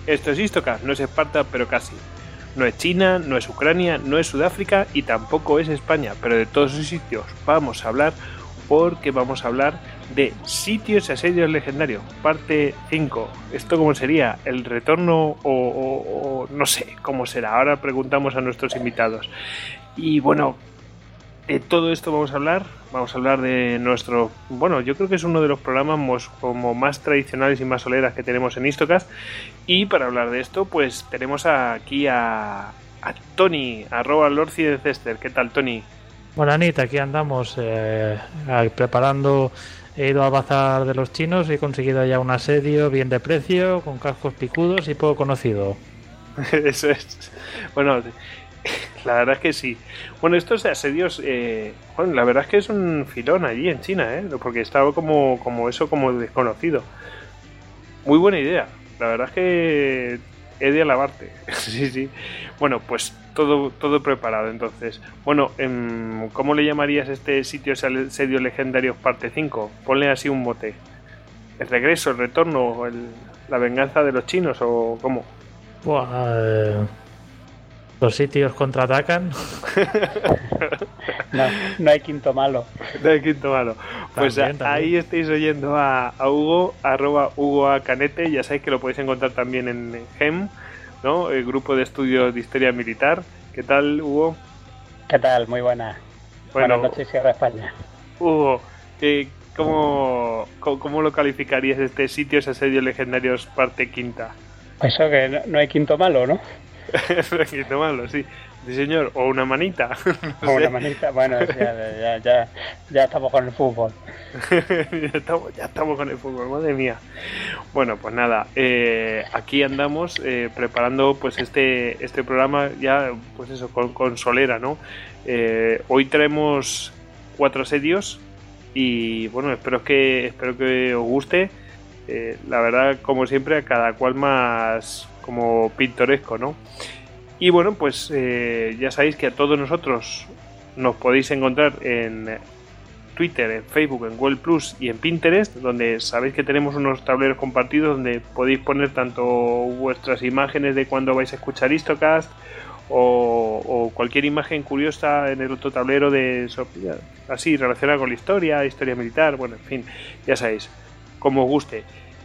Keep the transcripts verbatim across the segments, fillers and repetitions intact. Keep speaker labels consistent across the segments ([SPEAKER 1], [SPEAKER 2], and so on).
[SPEAKER 1] Esto es Istocast, no es Esparta, pero casi. No es China, no es Ucrania, no es Sudáfrica y tampoco es España, pero de todos esos sitios vamos a hablar porque vamos a hablar de sitios y asedios legendarios, parte cinco. ¿Esto cómo sería? ¿El retorno o, o, o no sé cómo será? Ahora preguntamos a nuestros invitados. Y bueno, de todo esto vamos a hablar. Vamos a hablar de nuestro... Bueno, yo creo que es uno de los programas como más tradicionales y más soleras que tenemos en Istocast. Y para hablar de esto, pues tenemos aquí a, a Tony, arroba Lorci de Cester. ¿Qué tal, Tony?
[SPEAKER 2] Bueno, Anita, aquí andamos eh, preparando... He ido al bazar de los chinos y he conseguido ya un asedio bien de precio, con cascos picudos y poco conocido.
[SPEAKER 1] Eso es. Bueno, la verdad es que sí. Bueno, estos asedios, eh, bueno, la verdad es que es un filón allí en China, ¿eh? Porque estaba como, como eso, como desconocido. Muy buena idea. La verdad es que he de alabarte. Sí, sí. Bueno, pues todo, todo preparado entonces. Bueno, ¿cómo le llamarías este sitio asedio legendarios parte cinco? Ponle así un mote. ¿El regreso, el retorno, el, la venganza de los chinos o cómo?
[SPEAKER 2] Buah, eh, los sitios contraatacan.
[SPEAKER 3] no, no hay quinto malo.
[SPEAKER 1] No hay quinto malo. Pues también, también. Ahí estáis oyendo a, a Hugo, arroba Hugo a Canete. Ya sabéis que lo podéis encontrar también en G E M, ¿no? El grupo de estudios de historia militar. ¿Qué tal, Hugo?
[SPEAKER 3] ¿Qué tal? Muy buena. Bueno, Buenas noches, Sierra España.
[SPEAKER 1] Hugo, eh, ¿cómo, cómo, ¿cómo lo calificarías este sitios asedios legendarios parte quinta?
[SPEAKER 3] Pues eso, que no, no hay quinto malo, ¿no?
[SPEAKER 1] No hay quinto malo, sí. Sí, señor. O una manita.
[SPEAKER 3] No o sé. Una manita, bueno, ya, ya, ya, ya estamos con el fútbol.
[SPEAKER 1] ya, estamos, ya estamos con el fútbol, madre mía. Bueno, pues nada, eh, aquí andamos eh, preparando pues este este programa ya, pues eso, con, con solera, ¿no? Eh, hoy traemos cuatro asedios y bueno, espero que espero que os guste. Eh, la verdad, como siempre, a cada cual más como pintoresco, ¿no? Y bueno, pues eh, ya sabéis que a todos nosotros nos podéis encontrar en Twitter, en Facebook, en Google Plus y en Pinterest, donde sabéis que tenemos unos tableros compartidos donde podéis poner tanto vuestras imágenes de cuando vais a escuchar Istocast o, o cualquier imagen curiosa en el otro tablero de así relacionada con la historia, historia militar, bueno, en fin, ya sabéis, como os guste.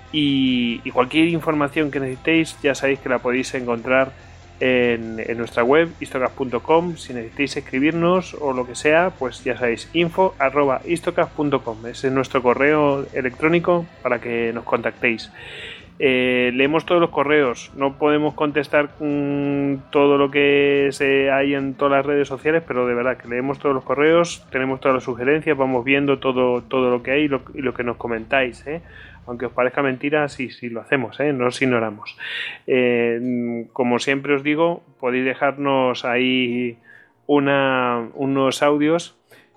[SPEAKER 1] Y, y cualquier información que necesitéis ya sabéis que la podéis encontrar En, en nuestra web istocast punto com. Si necesitáis escribirnos o lo que sea, pues ya sabéis, info arroba istocast punto com. Ese es nuestro correo electrónico para que nos contactéis. Eh, leemos todos los correos, no podemos contestar mmm, todo lo que se hay en todas las redes sociales, pero de verdad que leemos todos los correos, tenemos todas las sugerencias, vamos viendo todo, todo lo que hay y lo, y lo que nos comentáis, ¿eh? Aunque os parezca mentira, sí, sí lo hacemos, ¿eh? No os ignoramos. Eh, como siempre os digo, podéis dejarnos ahí una, unos audios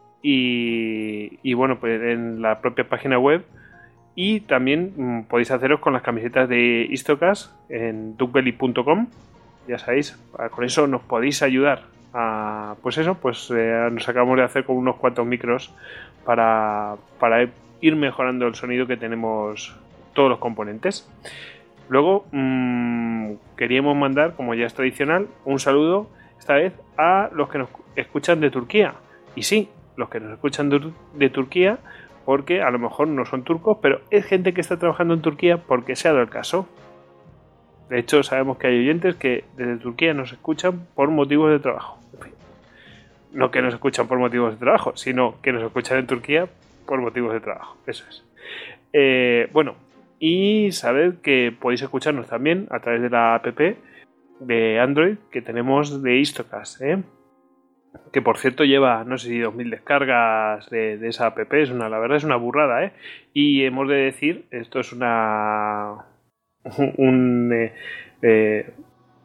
[SPEAKER 1] y, y bueno, pues en la propia página web, y también mmm, podéis haceros con las camisetas de Istocast en duckbelly punto com. Ya sabéis, con eso nos podéis ayudar a, pues eso, pues eh, nos acabamos de hacer con unos cuantos micros para, para ir mejorando el sonido que tenemos todos los componentes. Luego mmm, queríamos mandar, como ya es tradicional, un saludo esta vez a los que nos escuchan de Turquía. Y sí, los que nos escuchan de, de Turquía, porque a lo mejor no son turcos, pero es gente que está trabajando en Turquía porque se ha dado el caso. De hecho, sabemos que hay oyentes que desde Turquía nos escuchan por motivos de trabajo. No que nos escuchan por motivos de trabajo, sino que nos escuchan en Turquía por motivos de trabajo. Eso es. Eh, bueno, y sabed que podéis escucharnos también a través de la app de Android que tenemos de Istocast, ¿eh? Que por cierto lleva, no sé si dos mil descargas de, de esa app. Es una, la verdad es una burrada, ¿eh? Y hemos de decir, esto es una un, eh, eh,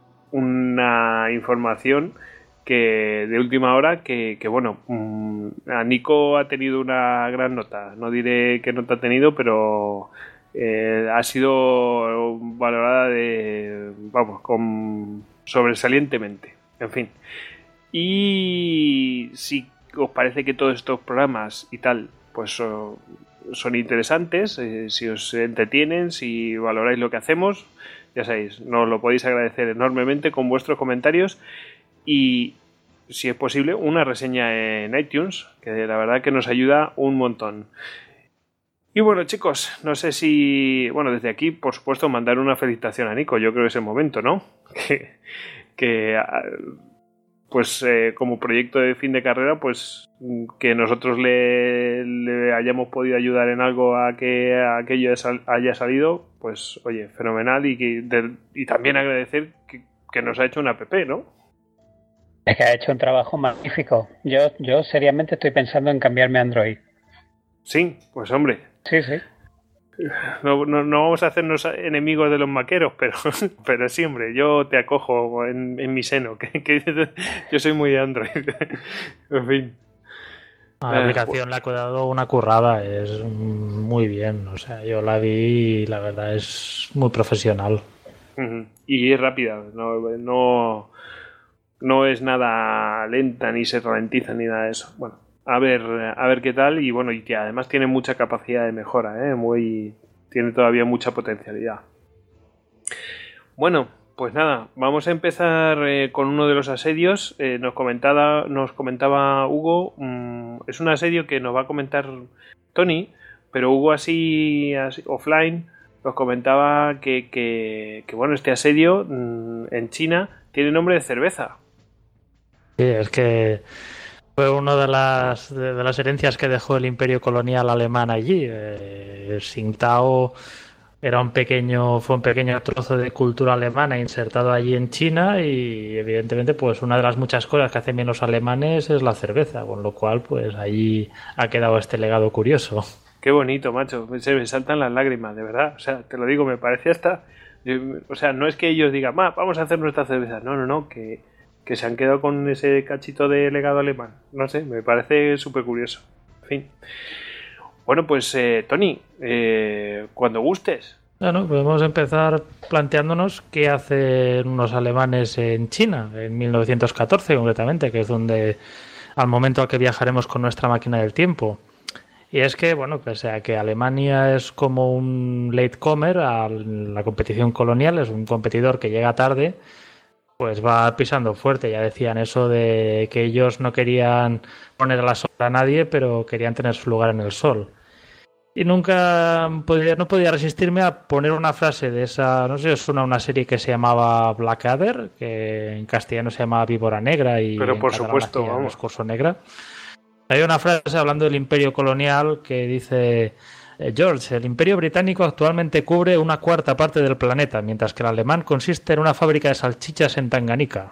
[SPEAKER 1] una información que de última hora que, que bueno, mmm, a Nico ha tenido una gran nota. No diré qué nota ha tenido, pero eh, ha sido valorada de, vamos, con sobresalientemente. En fin. Y si os parece que todos estos programas y tal, pues son interesantes, eh, si os entretienen, si valoráis lo que hacemos, ya sabéis, nos lo podéis agradecer enormemente con vuestros comentarios y, si es posible, una reseña en iTunes, que la verdad que nos ayuda un montón. Y bueno, chicos, no sé si... Bueno, desde aquí, por supuesto, mandar una felicitación a Nico. Yo creo que es el momento, ¿no? Que, que pues eh, como proyecto de fin de carrera, pues que nosotros le, le hayamos podido ayudar en algo a que aquello haya salido, pues oye, fenomenal. Y, que, de, y también agradecer que, que nos ha hecho una app, ¿no?
[SPEAKER 3] Es que ha hecho un trabajo magnífico. Yo, yo seriamente estoy pensando en cambiarme a Android.
[SPEAKER 1] Sí, pues hombre.
[SPEAKER 3] Sí, sí.
[SPEAKER 1] No, no, no vamos a hacernos enemigos de los maqueros, pero, pero sí, hombre, yo te acojo en, en mi seno, que, que yo soy muy de Android. En fin.
[SPEAKER 2] La aplicación le ha quedado una currada, es muy bien, o sea, yo la vi y la verdad es muy profesional.
[SPEAKER 1] Y es rápida, no, no, no es nada lenta, ni se ralentiza, ni nada de eso. Bueno. A ver, a ver qué tal, y bueno, y que además tiene mucha capacidad de mejora, ¿eh? Muy, tiene todavía mucha potencialidad. Bueno, pues nada, vamos a empezar eh, con uno de los asedios. Eh, nos comentaba, nos comentaba Hugo, mmm, es un asedio que nos va a comentar Tony, pero Hugo así, así offline nos comentaba que, que, que bueno, este asedio mmm, en China tiene nombre de cerveza.
[SPEAKER 2] Sí, es que fue una de las, de, de las herencias que dejó el imperio colonial alemán allí. Eh, Tsingtao era un pequeño, fue un pequeño trozo de cultura alemana insertado allí en China y evidentemente pues una de las muchas cosas que hacen bien los alemanes es la cerveza, con lo cual pues allí ha quedado este legado curioso.
[SPEAKER 1] Qué bonito, macho, se me saltan las lágrimas, de verdad, o sea, te lo digo, me parece hasta, o sea, no es que ellos digan, va, vamos a hacer nuestra cerveza, no, no, no, que que se han quedado con ese cachito de legado alemán. No sé, me parece súper curioso. En fin. Bueno, pues eh, Tony, eh, cuando gustes.
[SPEAKER 2] Bueno, podemos empezar planteándonos qué hacen unos alemanes en China, en mil novecientos catorce concretamente, que es donde al momento al que viajaremos con nuestra máquina del tiempo. Y es que, bueno, pese a que Alemania es como un latecomer a la competición colonial, es un competidor que llega tarde, pues va pisando fuerte. Ya decían eso de que ellos no querían poner a la sombra a nadie, pero querían tener su lugar en el sol. Y nunca podía, no podía resistirme a poner una frase de esa, no sé si os suena una serie que se llamaba Blackadder, que en castellano se llama Víbora Negra y
[SPEAKER 1] pero por
[SPEAKER 2] en
[SPEAKER 1] supuesto, vamos.
[SPEAKER 2] Curso Negra. Hay una frase hablando del imperio colonial que dice: George, el imperio británico actualmente cubre una cuarta parte del planeta, mientras que el alemán consiste en una fábrica de salchichas en Tanganica.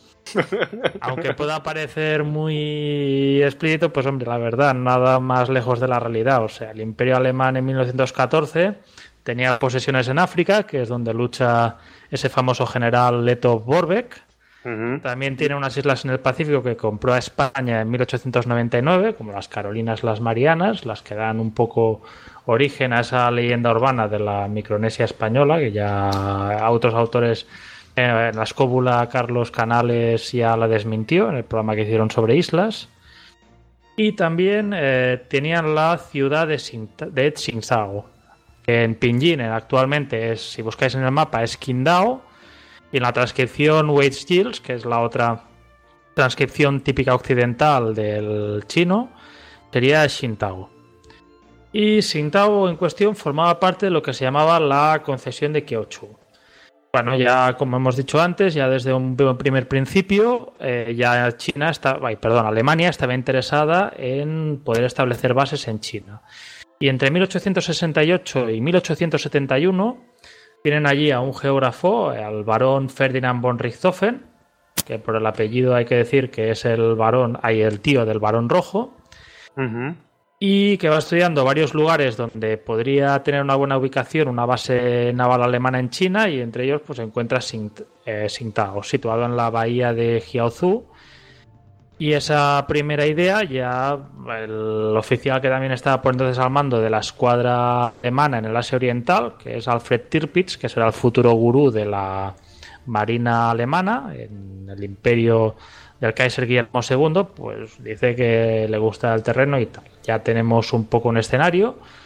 [SPEAKER 2] Aunque pueda parecer muy explícito, pues hombre, la verdad, nada más lejos de la realidad. O sea, el imperio alemán en mil novecientos catorce tenía posesiones en África, que es donde lucha ese famoso general Leto Borbeck. Uh-huh. También tiene unas islas en el Pacífico que compró a España en mil ochocientos noventa y nueve, como las Carolinas, las Marianas, las que dan un poco origen a esa leyenda urbana de la Micronesia española, que ya otros autores, eh, la escóbula Carlos Canales ya la desmintió en el programa que hicieron sobre islas. Y también eh, tenían la ciudad de, Xinta, de Tsingtao, que en Pinyin actualmente es, si buscáis en el mapa, es Qingdao. Y en la transcripción Weichjils, que es la otra transcripción típica occidental del chino, sería Xintao. Y Xintao en cuestión formaba parte de lo que se llamaba la concesión de Kyochu. Bueno, ya como hemos dicho antes, ya desde un primer principio, eh, ya China está, ay, perdón, Alemania estaba interesada en poder establecer bases en China. Y entre mil ochocientos sesenta y ocho y mil ochocientos setenta y uno tienen allí a un geógrafo, al barón Ferdinand von Richthofen, que por el apellido hay que decir que es el barón, hay el tío del barón rojo, uh-huh. Y que va estudiando varios lugares donde podría tener una buena ubicación una base naval alemana en China, y entre ellos pues se encuentra Xingtao, eh, situado en la bahía de Jiaozhou. Y esa primera idea, ya el oficial que también estaba por entonces al mando de la escuadra alemana en el Asia Oriental, que es Alfred Tirpitz, que será el futuro gurú de la marina alemana en el imperio del Kaiser Guillermo segundo, pues dice que le gusta el terreno y tal. Ya tenemos un poco un escenario.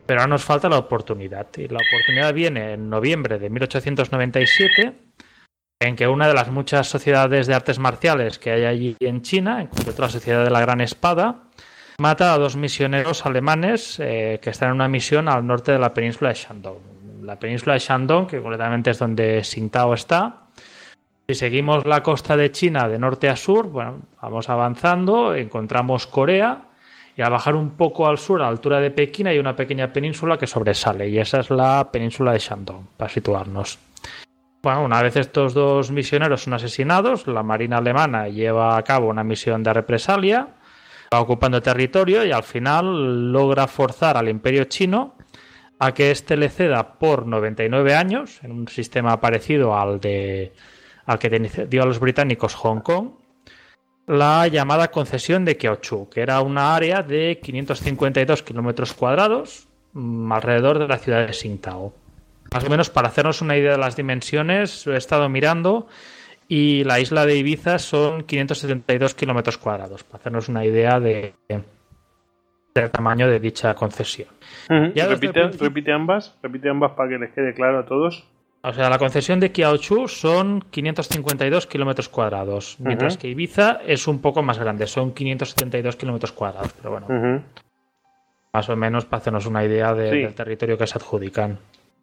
[SPEAKER 2] Pero ahora nos falta la oportunidad. Y la oportunidad viene en noviembre de mil ochocientos noventa y siete, en que una de las muchas sociedades de artes marciales que hay allí en China, en concreto la Sociedad de la Gran Espada, mata a dos misioneros alemanes eh, que están en una misión al norte de la península de Shandong. La península de Shandong, que concretamente es donde Tsingtao está. Si seguimos la costa de China de norte a sur, bueno, vamos avanzando, encontramos Corea. Y al bajar un poco al sur, a la altura de Pekín, hay una pequeña península que sobresale, y esa es la península de Shandong, para situarnos. Bueno, una vez estos dos misioneros son asesinados, la Marina alemana lleva a cabo una misión de represalia, va ocupando territorio y al final logra forzar al Imperio chino a que éste le ceda por noventa y nueve años, en un sistema parecido al, de, al que dio a los británicos Hong Kong, la llamada concesión de Kiaochu, que era una área de quinientos cincuenta y dos kilómetros cuadrados alrededor de la ciudad de Tsingtao. Más o menos, para hacernos una idea de las dimensiones, lo he estado mirando y la isla de Ibiza son quinientos setenta y dos kilómetros cuadrados, para hacernos una idea de, del tamaño de dicha concesión.
[SPEAKER 1] Uh-huh. Ya repite, repite ambas, repite ambas para que les quede claro a todos.
[SPEAKER 2] O sea, la concesión de Kiaochu son quinientos cincuenta y dos kilómetros cuadrados, uh-huh. mientras que Ibiza es un poco más grande, son quinientos setenta y dos kilómetros cuadrados, pero bueno, uh-huh. más o menos para hacernos una idea de, sí. del territorio que se adjudican.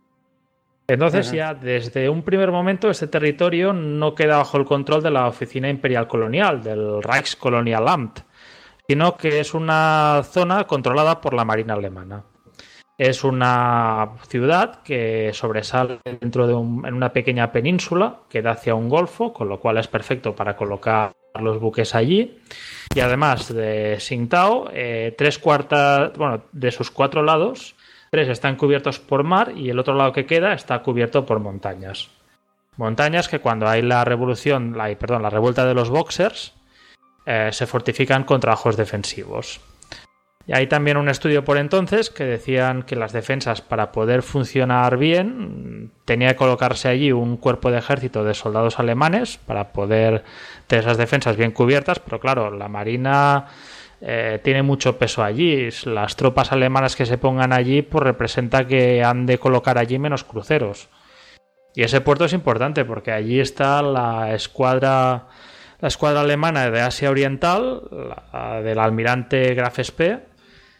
[SPEAKER 2] Entonces uh-huh. ya desde un primer momento este territorio no queda bajo el control de la Oficina Imperial Colonial, del Reichskolonialamt, sino que es una zona controlada por la Marina alemana. Es una ciudad que sobresale dentro de un, en una pequeña península que da hacia un golfo, con lo cual es perfecto para colocar los buques allí. Y además de Tsingtao, eh, tres cuartas, bueno, de sus cuatro lados, tres están cubiertos por mar y el otro lado que queda está cubierto por montañas. Montañas que cuando hay la revolución, la, perdón, la revuelta de los Boxers, eh, se fortifican con trabajos defensivos. Y hay también un estudio por entonces que decían que las defensas, para poder funcionar bien, tenía que colocarse allí un cuerpo de ejército de soldados alemanes para poder tener esas defensas bien cubiertas, pero claro, la Marina eh, tiene mucho peso allí. Las tropas alemanas que se pongan allí pues representa que han de colocar allí menos cruceros. Y ese puerto es importante porque allí está la escuadra, la escuadra alemana de Asia Oriental, la, del almirante Graf Spee,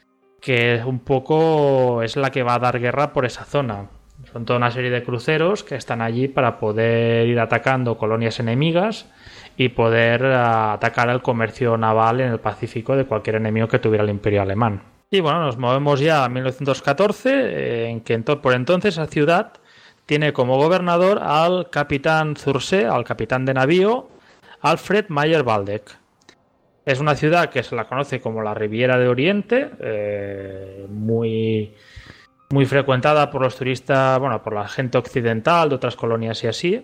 [SPEAKER 2] que un poco es la que va a dar guerra por esa zona. Son toda una serie de cruceros que están allí para poder ir atacando colonias enemigas y poder uh, atacar el comercio naval en el Pacífico de cualquier enemigo que tuviera el Imperio Alemán. Y bueno, nos movemos ya a mil novecientos catorce, eh, en que ento- por entonces la ciudad tiene como gobernador al capitán Zursee, al capitán de navío, Alfred Meyer-Waldeck. Es una ciudad que se la conoce como la Riviera de Oriente, eh, muy, muy frecuentada por los turistas, bueno, por la gente occidental de otras colonias y así.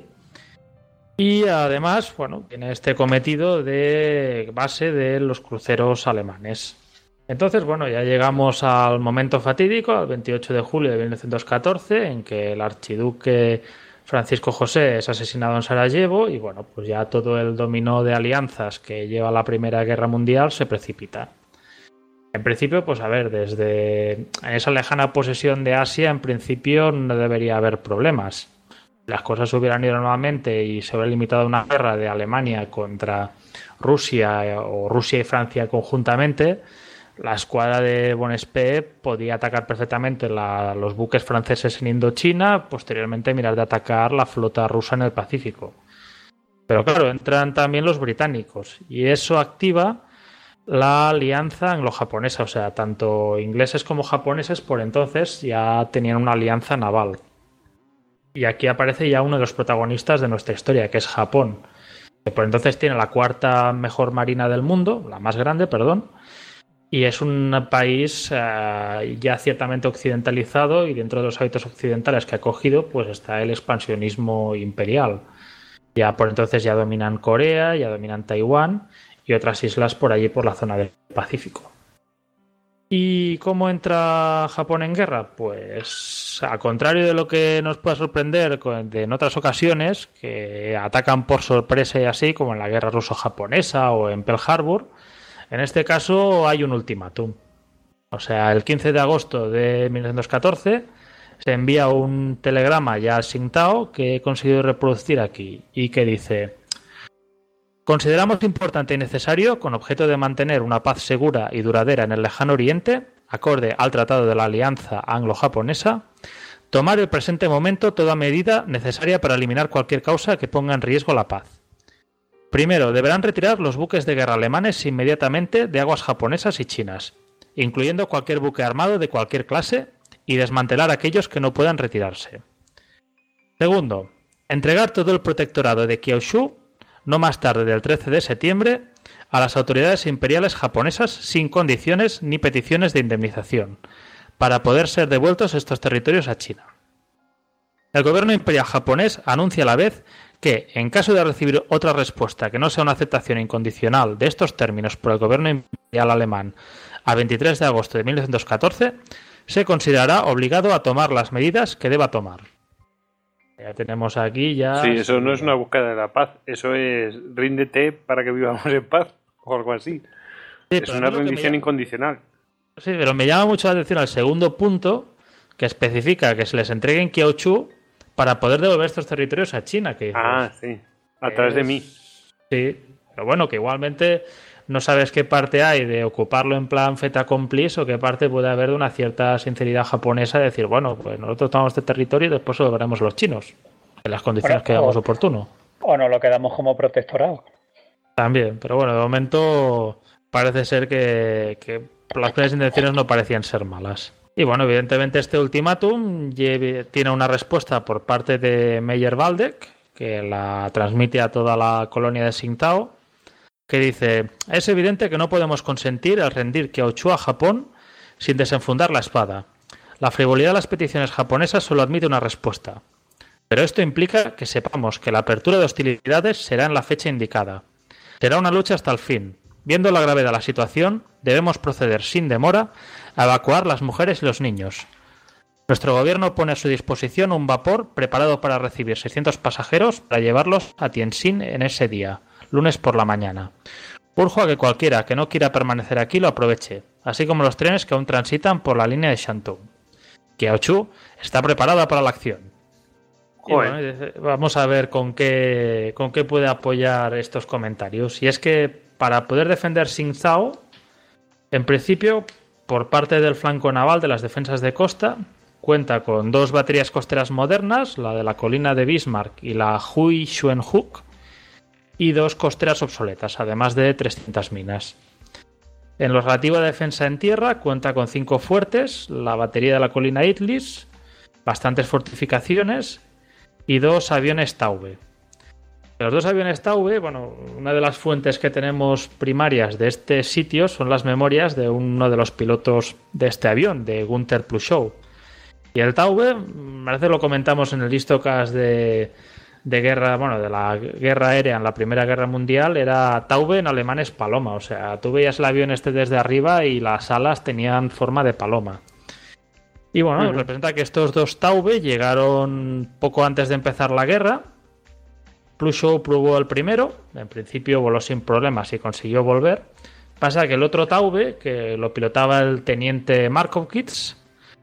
[SPEAKER 2] Y además, bueno, tiene este cometido de base de los cruceros alemanes. Entonces, bueno, ya llegamos al momento fatídico, al veintiocho de julio de mil novecientos catorce, en que el archiduque Francisco José es asesinado en Sarajevo y bueno, pues ya todo el dominó de alianzas que lleva la Primera Guerra Mundial se precipita. En principio, pues a ver, desde en esa lejana posesión de Asia, en principio no debería haber problemas. Las cosas hubieran ido nuevamente y se hubiera limitado a una guerra de Alemania contra Rusia o Rusia y Francia conjuntamente, la escuadra de von Spee podía atacar perfectamente la, los buques franceses en Indochina, posteriormente mirar de atacar la flota rusa en el Pacífico. Pero claro, entran también los británicos y eso activa la alianza anglo-japonesa, o sea, tanto ingleses como japoneses por entonces ya tenían una alianza naval. Y aquí aparece ya uno de los protagonistas de nuestra historia, que es Japón, que por entonces tiene la cuarta mejor marina del mundo, la más grande, perdón, y es un país eh, ya ciertamente occidentalizado y dentro de los hábitos occidentales que ha cogido pues está el expansionismo imperial. Ya por entonces ya dominan Corea, ya dominan Taiwán y otras islas por allí por la zona del Pacífico. ¿Y cómo entra Japón en guerra? Pues a contrario de lo que nos pueda sorprender en otras ocasiones, que atacan por sorpresa y así, como en la guerra ruso-japonesa o en Pearl Harbor, en este caso hay un ultimátum. O sea, el quince de agosto de mil novecientos catorce se envía un telegrama ya al Tsingtao que he conseguido reproducir aquí y que dice: consideramos importante y necesario, con objeto de mantener una paz segura y duradera en el lejano oriente, acorde al Tratado de la Alianza Anglo-Japonesa, tomar el presente momento toda medida necesaria para eliminar cualquier causa que ponga en riesgo la paz. Primero, deberán retirar los buques de guerra alemanes inmediatamente de aguas japonesas y chinas, incluyendo cualquier buque armado de cualquier clase, y desmantelar aquellos que no puedan retirarse. Segundo, entregar todo el protectorado de Kyushu, no más tarde del trece de septiembre, a las autoridades imperiales japonesas sin condiciones ni peticiones de indemnización, para poder ser devueltos estos territorios a China. El gobierno imperial japonés anuncia a la vez que, en caso de recibir otra respuesta que no sea una aceptación incondicional de estos términos por el gobierno imperial alemán a veintitrés de agosto de mil novecientos catorce, se considerará obligado a tomar las medidas que deba tomar. Ya tenemos aquí ya...
[SPEAKER 1] Sí, eso no es una búsqueda de la paz, eso es ríndete para que vivamos en paz, o algo así. Sí, es una rendición llama... incondicional.
[SPEAKER 2] Sí, pero me llama mucho la atención al segundo punto, que especifica que se les entregue en Kyushu para poder devolver estos territorios a China. Que
[SPEAKER 1] ah, sí, a través es... de mí.
[SPEAKER 2] Sí, pero bueno, que igualmente no sabes qué parte hay de ocuparlo en plan fait accompli o qué parte puede haber de una cierta sinceridad japonesa de decir, bueno, pues nosotros tomamos este territorio y después lo veremos los chinos, en las condiciones bueno, que veamos oportuno.
[SPEAKER 3] O no lo quedamos como protectorado.
[SPEAKER 2] También, pero bueno, de momento parece ser que, que las primeras intenciones no parecían ser malas. Y bueno, evidentemente este ultimátum tiene una respuesta por parte de Meyer-Waldeck, que la transmite a toda la colonia de Tsingtao, que dice: es evidente que no podemos consentir el rendir Kyushu a Japón sin desenfundar la espada. La frivolidad de las peticiones japonesas solo admite una respuesta. Pero esto implica que sepamos que la apertura de hostilidades será en la fecha indicada. Será una lucha hasta el fin. Viendo la gravedad de la situación, debemos proceder sin demora a evacuar las mujeres y los niños. Nuestro gobierno pone a su disposición un vapor preparado para recibir seiscientos pasajeros para llevarlos a Tientsin en ese día, lunes por la mañana. Urjo a que cualquiera que no quiera permanecer aquí lo aproveche, así como los trenes que aún transitan por la línea de Shantou. Kyushu está preparada para la acción. Y bueno, vamos a ver con qué, con qué puede apoyar estos comentarios. Y es que para poder defender Tsingtao, en principio, por parte del flanco naval de las defensas de costa, cuenta con dos baterías costeras modernas, la de la colina de Bismarck y la Hui Xuanhook, y dos costeras obsoletas, además de trescientas minas. En lo relativo a defensa en tierra, cuenta con cinco fuertes, la batería de la colina Itlis, bastantes fortificaciones y dos aviones Taube. Los dos aviones Taube, bueno, una de las fuentes que tenemos primarias de este sitio son las memorias de uno de los pilotos de este avión, de Gunther Pluschow. Y el Taube, parece que lo comentamos en el Histocast de, de guerra, bueno, de la guerra aérea en la Primera Guerra Mundial, era Taube en alemán es paloma. O sea, tú veías el avión este desde arriba y las alas tenían forma de paloma. Y bueno, uh-huh. representa que estos dos Taube llegaron poco antes de empezar la guerra. Pluschow probó el primero, en principio voló sin problemas y consiguió volver. Pasa que el otro Taube, que lo pilotaba el teniente Markowitz,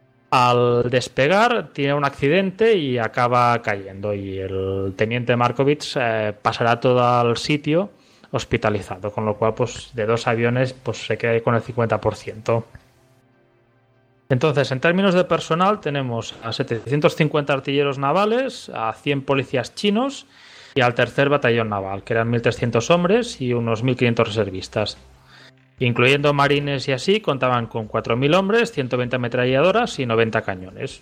[SPEAKER 2] al despegar tiene un accidente y acaba cayendo. Y el teniente Markowitz eh, pasará todo al sitio hospitalizado, con lo cual pues de dos aviones pues se queda con el cincuenta por ciento. Entonces, en términos de personal, tenemos a setecientos cincuenta artilleros navales, a cien policías chinos y al tercer batallón naval, que eran mil trescientos hombres y unos mil quinientos reservistas. Incluyendo marines y así, contaban con cuatro mil hombres, ciento veinte ametralladoras y noventa cañones.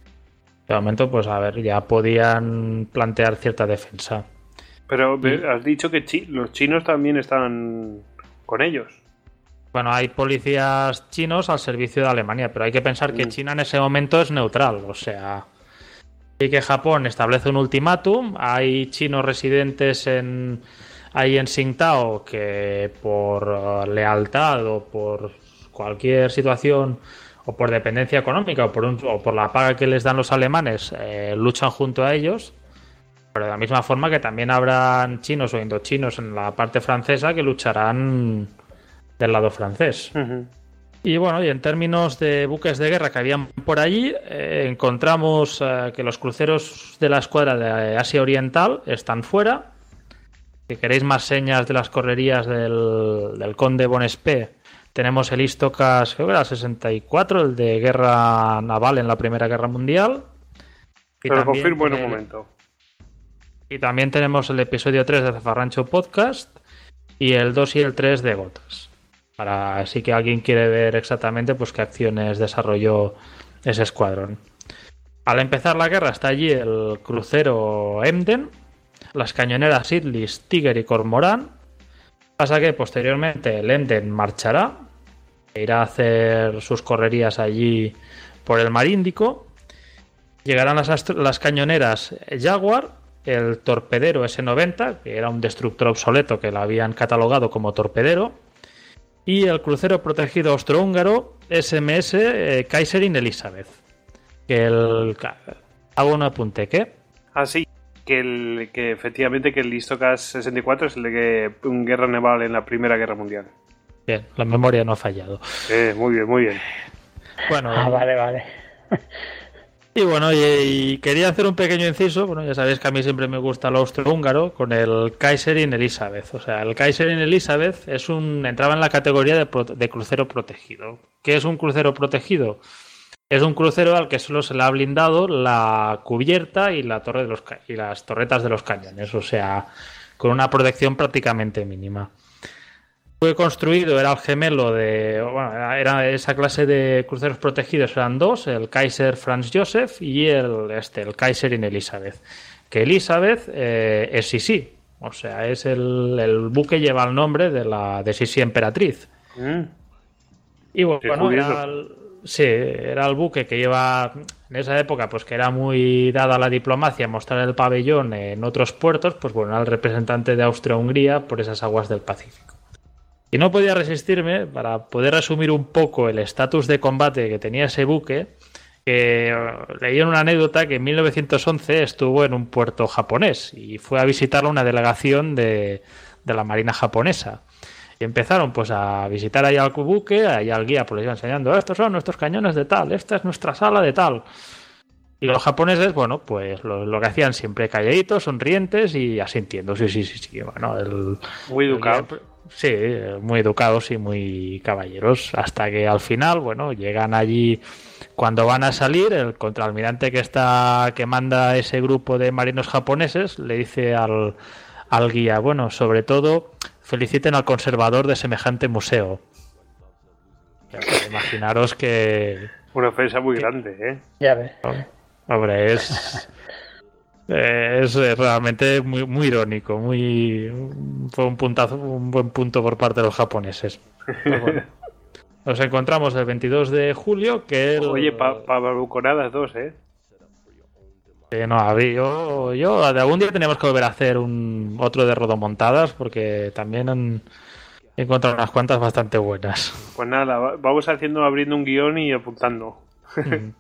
[SPEAKER 2] De momento, pues a ver, ya podían plantear cierta defensa.
[SPEAKER 1] Pero y... has dicho que chi- los chinos también están con ellos.
[SPEAKER 2] Bueno, hay policías chinos al servicio de Alemania, pero hay que pensar que China en ese momento es neutral, o sea... Y que Japón establece un ultimátum, hay chinos residentes en ahí en Tsingtao que por lealtad o por cualquier situación o por dependencia económica o por, un, o por la paga que les dan los alemanes eh, luchan junto a ellos, pero de la misma forma que también habrán chinos o indochinos en la parte francesa que lucharán del lado francés.
[SPEAKER 1] Uh-huh.
[SPEAKER 2] Y bueno, y en términos de buques de guerra que habían por allí, eh, encontramos eh, que los cruceros de la escuadra de Asia Oriental están fuera. Si queréis más señas de las correrías del, del Conde Bonespé, tenemos el Istocas, creo que era el sesenta y cuatro, el de guerra naval en la Primera Guerra Mundial.
[SPEAKER 1] Y Pero confirmo en un momento.
[SPEAKER 2] Y también tenemos el episodio tres de Zafarrancho Podcast y el dos y el tres de Gotas. Para si que alguien quiere ver exactamente pues qué acciones desarrolló ese escuadrón. Al empezar la guerra está allí el crucero Emden, las cañoneras Sidlis, Tiger y Cormorán. Pasa que posteriormente el Emden marchará e irá a hacer sus correrías allí por el Mar Índico. Llegarán las, astro- las cañoneras Jaguar, el torpedero ese noventa, que era un destructor obsoleto que lo habían catalogado como torpedero, y el crucero protegido austrohúngaro S M S eh, Kaiserin Elizabeth. Que el... Hago un apunte, ¿qué?
[SPEAKER 1] Ah, sí, que, el, que efectivamente que el Istocas sesenta y cuatro es el de que un guerra naval en la Primera Guerra Mundial.
[SPEAKER 2] Bien, la memoria no ha fallado.
[SPEAKER 1] Eh, muy bien, muy bien.
[SPEAKER 2] Bueno,
[SPEAKER 3] ah, vale, vale.
[SPEAKER 2] Y bueno, y, y quería hacer un pequeño inciso. Bueno, ya sabéis que a mí siempre me gusta lo austrohúngaro con el Kaiserin Elizabeth. O sea, el Kaiserin Elizabeth es un entraba en la categoría de, pro, de crucero protegido. ¿Qué es un crucero protegido? Es un crucero al que solo se le ha blindado la cubierta y la torre de los y las torretas de los cañones. O sea, con una protección prácticamente mínima. Fue construido, era el gemelo de... Bueno, era esa clase de cruceros protegidos, eran dos, el Kaiser Franz Joseph y el, este, el Kaiserin Elizabeth. Que Elizabeth eh, es Sisi, o sea, es el, el buque lleva el nombre de la de Sisi emperatriz. Mm. Y bueno, bueno era el, sí, era el buque que lleva... En esa época, pues que era muy dada la diplomacia, mostrar el pabellón en otros puertos, pues bueno, era el representante de Austria-Hungría por esas aguas del Pacífico. Y no podía resistirme, para poder resumir un poco el estatus de combate que tenía ese buque, que leí en una anécdota que en mil novecientos once estuvo en un puerto japonés y fue a visitarlo una delegación de, de la Marina japonesa. Y empezaron pues a visitar allá al buque, allá al guía pues les iba enseñando, estos son nuestros cañones de tal, esta es nuestra sala de tal. Y los japoneses, bueno, pues lo, lo que hacían siempre calladitos, sonrientes y asintiendo. Sí, sí, sí, sí. Bueno, el,
[SPEAKER 1] muy educado.
[SPEAKER 2] Sí, muy educados y muy caballeros. Hasta que al final, bueno, llegan allí cuando van a salir, el contraalmirante que está, que manda ese grupo de marinos japoneses, le dice al, al guía, bueno, sobre todo, feliciten al conservador de semejante museo. Imaginaros que...
[SPEAKER 1] Una ofensa muy que, grande, ¿eh?
[SPEAKER 3] Ya ves.
[SPEAKER 2] Hombre, es... Es realmente muy, muy irónico, muy fue un puntazo, un buen punto por parte de los japoneses. Pues bueno, nos encontramos el veintidós de julio, que el...
[SPEAKER 1] Oye, para pa barbaconadas dos, ¿eh?
[SPEAKER 2] Eh, no, a ver, yo, yo de algún día tenemos que volver a hacer un otro de rodomontadas, porque también han encontrado unas cuantas bastante buenas.
[SPEAKER 1] Pues nada, vamos haciendo, abriendo un guión y apuntando.
[SPEAKER 2] Mm.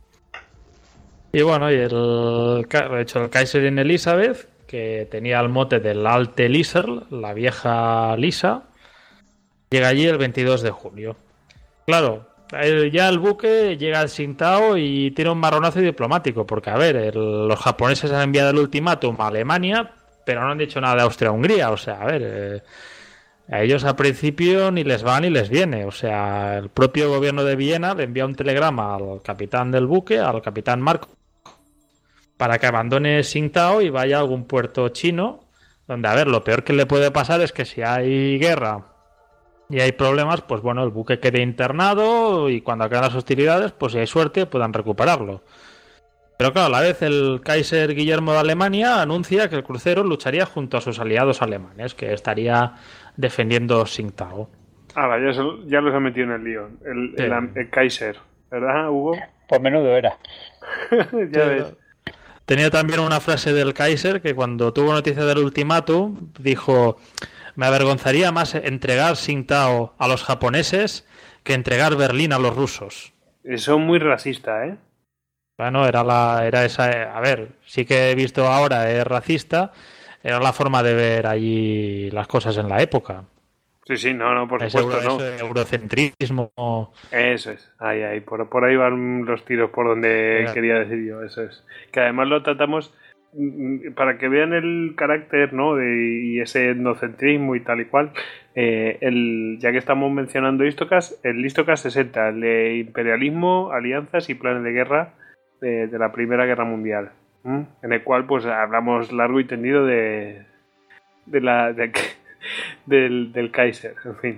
[SPEAKER 2] Y bueno, y el, de hecho, el Kaiserin Elizabeth, que tenía el mote del Alte Liserl, la vieja Lisa, llega allí el veintidós de julio. Claro, ya el buque llega al Tsingtao y tiene un marronazo diplomático, porque, a ver, el, los japoneses han enviado el ultimátum a Alemania, pero no han dicho nada de Austria-Hungría, o sea, a ver... Eh, a ellos al principio ni les va ni les viene. O sea, el propio gobierno de Viena le envía un telegrama al capitán del buque, al capitán Marco, para que abandone Tsingtao y vaya a algún puerto chino, donde, a ver, lo peor que le puede pasar es que si hay guerra y hay problemas, pues bueno, el buque quede internado y cuando acaben las hostilidades, pues si hay suerte, puedan recuperarlo. Pero claro, a la vez el Kaiser Guillermo de Alemania anuncia que el crucero lucharía junto a sus aliados alemanes, que estaría defendiendo Tsingtao.
[SPEAKER 1] Ahora, ya, ya los ha metido en el lío, el, sí. el, el Kaiser, ¿verdad, Hugo?
[SPEAKER 3] Pues menudo era.
[SPEAKER 1] Ya sí, ves.
[SPEAKER 2] Tenía también una frase del Kaiser que cuando tuvo noticia del ultimátum dijo: me avergonzaría más entregar Tsingtao a los japoneses que entregar Berlín a los rusos.
[SPEAKER 1] Eso es muy racista, ¿eh?
[SPEAKER 2] Bueno, era la, era esa, a ver, sí que he visto ahora es racista, era la forma de ver allí las cosas en la época.
[SPEAKER 1] Sí, sí, no, no, por
[SPEAKER 2] Es
[SPEAKER 1] supuesto,
[SPEAKER 2] euro,
[SPEAKER 1] no.
[SPEAKER 2] es eurocentrismo.
[SPEAKER 1] Eso es, ahí, ahí, por, por ahí van los tiros por donde
[SPEAKER 2] Claro.
[SPEAKER 1] quería decir yo, eso es. Que además lo tratamos mm, para que vean el carácter, ¿no? De, y ese etnocentrismo y tal y cual. Eh, el, ya que estamos mencionando Istocast, el Istocast sesenta, el de imperialismo, alianzas y planes de guerra de, de la Primera Guerra Mundial. ¿m? En el cual pues hablamos largo y tendido de, de la de, del, del Kaiser, en fin.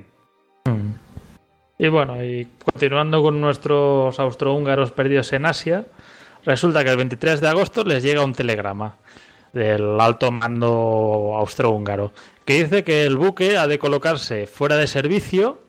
[SPEAKER 2] Y bueno, y continuando con nuestros austrohúngaros perdidos en Asia, resulta que el veintitrés de agosto les llega un telegrama del alto mando austrohúngaro que dice que el buque ha de colocarse fuera de servicio,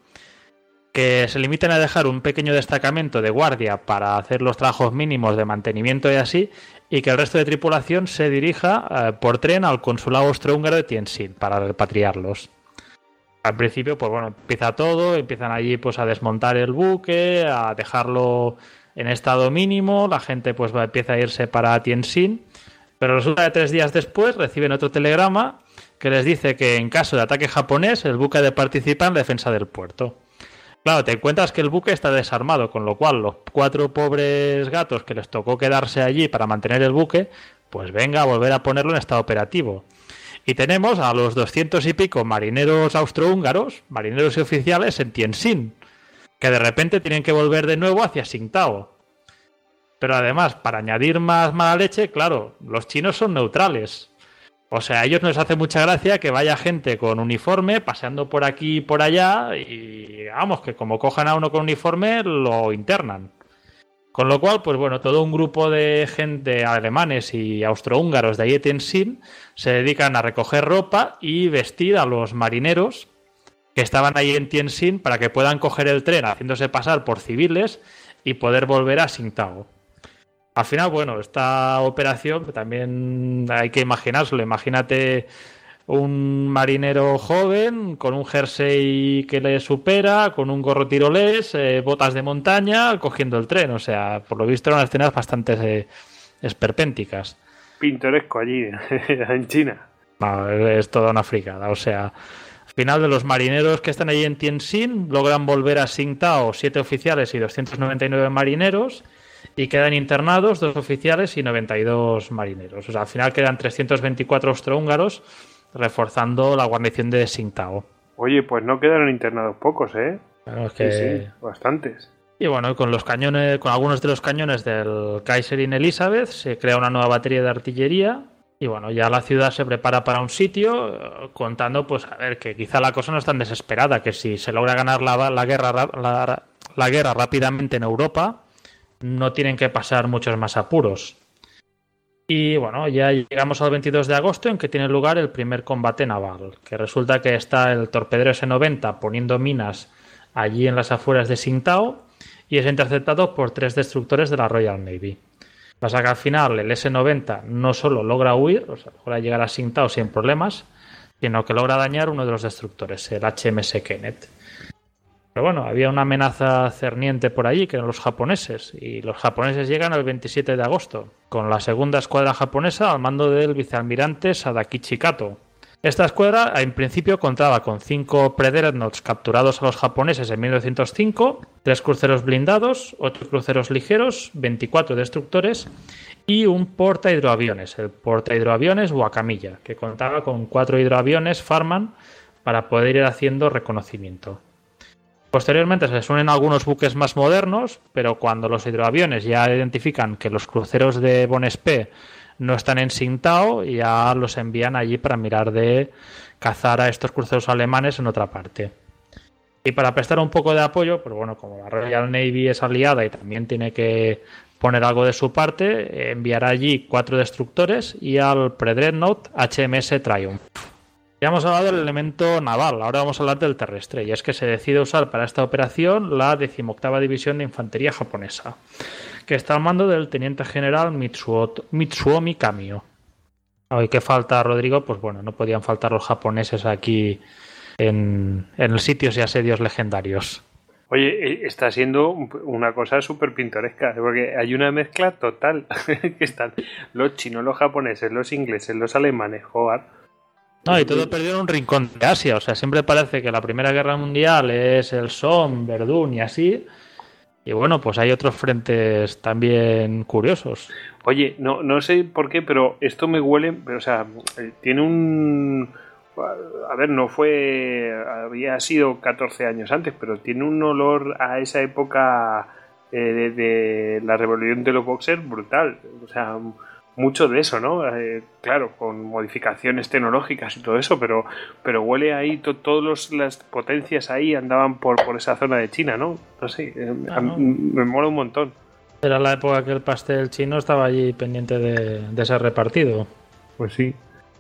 [SPEAKER 2] que se limiten a dejar un pequeño destacamento de guardia para hacer los trabajos mínimos de mantenimiento y así, y que el resto de tripulación se dirija eh, por tren al consulado austrohúngaro de Tientsin para repatriarlos. Al principio, pues bueno, empieza todo, empiezan allí pues a desmontar el buque, a dejarlo en estado mínimo, la gente pues va, empieza a irse para Tientsin, pero resulta que tres días después reciben otro telegrama que les dice que en caso de ataque japonés el buque ha de participar en la defensa del puerto. Claro, te encuentras que el buque está desarmado, con lo cual los cuatro pobres gatos que les tocó quedarse allí para mantener el buque, pues venga a volver a ponerlo en estado operativo. Y tenemos a los doscientos y pico marineros austrohúngaros, marineros y oficiales en Tientsin, que de repente tienen que volver de nuevo hacia Tsingtao. Pero además, para añadir más mala leche, claro, los chinos son neutrales. O sea, a ellos nos hace mucha gracia que vaya gente con uniforme paseando por aquí y por allá y vamos, que como cojan a uno con uniforme lo internan. Con lo cual, pues bueno, todo un grupo de gente alemanes y austrohúngaros de ahí de Tientsin se dedican a recoger ropa y vestir a los marineros que estaban ahí en Tientsin para que puedan coger el tren haciéndose pasar por civiles y poder volver a Tsingtao. Al final, bueno, esta operación que también hay que imaginárselo. Imagínate un marinero joven con un jersey que le supera, con un gorro tirolés, eh, botas de montaña, cogiendo el tren. O sea, por lo visto eran escenas bastante eh, esperpénticas.
[SPEAKER 1] Pintoresco allí, en China.
[SPEAKER 2] No, es toda una fricada. O sea, al final de los marineros que están allí en Tientsin logran volver a Tsingtao siete oficiales y doscientos noventa y nueve marineros. Y quedan internados dos oficiales y noventa y dos marineros. O sea, al final quedan trescientos veinticuatro austrohúngaros reforzando la guarnición de Tsingtao.
[SPEAKER 1] Oye, pues no quedaron internados pocos, ¿eh?
[SPEAKER 2] Claro, es que...
[SPEAKER 1] Sí, sí, bastantes.
[SPEAKER 2] Y bueno, con los cañones, con algunos de los cañones del Kaiserin Elizabeth se crea una nueva batería de artillería. Y bueno, ya la ciudad se prepara para un sitio, contando, pues, a ver, que quizá la cosa no es tan desesperada, que si se logra ganar la, la, guerra, la, la guerra rápidamente en Europa, no tienen que pasar muchos más apuros. Y bueno, ya llegamos al veintidós de agosto en que tiene lugar el primer combate naval, que resulta que está el torpedero ese noventa poniendo minas allí en las afueras de Tsingtao y es interceptado por tres destructores de la Royal Navy. Pasa que al final el ese noventa no solo logra huir, o sea, logra llegar a Tsingtao sin problemas, sino que logra dañar uno de los destructores, el H M S Kenneth. Pero bueno, había una amenaza cerniente por allí, que eran los japoneses, y los japoneses llegan el veintisiete de agosto, con la segunda escuadra japonesa al mando del vicealmirante Sadakichi Kato. Esta escuadra, en principio, contaba con cinco Predreadnoughts capturados a los japoneses en mil novecientos cinco, tres cruceros blindados, ocho cruceros ligeros, veinticuatro destructores y un portahidroaviones, el portahidroaviones Wakamiya, que contaba con cuatro hidroaviones Farman para poder ir haciendo reconocimiento. Posteriormente se les unen algunos buques más modernos, pero cuando los hidroaviones ya identifican que los cruceros de Bonespé no están en Tsingtao, ya los envían allí para mirar de cazar a estos cruceros alemanes en otra parte. Y para prestar un poco de apoyo, pues bueno, como la Royal Navy es aliada y también tiene que poner algo de su parte, enviará allí cuatro destructores y al Predreadnought H M S Triumph. Ya hemos hablado del elemento naval, ahora vamos a hablar del terrestre, y es que se decide usar para esta operación la decimoctava División de Infantería japonesa, que está al mando del teniente general Mitsuo, Mitsuomi Kamio. Hoy que falta, Rodrigo, pues bueno, no podían faltar los japoneses aquí en, en los sitios y asedios legendarios.
[SPEAKER 1] Oye, está siendo una cosa súper pintoresca, porque hay una mezcla total, que están los chinos, los japoneses, los ingleses, los alemanes, joder.
[SPEAKER 2] No, y todo perdió en un rincón de Asia. O sea, siempre parece que la Primera Guerra Mundial es el Somme, Verdún y así. Y bueno, pues hay otros frentes también curiosos.
[SPEAKER 1] Oye, no, no sé por qué, pero esto me huele, pero, o sea, tiene un... A ver, no fue... Había sido catorce años antes, pero tiene un olor a esa época eh, de, de la rebelión de los boxers brutal. O sea, mucho de eso, ¿no? Eh, claro, con modificaciones tecnológicas y todo eso, pero, pero huele ahí, to, todas las potencias ahí andaban por, por esa zona de China, ¿no? No sé, eh,
[SPEAKER 2] Ah, ¿no?
[SPEAKER 1] me mola un montón.
[SPEAKER 2] Era la época que el pastel chino estaba allí pendiente de, de ser repartido.
[SPEAKER 1] Pues sí.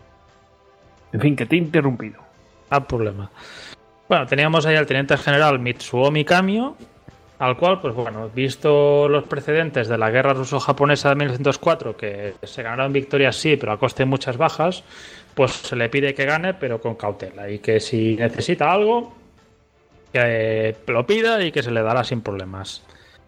[SPEAKER 1] En fin, que te he interrumpido.
[SPEAKER 2] Ah, problema. Bueno, teníamos ahí al teniente general Mitsuomi Kamio, al cual, pues bueno, visto los precedentes de la guerra ruso-japonesa de mil novecientos cuatro, que se ganaron victorias sí, pero a coste de muchas bajas, pues se le pide que gane, pero con cautela, y que si necesita algo, que lo pida y que se le dará sin problemas.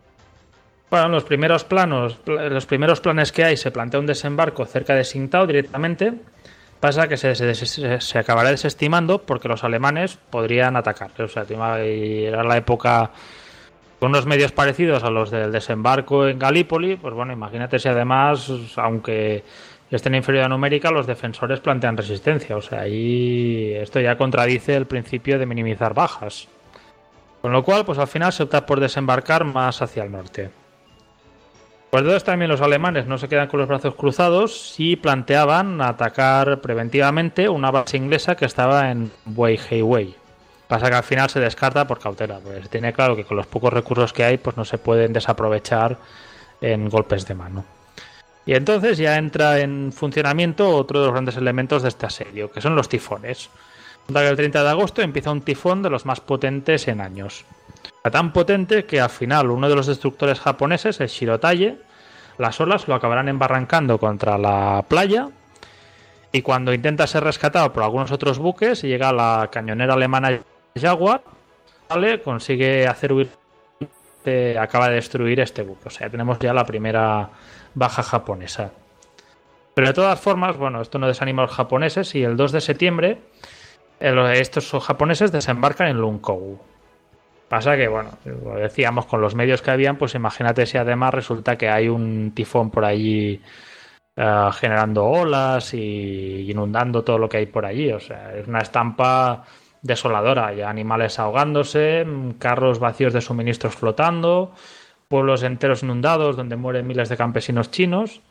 [SPEAKER 2] Bueno, en los primeros planos, los primeros planes que hay, se plantea un desembarco cerca de Tsingtao directamente. Pasa que se, se, se, se acabará desestimando porque los alemanes podrían atacar. O sea, era la época con unos medios parecidos a los del desembarco en Galípoli. Pues bueno, imagínate si además, aunque estén en inferioridad numérica, los defensores plantean resistencia. O sea, ahí esto ya contradice el principio de minimizar bajas. Con lo cual, pues al final se opta por desembarcar más hacia el norte. Pues entonces también los alemanes no se quedan con los brazos cruzados y planteaban atacar preventivamente una base inglesa que estaba en Weihaiwei. Pasa que al final se descarta por cautela, pues tiene claro que con los pocos recursos que hay pues no se pueden desaprovechar en golpes de mano. Y entonces ya entra en funcionamiento otro de los grandes elementos de este asedio, que son los tifones. El treinta de agosto empieza un tifón de los más potentes en años. Tan potente que al final uno de los destructores japoneses, el Shirotaye, las olas lo acabarán embarrancando contra la playa, y cuando intenta ser rescatado por algunos otros buques, llega la cañonera alemana Jaguar, ¿vale? Consigue hacer huir, eh, acaba de destruir este buque. O sea, tenemos ya la primera baja japonesa. Pero de todas formas, bueno, esto no desanima a los japoneses, y el dos de septiembre estos japoneses desembarcan en Lunkou. Pasa que, bueno, lo decíamos, con los medios que habían, pues imagínate si además resulta que hay un tifón por allí uh, generando olas y inundando todo lo que hay por allí. O sea, es una estampa desoladora. Hay animales ahogándose, carros vacíos de suministros flotando, pueblos enteros inundados donde mueren miles de campesinos chinos.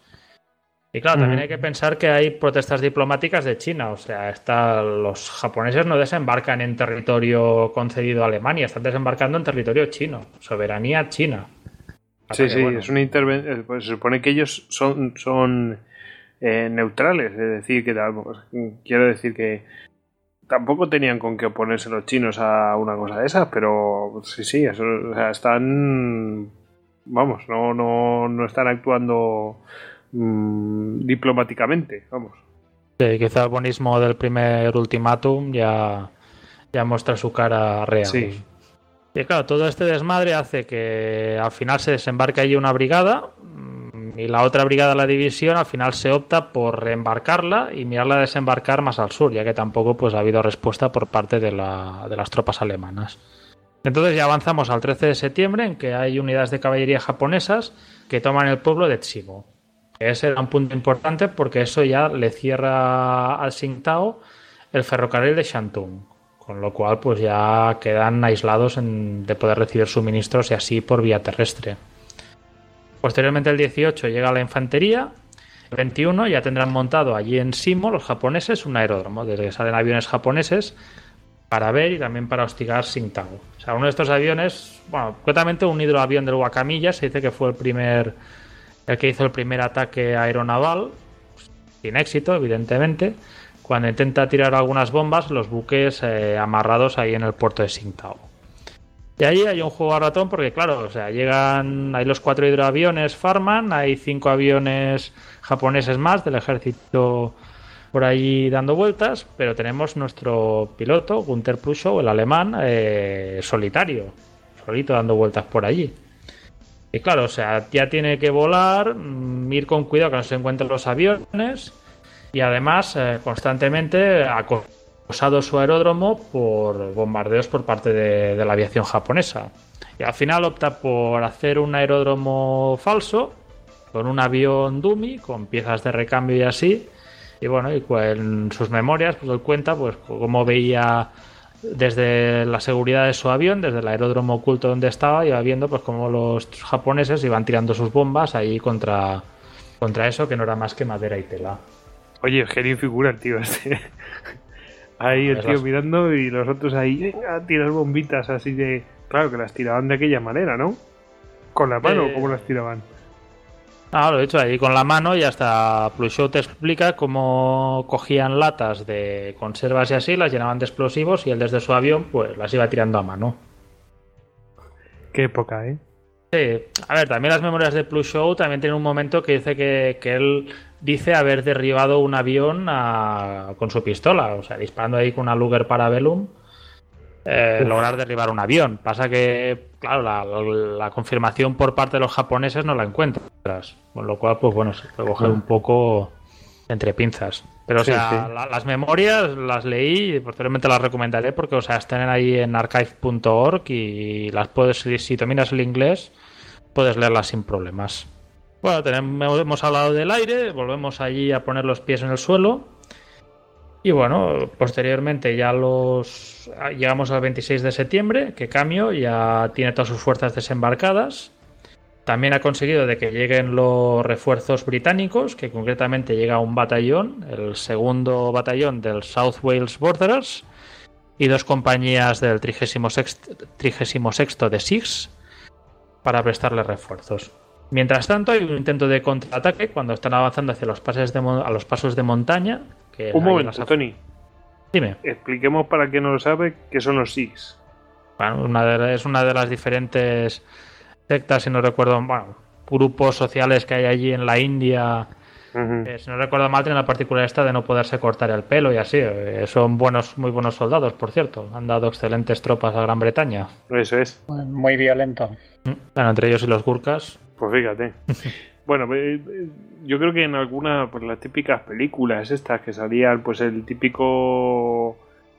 [SPEAKER 2] Y claro, también hay que pensar que hay protestas diplomáticas de China. O sea, está, los japoneses no desembarcan en territorio concedido a Alemania, están desembarcando en territorio chino, soberanía china.
[SPEAKER 1] Así sí, que, sí, bueno, es una intervención. Pues se supone que ellos son, son eh, neutrales, es decir, que pues, quiero decir que tampoco tenían con qué oponerse los chinos a una cosa de esas, pero sí, sí, eso, o sea, están, vamos, no, no, no están actuando Mm, diplomáticamente, vamos.
[SPEAKER 2] Sí, quizá el bonismo del primer ultimátum ya, ya muestra su cara real.
[SPEAKER 1] Sí.
[SPEAKER 2] Y claro, todo este desmadre hace que al final se desembarque allí una brigada, y la otra brigada, la división, al final se opta por reembarcarla y mirarla a desembarcar más al sur, ya que tampoco pues ha habido respuesta por parte de, la, de las tropas alemanas. Entonces ya avanzamos al trece de septiembre, en que hay unidades de caballería japonesas que toman el pueblo de Tshimo. Ese era un punto importante porque eso ya le cierra al Tsingtao el ferrocarril de Shantung, con lo cual pues ya quedan aislados en, de poder recibir suministros y así por vía terrestre. Posteriormente el dieciocho llega la infantería, el veintiuno ya tendrán montado allí en Shimo los japoneses un aeródromo, desde que salen aviones japoneses para ver y también para hostigar Tsingtao. O sea, uno de estos aviones, bueno, concretamente un hidroavión del Wakamilla, se dice que fue el primer... el que hizo el primer ataque aeronaval, sin éxito, evidentemente, cuando intenta tirar algunas bombas, los buques eh, amarrados ahí en el puerto de Tsingtao. Y allí hay un juego a ratón porque, claro, o sea, llegan, hay los cuatro hidroaviones Farman, hay cinco aviones japoneses más del ejército por allí dando vueltas, pero tenemos nuestro piloto, Günther Pluschow, el alemán, eh, solitario, solito dando vueltas por allí. Y claro, o sea, ya tiene que volar, ir con cuidado que no se encuentren los aviones y además eh, constantemente ha acosado su aeródromo por bombardeos por parte de, de la aviación japonesa. Y al final opta por hacer un aeródromo falso con un avión dummy, con piezas de recambio y así. Y bueno, y en sus memorias pues él cuenta pues cómo veía desde la seguridad de su avión, desde el aeródromo oculto donde estaba, iba viendo pues cómo los japoneses iban tirando sus bombas ahí contra, contra eso que no era más que madera y tela.
[SPEAKER 1] Oye, genio figura el tío este. Ahí el tío mirando y los otros ahí a tirar bombitas así de... Claro, que las tiraban de aquella manera, ¿no? ¿Con la mano o eh... cómo las tiraban?
[SPEAKER 2] Ah, lo he hecho ahí con la mano y hasta Plushow te explica cómo cogían latas de conservas y así, las llenaban de explosivos y él desde su avión pues las iba tirando a mano.
[SPEAKER 1] Qué época, ¿eh?
[SPEAKER 2] Sí, a ver, también las memorias de Plushow también tienen un momento que dice que, que él dice haber derribado un avión a, con su pistola, o sea, disparando ahí con una Luger Parabellum. Eh, lograr derribar un avión. Pasa que, claro, la, la confirmación por parte de los japoneses no la encuentras. Con lo cual, pues bueno, se puede coger un poco entre pinzas. Pero, o sea, sí, sí. La, las memorias las leí y posteriormente las recomendaré porque, o sea, están ahí en archive punto org y las puedes, si, si dominas el inglés, puedes leerlas sin problemas. Bueno, tenemos, hemos hablado del aire, volvemos allí a poner los pies en el suelo. Y bueno, posteriormente ya los llegamos al veintiséis de septiembre, que Kamio ya tiene todas sus fuerzas desembarcadas. También ha conseguido de que lleguen los refuerzos británicos, que concretamente llega un batallón, el segundo batallón del South Wales Borderers, y dos compañías del trigésimo sexto de SIGs para prestarle refuerzos. Mientras tanto, hay un intento de contraataque cuando están avanzando hacia los pases de, a los pasos de montaña.
[SPEAKER 1] Un momento, las... Tony.
[SPEAKER 2] Dime.
[SPEAKER 1] Expliquemos para quien no lo sabe qué son los SIGs.
[SPEAKER 2] Bueno, una de, es una de las diferentes sectas, si no recuerdo, bueno, grupos sociales que hay allí en la India. Uh-huh. Eh, si no recuerdo mal, tiene la particularidad de no poderse cortar el pelo y así. Eh, son buenos, muy buenos soldados, por cierto. Han dado excelentes tropas a Gran Bretaña.
[SPEAKER 1] Eso es.
[SPEAKER 3] Muy violento.
[SPEAKER 2] Bueno, entre ellos y los Gurkhas.
[SPEAKER 1] Pues fíjate. Bueno, yo creo que en alguna, pues las típicas películas estas que salían, pues el típico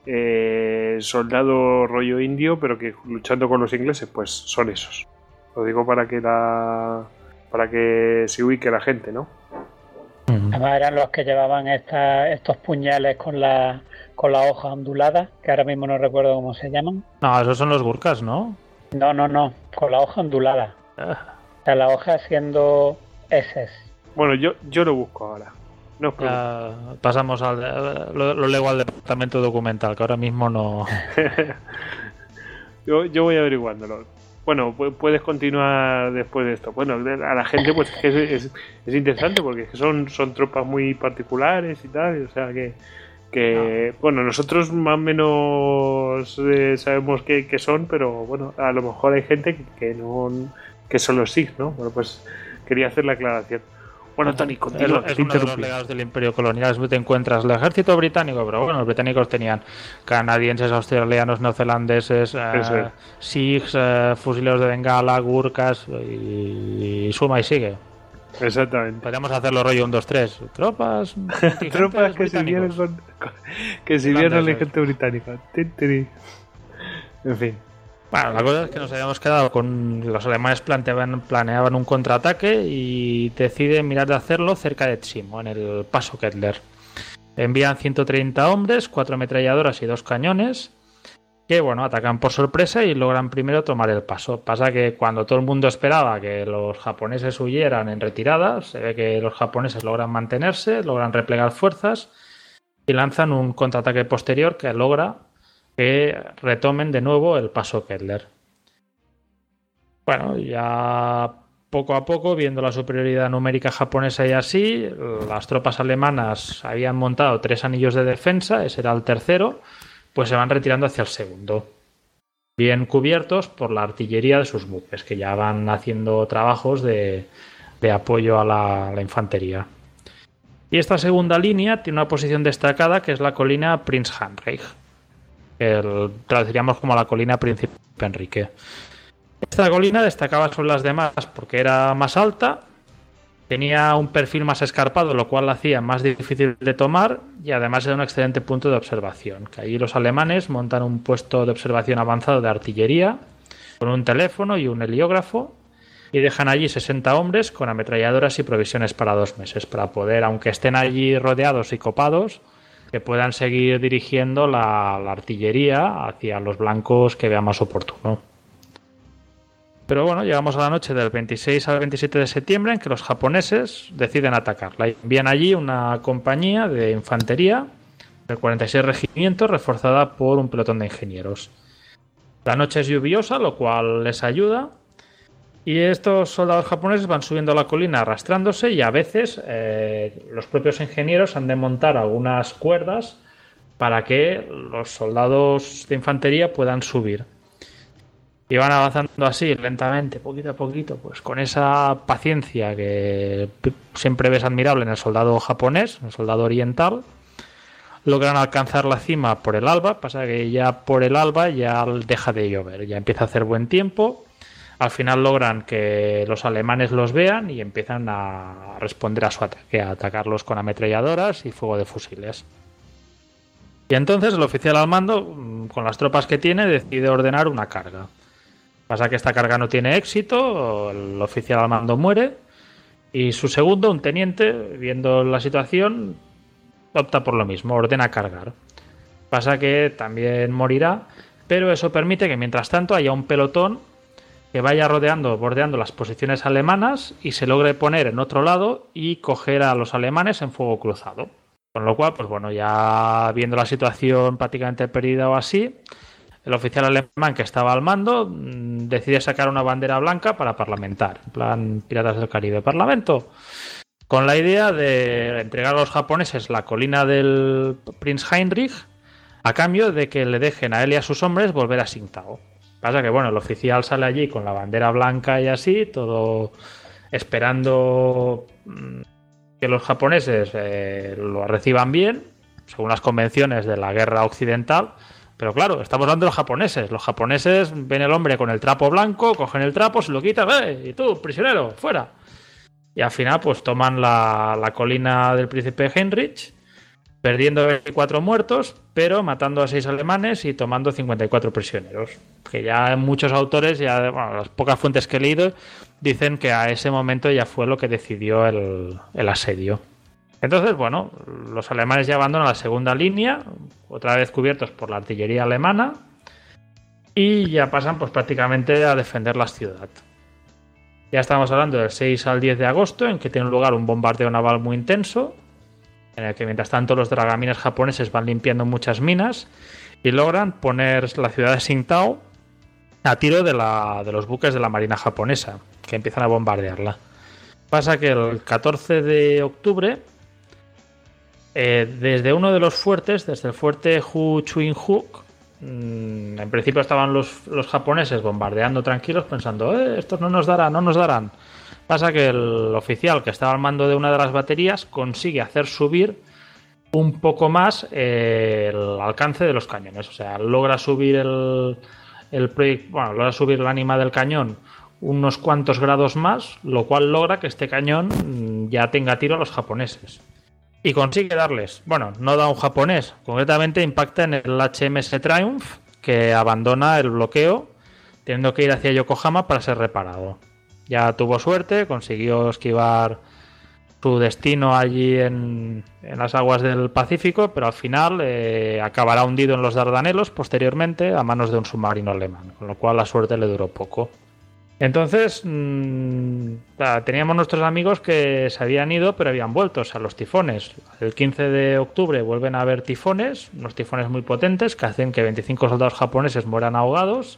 [SPEAKER 1] eh, soldado rollo indio, pero que luchando con los ingleses, pues son esos. Lo digo para que la, para que se ubique la gente, ¿no?
[SPEAKER 3] Además eran los que llevaban esta, estos puñales con la, con la hoja ondulada, que ahora mismo no recuerdo cómo se llaman.
[SPEAKER 2] No, esos son los Gurkhas, ¿no?
[SPEAKER 3] No, no, no, con la hoja ondulada.
[SPEAKER 2] Ah.
[SPEAKER 3] O sea, la hoja siendo S.
[SPEAKER 1] Bueno, yo, yo lo busco ahora. No
[SPEAKER 2] ya pasamos al lo, lo leo al departamento documental, que ahora mismo no.
[SPEAKER 1] yo, yo voy averiguándolo. Bueno, puedes continuar después de esto. Bueno, a la gente pues es, es, es interesante porque son, son tropas muy particulares y tal, o sea que, que no. Bueno, nosotros más o menos eh, sabemos qué, qué son, pero bueno, a lo mejor hay gente que, que no que son los SIGs, ¿no? Bueno, pues quería hacer la aclaración. Bueno, Tony, continúa.
[SPEAKER 2] Es, es uno de los legados del Imperio Colonial. Te encuentras el ejército británico, pero bueno, los británicos tenían canadienses, australianos, neozelandeses, eh, SIGs, eh, fusileros de Bengala, Gurkhas y, y suma y sigue.
[SPEAKER 1] Exactamente.
[SPEAKER 2] Podríamos hacerlo rollo uno, dos, tres. Tropas.
[SPEAKER 1] Tropas que sirvieron con, que sirvieron al ejército británico. En fin.
[SPEAKER 2] Bueno, la cosa es que nos habíamos quedado con los alemanes planteaban, planeaban un contraataque y deciden mirar de hacerlo cerca de Tshimo, en el paso Kettler. Envían ciento treinta hombres, cuatro ametralladoras y dos cañones que, bueno, atacan por sorpresa y logran primero tomar el paso. Pasa que cuando todo el mundo esperaba que los japoneses huyeran en retirada, se ve que los japoneses logran mantenerse, logran replegar fuerzas y lanzan un contraataque posterior que logra que retomen de nuevo el paso Kettler. Bueno, ya poco a poco, viendo la superioridad numérica japonesa y así, las tropas alemanas habían montado tres anillos de defensa, ese era el tercero, pues se van retirando hacia el segundo, bien cubiertos por la artillería de sus buques, que ya van haciendo trabajos de, de apoyo a la, a la infantería. Y esta segunda línea tiene una posición destacada que es la colina Prinz Heinrich. El, traduciríamos como la colina Príncipe Enrique. Esta colina destacaba sobre las demás porque era más alta, Tenía un perfil más escarpado, lo cual la hacía más difícil de tomar y además era un excelente punto de observación. Que allí los alemanes montan un puesto de observación avanzado de artillería con un teléfono y un heliógrafo y dejan allí sesenta hombres con ametralladoras y provisiones para dos meses para poder, aunque estén allí rodeados y copados, que puedan seguir dirigiendo la, la artillería hacia los blancos que vean más oportuno. Pero bueno, llegamos a la noche del veintiséis al veintisiete de septiembre en que los japoneses deciden atacarla. Envían allí una compañía de infantería del cuarenta y seis Regimiento reforzada por un pelotón de ingenieros. La noche es lluviosa, lo cual les ayuda. Y estos soldados japoneses van subiendo la colina arrastrándose y a veces eh, los propios ingenieros han de montar algunas cuerdas para que los soldados de infantería puedan subir. Y van avanzando así, lentamente, poquito a poquito, pues con esa paciencia que siempre ves admirable en el soldado japonés, en el soldado oriental. Logran alcanzar la cima por el alba, pasa que ya por el alba ya deja de llover, ya empieza a hacer buen tiempo. Al final logran que los alemanes los vean y empiezan a responder a su ataque, a atacarlos con ametralladoras y fuego de fusiles. Y entonces el oficial al mando, con las tropas que tiene, decide ordenar una carga. Pasa que esta carga no tiene éxito, el oficial al mando muere y su segundo, un teniente, viendo la situación, opta por lo mismo, ordena cargar. Pasa que también morirá, pero eso permite que mientras tanto haya un pelotón que vaya rodeando, bordeando las posiciones alemanas y se logre poner en otro lado y coger a los alemanes en fuego cruzado. Con lo cual, pues bueno, ya viendo la situación prácticamente perdida o así, el oficial alemán que estaba al mando mmm, decide sacar una bandera blanca para parlamentar, en plan Piratas del Caribe, Parlamento, con la idea de entregar a los japoneses la colina del Prinz Heinrich a cambio de que le dejen a él y a sus hombres volver a Tsingtao. Pasa que bueno, el oficial sale allí con la bandera blanca y así, todo esperando mmm, que los japoneses eh, lo reciban bien, según las convenciones de la guerra occidental. Pero claro, estamos hablando de los japoneses. Los japoneses ven el hombre con el trapo blanco, cogen el trapo, se lo quitan, ¡eh! Y tú, prisionero, fuera. Y al final, pues toman la, la colina del príncipe Heinrich, perdiendo veinticuatro muertos, pero matando a seis alemanes y tomando cincuenta y cuatro prisioneros. Que ya muchos autores, ya bueno, las pocas fuentes que he leído, dicen que a ese momento ya fue lo que decidió el, el asedio. Entonces, bueno, los alemanes ya abandonan la segunda línea, otra vez cubiertos por la artillería alemana, y ya pasan pues prácticamente a defender la ciudad. Ya estamos hablando del seis al diez de agosto, en que tiene lugar un bombardeo naval muy intenso, en el que mientras tanto los dragamines japoneses van limpiando muchas minas y logran poner la ciudad de Tsingtao a tiro de, la, de los buques de la marina japonesa, que empiezan a bombardearla. Pasa que el catorce de octubre, Eh, desde uno de los fuertes, desde el fuerte Hu Chuin-Huk, mmm, en principio estaban los, los japoneses bombardeando tranquilos pensando, eh, estos no nos darán, no nos darán. Pasa que el oficial que estaba al mando de una de las baterías consigue hacer subir un poco más eh, el alcance de los cañones, o sea, logra subir el, el bueno, logra subir el ánima del cañón unos cuantos grados más, lo cual logra que este cañón mmm, ya tenga tiro a los japoneses. Y consigue darles, bueno, no da un japonés, concretamente impacta en el H M S Triumph, que abandona el bloqueo, teniendo que ir hacia Yokohama para ser reparado. Ya tuvo suerte, consiguió esquivar su destino allí en, en las aguas del Pacífico, pero al final eh, acabará hundido en los Dardanelos posteriormente a manos de un submarino alemán, con lo cual la suerte le duró poco. Entonces, mmm, teníamos nuestros amigos que se habían ido, pero habían vuelto, o sea, los tifones. El quince de octubre vuelven a haber tifones, unos tifones muy potentes que hacen que veinticinco soldados japoneses mueran ahogados.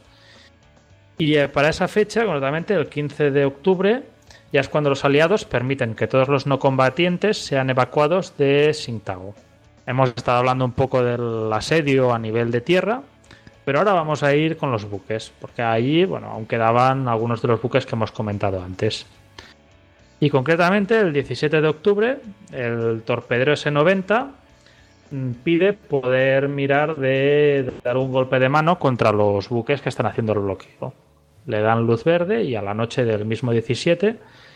[SPEAKER 2] Y eh, para esa fecha, concretamente el quince de octubre, ya es cuando los aliados permiten que todos los no combatientes sean evacuados de Tsingtao. Hemos estado hablando un poco del asedio a nivel de tierra. Pero ahora vamos a ir con los buques, porque allí, bueno, aún quedaban algunos de los buques que hemos comentado antes. Y concretamente, el diecisiete de octubre, el torpedero ese noventa pide poder mirar de dar un golpe de mano contra los buques que están haciendo el bloqueo. Le dan luz verde y a la noche del mismo diecisiete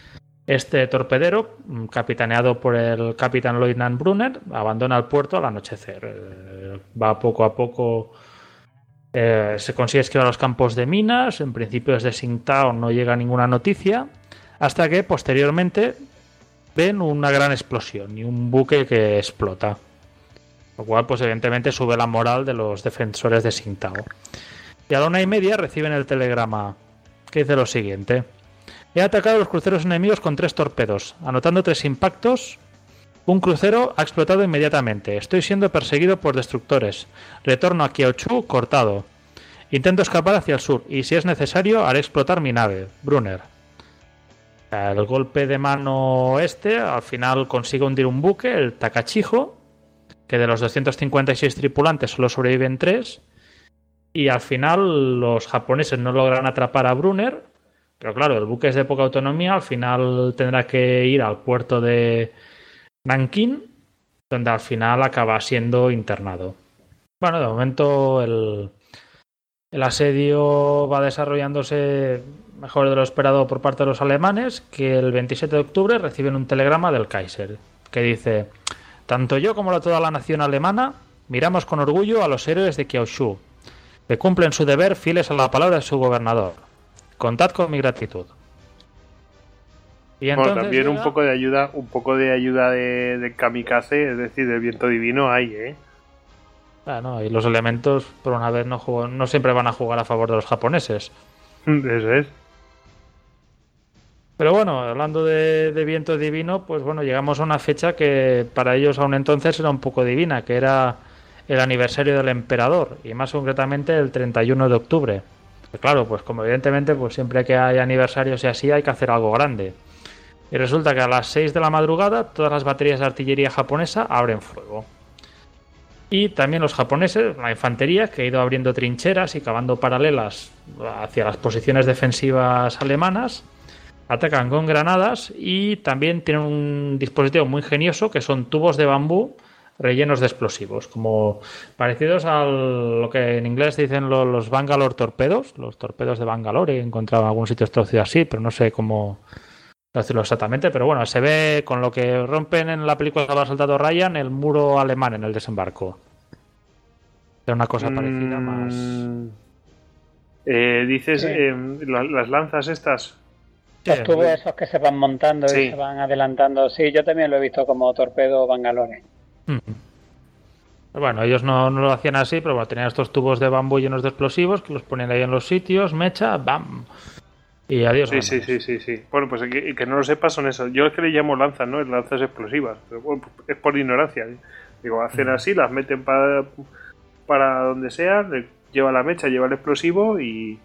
[SPEAKER 2] Este torpedero, capitaneado por el capitán Leutnant Brunner, abandona el puerto al anochecer. Eh, va poco a poco, eh, se consigue esquivar los campos de minas, en principio desde Tsingtao no llega ninguna noticia, hasta que posteriormente ven una gran explosión y un buque que explota. Lo cual, pues evidentemente sube la moral de los defensores de Tsingtao. Y a la una y media reciben el telegrama que dice lo siguiente: he atacado a los cruceros enemigos con tres torpedos, anotando tres impactos. Un crucero ha explotado inmediatamente. Estoy siendo perseguido por destructores. Retorno a Kiaochu cortado. Intento escapar hacia el sur y si es necesario haré explotar mi nave. Brunner. El golpe de mano este al final consigue hundir un buque, el Takachiho, que de los doscientos cincuenta y seis tripulantes solo sobreviven tres, y al final los japoneses no logran atrapar a Brunner, pero claro, el buque es de poca autonomía, al final tendrá que ir al puerto de Nankín, donde al final acaba siendo internado. Bueno, de momento el, el asedio va desarrollándose mejor de lo esperado por parte de los alemanes, que el veintisiete de octubre reciben un telegrama del Kaiser, que dice: tanto yo como toda la nación alemana miramos con orgullo a los héroes de Kiaosu, que cumplen su deber fieles a la palabra de su gobernador. Contad con mi gratitud.
[SPEAKER 1] Y entonces, bueno, también llega... un poco de ayuda, un poco de ayuda de, de kamikaze, es decir, del viento divino hay, ¿eh?
[SPEAKER 2] Bueno, y los elementos, por una vez, no, juego, no siempre van a jugar a favor de los japoneses.
[SPEAKER 1] Eso es.
[SPEAKER 2] Pero bueno, hablando de, de viento divino, pues bueno, llegamos a una fecha que para ellos aún entonces era un poco divina, que era el aniversario del emperador, y más concretamente el treinta y uno de octubre. Que claro, pues como evidentemente, pues siempre que hay aniversarios y así hay que hacer algo grande. Y resulta que a las seis de la madrugada todas las baterías de artillería japonesa abren fuego. Y también los japoneses, la infantería, que ha ido abriendo trincheras y cavando paralelas hacia las posiciones defensivas alemanas, atacan con granadas y también tienen un dispositivo muy ingenioso que son tubos de bambú rellenos de explosivos, como parecidos a lo que en inglés dicen los, los Bangalore torpedos, los torpedos de Bangalore. He encontrado en algún sitio traducido así, pero no sé cómo decirlo exactamente. Pero bueno, se ve con lo que rompen en la película del soldado Ryan el muro alemán en el desembarco. Era una cosa parecida, mm, más...
[SPEAKER 1] Eh, dices, sí. eh, la, las lanzas estas...
[SPEAKER 3] Los tubos esos que se van montando sí. y se van adelantando. Sí, yo también lo he visto como torpedo Bangalore.
[SPEAKER 2] Hmm. Bueno, ellos no, no lo hacían así, pero bueno, tenían estos tubos de bambú llenos de explosivos que los ponían ahí en los sitios, mecha, bam. Y adiós.
[SPEAKER 1] Sí, sí, sí, sí, sí. Bueno, pues que, que no lo sepas son esos. Yo es que le llamo lanzas, ¿no? Es lanzas explosivas. Pero bueno, es por ignorancia. Digo, hacen así, las meten para, para donde sea, le lleva la mecha, lleva el explosivo y...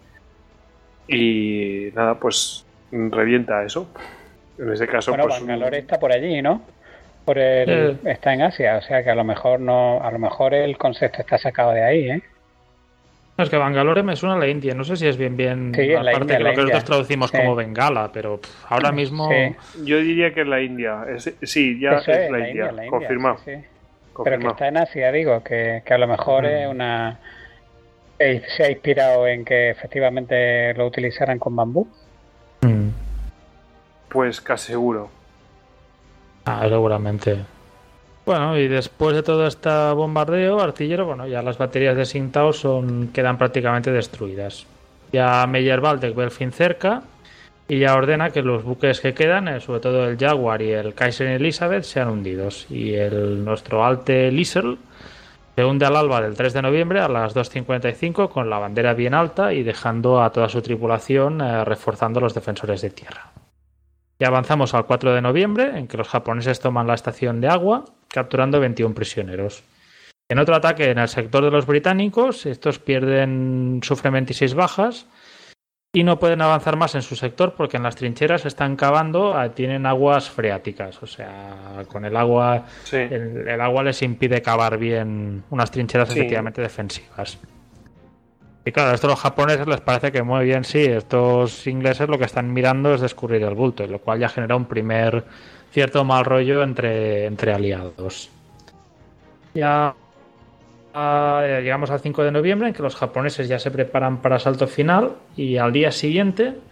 [SPEAKER 1] Y nada, pues... revienta eso. En ese caso,
[SPEAKER 3] bueno,
[SPEAKER 1] pues
[SPEAKER 3] Bangalore está por allí, ¿no? Por el, eh. Está en Asia, o sea que a lo mejor no, a lo mejor el concepto está sacado de ahí, ¿eh?
[SPEAKER 2] No, es que Bangalore me suena a la India, no sé si es bien bien
[SPEAKER 3] sí,
[SPEAKER 2] aparte
[SPEAKER 3] la India,
[SPEAKER 2] de lo que nosotros traducimos sí. como Bengala, pero pff, ahora mismo
[SPEAKER 3] sí.
[SPEAKER 1] yo diría que es la India. Es, sí, ya es, es la, la, India. India, la India, confirmado.
[SPEAKER 3] Sí, sí. Confirmado. Pero que está en Asia, digo, que, que a lo mejor mm. es una se ha inspirado en que efectivamente lo utilizaran con bambú.
[SPEAKER 2] Mm.
[SPEAKER 1] Pues casi seguro.
[SPEAKER 2] Ah, seguramente. Bueno, y después de todo este bombardeo artillero, bueno, ya las baterías de Tsingtao son, quedan prácticamente destruidas. Ya Meyer-Waldeck ve el fin cerca y ya ordena que los buques que quedan, sobre todo el Jaguar y el Kaiser Elizabeth, sean hundidos. Y el nuestro Alte Liesel se hunde al alba del tres de noviembre a las dos cincuenta y cinco con la bandera bien alta y dejando a toda su tripulación eh, reforzando los defensores de tierra. Y avanzamos al cuatro de noviembre, en que los japoneses toman la estación de Agua, capturando veintiún prisioneros. En otro ataque en el sector de los británicos, estos pierden, sufren veintiséis bajas y no pueden avanzar más en su sector porque en las trincheras están cavando, tienen aguas freáticas, o sea, con el agua, sí. el, el agua les impide cavar bien unas trincheras sí. efectivamente defensivas. Y claro, a esto a los japoneses les parece que muy bien, sí, estos ingleses lo que están mirando es descubrir el bulto, lo cual ya genera un primer cierto mal rollo entre, entre aliados. Ya uh, llegamos al cinco de noviembre, en que los japoneses ya se preparan para asalto final, y al día siguiente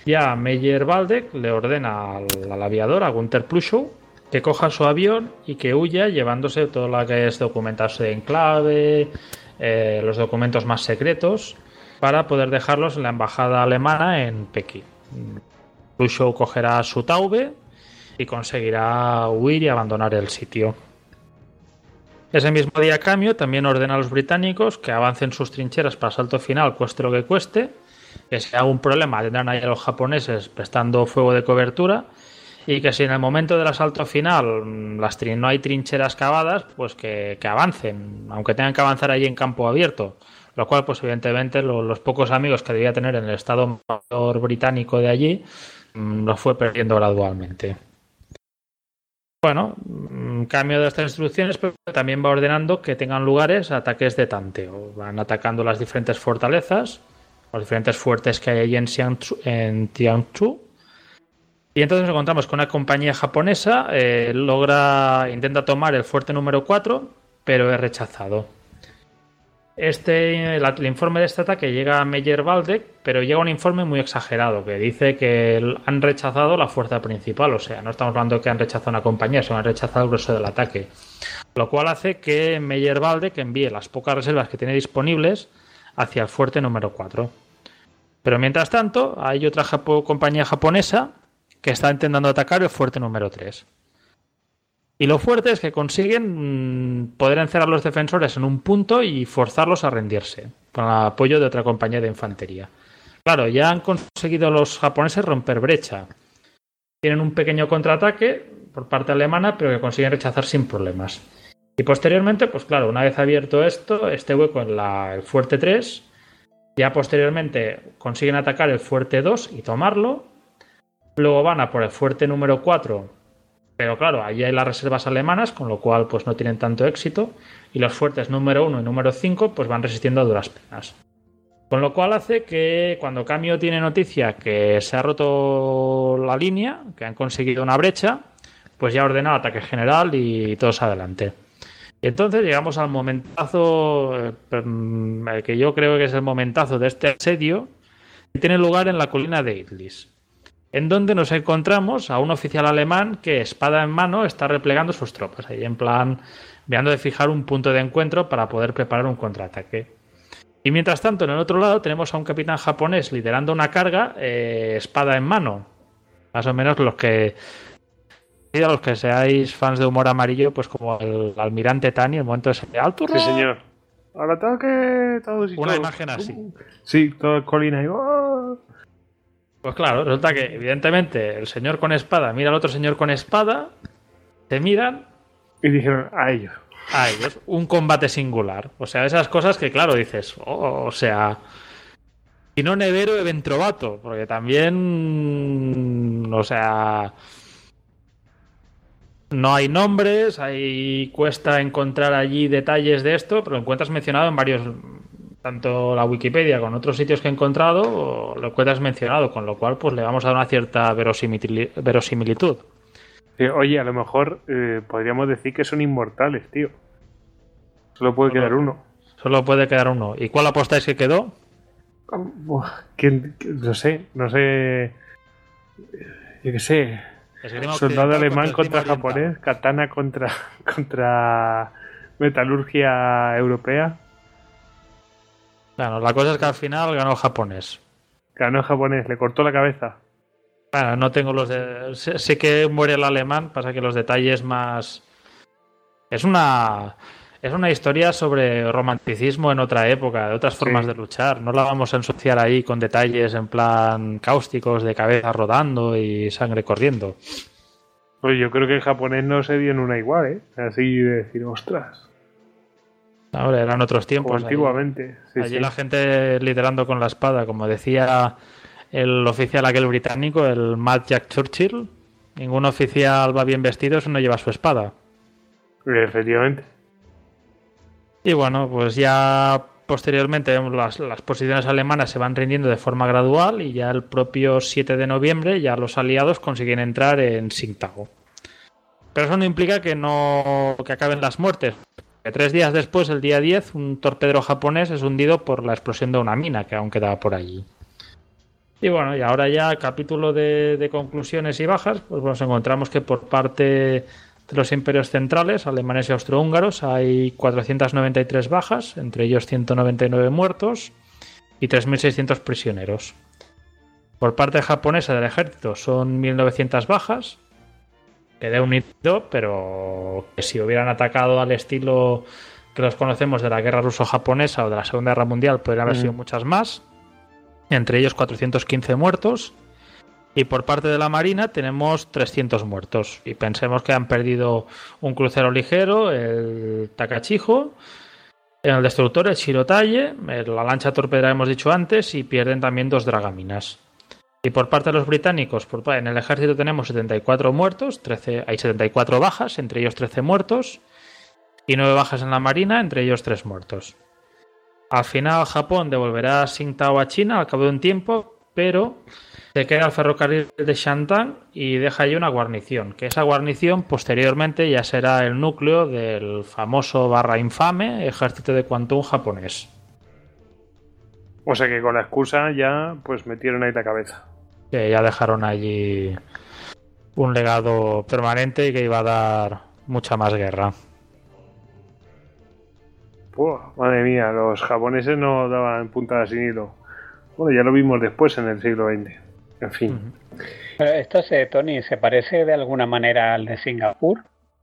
[SPEAKER 2] Ya Meyer Waldeck le ordena al, al aviador, a Gunther Pluschow, que coja su avión y que huya llevándose todo lo que es documentos de enclave, eh, los documentos más secretos, para poder dejarlos en la embajada alemana en Pekín. Pluschow cogerá su Taube y conseguirá huir y abandonar el sitio. Ese mismo día, Camio también ordena a los británicos que avancen sus trincheras para asalto final, cueste lo que cueste, que si hay algún problema tendrán ahí a los japoneses prestando fuego de cobertura, y que si en el momento del asalto final las trin- no hay trincheras cavadas, pues que, que avancen, aunque tengan que avanzar allí en campo abierto, lo cual pues evidentemente lo, los pocos amigos que debía tener en el Estado Mayor británico de allí mmm, los fue perdiendo gradualmente. Bueno, en cambio de estas instrucciones, pero también va ordenando que tengan lugares ataques de tanteo. Van atacando las diferentes fortalezas, los diferentes fuertes que hay allí en, Xiangchu, en Tianchu. Y entonces nos encontramos con una compañía japonesa, eh, logra, intenta tomar el fuerte número cuatro, pero es rechazado. Este, el, el informe de este ataque llega a Meyer Waldeck, pero llega un informe muy exagerado que dice que han rechazado la fuerza principal, o sea, no estamos hablando de que han rechazado una compañía, sino han rechazado el grueso del ataque, lo cual hace que Meyer Waldeck envíe las pocas reservas que tiene disponibles hacia el fuerte número cuatro. Pero mientras tanto, hay otra japo- compañía japonesa que está intentando atacar el fuerte número tres. Y lo fuerte es que consiguen mmm, poder encerrar a los defensores en un punto y forzarlos a rendirse, con el apoyo de otra compañía de infantería. Claro, ya han conseguido los japoneses romper brecha. Tienen un pequeño contraataque por parte alemana, pero que consiguen rechazar sin problemas. Y posteriormente, pues claro, una vez abierto esto, este hueco en la, el fuerte tres, ya posteriormente consiguen atacar el fuerte dos y tomarlo. Luego van a por el fuerte número cuatro, pero claro, allí hay las reservas alemanas, con lo cual pues no tienen tanto éxito, y los fuertes número uno y número cinco pues van resistiendo a duras penas. Con lo cual hace que cuando Camio tiene noticia que se ha roto la línea, que han conseguido una brecha, pues ya ordena el ataque general y todos adelante. Y entonces llegamos al momentazo, eh, que yo creo que es el momentazo de este asedio, que tiene lugar en la colina de Idlis, en donde nos encontramos a un oficial alemán que, espada en mano, está replegando sus tropas, ahí en plan, mirando de fijar un punto de encuentro para poder preparar un contraataque. Y mientras tanto, en el otro lado, tenemos a un capitán japonés liderando una carga, eh, espada en mano. Más o menos los que, a los que seáis fans de humor amarillo, pues como el almirante Tani, el momento ese de alto.
[SPEAKER 1] Sí, señor. Al ataque, todos y
[SPEAKER 2] Una
[SPEAKER 1] todos.
[SPEAKER 2] imagen así.
[SPEAKER 1] Sí, toda colina y... ¡oh!
[SPEAKER 2] Pues claro, resulta que evidentemente el señor con espada mira al otro señor con espada, te miran
[SPEAKER 1] y dijeron a ellos.
[SPEAKER 2] A ellos, un combate singular. O sea, esas cosas que claro dices, oh, o sea, y no nevero e ventrovato, porque también, o sea, no hay nombres, hay cuesta encontrar allí detalles de esto, pero lo encuentras mencionado en varios, tanto la Wikipedia con otros sitios que he encontrado, lo encuentras mencionado, con lo cual pues le vamos a dar una cierta verosimil- verosimilitud.
[SPEAKER 1] Sí, oye, a lo mejor eh, podríamos decir que son inmortales, tío. Solo puede
[SPEAKER 2] Solo,
[SPEAKER 1] quedar uno.
[SPEAKER 2] Solo puede quedar uno. ¿Y cuál apostáis que quedó?
[SPEAKER 1] ¿Quién? No sé, no sé. Yo qué sé. Soldado alemán contra japonés, katana contra contra metalurgia europea.
[SPEAKER 2] Bueno, la cosa es que al final ganó el japonés.
[SPEAKER 1] Ganó el japonés, le cortó la cabeza.
[SPEAKER 2] Bueno, no tengo los de... Sé, sé que muere el alemán, pasa que los detalles más... Es una... Es una historia sobre romanticismo en otra época, de otras formas sí. de luchar. No la vamos a ensuciar ahí con detalles en plan cáusticos de cabeza rodando y sangre corriendo.
[SPEAKER 1] Pues yo creo que el japonés no se dio en una igual, ¿eh? Así de decir, ostras.
[SPEAKER 2] Ahora eran otros tiempos.
[SPEAKER 1] Como antiguamente.
[SPEAKER 2] Allí,
[SPEAKER 1] sí,
[SPEAKER 2] allí
[SPEAKER 1] sí.
[SPEAKER 2] la gente liderando con la espada, como decía el oficial aquel británico, el Mad Jack Churchill. Ningún oficial va bien vestido si no lleva su espada.
[SPEAKER 1] Efectivamente.
[SPEAKER 2] Y bueno, pues ya posteriormente las, las posiciones alemanas se van rindiendo de forma gradual y ya el propio siete de noviembre ya los aliados consiguen entrar en Tsingtao. Pero eso no implica que no que acaben las muertes. Que tres días después, el día diez, un torpedero japonés es hundido por la explosión de una mina que aún quedaba por allí. Y bueno, y ahora ya capítulo de, de conclusiones y bajas, pues nos encontramos que por parte de los imperios centrales, alemanes y austrohúngaros, hay cuatrocientas noventa y tres bajas, entre ellos ciento noventa y nueve muertos y tres mil seiscientos prisioneros. Por parte japonesa del ejército son mil novecientas bajas, que de unido, pero que si hubieran atacado al estilo que los conocemos de la guerra ruso-japonesa o de la Segunda Guerra Mundial, podrían haber mm. sido muchas más. Entre ellos cuatrocientos quince muertos. Y por parte de la Marina tenemos trescientos muertos. Y pensemos que han perdido un crucero ligero, el Takachiho, el destructor, el Shirotaye, la lancha torpedera hemos dicho antes, y pierden también dos dragaminas. Y por parte de los británicos, por, en el ejército tenemos setenta y cuatro muertos, trece, hay setenta y cuatro bajas, entre ellos trece muertos, y nueve bajas en la Marina, entre ellos tres muertos. Al final Japón devolverá Tsingtao a China al cabo de un tiempo, pero se queda el ferrocarril de Shantung y deja allí una guarnición, que esa guarnición posteriormente ya será el núcleo del famoso barra infame ejército de Kwantung japonés.
[SPEAKER 1] O sea que con la excusa ya pues metieron ahí la cabeza.
[SPEAKER 2] Que ya dejaron allí un legado permanente y que iba a dar mucha más guerra.
[SPEAKER 1] Puh, madre mía, los japoneses no daban puntadas sin hilo. Bueno, ya lo vimos después en el siglo veinte. En fin.
[SPEAKER 3] Uh-huh. Esto, se, Tony, ¿se parece de alguna manera al de Singapur?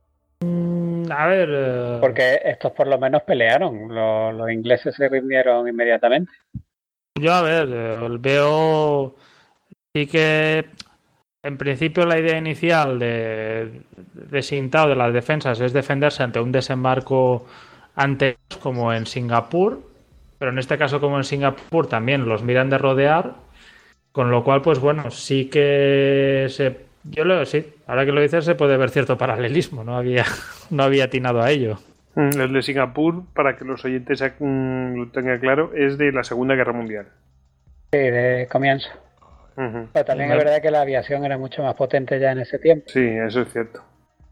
[SPEAKER 2] Mm, a ver... Uh...
[SPEAKER 3] Porque estos por lo menos pelearon. Los, los ingleses se rindieron inmediatamente.
[SPEAKER 2] Yo, a ver, veo... Sí que... En principio la idea inicial de, de Tsingtao, de las defensas, es defenderse ante un desembarco antes, como en Singapur, pero en este caso como en Singapur también los miran de rodear, con lo cual pues bueno, sí que se, yo lo sí, ahora que lo dices se puede ver cierto paralelismo, no había no había atinado a ello.
[SPEAKER 1] El de Singapur, para que los oyentes lo tengan claro, es de la Segunda Guerra Mundial.
[SPEAKER 3] Sí, de comienzo. Uh-huh. Pero también es verdad que la aviación era mucho más potente ya en ese tiempo.
[SPEAKER 1] Sí, eso es cierto.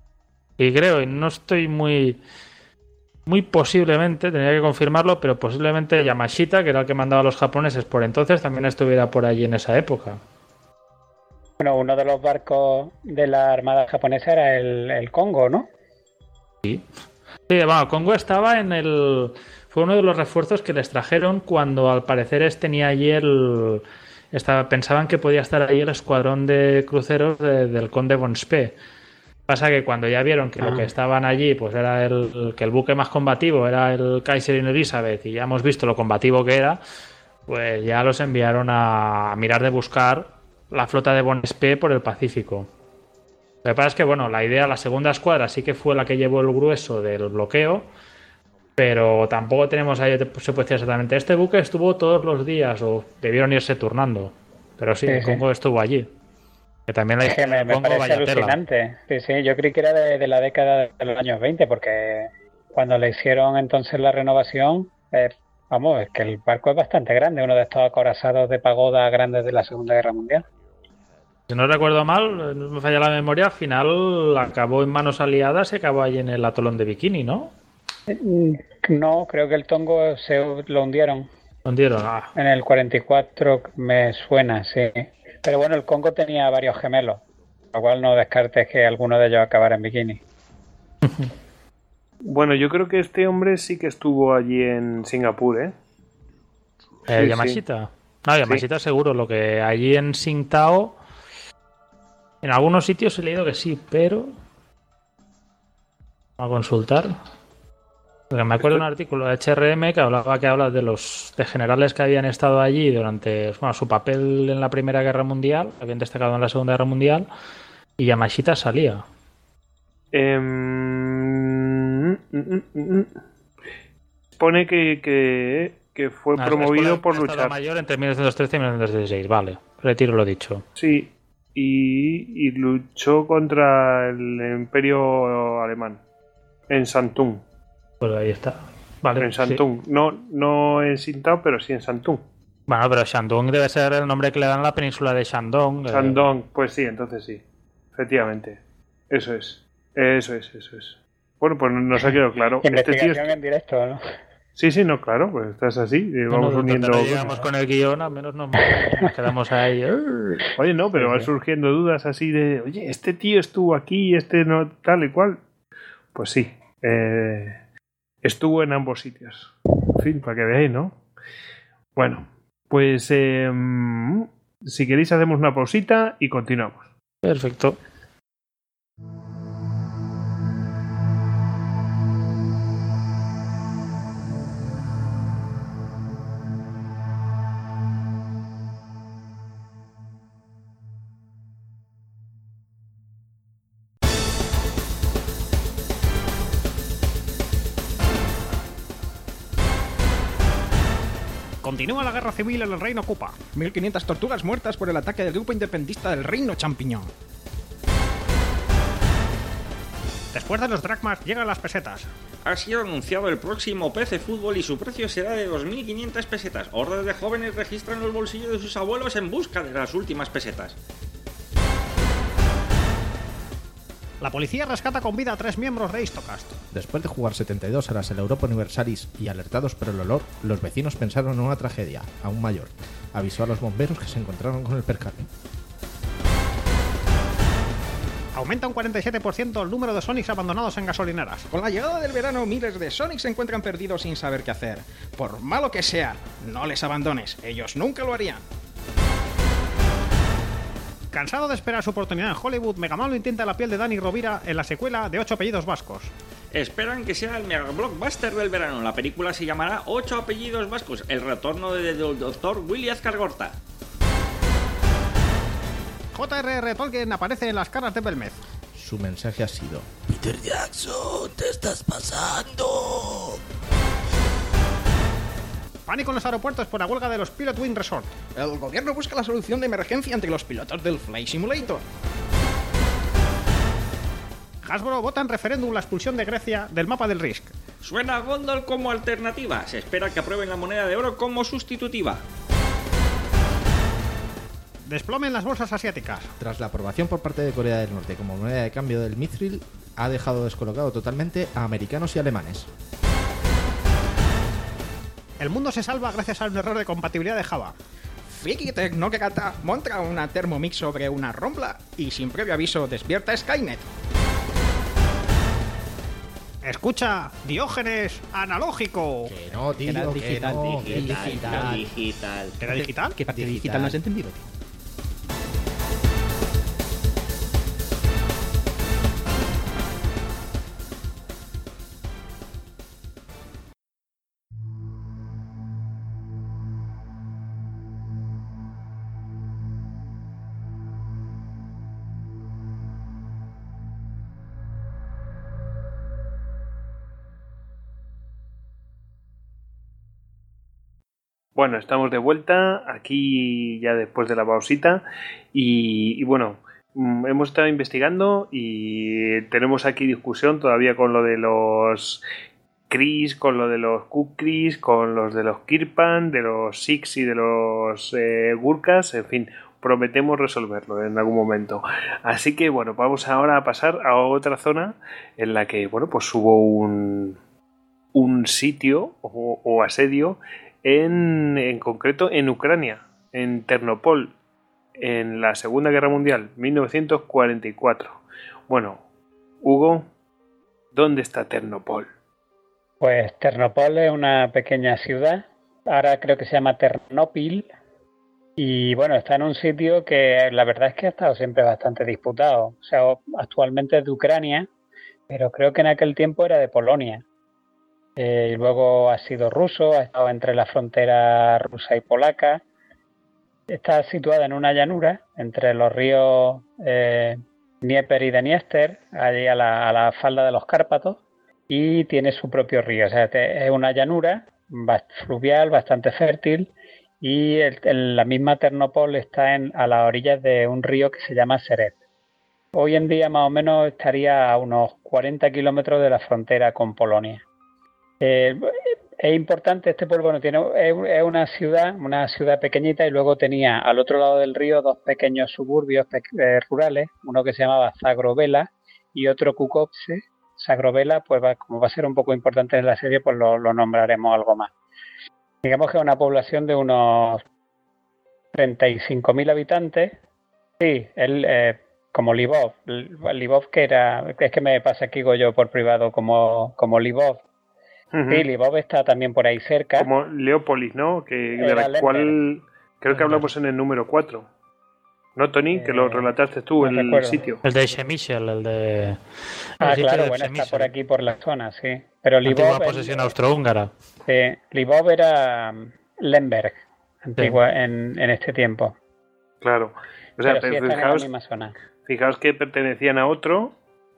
[SPEAKER 2] Y creo, y no estoy muy Muy posiblemente, tendría que confirmarlo, pero posiblemente Yamashita, que era el que mandaba a los japoneses por entonces, también estuviera por allí en esa época.
[SPEAKER 3] Bueno, uno de los barcos de la armada japonesa era el, el Congo, ¿no?
[SPEAKER 2] Sí. Sí, bueno, Congo estaba en el... Fue uno de los refuerzos que les trajeron cuando al parecer tenía allí el... Estaba, pensaban que podía estar ahí el escuadrón de cruceros de, del conde von Spee. Pasa que cuando ya vieron que ah. lo que estaban allí pues era el que el buque más combativo era el Kaiserin Elizabeth y ya hemos visto lo combativo que era, pues ya los enviaron a mirar de buscar la flota de von Spee por el Pacífico. Lo que pasa es que bueno, la idea, la segunda escuadra sí que fue la que llevó el grueso del bloqueo, pero tampoco tenemos ahí, se puede decir exactamente, este buque estuvo todos los días o debieron irse turnando, pero sí, sí, el Congo sí. estuvo allí. Que también
[SPEAKER 3] es que me, me parece alucinante. Sí, sí, yo creí que era de, de la década de los años veinte, porque cuando le hicieron entonces la renovación, eh, vamos, es que el barco es bastante grande, uno de estos acorazados de pagoda grandes de la Segunda Guerra Mundial.
[SPEAKER 2] Si no recuerdo mal, no me falla la memoria, al final acabó en manos aliadas y acabó allí en el atolón de Bikini, ¿no?
[SPEAKER 3] No, creo que el Tongo se lo hundieron.
[SPEAKER 2] ¿Lo hundieron? Ah.
[SPEAKER 3] En el cuarenta y cuatro me suena, sí. Pero bueno, el Congo tenía varios gemelos, lo cual no descartes que alguno de ellos acabara en Bikini.
[SPEAKER 1] Bueno, yo creo que este hombre sí que estuvo allí en Singapur, ¿eh?
[SPEAKER 2] ¿Eh sí, Yamashita? Sí. No, Yamashita sí. Seguro, lo que allí en Tsingtao, en algunos sitios he leído que sí, pero... Vamos a consultar. Porque me acuerdo de un artículo de H R M que hablaba que habla de los de generales que habían estado allí durante bueno, su papel en la Primera Guerra Mundial, habían destacado en la Segunda Guerra Mundial, y Yamashita salía.
[SPEAKER 1] Eh, pone que, que, que fue no, promovido por luchar.
[SPEAKER 2] Mayor entre mil novecientos trece y mil novecientos dieciséis, vale, retiro lo dicho.
[SPEAKER 1] Sí, y, y luchó contra el Imperio Alemán en Shantung.
[SPEAKER 2] Pues ahí está. Vale,
[SPEAKER 1] en Shantung. Sí. No, no en Tsingtao, pero sí en Shantung.
[SPEAKER 2] Bueno, pero Shandong debe ser el nombre que le dan a la península de Shandong.
[SPEAKER 1] Shandong, eh... pues sí, entonces sí. Efectivamente. Eso es. Eso es, eso es. Bueno, pues nos ha quedado claro.
[SPEAKER 3] Investigación
[SPEAKER 1] este tío...
[SPEAKER 3] en directo, ¿no?
[SPEAKER 1] Sí, sí, no, claro, pues estás así, y vamos
[SPEAKER 2] bueno,
[SPEAKER 1] uniendo...
[SPEAKER 2] No llegamos con el guión, al menos nos, nos quedamos ahí.
[SPEAKER 1] Oye, no, pero sí, van sí. surgiendo dudas así de, oye, este tío estuvo aquí, este no, tal y cual. Pues sí, eh, estuvo en ambos sitios. En fin, para que veáis, ¿no? Bueno, pues eh, si queréis hacemos una pausita y continuamos.
[SPEAKER 2] Perfecto.
[SPEAKER 4] Continúa la guerra civil en el Reino Koopa. mil quinientas tortugas muertas por el ataque del grupo independentista del Reino Champiñón. Después de los dracmas llegan las pesetas.
[SPEAKER 5] Ha sido anunciado el próximo P C Fútbol y su precio será de dos mil quinientas pesetas. Hordas de jóvenes registran los bolsillos de sus abuelos en busca de las últimas pesetas.
[SPEAKER 4] La policía rescata con vida a tres miembros de Histocast.
[SPEAKER 6] Después de jugar setenta y dos horas el Europa Universalis y alertados por el olor, los vecinos pensaron en una tragedia, aún mayor. Avisó a los bomberos que se encontraron con el percance.
[SPEAKER 4] Aumenta un cuarenta y siete por ciento el número de Sonics abandonados en gasolineras.
[SPEAKER 7] Con la llegada del verano, miles de Sonics se encuentran perdidos sin saber qué hacer. Por malo que sea, no les abandones, ellos nunca lo harían.
[SPEAKER 4] Cansado de esperar su oportunidad en Hollywood, Megaman lo intenta la piel de Dani Rovira en la secuela de Ocho apellidos vascos.
[SPEAKER 5] Esperan que sea el mega blockbuster del verano. La película se llamará Ocho apellidos vascos, el retorno del doctor Willy Azkargorta.
[SPEAKER 4] J R R Tolkien aparece en las caras de Belmez.
[SPEAKER 6] Su mensaje ha sido:
[SPEAKER 8] Peter Jackson, te estás pasando.
[SPEAKER 4] Pánico en los aeropuertos por la huelga de los Pilot Wing Resort.
[SPEAKER 7] El gobierno busca la solución de emergencia entre los pilotos del Flight Simulator.
[SPEAKER 4] Hasbro vota en referéndum la expulsión de Grecia del mapa del Risk.
[SPEAKER 5] Suena Gondol como alternativa. Se espera que aprueben la moneda de oro como sustitutiva.
[SPEAKER 4] Desplome en las bolsas asiáticas.
[SPEAKER 6] Tras la aprobación por parte de Corea del Norte como moneda de cambio del Mithril, ha dejado descolocado totalmente a americanos y alemanes.
[SPEAKER 4] El mundo se salva gracias a un error de compatibilidad de Java.
[SPEAKER 7] Friki Tecnocrata monta una Thermomix sobre una rompla y sin previo aviso despierta Skynet.
[SPEAKER 4] Escucha, Diógenes analógico.
[SPEAKER 6] Que no, tío,
[SPEAKER 7] que,
[SPEAKER 6] que
[SPEAKER 7] digital,
[SPEAKER 6] no,
[SPEAKER 7] digital,
[SPEAKER 5] digital, digital.
[SPEAKER 4] ¿Era digital?
[SPEAKER 7] ¿Qué parte digital, digital no has entendido, tío?
[SPEAKER 1] Bueno, estamos de vuelta aquí ya después de la pausita y, y bueno, hemos estado investigando y tenemos aquí discusión todavía con lo de los Kree, con lo de los Kukris, con los de los Kirpan, de los Six y de los eh, Gurkhas, en fin, prometemos resolverlo en algún momento. Así que bueno, vamos ahora a pasar a otra zona en la que, bueno, pues hubo un, un sitio o, o asedio En, en concreto en Ucrania, en Ternopol, en la Segunda Guerra Mundial, mil novecientos cuarenta y cuatro. Bueno, Hugo, ¿dónde está Ternopol?
[SPEAKER 3] Pues Ternopol es una pequeña ciudad, ahora creo que se llama Ternopil, y bueno, está en un sitio que la verdad es que ha estado siempre bastante disputado. O sea, actualmente es de Ucrania, pero creo que en aquel tiempo era de Polonia. Eh, y luego ha sido ruso, ha estado entre la frontera rusa y polaca. Está situada en una llanura entre los ríos eh, Dnieper y Dniester, allí a la, a la falda de los Cárpatos, y tiene su propio río. O sea, es una llanura fluvial, bastante fértil, y el, el, la misma Ternopol está en, a las orillas de un río que se llama Seret. Hoy en día más o menos estaría a unos cuarenta kilómetros de la frontera con Polonia. Eh, es importante este pueblo, bueno, tiene, es, es una ciudad, una ciudad pequeñita, y luego tenía al otro lado del río dos pequeños suburbios pe- eh, rurales, uno que se llamaba Zagrovela y otro Kukopce, Sagrovela, pues va, como va a ser un poco importante en la serie, pues lo, lo nombraremos algo más. Digamos que es una población de unos treinta y cinco mil habitantes. Sí, él, eh, como Lvov. Lvov que era, es que me pasa aquí yo por privado, como, como Lvov. Uh-huh. Sí, Lvov está también por ahí cerca.
[SPEAKER 1] Como Leópolis, ¿no? Que, de la Lemberg. Cual creo que hablamos en el número cuatro. ¿No, Tony? Eh, que lo relataste tú, no el recuerdo. Sitio.
[SPEAKER 2] El de Przemyśl, el de...
[SPEAKER 3] Ah, el claro, bueno, está por aquí, por la zona, sí. Pero Lvov...
[SPEAKER 2] Antigua posesión austrohúngara.
[SPEAKER 3] Sí, Lvov era Lemberg, antigua, sí. en, en este tiempo.
[SPEAKER 1] Claro. O sea,
[SPEAKER 3] pero sí
[SPEAKER 1] fijaos,
[SPEAKER 3] está en la misma zona.
[SPEAKER 1] Fijaos que pertenecían a otro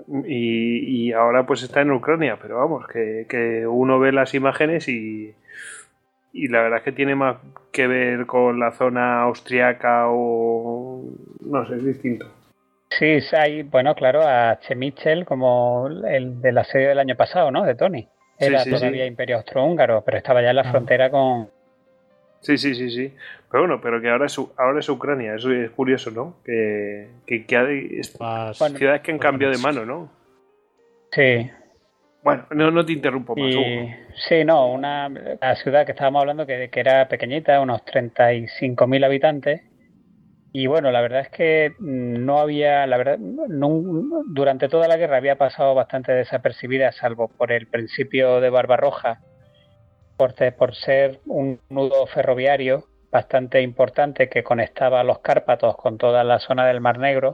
[SPEAKER 1] y, y ahora pues está en Ucrania, pero vamos, que, que uno ve las imágenes y... Y la verdad es que tiene más que ver con la zona austriaca o... no sé, es distinto.
[SPEAKER 3] Sí, hay, bueno, claro, a Przemyśl como el del asedio del año pasado, ¿no? De Tony. Era sí, sí, todavía sí. Imperio Austrohúngaro, pero estaba ya en la ah. frontera con...
[SPEAKER 1] Sí, sí, sí, sí. Pero bueno, pero que ahora es, ahora es Ucrania, eso es curioso, ¿no? Que, que, que hay más... bueno, ciudades que han cambiado de mano, ¿no?
[SPEAKER 3] Sí.
[SPEAKER 1] Bueno, no, no te interrumpo más.
[SPEAKER 3] Y, sí, no, una la ciudad que estábamos hablando que, que era pequeñita, unos treinta y cinco mil habitantes. Y bueno, la verdad es que no había, la verdad, no, durante toda la guerra había pasado bastante desapercibida, salvo por el principio de Barbarroja, por, por ser un nudo ferroviario bastante importante que conectaba a los Cárpatos con toda la zona del Mar Negro.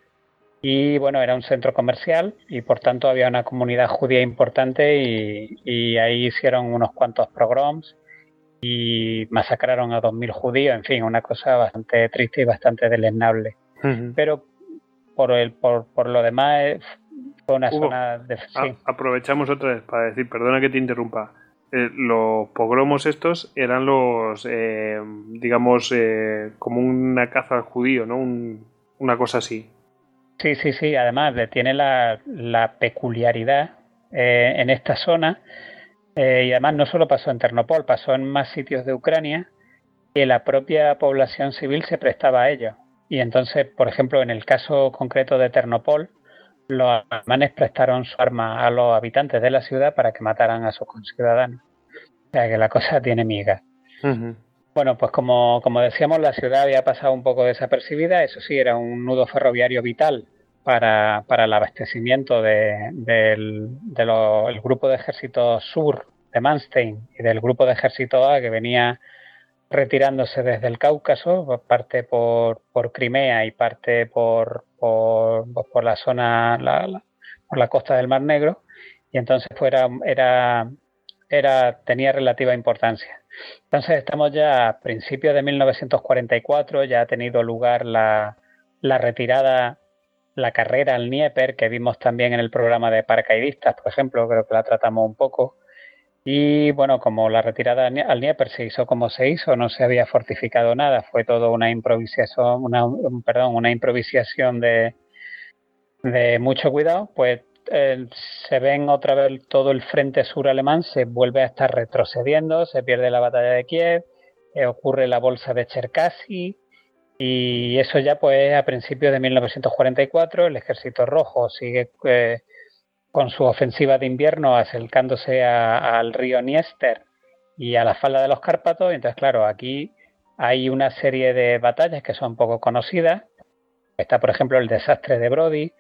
[SPEAKER 3] Y bueno, era un centro comercial y por tanto había una comunidad judía importante y, y ahí hicieron unos cuantos pogroms y masacraron a dos mil judíos, en fin, una cosa bastante triste y bastante deleznable. Uh-huh. Pero por el por, por lo demás fue una Hugo, zona de... Sí.
[SPEAKER 1] A, aprovechamos otra vez para decir, perdona que te interrumpa, eh, los pogromos estos eran los, eh, digamos, eh, como una caza al judío, ¿no? Un, una cosa así.
[SPEAKER 3] Sí, sí, sí. Además, tiene la, la peculiaridad eh, en esta zona eh, y además no solo pasó en Ternopol, pasó en más sitios de Ucrania y la propia población civil se prestaba a ello. Y entonces, por ejemplo, en el caso concreto de Ternopol, los alemanes prestaron su arma a los habitantes de la ciudad para que mataran a sus conciudadanos. O sea que la cosa tiene migas. Uh-huh. Bueno, pues como, como decíamos, la ciudad había pasado un poco desapercibida. Eso sí, era un nudo ferroviario vital para, para el abastecimiento de, del de lo, el grupo de ejército sur de Manstein y del grupo de ejército A que venía retirándose desde el Cáucaso, parte por, por Crimea y parte por, por, por la zona, la, la, por la costa del Mar Negro. Y entonces pues era, era, era, tenía relativa importancia. Entonces estamos ya a principios de mil novecientos cuarenta y cuatro, ya ha tenido lugar la, la retirada, la carrera al Dnieper, que vimos también en el programa de paracaidistas, por ejemplo, creo que la tratamos un poco. Y bueno, como la retirada al Dnieper se hizo como se hizo, no se había fortificado nada, fue todo una improvisación, una, perdón, una improvisación de, de mucho cuidado, pues Eh, se ven otra vez todo el frente sur alemán, se vuelve a estar retrocediendo, se pierde la batalla de Kiev, eh, ocurre la bolsa de Cherkasy y eso ya pues a principios de mil novecientos cuarenta y cuatro el ejército rojo sigue eh, con su ofensiva de invierno acercándose a, al río Dniester y a la falda de los Cárpatos. Entonces claro, aquí hay una serie de batallas que son poco conocidas. Está por ejemplo el desastre de Brody,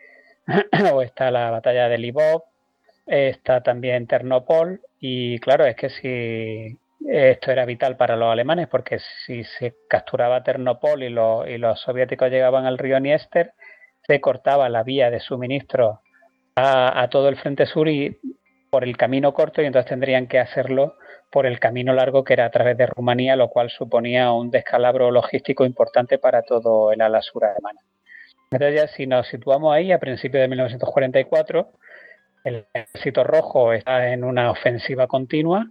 [SPEAKER 3] o está la batalla de Lvov, está también Ternopol y claro, es que si esto era vital para los alemanes porque si se capturaba Ternopol y, lo, y los soviéticos llegaban al río Dniester, se cortaba la vía de suministro a, a todo el frente sur y por el camino corto y entonces tendrían que hacerlo por el camino largo que era a través de Rumanía, lo cual suponía un descalabro logístico importante para todo el ala sur alemana. Entonces ya si nos situamos ahí a principios de mil novecientos cuarenta y cuatro, el ejército rojo está en una ofensiva continua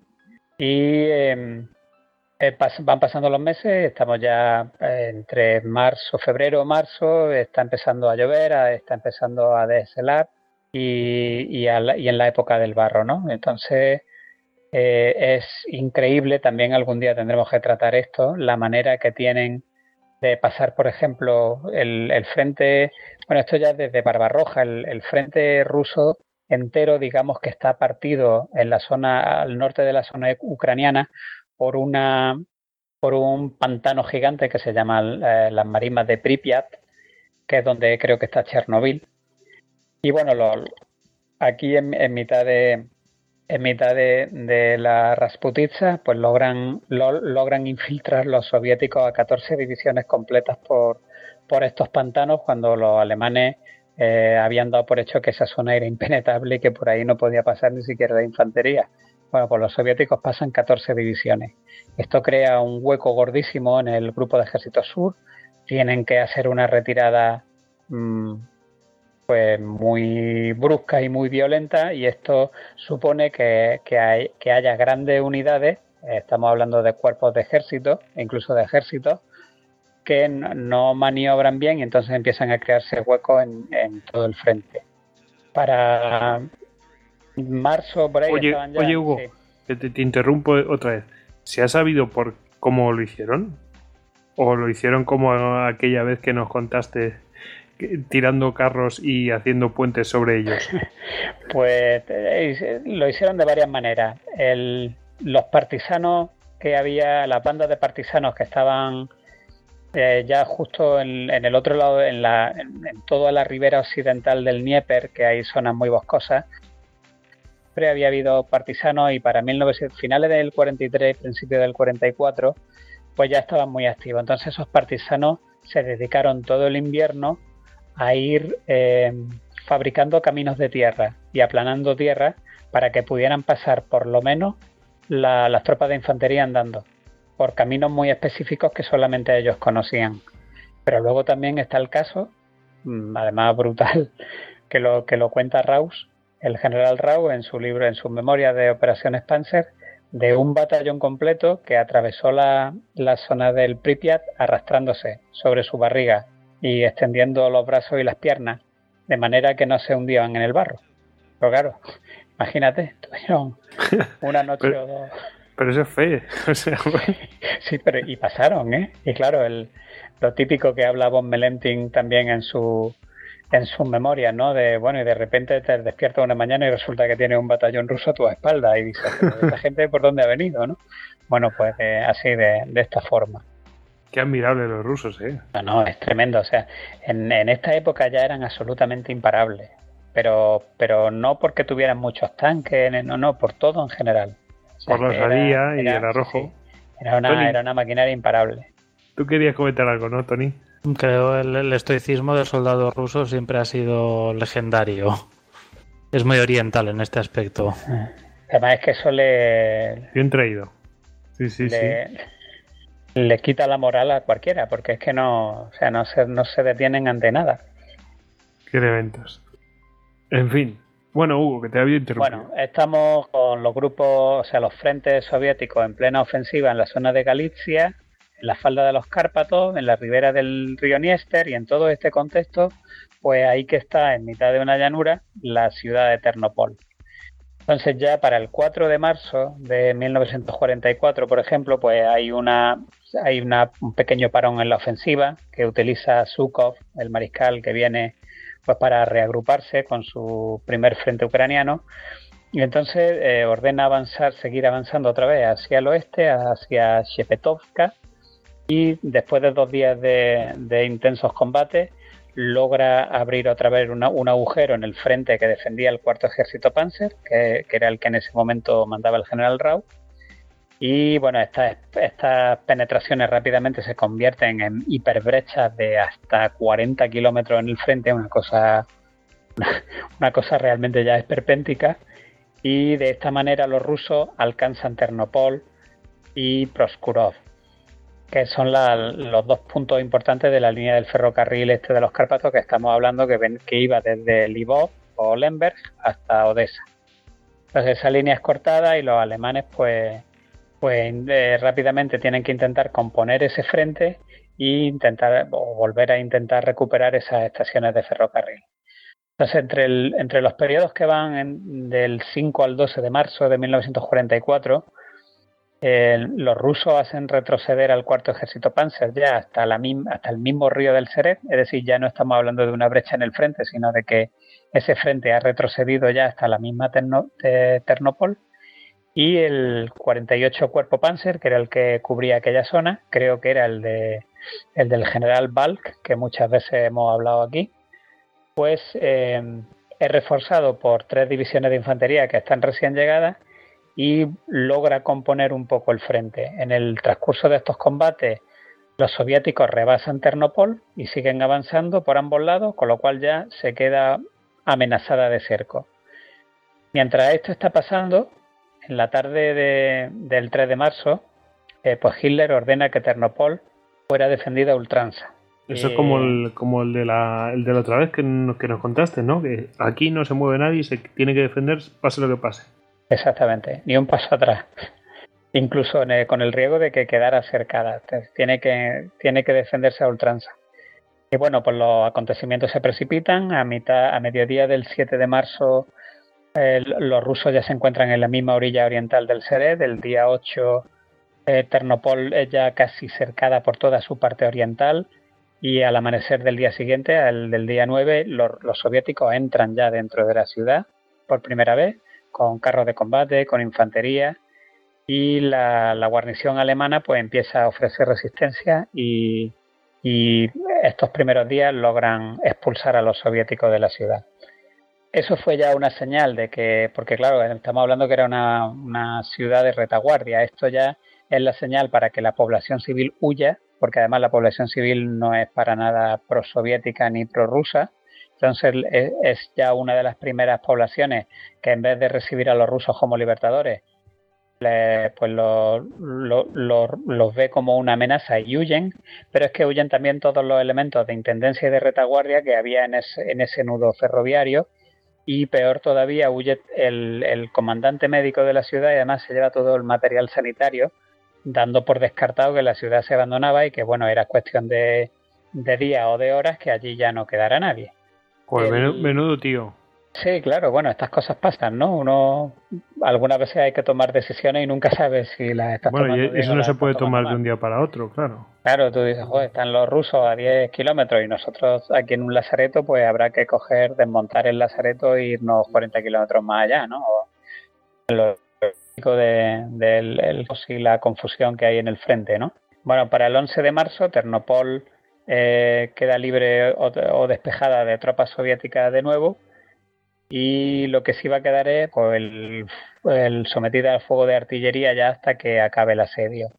[SPEAKER 3] y eh, eh, pas, van pasando los meses, estamos ya eh, entre marzo, febrero, marzo, está empezando a llover, está empezando a deshelar y, y, a la, y en la época del barro, ¿no? Entonces eh, es increíble, también algún día tendremos que tratar esto, la manera que tienen de pasar, por ejemplo, el, el frente, bueno, esto ya desde Barbarroja, el, el frente ruso entero, digamos que está partido en la zona, al norte de la zona ucraniana, por una por un pantano gigante que se llama eh, las marismas de Pripyat, que es donde creo que está Chernobyl. Y bueno, lo, aquí en, en mitad de en mitad de, de la Rasputitsa, pues logran lo, logran infiltrar los soviéticos a catorce divisiones completas por, por estos pantanos, cuando los alemanes eh, habían dado por hecho que esa zona era impenetrable y que por ahí no podía pasar ni siquiera la infantería. Bueno, pues los soviéticos pasan catorce divisiones. Esto crea un hueco gordísimo en el grupo de ejército sur. Tienen que hacer una retirada mmm, pues muy brusca y muy violenta, y esto supone que, que, hay, que haya grandes unidades, estamos hablando de cuerpos de ejército, incluso de ejércitos, que no maniobran bien y entonces empiezan a crearse huecos en, en todo el frente. Para marzo, por ahí
[SPEAKER 1] oye,
[SPEAKER 3] estaban ya...
[SPEAKER 1] Oye, Hugo,
[SPEAKER 3] sí.
[SPEAKER 1] te, te interrumpo otra vez. ¿Se ha sabido por cómo lo hicieron? ¿O lo hicieron como aquella vez que nos contaste, tirando carros y haciendo puentes sobre ellos?
[SPEAKER 3] Pues eh, lo hicieron de varias maneras. El, los partisanos que había, las bandas de partisanos que estaban eh, ya justo en, en el otro lado, en, la, en, en toda la ribera occidental del Dnieper, que hay zonas muy boscosas, siempre había habido partisanos, y para mil novecientos, finales del cuarenta y tres, principios del cuarenta y cuatro, pues ya estaban muy activos. Entonces esos partisanos se dedicaron todo el invierno a ir eh, fabricando caminos de tierra y aplanando tierra para que pudieran pasar por lo menos la, las tropas de infantería andando por caminos muy específicos que solamente ellos conocían. Pero luego también está el caso, además brutal, que lo, que lo cuenta Raus, el general Raus, en su libro, en su memoria de Operaciones Panzer, de un batallón completo que atravesó la, la zona del Pripyat arrastrándose sobre su barriga y extendiendo los brazos y las piernas de manera que no se hundían en el barro. Pero claro, imagínate, tuvieron una noche
[SPEAKER 1] pero,
[SPEAKER 3] o dos.
[SPEAKER 1] Pero eso es fe. O sea,
[SPEAKER 3] sí, pero y pasaron, ¿eh? Y claro, el, lo típico que habla von Melentin también en su en sus memorias, ¿no? De bueno, y de repente te despiertas una mañana y resulta que tienes un batallón ruso a tu espalda y dices, ¿esta gente por dónde ha venido, no? Bueno, pues eh, así de, de esta forma.
[SPEAKER 1] Qué admirables los rusos, ¿eh?
[SPEAKER 3] No, no, es tremendo. O sea, en, en esta época ya eran absolutamente imparables. Pero, pero no porque tuvieran muchos tanques, no, no, por todo en general. O sea,
[SPEAKER 1] por la osadía y el arrojo.
[SPEAKER 3] Sí, era, una, era una maquinaria imparable.
[SPEAKER 1] Tú querías comentar algo, ¿no, Tony?
[SPEAKER 2] Creo el, el estoicismo del soldado ruso siempre ha sido legendario. Es muy oriental en este aspecto.
[SPEAKER 3] Además es que eso le...
[SPEAKER 1] Bien traído. Sí, sí,
[SPEAKER 3] le,
[SPEAKER 1] sí.
[SPEAKER 3] Le quita la moral a cualquiera, porque es que no, o sea, no se, no se detienen ante nada.
[SPEAKER 1] Qué eventos. En fin. Bueno, Hugo, que te había interrumpido.
[SPEAKER 3] Bueno, estamos con los grupos, o sea, los frentes soviéticos en plena ofensiva en la zona de Galicia, en la falda de los Cárpatos, en la ribera del río Dniester, y en todo este contexto, pues ahí que está, en mitad de una llanura, la ciudad de Ternopol. Entonces ya para el cuatro de marzo de mil novecientos cuarenta y cuatro, por ejemplo, pues hay una hay una, un pequeño parón en la ofensiva que utiliza Zhukov, el mariscal que viene pues para reagruparse con su primer frente ucraniano, y entonces eh, ordena avanzar, seguir avanzando otra vez hacia el oeste, hacia Shepetovka, y después de dos días de, de intensos combates logra abrir otra vez una, un agujero en el frente que defendía el cuarto ejército Panzer, que, que era el que en ese momento mandaba el general Rau. Y bueno, estas, estas penetraciones rápidamente se convierten en hiperbrechas de hasta cuarenta kilómetros en el frente, una cosa, una, una cosa realmente ya esperpéntica. Y de esta manera los rusos alcanzan Ternopol y Proskurov, que son la, los dos puntos importantes de la línea del ferrocarril este de los Cárpatos que estamos hablando, que, ven, que iba desde Lvov o Lemberg hasta Odessa. Entonces esa línea es cortada y los alemanes pues, pues eh, rápidamente tienen que intentar componer ese frente e intentar o volver a intentar recuperar esas estaciones de ferrocarril. Entonces entre, el, entre los periodos que van en, del cinco al doce de marzo de mil novecientos cuarenta y cuatro, eh, los rusos hacen retroceder al cuarto ejército Panzer ya hasta, la, hasta el mismo río del Seret, es decir, ya no estamos hablando de una brecha en el frente, sino de que ese frente ha retrocedido ya hasta la misma Terno, de Ternopol. Y el cuarenta y ocho Cuerpo Panzer, que era el que cubría aquella zona, creo que era el, de, el del general Balk, que muchas veces hemos hablado aquí, pues eh, es reforzado por tres divisiones de infantería que están recién llegadas y logra componer un poco el frente. En el transcurso de estos combates, los soviéticos rebasan Ternopol y siguen avanzando por ambos lados, con lo cual ya se queda amenazada de cerco. Mientras esto está pasando, en la tarde de, del tres de marzo, eh, pues Hitler ordena que Ternopol fuera defendida a ultranza.
[SPEAKER 1] Eso
[SPEAKER 3] eh,
[SPEAKER 1] es como el, como el de la el de la otra vez que nos, que nos contaste, ¿no? Que aquí no se mueve nadie y se tiene que defender pase lo que pase.
[SPEAKER 3] Exactamente, ni un paso atrás. Incluso en el, con el riesgo de que quedara cercada. Tiene que, tiene que defenderse a ultranza. Y bueno, pues los acontecimientos se precipitan. A mitad, a mediodía del siete de marzo, eh, los rusos ya se encuentran en la misma orilla oriental del Seret. El día ocho, eh, Ternopol es ya casi cercada por toda su parte oriental. Y al amanecer del día siguiente, al del día nueve, los, los soviéticos entran ya dentro de la ciudad por primera vez, con carros de combate, con infantería. Y la, la guarnición alemana pues empieza a ofrecer resistencia y, y estos primeros días logran expulsar a los soviéticos de la ciudad. Eso fue ya una señal de que, porque claro, estamos hablando que era una, una ciudad de retaguardia, esto ya es la señal para que la población civil huya, porque además la población civil no es para nada prosoviética ni prorrusa. Entonces es, es ya una de las primeras poblaciones que en vez de recibir a los rusos como libertadores, pues los lo, lo, lo ve como una amenaza y huyen, pero es que huyen también todos los elementos de intendencia y de retaguardia que había en ese, en ese nudo ferroviario, y peor todavía huye el, el comandante médico de la ciudad y además se lleva todo el material sanitario, dando por descartado que la ciudad se abandonaba y que bueno, era cuestión de, de días o de horas que allí ya no quedara nadie.
[SPEAKER 1] Pues
[SPEAKER 3] el...
[SPEAKER 1] menudo, menudo tío.
[SPEAKER 3] Sí, claro, bueno, estas cosas pasan, ¿no? Uno, algunas veces hay que tomar decisiones y nunca sabes si las estás
[SPEAKER 1] bueno,
[SPEAKER 3] tomando.
[SPEAKER 1] Bueno, y eso no se puede tomar
[SPEAKER 3] mal.
[SPEAKER 1] de un día para otro, claro.
[SPEAKER 3] Claro, tú dices, joder, están los rusos a diez kilómetros y nosotros aquí en un lazareto, pues habrá que coger, desmontar el lazareto e irnos cuarenta kilómetros más allá, ¿no? Lo típico de, de, de el, y la confusión que hay en el frente, ¿no? Bueno, para el once de marzo, Ternopol eh, queda libre o, o despejada de tropas soviéticas de nuevo. Y lo que sí va a quedar es pues, el, el sometida al fuego de artillería ya hasta que acabe el asedio.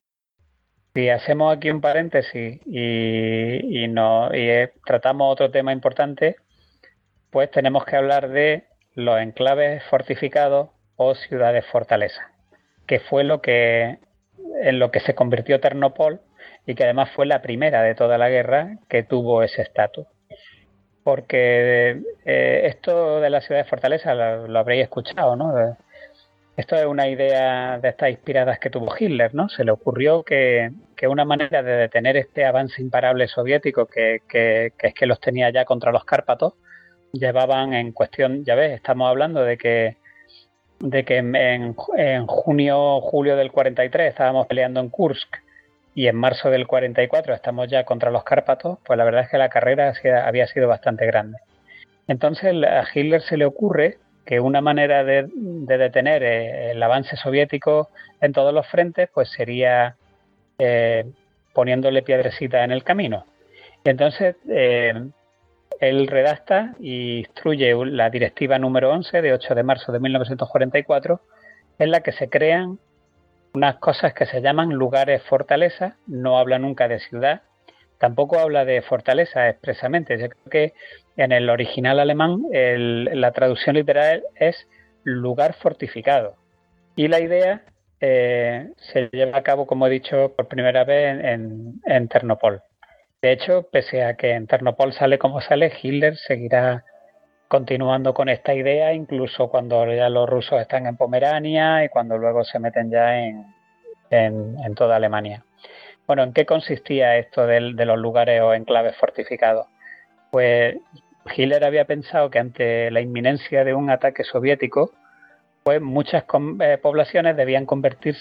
[SPEAKER 3] Si hacemos aquí un paréntesis y, y, no, y eh, tratamos otro tema importante, pues tenemos que hablar de los enclaves fortificados o ciudades fortaleza, que fue lo que en lo que se convirtió Ternopol y que además fue la primera de toda la guerra que tuvo ese estatus. Porque eh, esto de las ciudades fortalezas lo, lo habréis escuchado, ¿no? Esto es una idea de estas inspiradas que tuvo Hitler, ¿no? Se le ocurrió que, que una manera de detener este avance imparable soviético, que, que, que es que los tenía ya contra los Cárpatos, llevaban en cuestión, ya ves, estamos hablando de que de que en, en junio, julio del cuarenta y tres estábamos peleando en Kursk, y en marzo del cuarenta y cuatro estamos ya contra los Cárpatos, pues la verdad es que la carrera había sido bastante grande. Entonces a Hitler se le ocurre que una manera de, de detener el avance soviético en todos los frentes pues sería eh, poniéndole piedrecitas en el camino. Y entonces eh, él redacta y instruye la directiva número once de ocho de marzo de mil novecientos cuarenta y cuatro, en la que se crean unas cosas que se llaman lugares fortaleza. No habla nunca de ciudad, tampoco habla de fortaleza expresamente. Yo creo que en el original alemán el, la traducción literal es lugar fortificado. Y la idea eh, se lleva a cabo, como he dicho, por primera vez en, en, en Ternopol. De hecho, pese a que en Ternopol sale como sale, Hitler seguirá continuando con esta idea, incluso cuando ya los rusos están en Pomerania y cuando luego se meten ya en, en, en toda Alemania. Bueno, ¿en qué consistía esto de, de los lugares o enclaves fortificados? Pues Hitler había pensado que ante la inminencia de un ataque soviético, pues muchas eh, poblaciones debían convertirse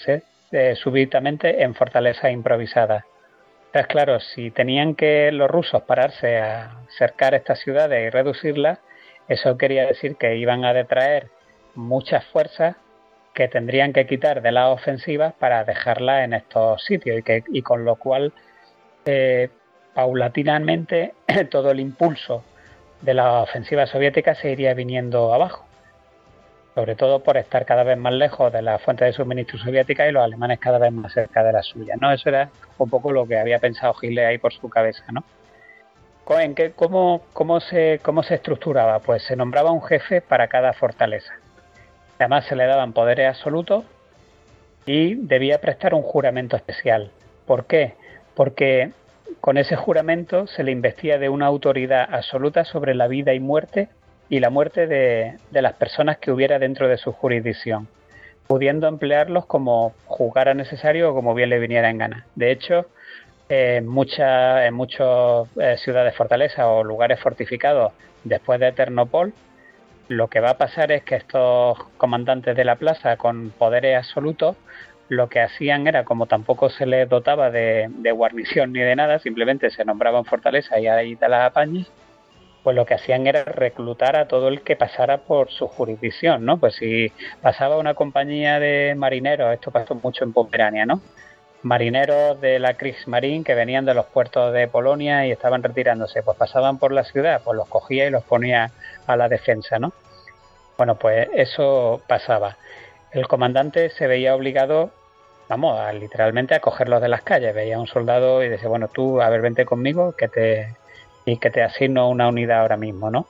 [SPEAKER 3] eh, súbitamente en fortalezas improvisadas. Entonces, claro, si tenían que los rusos pararse a cercar estas ciudades y reducirlas, eso quería decir que iban a detraer muchas fuerzas que tendrían que quitar de las ofensivas para dejarlas en estos sitios y, que, y con lo cual eh, paulatinamente todo el impulso de la ofensiva soviética se iría viniendo abajo, sobre todo por estar cada vez más lejos de la fuente de suministro soviética y los alemanes cada vez más cerca de la suya, ¿no? Eso era un poco lo que había pensado Hitler ahí por su cabeza, ¿no? ¿En qué, cómo, cómo, se, ¿Cómo se estructuraba? Pues se nombraba un jefe para cada fortaleza. Además se le daban poderes absolutos y debía prestar un juramento especial. ¿Por qué? Porque con ese juramento se le investía de una autoridad absoluta sobre la vida y muerte y la muerte de, de las personas que hubiera dentro de su jurisdicción, pudiendo emplearlos como juzgara necesario o como bien le viniera en gana. De hecho, en muchas en muchas eh, ciudades fortalezas o lugares fortificados después de Ternopol, lo que va a pasar es que estos comandantes de la plaza con poderes absolutos lo que hacían era, como tampoco se les dotaba de, de guarnición ni de nada, simplemente se nombraban fortaleza y ahí te las apañes, pues lo que hacían era reclutar a todo el que pasara por su jurisdicción, ¿no? Pues si pasaba una compañía de marineros, esto pasó mucho en Pomerania, ¿no? Marineros de la Kriegsmarine que venían de los puertos de Polonia y estaban retirándose, pues pasaban por la ciudad, pues los cogía y los ponía a la defensa, ¿no? Bueno, pues eso pasaba. El comandante se veía obligado, vamos, a, literalmente a cogerlos de las calles. Veía a un soldado y decía, bueno, tú, a ver, vente conmigo que te y que te asigno una unidad ahora mismo, ¿no?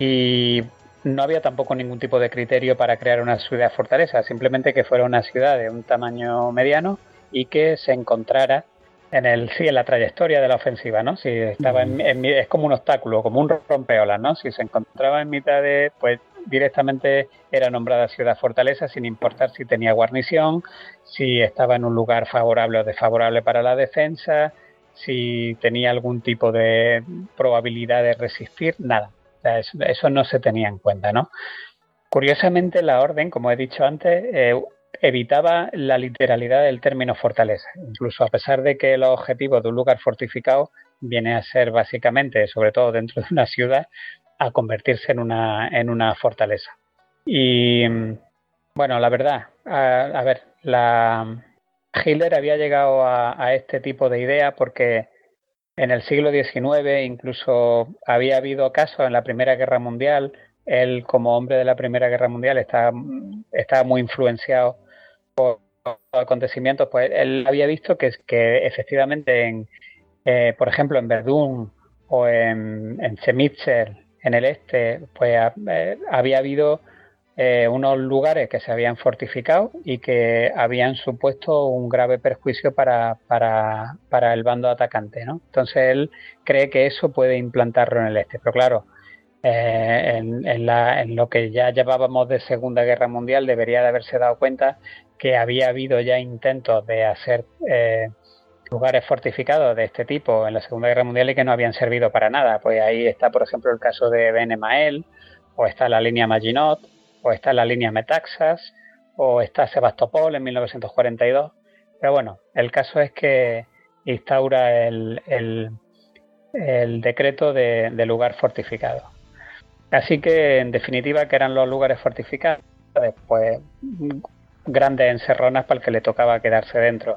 [SPEAKER 3] Y no había tampoco ningún tipo de criterio para crear una ciudad fortaleza, simplemente que fuera una ciudad de un tamaño mediano y que se encontrara en el sí en la trayectoria de la ofensiva, ¿no? Si estaba en, en, es como un obstáculo, como un rompeolas, ¿no? Si se encontraba en mitad de, pues directamente era nombrada ciudad fortaleza sin importar si tenía guarnición, si estaba en un lugar favorable o desfavorable para la defensa, si tenía algún tipo de probabilidad de resistir, nada. O sea, eso, eso no se tenía en cuenta, ¿no? Curiosamente la orden, como he dicho antes, eh, evitaba la literalidad del término fortaleza, incluso a pesar de que los objetivos de un lugar fortificado viene a ser básicamente, sobre todo dentro de una ciudad, a convertirse en una, en una fortaleza. Y bueno, la verdad, a, a ver, la Hitler había llegado a, a este tipo de idea porque en el siglo diecinueve incluso había habido casos en la Primera Guerra Mundial. Él, como hombre de la Primera Guerra Mundial, estaba, estaba muy influenciado por acontecimientos. Pues él había visto que, que efectivamente, en, eh, por ejemplo, en Verdún o en, en Chemnitzer, en el este, pues eh, había habido eh, unos lugares que se habían fortificado y que habían supuesto un grave perjuicio para, para, para el bando atacante, ¿no? Entonces él cree que eso puede implantarlo en el este. Pero claro, Eh, en, en, la, en lo que ya llevábamos de Segunda Guerra Mundial debería de haberse dado cuenta que había habido ya intentos de hacer eh, lugares fortificados de este tipo en la Segunda Guerra Mundial y que no habían servido para nada. Pues ahí está, por ejemplo, el caso de Ben Emael, o está la línea Maginot, o está la línea Metaxas, o está Sebastopol en mil novecientos cuarenta y dos. Pero bueno, el caso es que instaura el, el, el decreto de, de lugar fortificado. Así que, en definitiva, que eran los lugares fortificados, pues grandes encerronas para el que le tocaba quedarse dentro.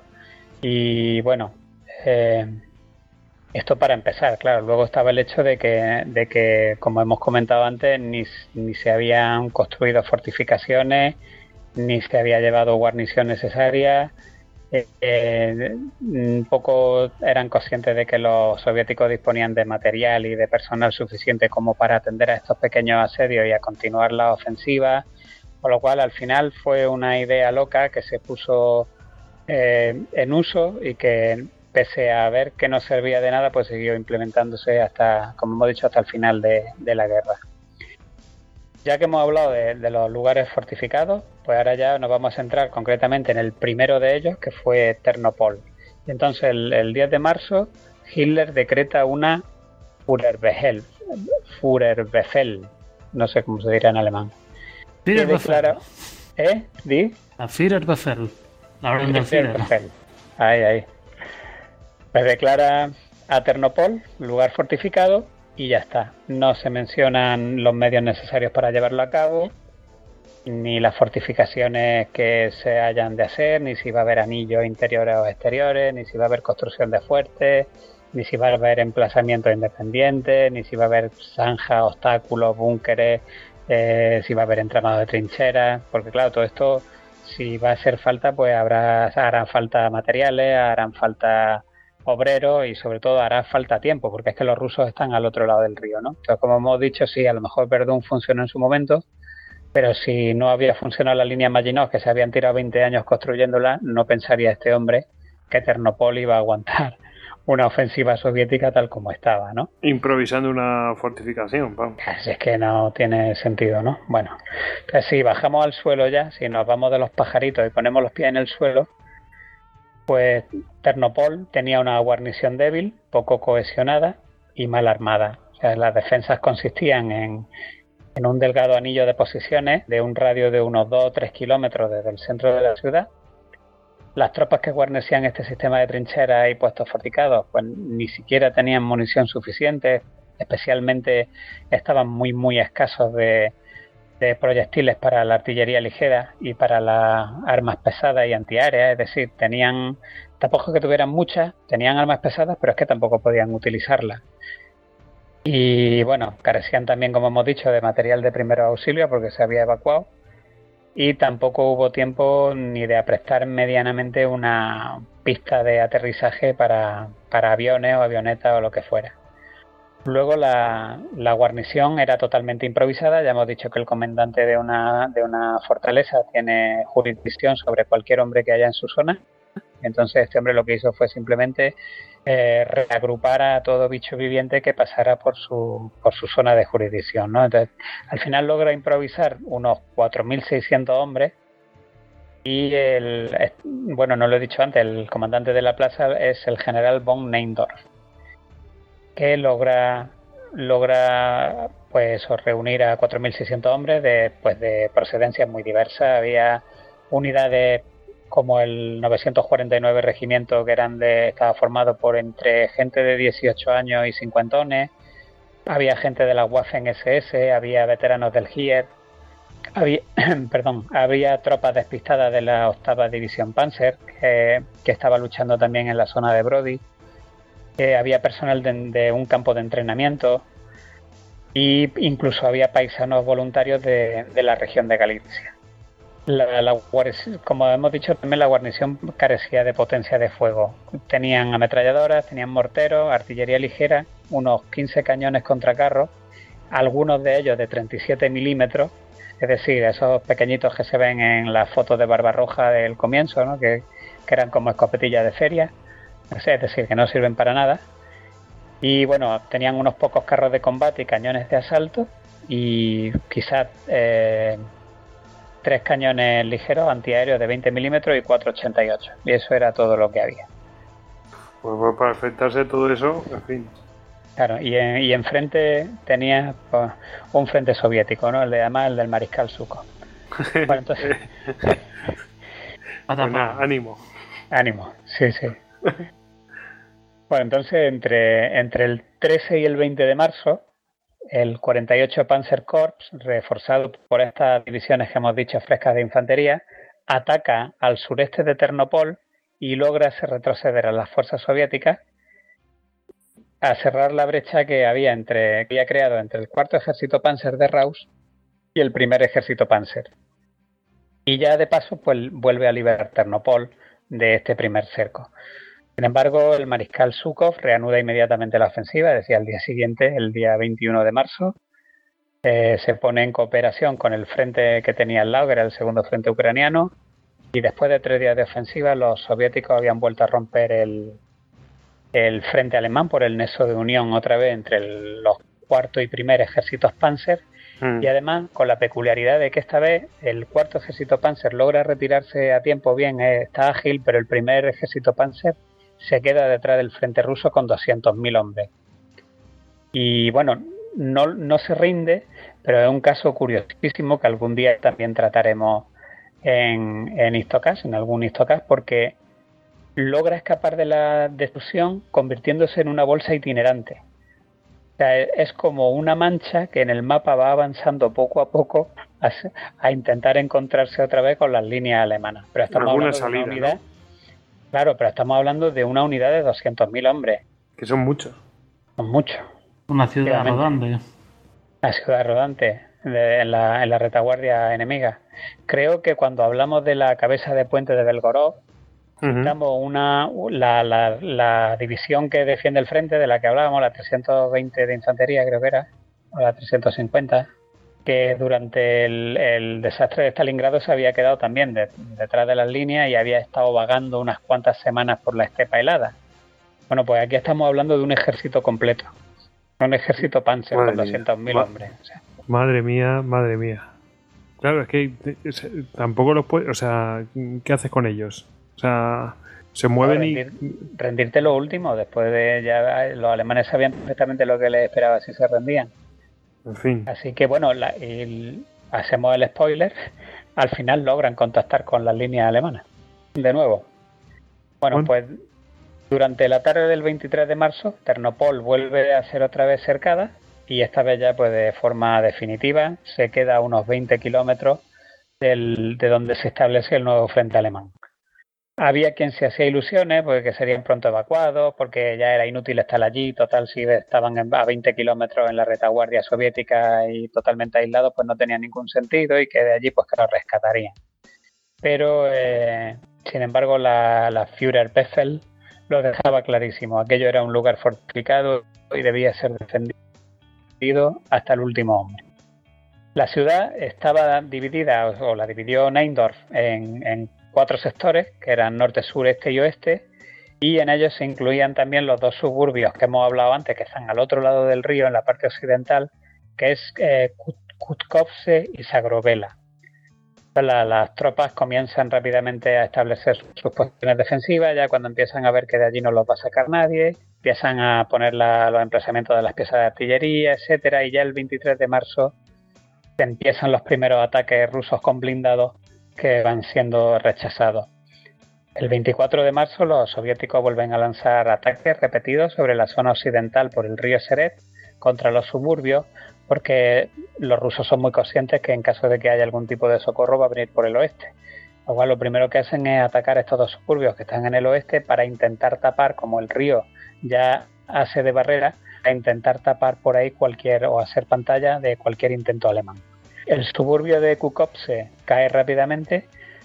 [SPEAKER 3] Y bueno, eh, esto para empezar, claro. Luego estaba el hecho de que, de que como hemos comentado antes, ni, ni se habían construido fortificaciones, ni se había llevado guarnición necesaria. Eh, eh, un poco eran conscientes de que los soviéticos disponían de material y de personal suficiente como para atender a estos pequeños asedios y a continuar la ofensiva, con lo cual al final fue una idea loca que se puso eh, en uso y que pese a ver que no servía de nada, pues siguió implementándose hasta, como hemos dicho, hasta el final de, de la guerra. Ya que hemos hablado de, de los lugares fortificados, pues ahora ya nos vamos a centrar concretamente en el primero de ellos, que fue Ternopol. Y entonces el, el diez de marzo Hitler decreta una Führerbefehl, Führerbefehl, no sé cómo se dirá en alemán.
[SPEAKER 2] Führerbefehl.
[SPEAKER 3] ¿Eh? ¿Di?
[SPEAKER 2] A Führerbefehl. La orden del Führer.
[SPEAKER 3] Ahí, ahí. Pues declara a Ternopol lugar fortificado y ya está. No se mencionan los medios necesarios para llevarlo a cabo, ni las fortificaciones que se hayan de hacer, ni si va a haber anillos interiores o exteriores, ni si va a haber construcción de fuertes, ni si va a haber emplazamientos independientes, ni si va a haber zanjas, obstáculos, búnkeres, eh, si va a haber entramado de trincheras, porque claro, todo esto, si va a hacer falta, pues habrá harán falta materiales, harán falta obreros y sobre todo hará falta tiempo, porque es que los rusos están al otro lado del río, ¿no? Entonces, como hemos dicho, sí, a lo mejor Verdún funcionó en su momento, pero si no había funcionado la línea Maginot, que se habían tirado veinte años construyéndola, no pensaría este hombre que Ternopol iba a aguantar una ofensiva soviética tal como estaba, ¿no?
[SPEAKER 1] Improvisando una fortificación, vamos.
[SPEAKER 3] Así es que no tiene sentido, ¿no? Bueno, pues si bajamos al suelo ya, si nos vamos de los pajaritos y ponemos los pies en el suelo, pues Ternopol tenía una guarnición débil, poco cohesionada y mal armada. O sea, las defensas consistían en, en un delgado anillo de posiciones de un radio de unos dos o tres kilómetros desde el centro de la ciudad. Las tropas que guarnecían este sistema de trincheras y puestos fortificados pues ni siquiera tenían munición suficiente, especialmente estaban muy muy escasos de, de proyectiles para la artillería ligera y para las armas pesadas y antiaéreas, es decir, tenían, tampoco que tuvieran muchas, tenían armas pesadas, pero es que tampoco podían utilizarlas. Y bueno, carecían también, como hemos dicho, de material de primeros auxilios porque se había evacuado. Y tampoco hubo tiempo ni de aprestar medianamente una pista de aterrizaje para, para aviones o avionetas o lo que fuera. Luego la, la guarnición era totalmente improvisada. Ya hemos dicho que el comandante de una, de una fortaleza tiene jurisdicción sobre cualquier hombre que haya en su zona. Entonces este hombre lo que hizo fue simplemente eh, reagrupar a todo bicho viviente que pasara por su, por su zona de jurisdicción, ¿no? Entonces al final logra improvisar unos cuatro mil seiscientos hombres y el, bueno, no lo he dicho antes, el comandante de la plaza es el general von Neindorf, que logra logra pues reunir a cuatro mil seiscientos hombres de, pues, de procedencias muy diversas. Había unidades como el novecientos cuarenta y nueve regimiento, que eran de, estaba formado por entre gente de dieciocho años y cincuentones, había gente de la Waffen ese ese, había veteranos del Heer, había, perdón, había tropas despistadas de la octava división Panzer, que, que estaba luchando también en la zona de Brody, que había personal de, de un campo de entrenamiento, e incluso había paisanos voluntarios de, de la región de Galicia. La, la, como hemos dicho, también la guarnición carecía de potencia de fuego. Tenían ametralladoras, tenían morteros, artillería ligera, unos quince cañones contra carros, algunos de ellos de treinta y siete milímetros, es decir, esos pequeñitos que se ven en las fotos de Barbarroja del comienzo, ¿no? que, que eran como escopetillas de feria, es decir, que no sirven para nada. Y bueno, tenían unos pocos carros de combate y cañones de asalto y quizás eh, tres cañones ligeros antiaéreos de veinte milímetros y cuatro ochenta y ocho. Y eso era todo lo que había.
[SPEAKER 1] Pues, pues para enfrentarse todo eso, en fin.
[SPEAKER 3] Claro, y, en, y enfrente tenía pues, un frente soviético, ¿no? El de además el del mariscal Zhukov. Bueno, entonces...
[SPEAKER 1] pues nada, ánimo.
[SPEAKER 3] Ánimo, sí, sí. Bueno, entonces entre, entre el trece y el veinte de marzo, el cuarenta y ocho Panzer Corps, reforzado por estas divisiones que hemos dicho frescas de infantería, ataca al sureste de Ternopol y logra hacer retroceder a las fuerzas soviéticas a cerrar la brecha que había entre que había creado entre el cuarto ejército Panzer de Rausch y el primer ejército Panzer. Y ya de paso pues vuelve a liberar Ternopol de este primer cerco. Sin embargo, el mariscal Zhukov reanuda inmediatamente la ofensiva, es decir, al día siguiente, el día veintiuno de marzo, eh, se pone en cooperación con el frente que tenía al lado, que era el segundo frente ucraniano, y después de tres días de ofensiva, los soviéticos habían vuelto a romper el, el frente alemán por el nexo de unión otra vez entre el, los cuarto y primer ejércitos Panzer, mm. y además con la peculiaridad de que esta vez el cuarto ejército Panzer logra retirarse a tiempo bien, eh, está ágil, pero el primer ejército Panzer se queda detrás del frente ruso con doscientos mil hombres. Y bueno, no, no se rinde, pero es un caso curiosísimo que algún día también trataremos en, en Istokaz, en algún Istokaz, porque logra escapar de la destrucción convirtiéndose en una bolsa itinerante. O sea, es como una mancha que en el mapa va avanzando poco a poco a, a intentar encontrarse otra vez con las líneas alemanas. Pero estamos hablando salida, de una unidad, ¿no? Claro, pero estamos hablando de una unidad de doscientos mil hombres.
[SPEAKER 1] Que son muchos.
[SPEAKER 3] Son muchos.
[SPEAKER 2] Una ciudad rodante.
[SPEAKER 3] Una ciudad rodante de, en, la, en la retaguardia enemiga. Creo que cuando hablamos de la cabeza de puente de Belgorod, citamos uh-huh. una la, la, la división que defiende el frente, de la que hablábamos, la trescientos veinte de infantería, creo que era, o la trescientos cincuenta, que durante el, el desastre de Stalingrado se había quedado también de, detrás de las líneas y había estado vagando unas cuantas semanas por la estepa helada. Bueno, pues aquí estamos hablando de un ejército completo, un ejército Panzer con doscientos mil Ma- hombres. O sea.
[SPEAKER 1] Madre mía, madre mía. Claro, es que tampoco los puedes, o sea, ¿qué haces con ellos? O sea, se mueven no, rendir,
[SPEAKER 3] y... Rendirte lo último, después de ya los alemanes sabían perfectamente lo que les esperaba si se rendían.
[SPEAKER 1] En fin.
[SPEAKER 3] Así que bueno, la, el, hacemos el spoiler, al final logran contactar con las líneas alemanas. De nuevo. Bueno, bueno, pues durante la tarde del veintitrés de marzo, Ternopol vuelve a ser otra vez cercada y esta vez ya pues de forma definitiva se queda a unos veinte kilómetros del, de donde se establece el nuevo frente alemán. Había quien se hacía ilusiones porque serían pronto evacuados, porque ya era inútil estar allí, total si estaban a veinte kilómetros en la retaguardia soviética y totalmente aislados, pues no tenía ningún sentido y que de allí pues que los rescatarían. Pero, eh, sin embargo, la, la Führer-Befehl lo dejaba clarísimo, aquello era un lugar fortificado y debía ser defendido hasta el último hombre. La ciudad estaba dividida, o, o la dividió Neindorf en, en cuatro sectores, que eran norte, sur, este y oeste, y en ellos se incluían también los dos suburbios que hemos hablado antes, que están al otro lado del río, en la parte occidental, que es eh, Kutkovce y Zagrovela. La, las tropas comienzan rápidamente a establecer sus posiciones defensivas, ya cuando empiezan a ver que de allí no los va a sacar nadie, empiezan a poner la, los emplazamientos de las piezas de artillería, etcétera, y ya el veintitrés de marzo empiezan los primeros ataques rusos con blindados que van siendo rechazados. El veinticuatro de marzo los soviéticos vuelven a lanzar ataques repetidos sobre la zona occidental por el río Seret contra los suburbios, porque los rusos son muy conscientes que en caso de que haya algún tipo de socorro va a venir por el oeste. Lo cual lo primero que hacen es atacar estos dos suburbios que están en el oeste para intentar tapar, como el río ya hace de barrera, a intentar tapar por ahí cualquier o hacer pantalla de cualquier intento alemán. El suburbio de Kukopce cae rápidamente,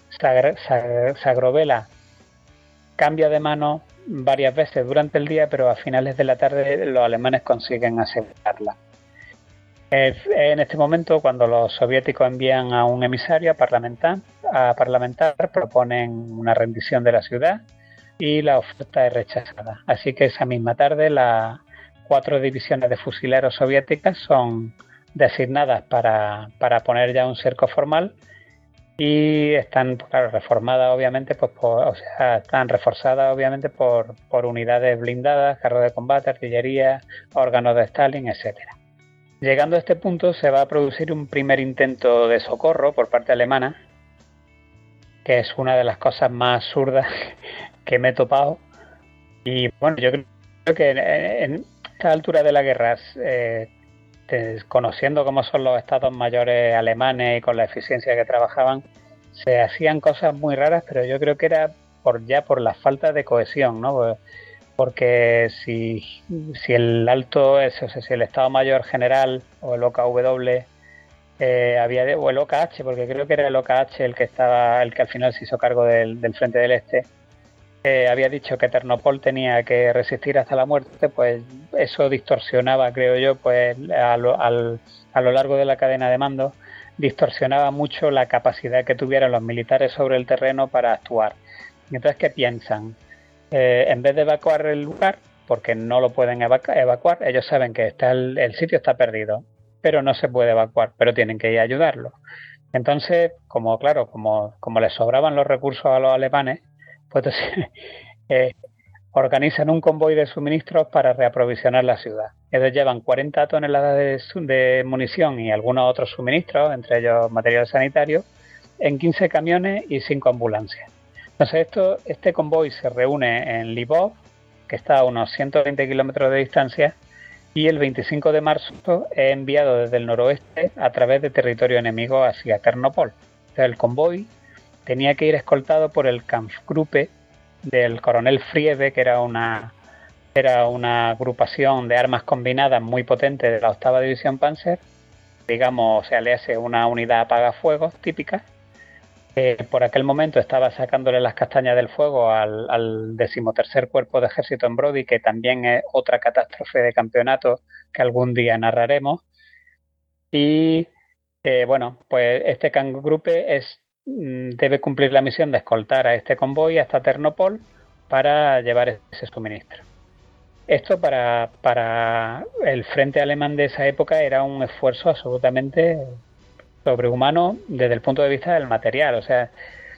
[SPEAKER 3] Zagrovela cambia de mano varias veces durante el día, pero a finales de la tarde los alemanes consiguen asegurarla. En este momento, cuando los soviéticos envían a un emisario a parlamentar, a parlamentar, proponen una rendición de la ciudad y la oferta es rechazada. Así que esa misma tarde las cuatro divisiones de fusileros soviéticas son designadas para, para poner ya un cerco formal y están, claro, reformadas obviamente, pues por, o sea, están reforzadas obviamente por, por unidades blindadas, carros de combate, artillería, órganos de Stalin, etcétera. Llegando a este punto se va a producir un primer intento de socorro por parte alemana, que es una de las cosas más absurdas que me he topado. Y bueno, yo creo que en, en esta altura de la guerra, eh, conociendo cómo son los estados mayores alemanes y con la eficiencia que trabajaban, se hacían cosas muy raras, pero yo creo que era por ya por la falta de cohesión, ¿no? Porque si, si el alto, es, o sea, si el Estado Mayor General o el O K W eh, había de, o el O K H, porque creo que era el O K H el que estaba, el que al final se hizo cargo del, del Frente del Este, eh, había dicho que Ternopol tenía que resistir hasta la muerte, pues eso distorsionaba, creo yo, pues a lo, al, a lo largo de la cadena de mando, distorsionaba mucho la capacidad que tuvieran los militares sobre el terreno para actuar. Y entonces, ¿qué piensan? Eh, en vez de evacuar el lugar, porque no lo pueden evacu- evacuar, ellos saben que está el, el sitio está perdido, pero no se puede evacuar, pero tienen que ir a ayudarlo. Entonces, como claro, como, como les sobraban los recursos a los alemanes, pues entonces, eh, organizan un convoy de suministros para reaprovisionar la ciudad. Ellos llevan cuarenta toneladas de, de munición y algunos otros suministros, entre ellos material sanitario, en quince camiones y cinco ambulancias. Entonces esto, este convoy se reúne en Lvov, que está a unos ciento veinte kilómetros de distancia, y el veinticinco de marzo es enviado desde el noroeste a través de territorio enemigo hacia Ternopol. Entonces el convoy tenía que ir escoltado por el Kampfgruppe del coronel Friebe, que era una, era una agrupación de armas combinadas muy potente de la octava División Panzer, digamos, o sea, le hace una unidad apagafuegos típica. Eh, por aquel momento estaba sacándole las castañas del fuego al, al decimotercer cuerpo de ejército en Brody, que también es otra catástrofe de campeonato que algún día narraremos. Y eh, bueno, pues este Kampfgruppe es debe cumplir la misión de escoltar a este convoy hasta Ternopol para llevar ese suministro. Esto para, para el frente alemán de esa época era un esfuerzo absolutamente sobrehumano desde el punto de vista del material. O sea,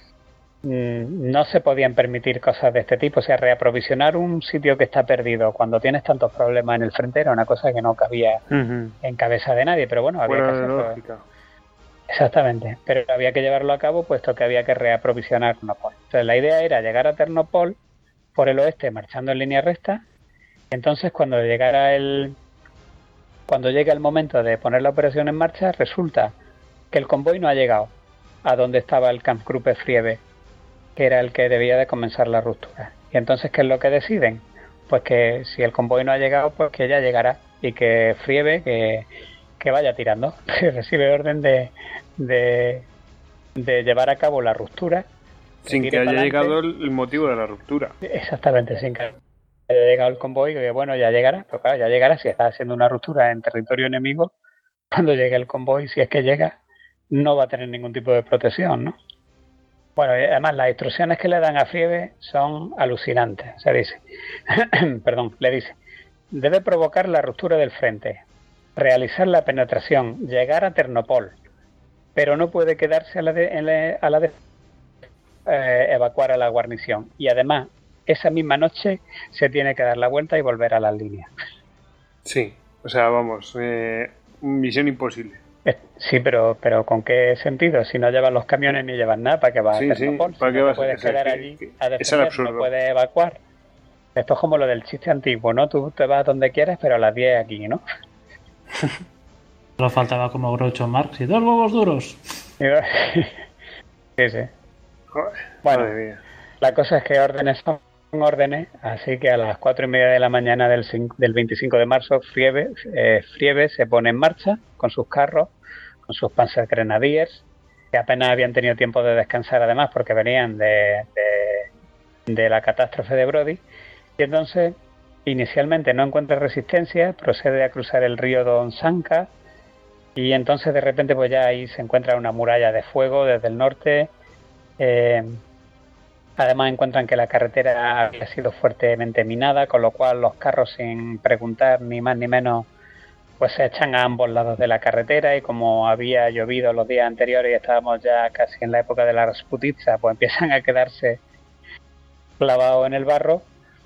[SPEAKER 3] no se podían permitir cosas de este tipo. O sea, reaprovisionar un sitio que está perdido cuando tienes tantos problemas en el frente era una cosa que no cabía uh-huh. en cabeza de nadie. Pero bueno, había
[SPEAKER 1] Fuera
[SPEAKER 3] que
[SPEAKER 1] de
[SPEAKER 3] hacerlo. Exactamente, pero había que llevarlo a cabo puesto que había que reaprovisionar Ternopol. Entonces la idea era llegar a Ternopol por el oeste marchando en línea recta. Entonces cuando llegara el cuando llegue el momento de poner la operación en marcha, resulta que el convoy no ha llegado a donde estaba el Kampfgruppe Friebe, que era el que debía de comenzar la ruptura. Y entonces, ¿qué es lo que deciden? Pues que si el convoy no ha llegado, pues que ya llegará y que Friebe, que que vaya tirando, recibe orden de, de, de llevar a cabo la ruptura.
[SPEAKER 1] Sin que, que haya llegado el motivo de la ruptura.
[SPEAKER 3] Exactamente, sin que haya llegado el convoy, que bueno, ya llegará, pero claro, ya llegará si está haciendo una ruptura en territorio enemigo. Cuando llegue el convoy, si es que llega, no va a tener ningún tipo de protección, ¿no? Bueno, además las instrucciones que le dan a Friebe son alucinantes. Se dice, perdón, le dice, debe provocar la ruptura del frente, realizar la penetración, llegar a Ternopol, pero no puede quedarse a la de, la, a la de eh, evacuar a la guarnición. Y además, esa misma noche se tiene que dar la vuelta y volver a las líneas.
[SPEAKER 1] Sí, o sea, vamos, eh, misión imposible.
[SPEAKER 3] Sí, pero pero ¿con qué sentido? Si no llevan los camiones ni llevan nada, ¿para qué vas
[SPEAKER 1] sí,
[SPEAKER 3] a Ternopol?
[SPEAKER 1] Sí, ¿para
[SPEAKER 3] si
[SPEAKER 1] qué
[SPEAKER 3] no
[SPEAKER 1] vas
[SPEAKER 3] te puedes quedar
[SPEAKER 1] que,
[SPEAKER 3] allí
[SPEAKER 1] que,
[SPEAKER 3] a defender, no puedes evacuar. Esto es como lo del chiste antiguo, ¿no? Tú te vas donde quieras, pero a las diez aquí, ¿no?
[SPEAKER 2] Solo faltaba como Groucho Marx y dos huevos duros.
[SPEAKER 3] Sí, sí.
[SPEAKER 1] Joder,
[SPEAKER 3] bueno,
[SPEAKER 1] madre mía.
[SPEAKER 3] La cosa es que órdenes son órdenes, así que a las cuatro y media de la mañana del, del veinticinco de marzo, Friebe, eh, Friebe se pone en marcha con sus carros, con sus Panzergrenadiers, que apenas habían tenido tiempo de descansar además porque venían de, de, de la catástrofe de Brody, y entonces inicialmente no encuentra resistencia, procede a cruzar el río Don Sanka, y entonces de repente pues ya ahí se encuentra una muralla de fuego desde el norte. Eh, además encuentran que la carretera había sido fuertemente minada, con lo cual los carros, sin preguntar ni más ni menos, pues se echan a ambos lados de la carretera, y como había llovido los días anteriores y estábamos ya casi en la época de la Rasputitsa, pues empiezan a quedarse clavados en el barro.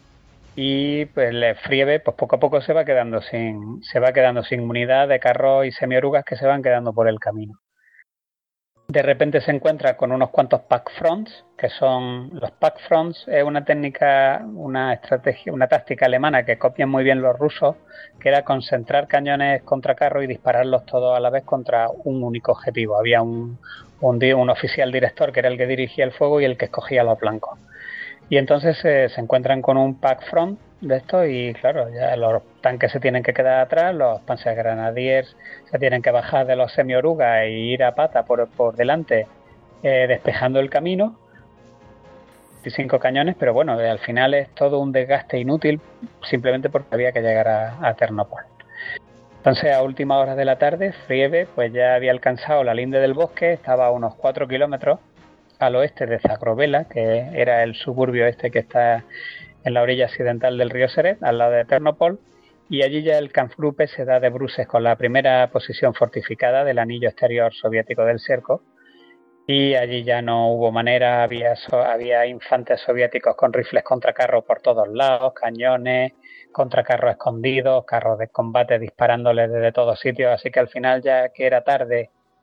[SPEAKER 3] Y pues el Friebe pues poco a poco se va quedando sin se va quedando sin unidad de carros y semiorugas que se van quedando por el camino. De repente se encuentra con unos cuantos pack fronts, que son los pack fronts, es una técnica, una estrategia, una táctica alemana que copian muy bien los rusos, que era concentrar cañones contra carros y dispararlos todos a la vez contra un único objetivo. Había un, un, un oficial director que era el que dirigía el fuego y el que escogía los blancos. Y entonces eh, se encuentran con un pack front de esto y claro, ya los tanques se tienen que quedar atrás, los Panzergrenadiers se tienen que bajar de los semiorugas e ir a pata por, por delante, eh, despejando el camino. veinticinco cañones, pero bueno, al final es todo un desgaste inútil simplemente porque había que llegar a, a Ternopol. Entonces a última hora de la tarde, Friebe pues ya había alcanzado la linde del bosque, estaba a unos cuatro kilómetros al oeste de Zagrovela, que era el suburbio este que está en la orilla occidental del río Seret, al lado de Ternopol, y allí ya el Kampfgruppe se da de bruces con la primera posición fortificada del anillo exterior soviético del cerco, y allí ya no hubo manera, había, so, había infantes soviéticos con rifles contra carros por todos lados, cañones, contra carros escondidos, carros de combate disparándoles desde todos sitios, así que al final, ya que era tarde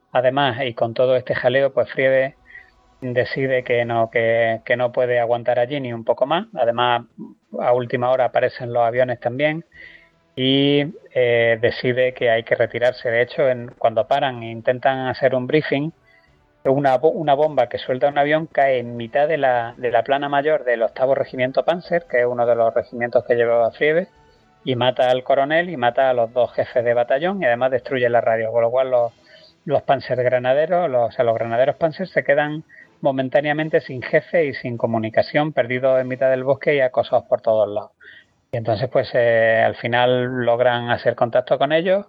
[SPEAKER 3] además, y con todo este jaleo, pues Frieve decide que no, que, que no puede aguantar allí ni un poco más. Además, a última hora aparecen los aviones también y eh, decide que hay que retirarse. De hecho, en, cuando paran e intentan hacer un briefing, una, una bomba que suelta un avión cae en mitad de la, de la plana mayor del octavo regimiento Panzer, que es uno de los regimientos que llevaba Frieve, y mata al coronel y mata a los dos jefes de batallón y además destruye la radio, con lo cual los, los Panzer granaderos, los, o sea, los granaderos Panzer se quedan momentáneamente sin jefe y sin comunicación, perdidos en mitad del bosque y acosados por todos lados. Y entonces pues eh, al final logran hacer contacto con ellos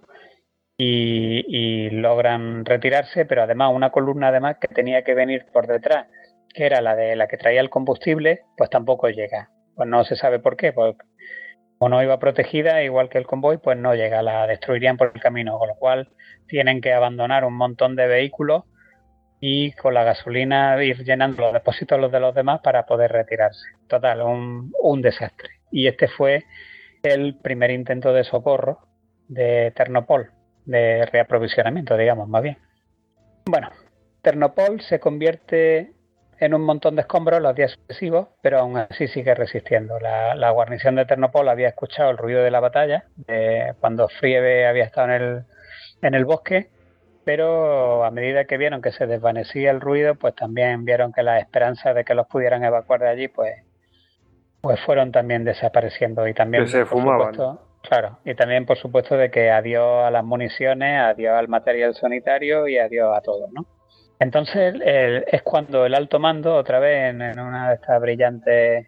[SPEAKER 3] y, y logran retirarse, pero además una columna además que tenía que venir por detrás, que era la de la que traía el combustible, pues tampoco llega. Pues no se sabe por qué, porque como no iba protegida, igual que el convoy, pues no llega, la destruirían por el camino, con lo cual tienen que abandonar un montón de vehículos y con la gasolina ir llenando los depósitos los de los demás para poder retirarse. Total, un, un desastre. Y este fue el primer intento de socorro de Ternopol, de reaprovisionamiento, digamos, más bien. Bueno, Ternopol se convierte en un montón de escombros los días sucesivos, pero aún así sigue resistiendo. La, la guarnición de Ternopol había escuchado el ruido de la batalla, de cuando Frieve había estado en el, en el bosque, pero a medida que vieron que se desvanecía el ruido, pues también vieron que las esperanzas de que los pudieran evacuar de allí, pues, pues fueron también desapareciendo. Y también,
[SPEAKER 1] que se fumaban.
[SPEAKER 3] Supuesto, claro, y también por supuesto de que adiós a las municiones, adiós al material sanitario y adiós a todo, ¿no? Entonces el, es cuando el alto mando, otra vez en, en una de estas brillantes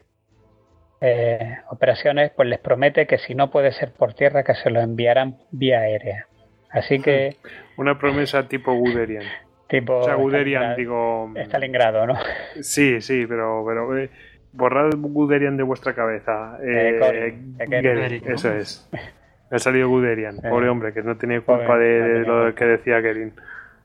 [SPEAKER 3] eh, operaciones, pues les promete que si no puede ser por tierra, que se lo enviarán vía aérea. Así que...
[SPEAKER 1] Una promesa tipo Guderian.
[SPEAKER 3] Tipo
[SPEAKER 1] o sea, Guderian,
[SPEAKER 3] Stalingrado,
[SPEAKER 1] digo...
[SPEAKER 3] Stalingrado, ¿no?
[SPEAKER 1] Sí, sí, pero... pero eh, borrad Guderian de vuestra cabeza. Eh,
[SPEAKER 3] eh, Goring, eh,
[SPEAKER 1] Goering, ¿no? Eso es. Me ha salido Guderian.
[SPEAKER 3] Eh,
[SPEAKER 1] Pobre hombre, que no tenía culpa
[SPEAKER 3] pobre,
[SPEAKER 1] de,
[SPEAKER 3] no
[SPEAKER 1] de
[SPEAKER 3] tenía
[SPEAKER 1] lo
[SPEAKER 3] culpa.
[SPEAKER 1] que decía Goering.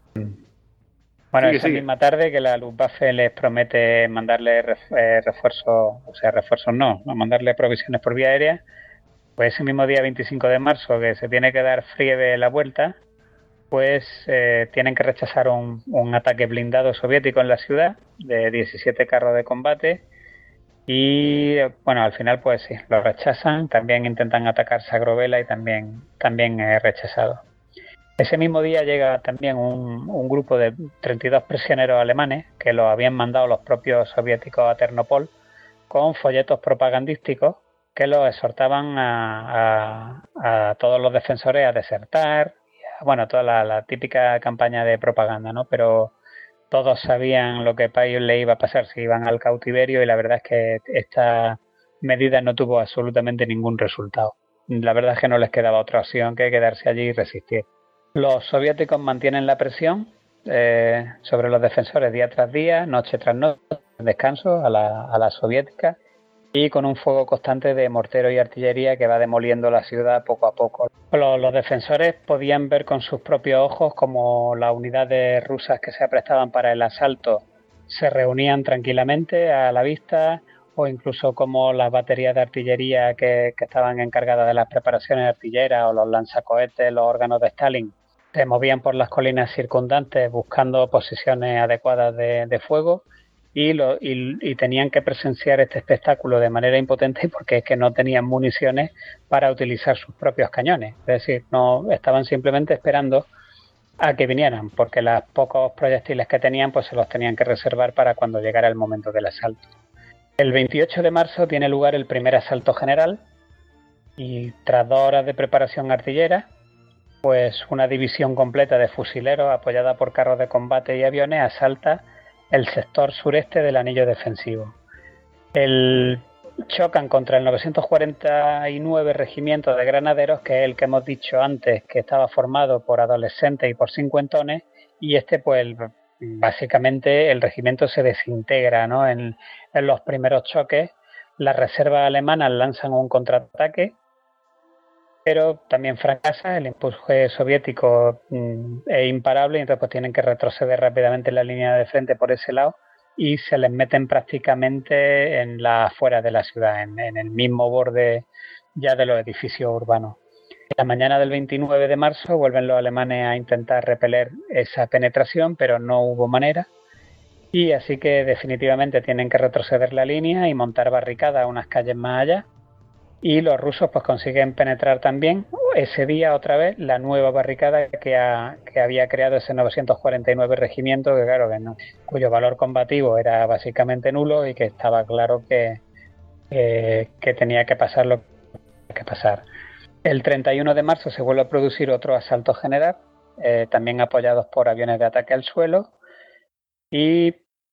[SPEAKER 3] Bueno,
[SPEAKER 1] sigue,
[SPEAKER 3] esa
[SPEAKER 1] sigue.
[SPEAKER 3] misma tarde que la Luftwaffe les promete mandarle ref, eh, refuerzos, o sea, refuerzos no, no, mandarle provisiones por vía aérea, pues ese mismo día veinticinco de marzo, que se tiene que dar Frieve la vuelta, pues eh, tienen que rechazar un, un ataque blindado soviético en la ciudad de diecisiete carros de combate y, bueno, al final pues sí, lo rechazan, también intentan atacar Sagrovela y también, también es rechazado. Ese mismo día llega también un, un grupo de treinta y dos prisioneros alemanes que los habían mandado los propios soviéticos a Ternopol con folletos propagandísticos que los exhortaban a, a, a todos los defensores a desertar, y a, bueno, toda la, la típica campaña de propaganda, ¿no? Pero todos sabían lo que a ellos le iba a pasar si iban al cautiverio y la verdad es que esta medida no tuvo absolutamente ningún resultado. La verdad es que no les quedaba otra opción que quedarse allí y resistir. Los soviéticos mantienen la presión eh, sobre los defensores día tras día, noche tras noche, descanso a la, a la soviética y con un fuego constante de mortero y artillería que va demoliendo la ciudad poco a poco. Los, los defensores podían ver con sus propios ojos como las unidades rusas que se aprestaban para el asalto se reunían tranquilamente a la vista, o incluso como las baterías de artillería que, que estaban encargadas de las preparaciones artilleras o los lanzacohetes, los órganos de Stalin, se movían por las colinas circundantes buscando posiciones adecuadas de, de fuego y, lo, y, y tenían que presenciar este espectáculo de manera impotente porque es que no tenían municiones para utilizar sus propios cañones. Es decir, no estaban simplemente esperando a que vinieran porque los pocos proyectiles que tenían pues se los tenían que reservar para cuando llegara el momento del asalto. El veintiocho de marzo tiene lugar el primer asalto general y tras dos horas de preparación artillera, pues una división completa de fusileros apoyada por carros de combate y aviones asalta el sector sureste del anillo defensivo. El... Chocan contra el novecientos cuarenta y nueve regimiento de granaderos, que es el que hemos dicho antes, que estaba formado por adolescentes y por cincuentones, y este pues el... básicamente el regimiento se desintegra, ¿no? En, en los primeros choques, las reservas alemanas lanzan un contraataque, pero también fracasa, el empuje soviético mmm, es imparable y entonces pues tienen que retroceder rápidamente en la línea de frente por ese lado y se les meten prácticamente en las afueras de la ciudad, en, en el mismo borde ya de los edificios urbanos. La mañana del veintinueve de marzo vuelven los alemanes a intentar repeler esa penetración, pero no hubo manera. Y así que definitivamente tienen que retroceder la línea y montar barricadas unas calles más allá. Y los rusos pues consiguen penetrar también ese día otra vez la nueva barricada que, ha, que había creado ese novecientos cuarenta y nueve regimiento, que claro que no, cuyo valor combativo era básicamente nulo y que estaba claro que, eh, que tenía que pasar lo que tenía que pasar. El treinta y uno de marzo se vuelve a producir otro asalto general, eh, también apoyados por aviones de ataque al suelo, y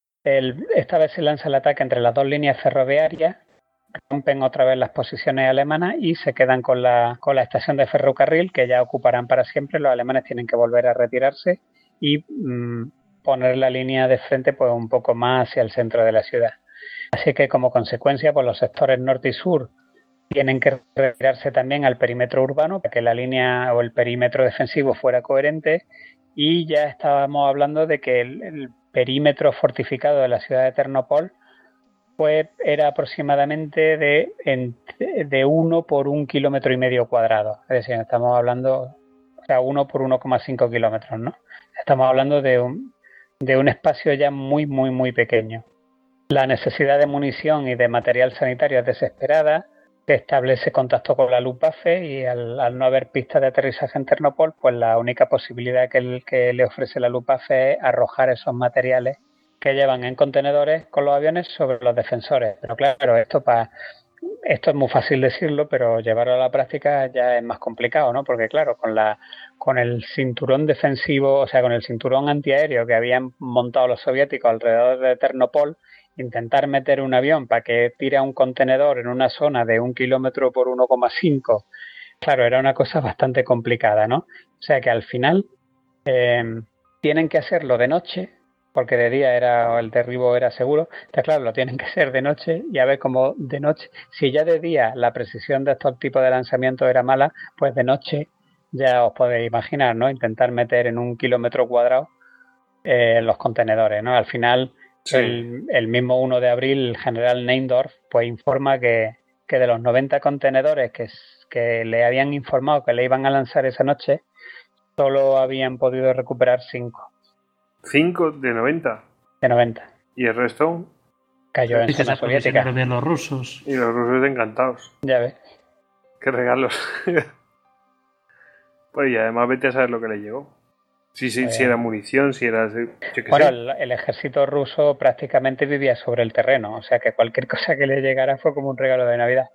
[SPEAKER 3] el, esta vez se lanza el ataque entre las dos líneas ferroviarias, rompen otra vez las posiciones alemanas y se quedan con la, con la estación de ferrocarril, que ya ocuparán para siempre. Los alemanes tienen que volver a retirarse y mmm, poner la línea de frente pues un poco más hacia el centro de la ciudad. Así que como consecuencia, pues los sectores norte y sur tienen que retirarse también al perímetro urbano para que la línea o el perímetro defensivo fuera coherente, y ya estábamos hablando de que el, el perímetro fortificado de la ciudad de Ternopol pues era aproximadamente de, de uno por un kilómetro y medio cuadrado. Es decir, estamos hablando, o sea, uno por uno coma cinco kilómetros, ¿no? Estamos hablando de un, de un espacio ya muy, muy, muy pequeño. La necesidad de munición y de material sanitario es desesperada. Se establece contacto con la Luftwaffe y al, al no haber pistas de aterrizaje en Ternopol, pues la única posibilidad que, el, que le ofrece la Luftwaffe es arrojar esos materiales que llevan en contenedores con los aviones sobre los defensores. Pero claro, esto para esto es muy fácil decirlo, pero llevarlo a la práctica ya es más complicado, ¿no? Porque claro, con la con el cinturón defensivo, o sea, con el cinturón antiaéreo que habían montado los soviéticos alrededor de Ternopol, intentar meter un avión para que tire a un contenedor en una zona de un kilómetro por uno coma cinco, claro, era una cosa bastante complicada, ¿no? O sea que al final eh, tienen que hacerlo de noche, porque de día era el derribo era seguro. Está claro, lo tienen que hacer de noche, y a ver cómo de noche, si ya de día la precisión de estos tipos de lanzamientos era mala, pues de noche ya os podéis imaginar, ¿no? Intentar meter en un kilómetro cuadrado eh, los contenedores, ¿no? Al final, sí. el, el mismo uno de abril, el general Neindorf pues informa que, que de los noventa contenedores que, que le habían informado que le iban a lanzar esa noche, solo habían podido recuperar cinco.
[SPEAKER 1] ¿cinco de noventa?
[SPEAKER 3] De noventa.
[SPEAKER 1] ¿Y el resto?
[SPEAKER 3] Cayó en zona soviética.
[SPEAKER 2] De los rusos.
[SPEAKER 1] Y los rusos encantados.
[SPEAKER 3] Ya ves.
[SPEAKER 1] Qué regalos. Pues y además vete a saber lo que le llegó. Sí, sí, eh, si era munición, si era... Yo qué
[SPEAKER 3] bueno,
[SPEAKER 1] sé.
[SPEAKER 3] El, el ejército ruso prácticamente vivía sobre el terreno. O sea que cualquier cosa que le llegara fue como un regalo de Navidad.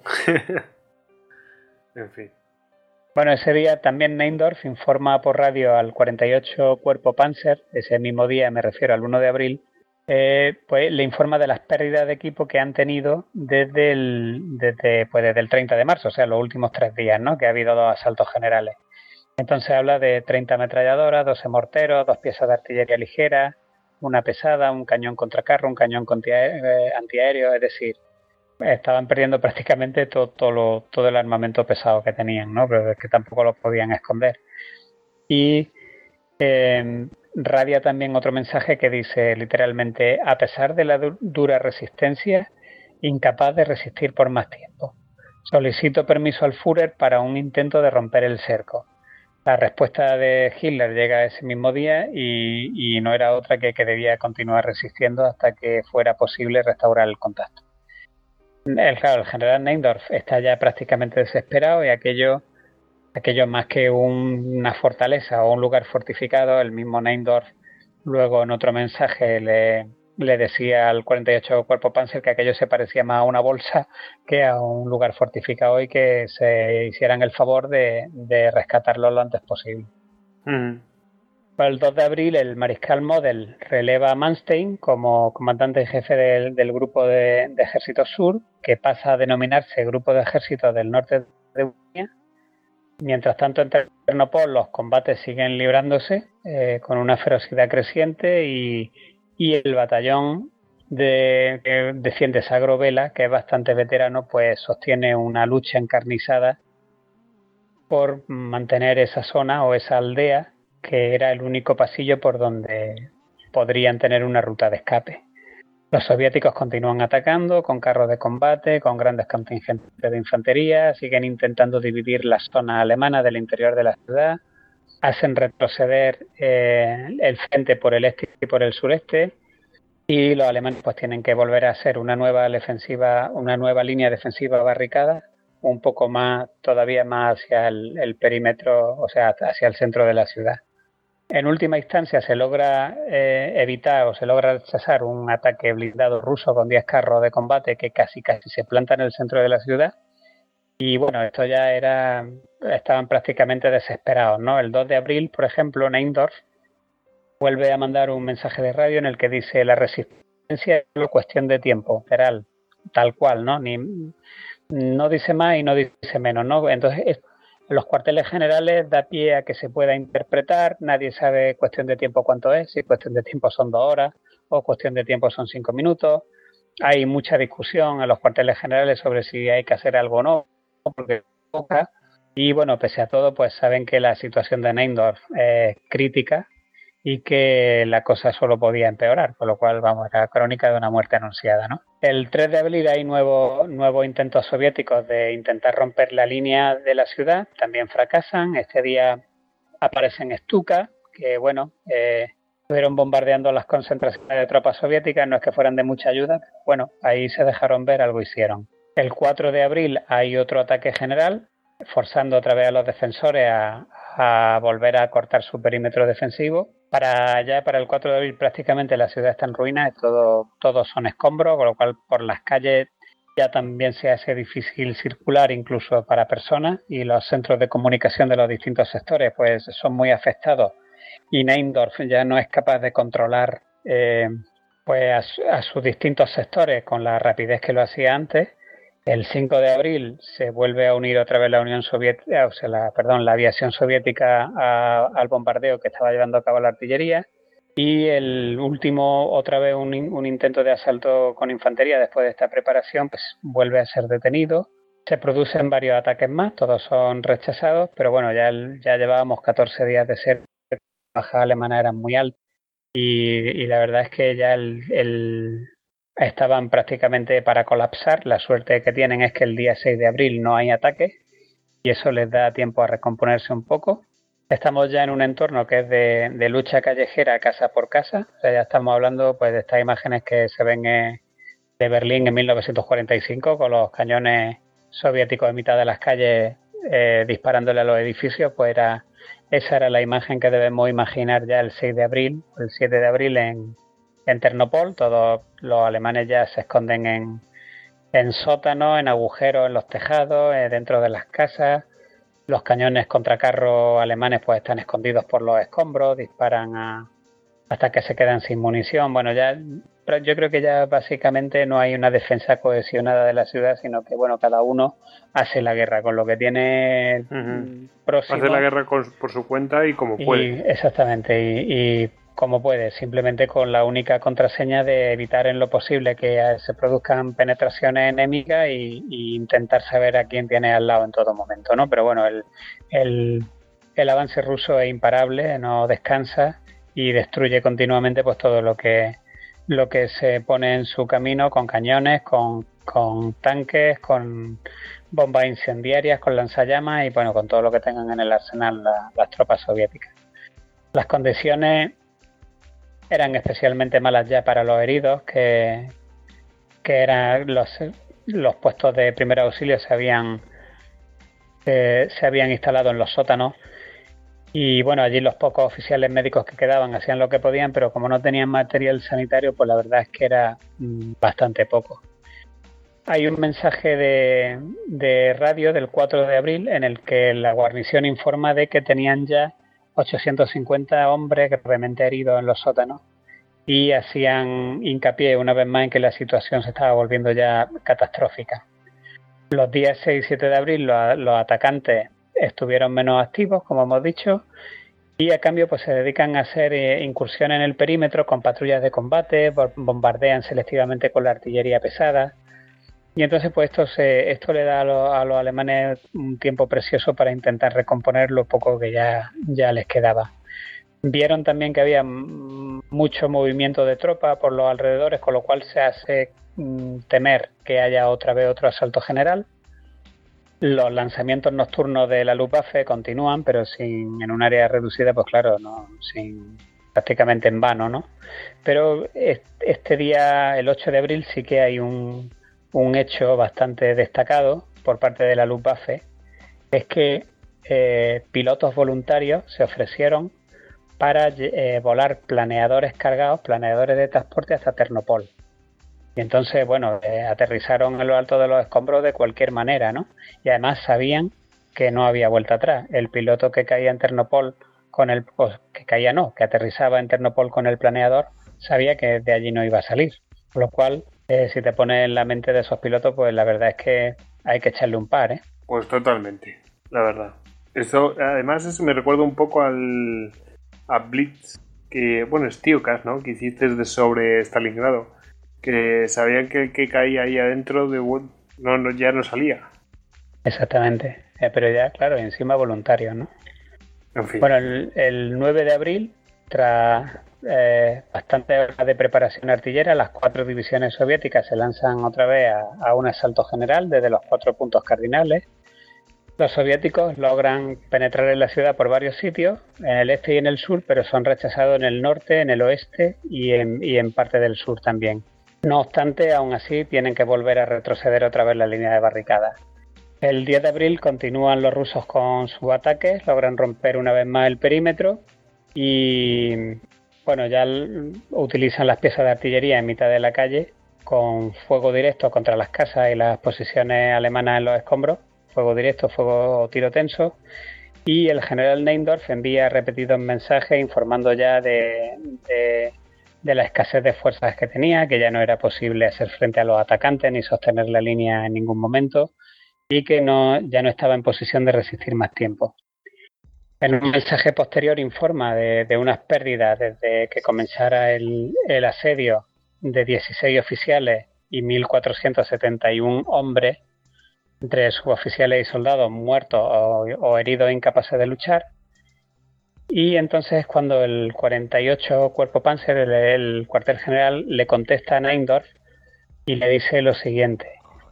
[SPEAKER 1] En fin.
[SPEAKER 3] Bueno, ese día también Neindorf informa por radio al cuarenta y ocho Cuerpo Panzer, ese mismo día me refiero al uno de abril, eh, pues le informa de las pérdidas de equipo que han tenido desde el, desde, pues desde el treinta de marzo, o sea, los últimos tres días, ¿no? Que ha habido dos asaltos generales. Entonces habla de treinta ametralladoras, doce morteros, dos piezas de artillería ligera, una pesada, un cañón contracarro, un cañón antiaéreo, es decir, estaban perdiendo prácticamente todo, todo, lo, todo el armamento pesado que tenían, ¿no? Pero es que tampoco lo podían esconder. Y eh, radia también otro mensaje que dice literalmente: a pesar de la du- dura resistencia, incapaz de resistir por más tiempo. Solicito permiso al Führer para un intento de romper el cerco. La respuesta de Hitler llega ese mismo día y, y no era otra que que debía continuar resistiendo hasta que fuera posible restaurar el contacto. El, claro, el general Neindorf está ya prácticamente desesperado, y aquello, aquello más que un, una fortaleza o un lugar fortificado, el mismo Neindorf luego en otro mensaje le, le decía al cuarenta y ocho Cuerpo Panzer que aquello se parecía más a una bolsa que a un lugar fortificado y que se hicieran el favor de, de rescatarlo lo antes posible. Mm. El dos de abril el mariscal Model releva a Manstein como comandante en jefe del, del grupo de, de ejércitos sur, que pasa a denominarse Grupo de Ejércitos del Norte de Ucrania. Mientras tanto, en Ternopol los combates siguen librándose eh, con una ferocidad creciente, y, y el batallón de, que defiende Sagro Vela, que es bastante veterano, pues sostiene una lucha encarnizada por mantener esa zona o esa aldea, que era el único pasillo por donde podrían tener una ruta de escape. Los soviéticos continúan atacando con carros de combate, con grandes contingentes de infantería, siguen intentando dividir las zonas alemanas del interior de la ciudad, hacen retroceder eh, el frente por el este y por el sureste, y los alemanes pues tienen que volver a hacer una nueva defensiva, una nueva línea defensiva barricada, un poco más, todavía más hacia el, el perímetro, o sea, hacia el centro de la ciudad. En última instancia se logra eh, evitar o se logra rechazar un ataque blindado ruso con diez carros de combate que casi casi se planta en el centro de la ciudad. Y bueno, esto ya era, estaban prácticamente desesperados, ¿no? El dos de abril, por ejemplo, Neindorf vuelve a mandar un mensaje de radio en el que dice: la resistencia es solo cuestión de tiempo, literal, tal cual, ¿no? Ni, no dice más y no dice menos, ¿no? Entonces, es, los cuarteles generales da pie a que se pueda interpretar, nadie sabe cuestión de tiempo cuánto es, si cuestión de tiempo son dos horas o cuestión de tiempo son cinco minutos. Hay mucha discusión en los cuarteles generales sobre si hay que hacer algo o no, porque toca. Y bueno, pese a todo, pues saben que la situación de Neindorf es crítica y que la cosa solo podía empeorar, con lo cual, vamos, era crónica de una muerte anunciada, ¿no? El tres de abril hay nuevos nuevos intentos soviéticos de intentar romper la línea de la ciudad, también fracasan. Este día aparecen Stuka, que bueno, eh, estuvieron bombardeando las concentraciones de tropas soviéticas, no es que fueran de mucha ayuda, pero bueno, ahí se dejaron ver, algo hicieron. El cuatro de abril hay otro ataque general, forzando otra vez a los defensores a, a volver a cortar su perímetro defensivo. Para ya para el cuatro de abril prácticamente la ciudad está en ruinas, todo, todo son escombros, con lo cual por las calles ya también se hace difícil circular incluso para personas, y los centros de comunicación de los distintos sectores pues son muy afectados, y Neindorf ya no es capaz de controlar eh, pues a, a sus distintos sectores con la rapidez que lo hacía antes. El cinco de abril se vuelve a unir otra vez la Unión Soviética, o sea, la, perdón, la aviación soviética a, al bombardeo que estaba llevando a cabo la artillería, y el último, otra vez un, un intento de asalto con infantería después de esta preparación, pues vuelve a ser detenido. Se producen varios ataques más, todos son rechazados, pero bueno, ya, ya llevábamos catorce días de ser, las bajas alemanas eran muy altas, y, y la verdad es que ya el... el estaban prácticamente para colapsar. La suerte que tienen es que el día seis de abril no hay ataques y eso les da tiempo a recomponerse un poco. Estamos ya en un entorno que es de, de lucha callejera casa por casa. O sea, ya estamos hablando pues de estas imágenes que se ven eh, de Berlín en mil novecientos cuarenta y cinco con los cañones soviéticos en mitad de las calles eh, disparándole a los edificios. Pues era, esa era la imagen que debemos imaginar ya el seis de abril, el siete de abril en En Ternopol. Todos los alemanes ya se esconden en, en sótanos, en agujeros en los tejados, eh, dentro de las casas. Los cañones contra carros alemanes pues están escondidos por los escombros, disparan a, hasta que se quedan sin munición. Bueno, ya yo creo que ya básicamente no hay una defensa cohesionada de la ciudad, sino que bueno, cada uno hace la guerra con lo que tiene
[SPEAKER 1] uh-huh.
[SPEAKER 3] próximo.
[SPEAKER 1] Hace la guerra con, por su cuenta y como puede.
[SPEAKER 3] Y, exactamente, y, y como puede, simplemente con la única contraseña de evitar en lo posible que se produzcan penetraciones enemigas y, y intentar saber a quién tiene al lado en todo momento, ¿no? Pero bueno, el, el, el avance ruso es imparable, no descansa y destruye continuamente pues todo lo que lo que se pone en su camino, con cañones, con, con tanques, con bombas incendiarias, con lanzallamas y bueno, con todo lo que tengan en el arsenal la, las tropas soviéticas. Las condiciones eran especialmente malas ya para los heridos, que, que eran los, los puestos de primer auxilio se habían eh, se habían instalado en los sótanos. Y bueno, allí los pocos oficiales médicos que quedaban hacían lo que podían, pero como no tenían material sanitario, pues la verdad es que era mmm, bastante poco. Hay un mensaje de, de radio del cuatro de abril en el que la guarnición informa de que tenían ya ochocientos cincuenta hombres gravemente heridos en los sótanos y hacían hincapié una vez más en que la situación se estaba volviendo ya catastrófica. Los días seis y siete de abril los, los atacantes estuvieron menos activos, como hemos dicho, y a cambio pues se dedican a hacer eh, incursiones en el perímetro con patrullas de combate, bombardean selectivamente con la artillería pesada, y entonces pues esto, se, esto le da a, lo, a los alemanes un tiempo precioso para intentar recomponer lo poco que ya, ya les quedaba. Vieron también que había mucho movimiento de tropa por los alrededores, con lo cual se hace mm, temer que haya otra vez otro asalto general. Los lanzamientos nocturnos de la Luftwaffe continúan, pero sin, en un área reducida, pues claro, no, sin, prácticamente en vano, ¿no? Pero este día, el ocho de abril, sí que hay un, un hecho bastante destacado por parte de la Luftwaffe, es que eh, pilotos voluntarios se ofrecieron para eh, volar planeadores cargados, planeadores de transporte hasta Ternopol. Y entonces, bueno, eh, aterrizaron en lo alto de los escombros de cualquier manera, ¿no? Y además sabían que no había vuelta atrás. El piloto que caía en Ternopol con el... Pues, que caía no, que aterrizaba en Ternopol con el planeador, sabía que de allí no iba a salir. Por lo cual, eh, si te pones en la mente de esos pilotos, pues la verdad es que hay que echarle un par, ¿eh?
[SPEAKER 1] Pues totalmente, la verdad. Eso, además, eso me recuerda un poco al... a Blitz, que, bueno, Stiucas, ¿no? Que hiciste de sobre Stalingrado. Que sabían que el que caía ahí adentro de no, no ya no salía.
[SPEAKER 3] Exactamente, eh, pero ya, claro, encima voluntarios, ¿no?
[SPEAKER 1] En fin.
[SPEAKER 3] Bueno, el, el nueve de abril, tras eh, bastante horas de preparación artillera, las cuatro divisiones soviéticas se lanzan otra vez a, a un asalto general desde los cuatro puntos cardinales. Los soviéticos logran penetrar en la ciudad por varios sitios, en el este y en el sur, pero son rechazados en el norte, en el oeste y en, y en parte del sur también. No obstante, aún así, tienen que volver a retroceder otra vez la línea de barricadas. El diez de abril continúan los rusos con sus ataques, logran romper una vez más el perímetro y, bueno, ya utilizan las piezas de artillería en mitad de la calle con fuego directo contra las casas y las posiciones alemanas en los escombros, fuego directo, fuego o tiro tenso, y el general Neindorf envía repetidos mensajes informando ya de... de de la escasez de fuerzas que tenía, que ya no era posible hacer frente a los atacantes ni sostener la línea en ningún momento y que no, ya no estaba en posición de resistir más tiempo. En un mensaje posterior informa de, de unas pérdidas desde que comenzara el, el asedio de dieciséis oficiales y mil cuatrocientos setenta y uno hombres, entre suboficiales y soldados muertos o, o heridos incapaces de luchar. Y entonces cuando el cuarenta y ocho Cuerpo Panzer, el, el cuartel general, le contesta a Neindorf y le dice lo siguiente: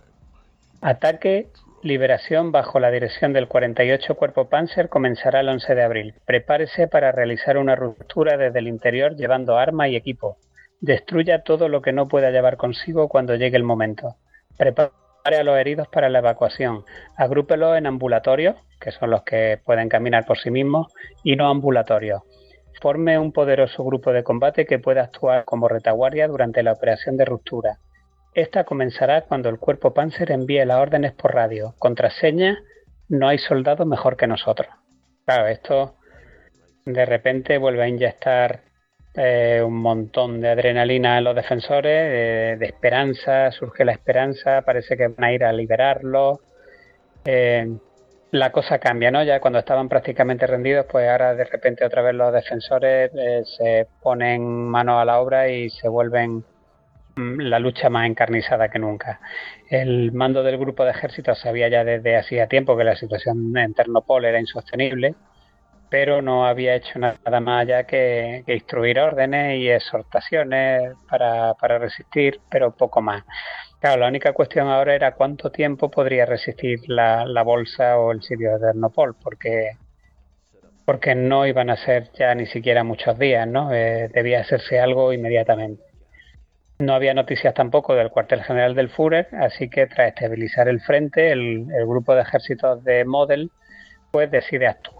[SPEAKER 3] ataque, liberación bajo la dirección del cuarenta y ocho Cuerpo Panzer comenzará el once de abril. Prepárese para realizar una ruptura desde el interior llevando armas y equipo. Destruya todo lo que no pueda llevar consigo cuando llegue el momento. Prepare a los heridos para la evacuación. Agrúpelos en ambulatorios, que son los que pueden caminar por sí mismos, y no ambulatorios. Forme un poderoso grupo de combate que pueda actuar como retaguardia durante la operación de ruptura. Esta comenzará cuando el Cuerpo Panzer envíe las órdenes por radio. Contraseña: no hay soldado mejor que nosotros. Claro, esto de repente vuelve a inyectar eh, un montón de adrenalina en los defensores, eh, de esperanza, surge la esperanza, parece que van a ir a liberarlo. Eh, la cosa cambia, ¿no? Ya cuando estaban prácticamente rendidos, pues ahora de repente otra vez los defensores eh, se ponen mano a la obra y se vuelven mm, la lucha más encarnizada que nunca. El mando del grupo de ejércitos sabía ya desde hacía tiempo que la situación en Ternopol era insostenible, pero no había hecho nada más allá que, que instruir órdenes y exhortaciones para, para resistir, pero poco más. Claro, la única cuestión ahora era cuánto tiempo podría resistir la, la bolsa o el sitio de Ternopol, porque, porque no iban a ser ya ni siquiera muchos días, ¿no? Eh, debía hacerse algo inmediatamente. No había noticias tampoco del cuartel general del Führer, así que tras estabilizar el frente, el, el grupo de ejércitos de Model pues decide actuar.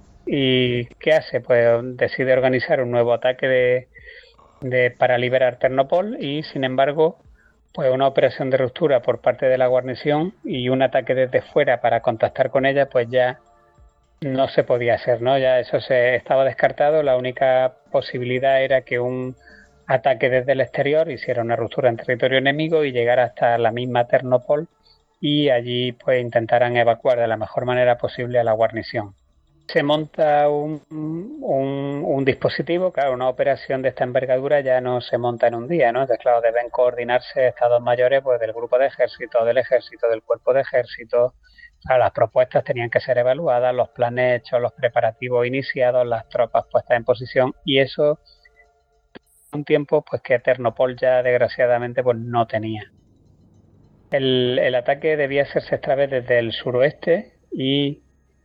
[SPEAKER 3] ¿Y qué hace? Pues decide organizar un nuevo ataque de, de, para liberar Ternopol y, sin embargo, pues una operación de ruptura por parte de la guarnición y un ataque desde fuera para contactar con ella, pues ya no se podía hacer, ¿no? Ya eso se estaba descartado. La única posibilidad era que un ataque desde el exterior hiciera una ruptura en territorio enemigo y llegara hasta la misma Ternopol y allí pues intentaran evacuar de la mejor manera posible a la guarnición. Se monta un, un, un dispositivo, claro, una operación de esta envergadura ya no se monta en un día, ¿no? Entonces, claro, deben coordinarse estados mayores pues del grupo de ejército, del ejército, del cuerpo de ejército, las propuestas tenían que ser evaluadas, los planes hechos, los preparativos iniciados, las tropas puestas en posición, y eso un tiempo pues que Ternopol ya desgraciadamente pues no tenía. El, el ataque debía hacerse esta vez desde el suroeste y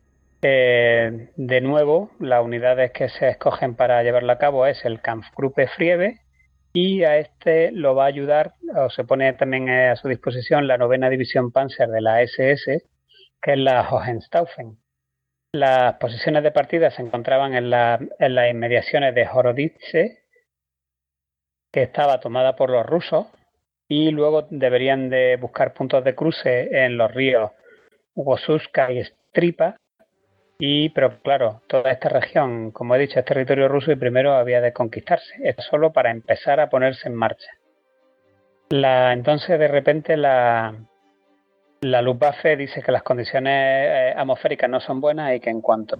[SPEAKER 3] eh, de nuevo las unidades que se escogen para llevarlo a cabo es el Kampfgruppe Frieve, y a este lo va a ayudar, o se pone también a su disposición, la novena división Panzer de la ese ese, que es la Hohenstaufen. Las posiciones de partida se encontraban en, la, en las inmediaciones de Horodice, que estaba tomada por los rusos, y luego deberían de buscar puntos de cruce en los ríos Wosuska y Stripa, y pero claro, toda esta región, como he dicho, es territorio ruso y primero había de conquistarse, es solo para empezar a ponerse en marcha. La, entonces de repente la, la Luftwaffe dice que las condiciones eh, atmosféricas no son buenas y que en cuanto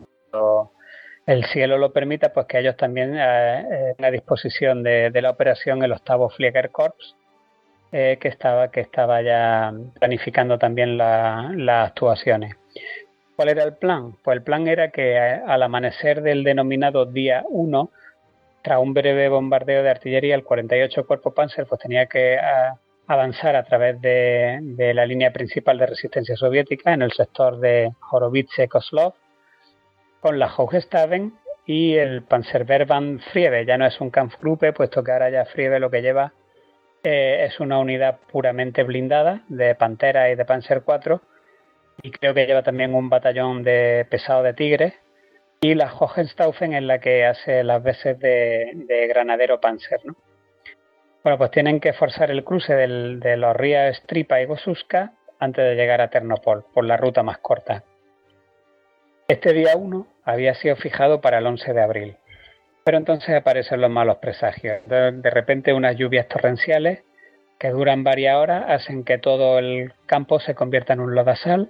[SPEAKER 3] el cielo lo permita, pues que ellos también eh, en la disposición de, de la operación el octavo Fliegerkorps, eh, que estaba que estaba ya planificando también la, las actuaciones. ¿Cuál era el plan? Pues el plan era que al amanecer del denominado día uno, tras un breve bombardeo de artillería, el cuarenta y ocho Cuerpo Panzer pues tenía que a, avanzar a través de, de la línea principal de resistencia soviética en el sector de Horovice-Kozlov con la Hochstaden y el Panzerverband Frieve. Ya no es un Kampfgruppe, puesto que ahora ya Frieve lo que lleva eh, es una unidad puramente blindada de Pantera y de Panzer cuatro, y creo que lleva también un batallón de pesado de Tigre, y la Hohenstaufen es la que hace las veces de, de granadero Panzer, ¿no? Bueno, pues tienen que forzar el cruce del, de los ríos Stripa y Wosuska antes de llegar a Ternopol, por la ruta más corta. Este día uno había sido fijado para el once de abril, pero entonces aparecen los malos presagios. De, de repente unas lluvias torrenciales que duran varias horas hacen que todo el campo se convierta en un lodazal.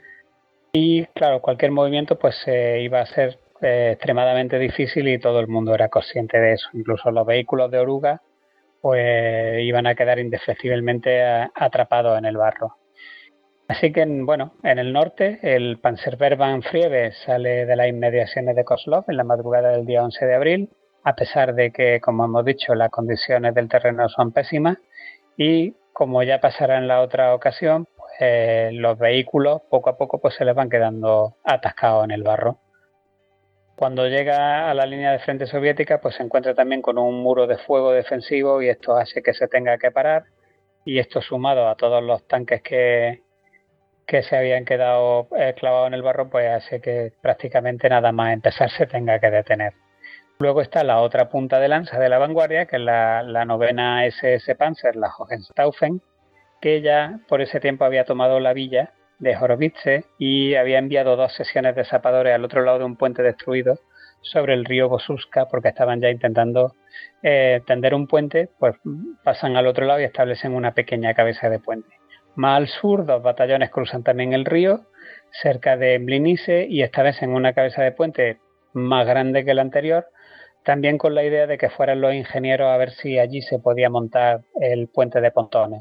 [SPEAKER 3] Y claro, cualquier movimiento pues eh, iba a ser eh, extremadamente difícil y todo el mundo era consciente de eso. Incluso los vehículos de oruga pues iban a quedar indefectiblemente a, atrapados en el barro. Así que, bueno, en el norte el Panzerverband Frieve sale de las inmediaciones de Kozlov en la madrugada del día once de abril, a pesar de que, como hemos dicho, las condiciones del terreno son pésimas y, como ya pasará en la otra ocasión, Eh, los vehículos poco a poco pues se les van quedando atascados en el barro. Cuando llega a la línea de frente soviética pues se encuentra también con un muro de fuego defensivo y esto hace que se tenga que parar, y esto sumado a todos los tanques que, que se habían quedado eh, clavados en el barro pues hace que prácticamente nada más empezar se tenga que detener. Luego está la otra punta de lanza de la vanguardia, que es la, la novena ese ese Panzer, la Hohenstaufen, que ya por ese tiempo había tomado la villa de Horovice y había enviado dos sesiones de zapadores al otro lado de un puente destruido sobre el río Wosuska, porque estaban ya intentando eh, tender un puente, pues pasan al otro lado y establecen una pequeña cabeza de puente. Más al sur, dos batallones cruzan también el río, cerca de Mlinice, y esta vez en una cabeza de puente más grande que la anterior, también con la idea de que fueran los ingenieros a ver si allí se podía montar el puente de pontones.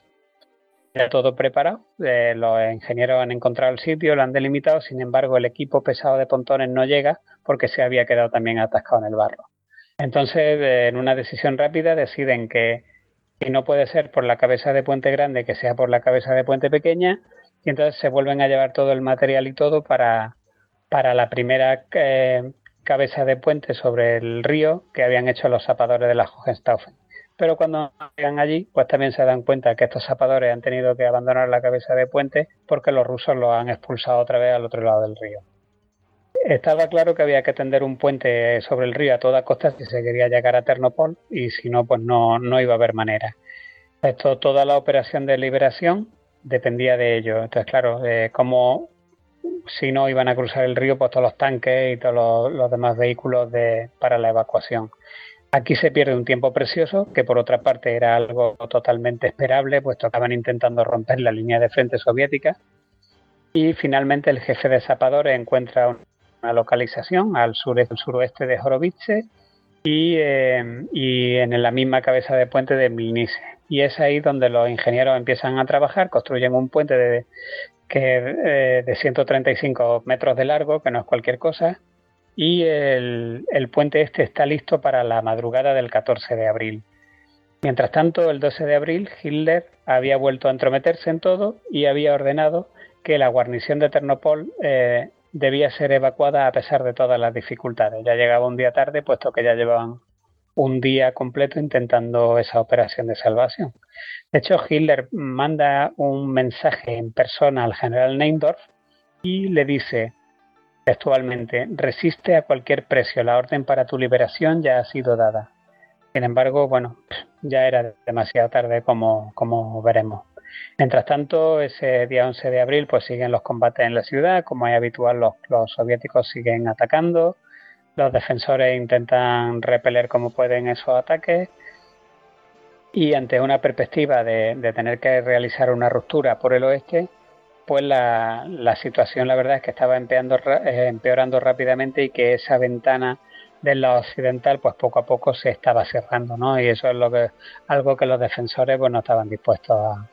[SPEAKER 3] Ya todo preparado, eh, los ingenieros han encontrado el sitio, lo han delimitado, sin embargo el equipo pesado de pontones no llega porque se había quedado también atascado en el barro. Entonces, eh, en una decisión rápida, deciden que, que no puede ser por la cabeza de puente grande, que sea por la cabeza de puente pequeña, y entonces se vuelven a llevar todo el material y todo para, para la primera eh, cabeza de puente sobre el río que habían hecho los zapadores de la Hohenstaufen. Pero cuando llegan allí, pues también se dan cuenta que estos zapadores han tenido que abandonar la cabeza de puente porque los rusos los han expulsado otra vez al otro lado del río. Estaba claro que había que tender un puente sobre el río a toda costa si se quería llegar a Ternopol, y si no, pues no, no iba a haber manera. Esto, toda la operación de liberación dependía de ello. Entonces, claro, eh, como si no iban a cruzar el río, pues todos los tanques y todos los, los demás vehículos de, para la evacuación. Aquí se pierde un tiempo precioso, que por otra parte era algo totalmente esperable, puesto que estaban intentando romper la línea de frente soviética. Y finalmente el jefe de zapadores encuentra una localización al sureste, al suroeste de Horovice y, eh, y en la misma cabeza de puente de Mlinice. Y es ahí donde los ingenieros empiezan a trabajar, construyen un puente de, que eh, de ciento treinta y cinco metros de largo, que no es cualquier cosa, y el, el puente este está listo para la madrugada del catorce de abril. Mientras tanto, el doce de abril, Hitler había vuelto a entrometerse en todo y había ordenado que la guarnición de Ternopol eh, debía ser evacuada a pesar de todas las dificultades. Ya llegaba un día tarde, puesto que ya llevaban un día completo intentando esa operación de salvación. De hecho, Hitler manda un mensaje en persona al general Neindorf y le dice textualmente: resiste a cualquier precio, la orden para tu liberación ya ha sido dada. Sin embargo, bueno, ya era demasiado tarde, como, como veremos. Mientras tanto, ese día once de abril pues siguen los combates en la ciudad. Como es habitual, los, los soviéticos siguen atacando. Los defensores intentan repeler como pueden esos ataques. Y ante una perspectiva de, de tener que realizar una ruptura por el oeste, pues la, la situación, la verdad, es que estaba empeorando, eh, empeorando rápidamente, y que esa ventana del lado occidental pues poco a poco se estaba cerrando, ¿no? Y eso es lo que algo que los defensores pues no estaban dispuestos a,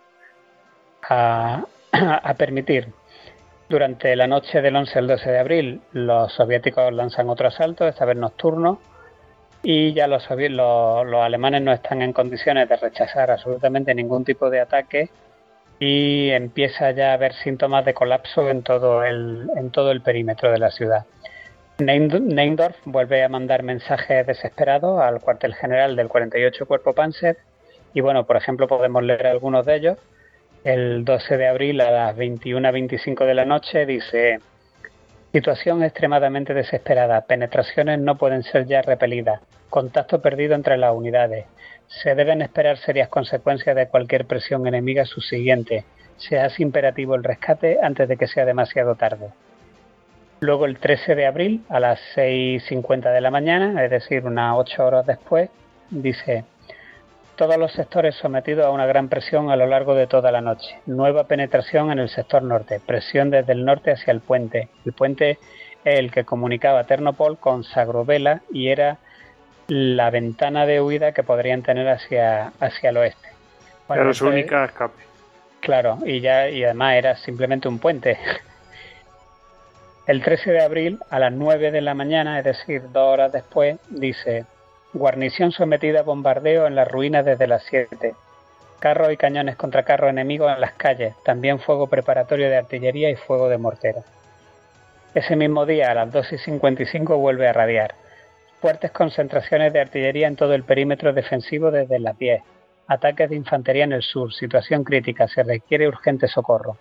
[SPEAKER 3] a, a permitir. Durante la noche del once al doce de abril, los soviéticos lanzan otro asalto, esta vez nocturno, y ya los, los, los alemanes no están en condiciones de rechazar absolutamente ningún tipo de ataque, y empieza ya a haber síntomas de colapso en todo el, en todo el perímetro de la ciudad. Neindorf vuelve a mandar mensajes desesperados al cuartel general del cuarenta y ocho Cuerpo Panzer, y bueno, por ejemplo, podemos leer algunos de ellos. El doce de abril a las veintiuna veinticinco de la noche dice: situación extremadamente desesperada, penetraciones no pueden ser ya repelidas, contacto perdido entre las unidades, se deben esperar serias consecuencias de cualquier presión enemiga subsiguiente, se hace imperativo el rescate antes de que sea demasiado tarde. Luego, el trece de abril a las seis cincuenta de la mañana, es decir, unas ocho horas después, dice: todos los sectores sometidos a una gran presión a lo largo de toda la noche. Nueva penetración en el sector norte, presión desde el norte hacia el puente. El puente es el que comunicaba Ternopol con Zagrovela y era la ventana de huida que podrían tener hacia, hacia el oeste.
[SPEAKER 1] Bueno, era su única escape.
[SPEAKER 3] Claro, y ya y además era simplemente un puente. El trece de abril a las nueve de la mañana, es decir, dos horas después, dice: guarnición sometida a bombardeo en las ruinas desde las siete. Carros y cañones contra carros enemigos en las calles. También fuego preparatorio de artillería y fuego de mortero. Ese mismo día, a las doce y cincuenta y cinco, vuelve a radiar: fuertes concentraciones de artillería en todo el perímetro defensivo desde las diez. Ataques de infantería en el sur. Situación crítica. Se requiere urgente socorro.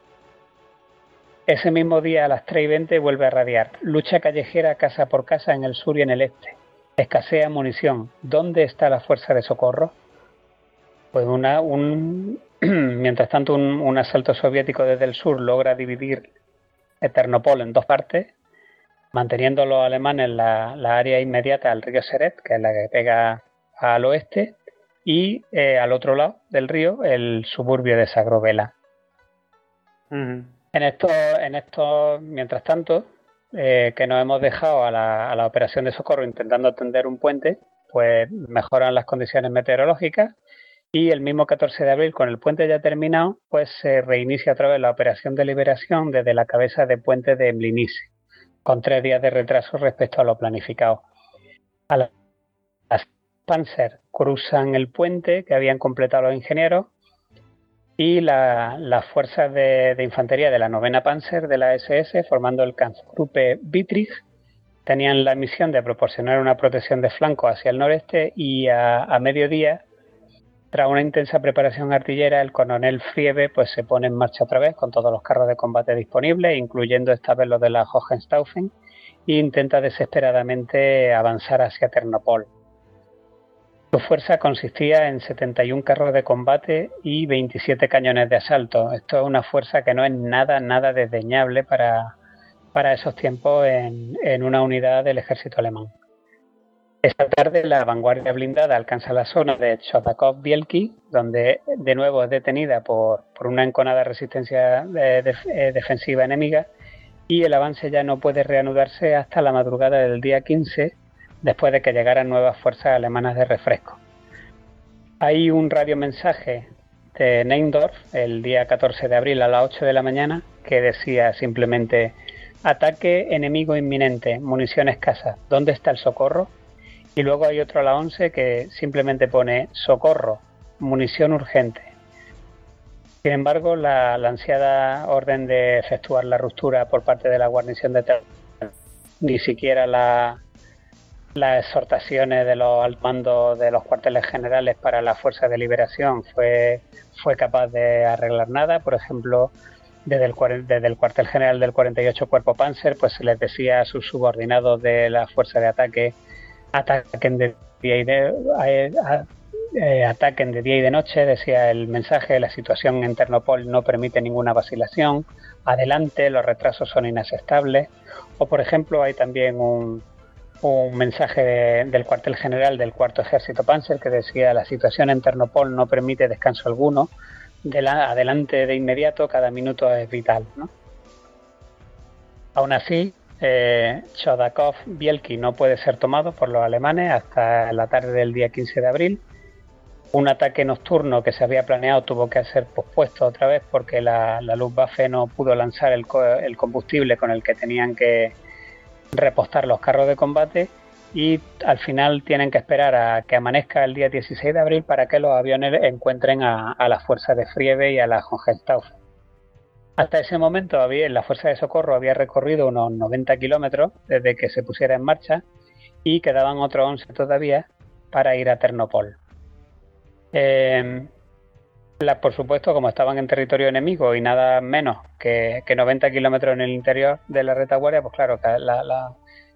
[SPEAKER 3] Ese mismo día, a las tres y veinte, vuelve a radiar: lucha callejera casa por casa en el sur y en el este. Escasea munición. ¿Dónde está la fuerza de socorro? Pues una, un, mientras tanto, un, un asalto soviético desde el sur logra dividir Ternopol en dos partes, manteniendo los alemanes la, la área inmediata al río Seret, que es la que pega al oeste, y eh, al otro lado del río, el suburbio de Zagrovela. Uh-huh. En esto, en esto, mientras tanto, eh, que nos hemos dejado a la, a la operación de socorro intentando tender un puente, pues mejoran las condiciones meteorológicas, y el mismo catorce de abril, con el puente ya terminado, pues se reinicia otra vez la operación de liberación desde la cabeza de puente de Mlinice, con tres días de retraso respecto a lo planificado. A las Panzer cruzan el puente que habían completado los ingenieros, y la, las fuerzas de, de infantería de la novena Panzer de la ese ese, formando el Kampfgruppe Wittrich, tenían la misión de proporcionar una protección de flanco hacia el noreste, y a, a mediodía, tras una intensa preparación artillera, el coronel Friebe pues, se pone en marcha otra vez con todos los carros de combate disponibles, incluyendo esta vez los de la Hohenstaufen, e intenta desesperadamente avanzar hacia Ternopol. Su fuerza consistía en setenta y un carros de combate y veintisiete cañones de asalto. Esto es una fuerza que no es nada, nada desdeñable para, para esos tiempos en, en una unidad del ejército alemán. Esta tarde la vanguardia blindada alcanza la zona de Chodakov-Bielki, donde de nuevo es detenida por, por una enconada resistencia de, de, de, defensiva enemiga, y el avance ya no puede reanudarse hasta la madrugada del día quince, después de que llegaran nuevas fuerzas alemanas de refresco. Hay un radiomensaje de Neindorf el día catorce de abril a las ocho de la mañana, que decía simplemente: ataque enemigo inminente, munición escasa, ¿dónde está el socorro? Y luego hay otro a las once que simplemente pone: socorro, munición urgente. Sin embargo, la, la ansiada orden de efectuar la ruptura por parte de la guarnición de Ternopol, ni siquiera la, las exhortaciones de los altos mandos de los cuarteles generales para la fuerza de liberación fue, fue capaz de arreglar nada. Por ejemplo, desde el, desde el cuartel general del cuarenta y ocho Cuerpo Panzer, pues se les decía a sus subordinados de la fuerza de ataque: ataquen de día y de, a, a, eh, ataquen de día y de noche, decía el mensaje. La situación en Ternopol no permite ninguna vacilación, adelante, los retrasos son inaceptables. O por ejemplo, hay también un, un mensaje de, del cuartel general del cuarto Ejército Panzer que decía: la situación en Ternopol no permite descanso alguno, de la, adelante de inmediato, cada minuto es vital, ¿no? Aún así, eh, Chodakov-Bielki no puede ser tomado por los alemanes hasta la tarde del día quince de abril. Un ataque nocturno que se había planeado tuvo que ser pospuesto otra vez porque la, la Luftwaffe no pudo lanzar el, co el combustible con el que tenían que repostar los carros de combate, y al final tienen que esperar a que amanezca el día dieciséis de abril para que los aviones encuentren a, a la fuerza de Frieve y a la Hohenstaufen. Hasta ese momento había, la fuerza de socorro había recorrido unos noventa kilómetros desde que se pusiera en marcha, y quedaban otros once todavía para ir a Ternopol. Eh, la, por supuesto, como estaban en territorio enemigo y nada menos que, que noventa kilómetros en el interior de la retaguardia, pues claro, la, la,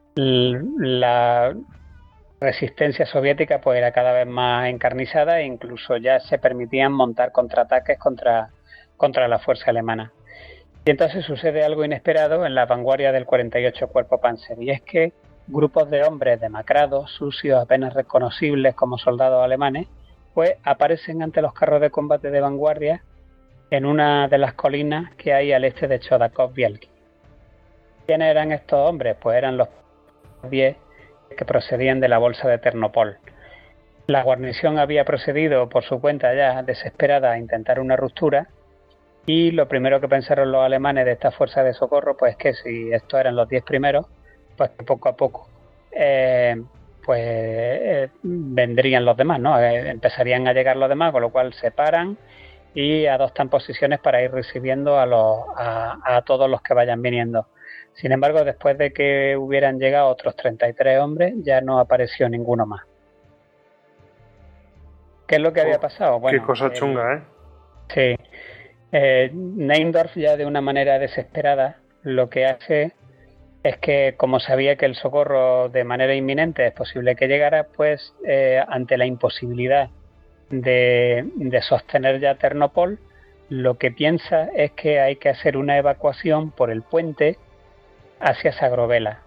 [SPEAKER 3] la resistencia soviética pues era cada vez más encarnizada, e incluso ya se permitían montar contraataques contra, contra la fuerza alemana. Y entonces sucede algo inesperado en la vanguardia del cuarenta y ocho Cuerpo Panzer, y es que grupos de hombres demacrados, sucios, apenas reconocibles como soldados alemanes, pues aparecen ante los carros de combate de vanguardia en una de las colinas que hay al este de Chodakov-Bielki. ¿Quiénes eran estos hombres? Pues eran los diez que procedían de la bolsa de Ternopol. La guarnición había procedido por su cuenta ya desesperada a intentar una ruptura, y lo primero que pensaron los alemanes de esta fuerza de socorro pues es que si estos eran los diez primeros, pues que poco a poco eh, pues eh, vendrían los demás, ¿no? Eh, empezarían a llegar los demás, con lo cual se paran y adoptan posiciones para ir recibiendo a, los, a, a todos los que vayan viniendo. Sin embargo, después de que hubieran llegado otros treinta y tres hombres, ya no apareció ninguno más. ¿Qué es lo que oh, había pasado?
[SPEAKER 1] Bueno, qué cosa chunga, ¿eh?
[SPEAKER 3] Sí. Eh, Neindorf, ya de una manera desesperada, lo que hace es que, como sabía que el socorro de manera inminente es posible que llegara, pues eh, ante la imposibilidad de, de sostener ya Ternopol, lo que piensa es que hay que hacer una evacuación por el puente hacia Sagrovela,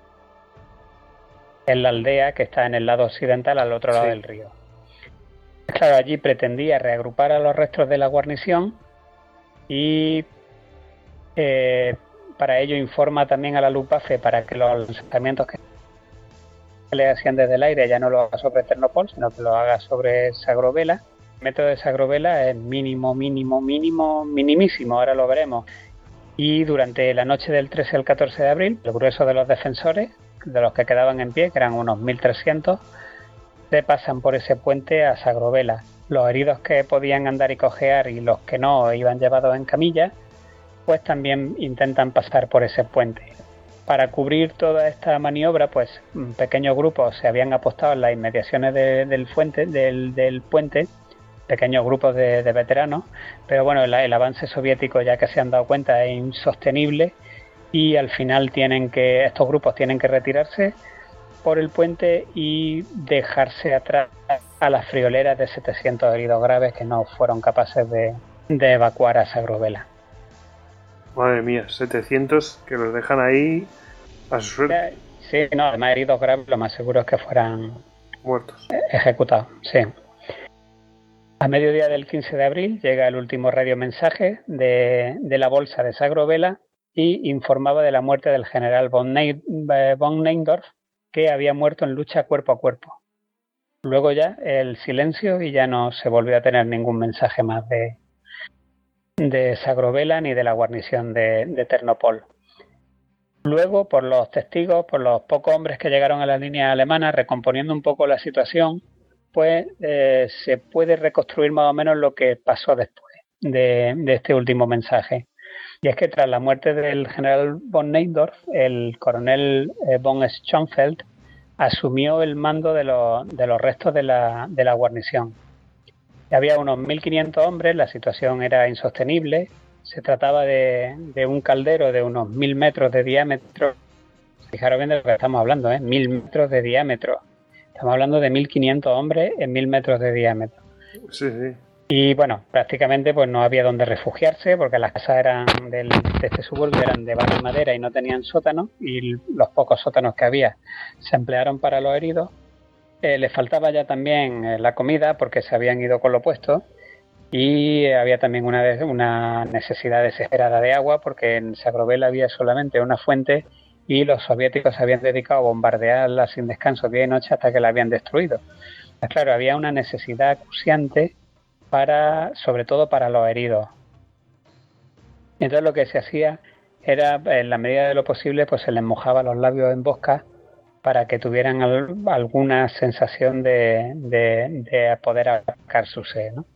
[SPEAKER 3] en la aldea que está en el lado occidental, al otro lado sí. del río. Claro, allí pretendía reagrupar a los restos de la guarnición y eh, para ello informa también a la Luftwaffe para que los lanzamientos que le hacían desde el aire ya no lo haga sobre Ternopol, sino que lo haga sobre Sagrovela. El método de Sagrovela es mínimo, mínimo, mínimo, minimísimo, ahora lo veremos. Y durante la noche del trece al catorce de abril, el grueso de los defensores, de los que quedaban en pie, que eran unos mil trescientos, se pasan por ese puente a Sagrovela. Los heridos que podían andar y cojear y los que no iban llevados en camilla, pues también intentan pasar por ese puente. Para cubrir toda esta maniobra, pues pequeños grupos se habían apostado en las inmediaciones de, del, fuente, del, del puente, pequeños grupos de, de veteranos, pero bueno, el, el avance soviético, ya que se han dado cuenta, es insostenible, y al final tienen que estos grupos tienen que retirarse por el puente y dejarse atrás a las frioleras de setecientos heridos graves que no fueron capaces de, de evacuar a Sagrovela.
[SPEAKER 1] Madre mía, setecientos que los dejan ahí a su suerte.
[SPEAKER 3] Sí, no, además heridos graves, lo más seguro es que fueran
[SPEAKER 1] muertos,
[SPEAKER 3] ejecutados, sí. A mediodía del quince de abril llega el último radiomensaje de, de la bolsa de Sagrovela y informaba de la muerte del general von, Ney, von Neindorf, que había muerto en lucha cuerpo a cuerpo. Luego ya el silencio y ya no se volvió a tener ningún mensaje más de, de Sagrovela ni de la guarnición de, de Ternopol. Luego, por los testigos, por los pocos hombres que llegaron a la línea alemana, recomponiendo un poco la situación, pues eh, se puede reconstruir más o menos lo que pasó después de, de este último mensaje. Y es que tras la muerte del general von Neindorf, el coronel eh, von Schönfeld asumió el mando de los, de los restos de la, de la guarnición. Había unos mil quinientos hombres, la situación era insostenible. Se trataba de, de un caldero de unos mil metros de diámetro. Fijaros bien de lo que estamos hablando, ¿eh? Mil metros de diámetro. Estamos hablando de mil quinientos hombres en mil metros de diámetro.
[SPEAKER 1] Sí, sí.
[SPEAKER 3] Y bueno, prácticamente pues no había donde refugiarse porque las casas eran del, de este suburbio eran de barro y madera y no tenían sótano, y los pocos sótanos que había se emplearon para los heridos. Eh, les faltaba ya también eh, la comida porque se habían ido con lo puesto, y había también una, una necesidad desesperada de agua porque en Sagrovela había solamente una fuente y los soviéticos se habían dedicado a bombardearla sin descanso día y noche hasta que la habían destruido. Pues claro, había una necesidad acuciante para, sobre todo para los heridos. Entonces lo que se hacía era, en la medida de lo posible, pues se les mojaba los labios en bosca para que tuvieran al, alguna sensación de, de, de poder aplacar su sed, ¿no?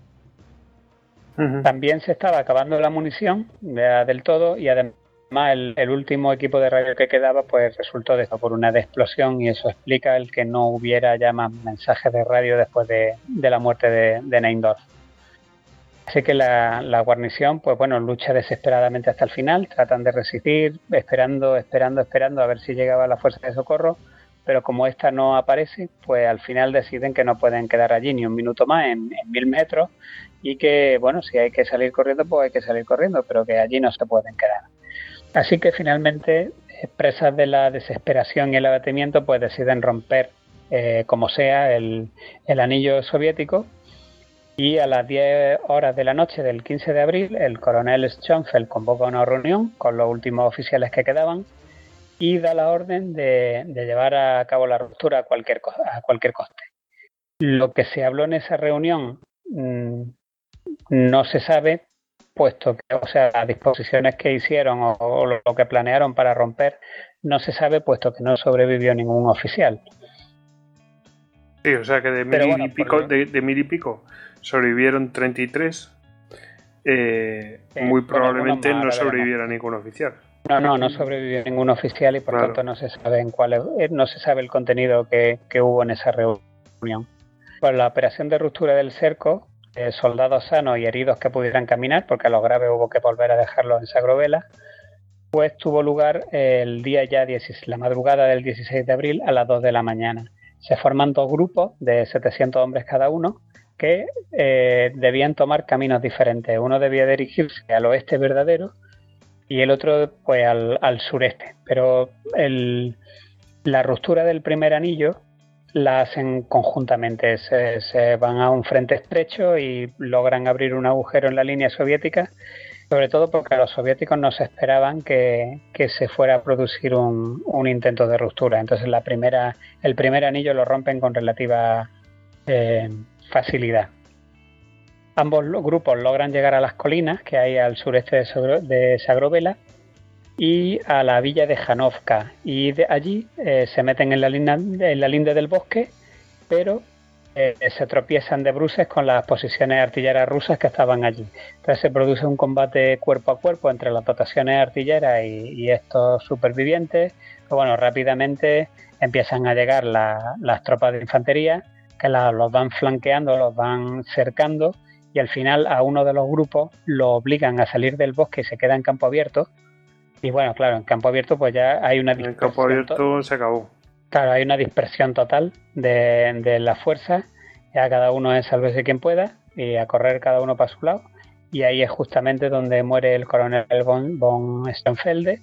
[SPEAKER 3] Uh-huh. También se estaba acabando la munición de, del todo, y además el, el último equipo de radio que quedaba pues resultó de esto por una explosión, y eso explica el que no hubiera ya más mensajes de radio después de, de la muerte de, de Neindorf. Así que la, la guarnición pues bueno lucha desesperadamente hasta el final, tratan de resistir, esperando, esperando, esperando a ver si llegaba la fuerza de socorro, pero como esta no aparece, pues al final deciden que no pueden quedar allí ni un minuto más en, en mil metros, y que bueno, si hay que salir corriendo pues hay que salir corriendo, pero que allí no se pueden quedar. Así que finalmente, presas de la desesperación y el abatimiento, pues deciden romper eh, como sea el, el anillo soviético, y a las diez horas de la noche del quince de abril el coronel Schönfeld convoca una reunión con los últimos oficiales que quedaban y da la orden de, de llevar a cabo la ruptura a cualquier, a cualquier coste. Lo que se habló en esa reunión mmm, no se sabe, puesto que, o sea, las disposiciones que hicieron o, o lo que planearon para romper no se sabe, puesto que no sobrevivió ningún oficial.
[SPEAKER 1] Sí, o sea que de mil, bueno, y, pico, de, de mil y pico sobrevivieron treinta y tres, eh, sí, muy probablemente bueno, no sobreviviera no. ningún oficial.
[SPEAKER 3] No, no, no sobrevivió ningún oficial, y por claro. tanto no se sabe en cuál, no se sabe el contenido que, que hubo en esa reunión. Pues la operación de ruptura del cerco, eh, soldados sanos y heridos que pudieran caminar, porque a los graves hubo que volver a dejarlos en Sagrovela, pues tuvo lugar el día ya dieciséis, la madrugada del dieciséis de abril a las dos de la mañana. Se forman dos grupos de setecientos hombres cada uno que eh, debían tomar caminos diferentes. Uno debía dirigirse al oeste verdadero y el otro pues al, al sureste. Pero el, la ruptura del primer anillo la hacen conjuntamente. Se, se van a un frente estrecho y logran abrir un agujero en la línea soviética, sobre todo porque los soviéticos no se esperaban que, que se fuera a producir un, un intento de ruptura. Entonces la primera, el primer anillo lo rompen con relativa eh, facilidad. Ambos grupos logran llegar a las colinas que hay al sureste de, Sagro, de Sagrovela y a la villa de Janovka, y de allí eh, se meten en la, lina, en la linde del bosque, pero eh, se tropiezan de bruces con las posiciones artilleras rusas que estaban allí. Entonces se produce un combate cuerpo a cuerpo entre las dotaciones artilleras y, y estos supervivientes. Pero bueno, rápidamente empiezan a llegar la, las tropas de infantería, que la, los van flanqueando, los van cercando, y al final a uno de los grupos lo obligan a salir del bosque y se queda en campo abierto. Y bueno, claro, en campo abierto pues ya hay una dispersión.
[SPEAKER 1] En campo abierto to- se acabó.
[SPEAKER 3] Claro, hay una dispersión total de, de las fuerzas. Ya cada uno es sálvese quien pueda y a correr cada uno para su lado. Y ahí es justamente donde muere el coronel von, von Steinfelde.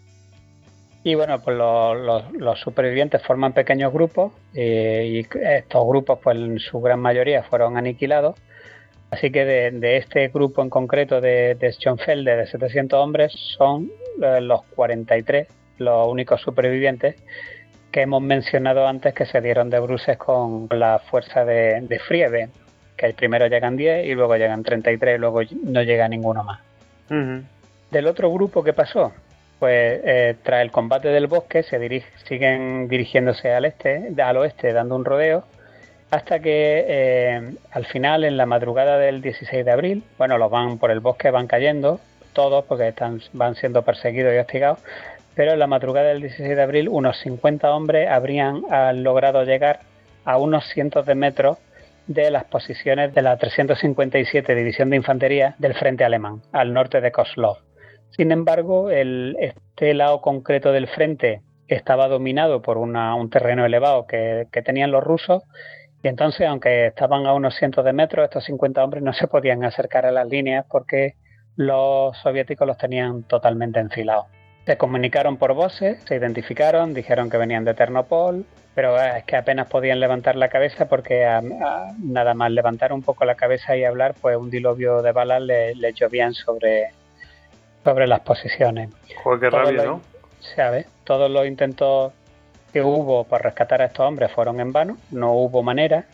[SPEAKER 3] Y bueno, pues los, los, los supervivientes forman pequeños grupos eh, y estos grupos pues en su gran mayoría fueron aniquilados. Así que de, de este grupo en concreto de, de Schönfelde, de setecientos hombres, son eh, los cuarenta y tres los únicos supervivientes que hemos mencionado antes que se dieron de bruces con la fuerza de, de Friebe, que primero llegan diez y luego llegan treinta y tres y luego no llega ninguno más. Uh-huh. Del otro grupo, ¿qué pasó? Pues eh, tras el combate del bosque se dirige, siguen dirigiéndose al este, al oeste, dando un rodeo, hasta que eh, al final, en la madrugada del dieciséis de abril, bueno, los van por el bosque, van cayendo, todos, porque están, van siendo perseguidos y hostigados, pero en la madrugada del dieciséis de abril unos cincuenta hombres habrían logrado llegar a unos cientos de metros de las posiciones de la trescientos cincuenta y siete División de Infantería del frente alemán, al norte de Kozlov. Sin embargo, el, este lado concreto del frente estaba dominado por una, un terreno elevado que, que tenían los rusos, y entonces, aunque estaban a unos cientos de metros, estos cincuenta hombres no se podían acercar a las líneas porque los soviéticos los tenían totalmente enfilados. Se comunicaron por voces, se identificaron, dijeron que venían de Ternopol, pero es que apenas podían levantar la cabeza porque a, a, nada más levantar un poco la cabeza y hablar, pues un diluvio de balas les le llovían sobre, sobre las posiciones.
[SPEAKER 1] Joder, qué rabia, ¿no?
[SPEAKER 3] ¿Sabes? Todos los intentos que hubo por rescatar a estos hombres fueron en vano, no hubo manera.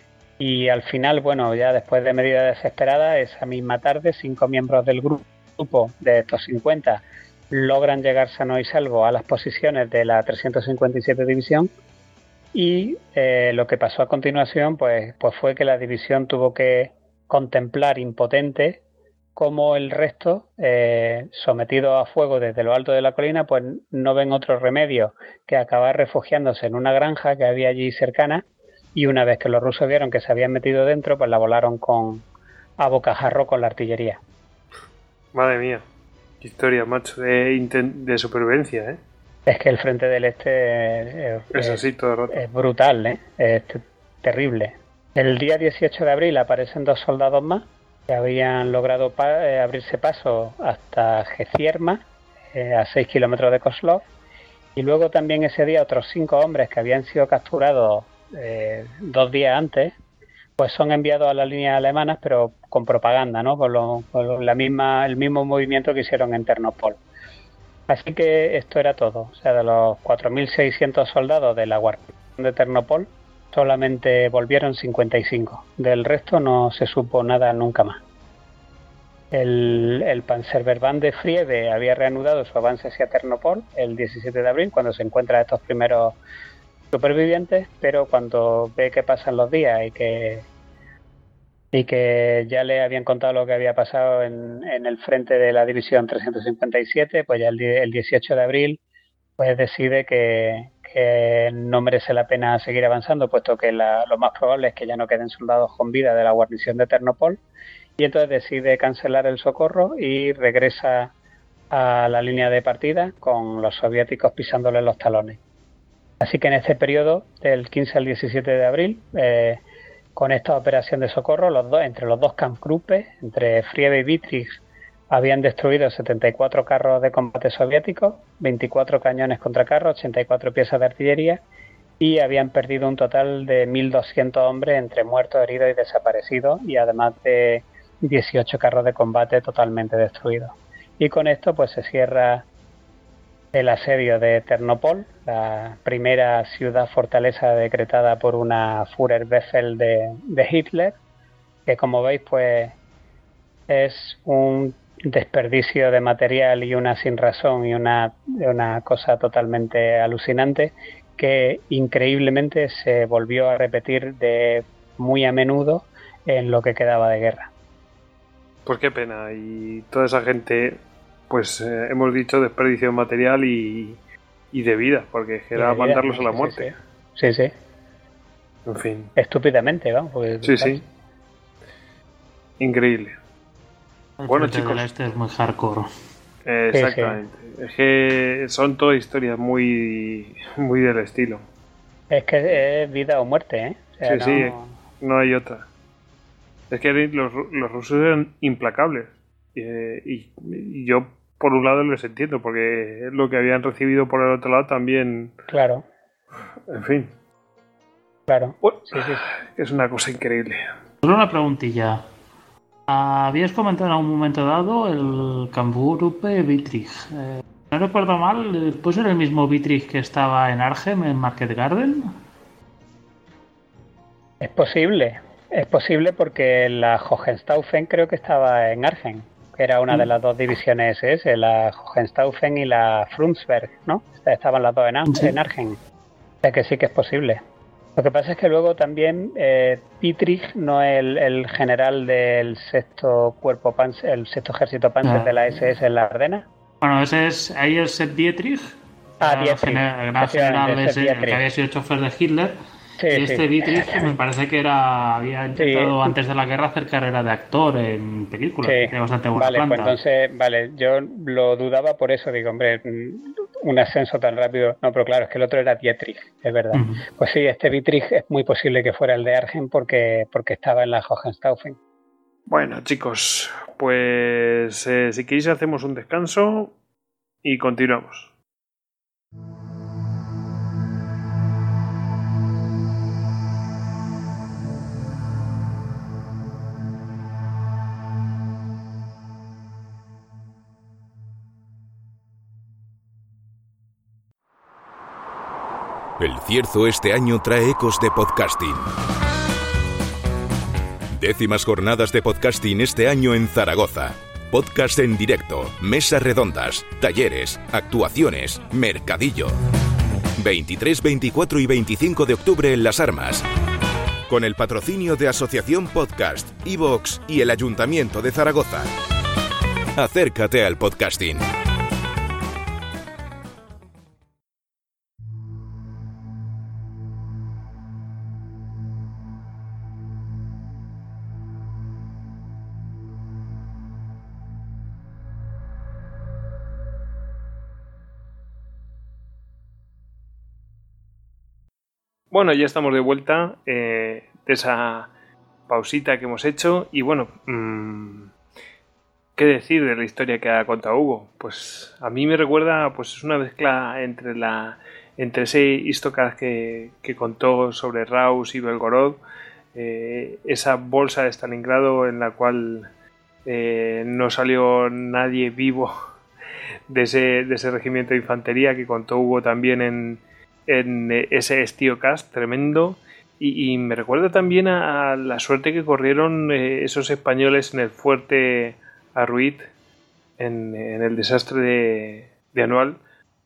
[SPEAKER 3] Y al final, bueno, ya después de medidas desesperadas, esa misma tarde, cinco miembros del grupo de estos cincuenta logran llegar sano y salvo a las posiciones de la trescientos cincuenta y siete División, y eh, lo que pasó a continuación pues, pues fue que la división tuvo que contemplar impotente cómo el resto, eh, sometido a fuego desde lo alto de la colina, pues no ven otro remedio que acabar refugiándose en una granja que había allí cercana, y una vez que los rusos vieron que se habían metido dentro, pues la volaron con a bocajarro con la artillería.
[SPEAKER 1] Madre mía. Historia, macho, de, de supervivencia, ¿eh?
[SPEAKER 3] Es que el frente del este es,
[SPEAKER 1] es, así, todo el rato.
[SPEAKER 3] Es brutal, ¿eh? Es terrible. El día dieciocho de abril aparecen dos soldados más que habían logrado pa eh, abrirse paso hasta Gecierma, eh, a seis kilómetros de Kozlov, y luego también ese día otros cinco hombres que habían sido capturados eh, dos días antes, pues son enviados a las líneas alemanas, pero con propaganda, ¿no? Por, lo, por la misma, el mismo movimiento que hicieron en Ternopol. Así que esto era todo. O sea, de los cuatro mil seiscientos soldados de la guarnición de Ternopol, solamente volvieron cincuenta y cinco. Del resto no se supo nada nunca más. El, el Panzerverband de Friebe había reanudado su avance hacia Ternopol el diecisiete de abril, cuando se encuentran estos primeros supervivientes, pero cuando ve que pasan los días y que y que ya le habían contado lo que había pasado en, en el frente de la división trescientos cincuenta y siete, pues ya el, el dieciocho de abril pues decide que, que no merece la pena seguir avanzando, puesto que la, lo más probable es que ya no queden soldados con vida de la guarnición de Ternopol, y entonces decide cancelar el socorro y regresa a la línea de partida con los soviéticos pisándole los talones. Así que en este periodo, del quince al diecisiete de abril, eh, con esta operación de socorro, los dos, entre los dos Kampfgruppe, entre Friebe y Wittrich, habían destruido setenta y cuatro carros de combate soviéticos, veinticuatro cañones contra carros, ochenta y cuatro piezas de artillería, y habían perdido un total de mil doscientos hombres entre muertos, heridos y desaparecidos, y además de dieciocho carros de combate totalmente destruidos. Y con esto pues se cierra el asedio de Ternopol, la primera ciudad fortaleza decretada por una Führerbefehl de, de Hitler, que como veis pues es un desperdicio de material y una sinrazón y una, una cosa totalmente alucinante que increíblemente se volvió a repetir de muy a menudo en lo que quedaba de guerra.
[SPEAKER 1] Pues qué pena, y toda esa gente, pues eh, hemos dicho desperdicio de material y, y de vida, porque era vida, mandarlos a la muerte.
[SPEAKER 3] Sí, sí. sí.
[SPEAKER 1] En fin.
[SPEAKER 3] Estúpidamente, vamos. Porque,
[SPEAKER 1] sí, sí. Increíble.
[SPEAKER 2] El
[SPEAKER 1] bueno, chicos.
[SPEAKER 2] Del este es muy hardcore.
[SPEAKER 1] Eh, exactamente. Sí, sí. Es que son todas historias muy, muy del estilo.
[SPEAKER 3] Es que es vida o muerte, ¿eh? O sea,
[SPEAKER 1] sí,
[SPEAKER 3] no...
[SPEAKER 1] sí, no hay otra. Es que los, los rusos eran implacables. Eh, y, y yo, por un lado, les entiendo, porque lo que habían recibido por el otro lado también.
[SPEAKER 3] Claro.
[SPEAKER 1] En fin.
[SPEAKER 3] Claro.
[SPEAKER 1] Bueno, sí, sí. Es una cosa increíble.
[SPEAKER 2] Solo una preguntilla. Habías comentado en algún momento dado el Kampfgruppe Wittrich. Eh, No recuerdo mal, ¿puede ser el mismo Vitrix que estaba en Arnhem, en Market Garden?
[SPEAKER 3] Es posible, es posible porque la Hohenstaufen creo que estaba en Arnhem, que era una de las dos divisiones S S, la Hohenstaufen y la Frundsberg, ¿no? Estaban las dos en, Ar-
[SPEAKER 2] Sí.
[SPEAKER 3] en Arnhem. O sea que sí que es posible. Lo que pasa es que luego también eh, Dietrich no es el, el general del sexto cuerpo Panzer, el sexto ejército Panzer
[SPEAKER 2] Ah.
[SPEAKER 3] de la S S en la Ardenas.
[SPEAKER 2] Bueno, ese es, ahí es Sepp Dietrich,
[SPEAKER 3] Ah,
[SPEAKER 2] el
[SPEAKER 3] Dietrich,
[SPEAKER 2] gener- el gran
[SPEAKER 3] efectivamente,
[SPEAKER 2] general
[SPEAKER 3] Sepp
[SPEAKER 2] ese,
[SPEAKER 3] Dietrich.
[SPEAKER 2] que había sido chofer de Hitler.
[SPEAKER 3] Sí,
[SPEAKER 2] y este
[SPEAKER 3] sí.
[SPEAKER 2] Dietrich me parece que era había intentado
[SPEAKER 3] Sí.
[SPEAKER 2] antes de la guerra hacer carrera de actor en películas.
[SPEAKER 3] Sí.
[SPEAKER 2] Tiene bastante buena
[SPEAKER 3] Vale, pues
[SPEAKER 2] planta.
[SPEAKER 3] entonces, vale, yo lo dudaba por eso, digo, hombre, mm, un ascenso tan rápido. No, pero claro, es que el otro era Dietrich, es verdad.
[SPEAKER 2] Ujú.
[SPEAKER 3] Pues sí, este Dietrich es muy posible que fuera el de Arnhem porque, porque estaba en la Hohenstaufen.
[SPEAKER 1] Bueno, chicos, pues eh, si queréis hacemos un descanso y continuamos.
[SPEAKER 9] El Cierzo este año trae ecos de podcasting. Décimas jornadas de podcasting este año en Zaragoza. Podcast en directo, mesas redondas, talleres, actuaciones, mercadillo. veintitrés, veinticuatro y veinticinco de octubre en Las Armas. Con el patrocinio de Asociación Podcast, iVox y el Ayuntamiento de Zaragoza. Acércate al podcasting.
[SPEAKER 1] Bueno, ya estamos de vuelta eh, de esa pausita que hemos hecho y bueno, mmm, ¿qué decir de la historia que ha contado Hugo? Pues a mí me recuerda, pues es una mezcla entre la entre ese Histocast que, que contó sobre Raus y Belgorod, eh, esa bolsa de Stalingrado en la cual eh, no salió nadie vivo de ese, de ese regimiento de infantería que contó Hugo también en en ese Estiocast tremendo y, y me recuerda también a, a la suerte que corrieron eh, esos españoles en el fuerte Arruit en, en el desastre de, de Anual,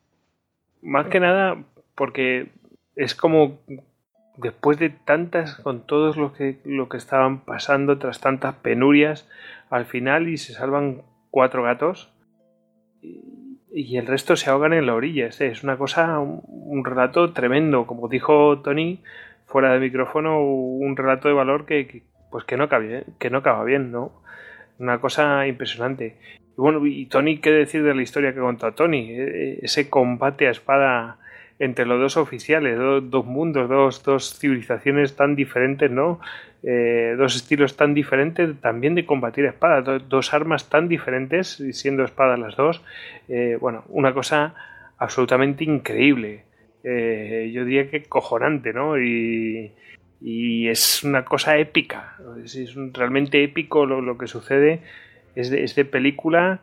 [SPEAKER 1] más que nada porque es como después de tantas, con todos lo que, lo que estaban pasando tras tantas penurias al final y se salvan cuatro gatos y, y el resto se ahogan en la orilla. Es una cosa, un, un relato tremendo. Como dijo Tony fuera de micrófono, un relato de valor que, que pues que no acaba bien, que no acaba bien, ¿no? Una cosa impresionante. Y bueno, y Tony, ¿qué decir de la historia que contó Tony? Ese combate a espada entre los dos oficiales, dos, dos mundos, dos, dos civilizaciones tan diferentes, ¿no? Eh, dos estilos tan diferentes también de combatir a espada, do, dos armas tan diferentes, y siendo espadas las dos. Eh, bueno, una cosa absolutamente increíble. Eh, yo diría que cojonante, ¿no? Y, y es una cosa épica. Es, es realmente épico lo, lo que sucede. Es de, es de película.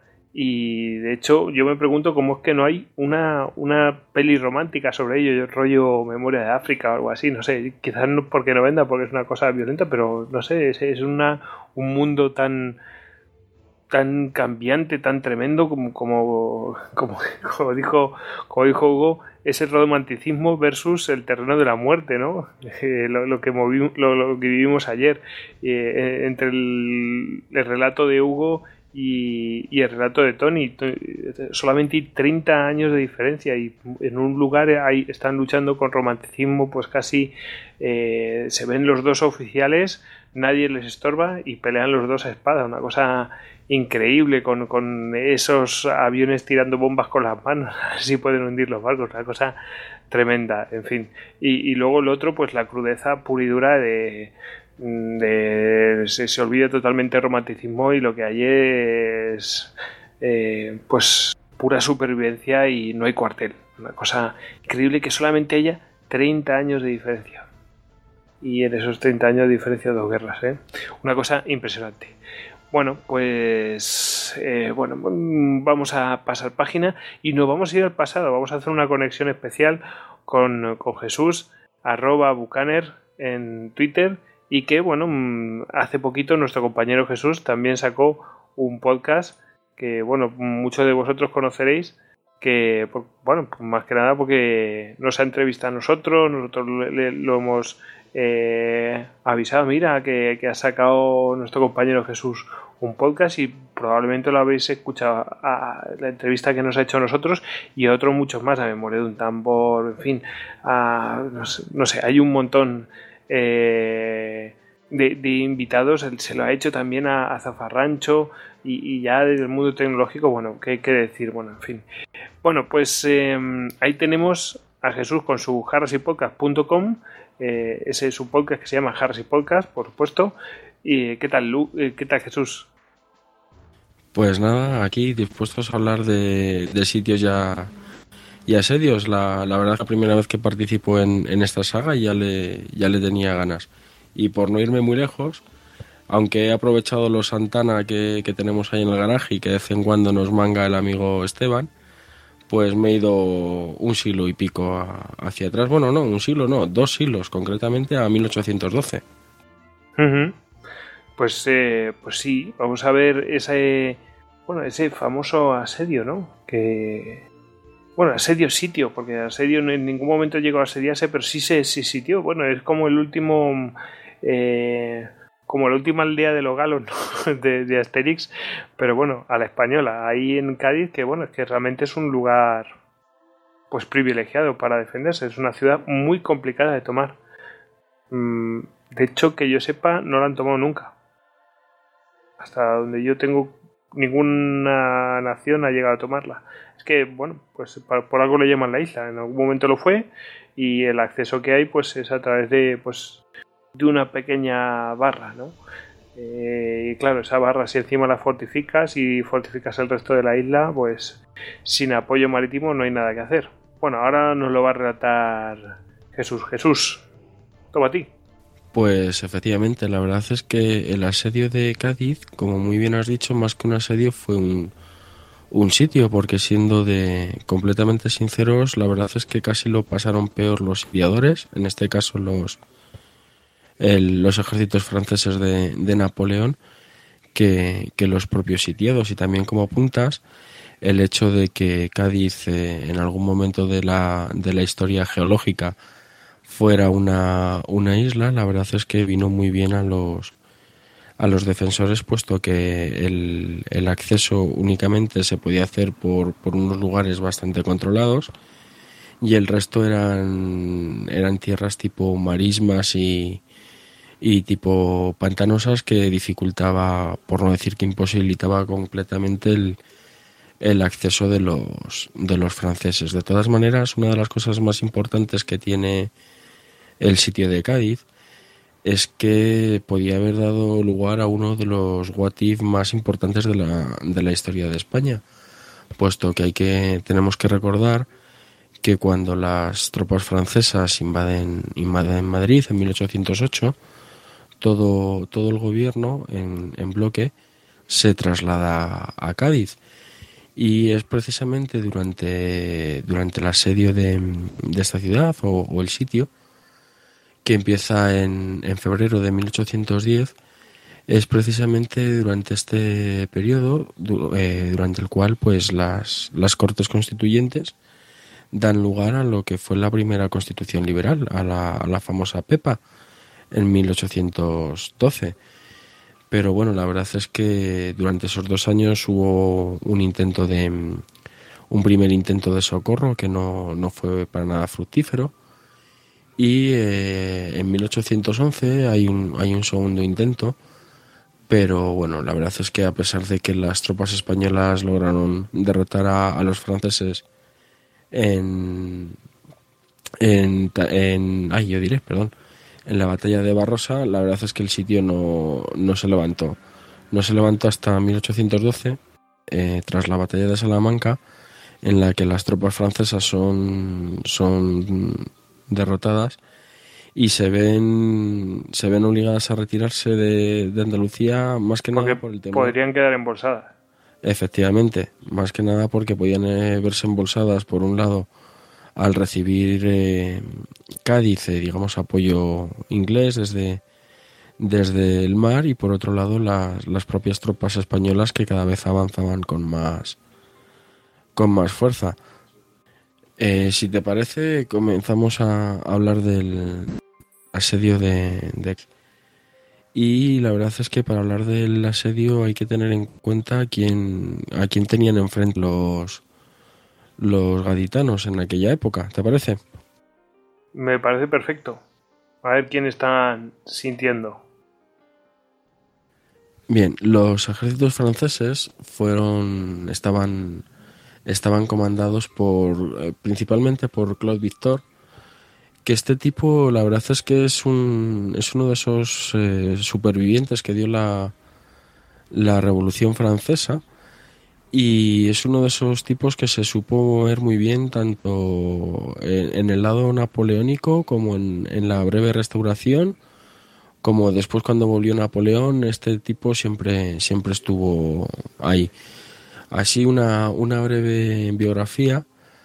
[SPEAKER 1] Y de hecho yo me pregunto cómo es que no hay una, una peli romántica sobre ello, rollo Memoria de África o algo así, no sé, quizás no porque no venda, porque es una cosa violenta, pero no sé, es, es una, un mundo tan tan cambiante, tan tremendo como, como, como, como dijo como dijo Hugo, ese romanticismo versus el terreno de la muerte, ¿no? Eh, lo, lo, que movi, lo, lo que vivimos ayer, eh, entre el, el relato de Hugo Y, y el relato de Tony. Solamente hay treinta años de diferencia y en un lugar ahí están luchando con romanticismo, pues casi eh, se ven los dos oficiales, nadie les estorba y pelean los dos a espada, una cosa increíble con, con esos aviones tirando bombas con las manos, así pueden hundir los barcos, una cosa tremenda, en fin. Y, y luego el otro, pues la crudeza pura y dura de De, se, se olvida totalmente el romanticismo y lo que hay es eh, pues pura supervivencia y no hay cuartel, una cosa increíble que solamente haya treinta años de diferencia y en esos treinta años de diferencia dos guerras, ¿eh? Una cosa impresionante. Bueno, pues eh, bueno, vamos a pasar página y nos vamos a ir al pasado. Vamos a hacer una conexión especial con, con Jesús, arroba Bucaner en Twitter, y que, bueno, hace poquito nuestro compañero Jesús también sacó un podcast que, bueno, muchos de vosotros conoceréis, que, bueno, más que nada porque nos ha entrevistado a nosotros, nosotros le, lo hemos eh, avisado, mira, que, que ha sacado nuestro compañero Jesús un podcast y probablemente lo habéis escuchado a la entrevista que nos ha hecho a nosotros y a otros muchos más, a Memoria de un Tambor, en fin, a, no, sé, no sé, hay un montón eh, de, de invitados, se lo ha hecho también a, a Zafarrancho y, y ya desde el mundo tecnológico, bueno, ¿qué, qué decir? Bueno, en fin. Bueno, pues eh, ahí tenemos a Jesús con su harrasy podcast punto com, eh, ese es su podcast que se llama Harrasy Podcast, por supuesto. ¿Y qué tal, Lu? ¿Qué tal, Jesús?
[SPEAKER 10] Pues nada, aquí dispuestos a hablar de, de sitios ya y asedios. La, la verdad es que la primera vez que participo en, en esta saga ya le, ya le tenía ganas. Y por no irme muy lejos, aunque he aprovechado los Santana que, que tenemos ahí en el garaje y que de vez en cuando nos manga el amigo Esteban, pues me he ido un siglo y pico a, hacia atrás. Bueno, no, un siglo no, dos siglos, concretamente a mil ochocientos doce.
[SPEAKER 1] Uh-huh. Pues, eh, pues sí, vamos a ver ese, bueno, ese famoso asedio, ¿no? Que, bueno, asedio sitio, porque asedio en ningún momento llegó a asediarse, pero sí se sí sitió. Bueno, es como el último, eh, como la última aldea de los galos, ¿no? de, de Asterix, pero bueno, a la española, ahí en Cádiz, que bueno, es que realmente es un lugar, pues privilegiado para defenderse. Es una ciudad muy complicada de tomar. Mm, de hecho, que yo sepa, no la han tomado nunca. Hasta donde yo tengo, ninguna nación ha llegado a tomarla. Es que, bueno, pues por algo le llaman la isla. En algún momento lo fue y el acceso que hay pues es a través de pues de una pequeña barra, ¿no? Eh, y claro, esa barra, si encima la fortificas y fortificas el resto de la isla, pues sin apoyo marítimo no hay nada que hacer. Bueno, ahora nos lo va a relatar Jesús. Jesús, toma a ti.
[SPEAKER 10] Pues efectivamente, la verdad es que el asedio de Cádiz, como muy bien has dicho, más que un asedio fue un, un sitio, porque siendo de completamente sinceros, la verdad es que casi lo pasaron peor los sitiadores, en este caso los, el, los ejércitos franceses de, de Napoleón, que, que los propios sitiados. Y también, como apuntas, el hecho de que Cádiz eh, en algún momento de la, de la historia geológica fuera una, una isla, la verdad es que vino muy bien a los a los defensores, puesto que el, el acceso únicamente se podía hacer por, por unos lugares bastante controlados y el resto eran eran tierras tipo marismas y, y tipo pantanosas, que dificultaba, por no decir que imposibilitaba completamente el, el acceso de los de los franceses. De todas maneras, una de las cosas más importantes que tiene el sitio de Cádiz es que podía haber dado lugar a uno de los what if más importantes de la, de la historia de España, puesto que hay que tenemos que recordar que cuando las tropas francesas invaden, invaden Madrid en mil ochocientos ocho, todo, todo el gobierno en, en bloque se traslada a Cádiz, y es precisamente durante, durante el asedio de, de esta ciudad o, o el sitio, que empieza en, en febrero de mil ochocientos diez, es precisamente durante este periodo du, eh, durante el cual pues las, las Cortes Constituyentes dan lugar a lo que fue la primera Constitución liberal, a la, a la famosa Pepa, en mil ochocientos doce. Pero bueno, la verdad es que durante esos dos años hubo un intento de un primer intento de socorro que no, no fue para nada fructífero. Y eh, en mil ochocientos once hay un, hay un segundo intento, pero bueno, la verdad es que a pesar de que las tropas españolas lograron derrotar a, a los franceses en, en, en, ay, yo diré, perdón, en la batalla de Barrosa, la verdad es que el sitio no, no se levantó. No se levantó hasta mil ochocientos doce, eh, tras la batalla de Salamanca, en la que las tropas francesas son... son derrotadas y se ven se ven obligadas a retirarse de, de Andalucía más que
[SPEAKER 1] porque
[SPEAKER 10] nada por el tema.
[SPEAKER 1] Podrían quedar embolsadas.
[SPEAKER 10] Efectivamente, más que nada porque podían eh, verse embolsadas por un lado al recibir eh, Cádiz, eh, digamos, apoyo inglés desde, desde el mar, y por otro lado las, las propias tropas españolas que cada vez avanzaban con más, con más fuerza. Eh, si te parece, comenzamos a hablar del asedio de, de... Y la verdad es que para hablar del asedio hay que tener en cuenta a quién, a quién tenían enfrente los... los gaditanos en aquella época, ¿te parece?
[SPEAKER 1] Me parece perfecto. A ver quién están sintiendo.
[SPEAKER 10] Bien, los ejércitos franceses fueron estaban estaban comandados por eh, principalmente por Claude Victor, que este tipo, la verdad es que es un es uno de esos eh, supervivientes que dio la la Revolución Francesa. Y es uno de esos tipos que se supo mover muy bien tanto en, en el lado napoleónico como en, en la breve restauración, como después cuando volvió Napoleón. Este tipo siempre, siempre estuvo ahí. Así una, una breve biografía.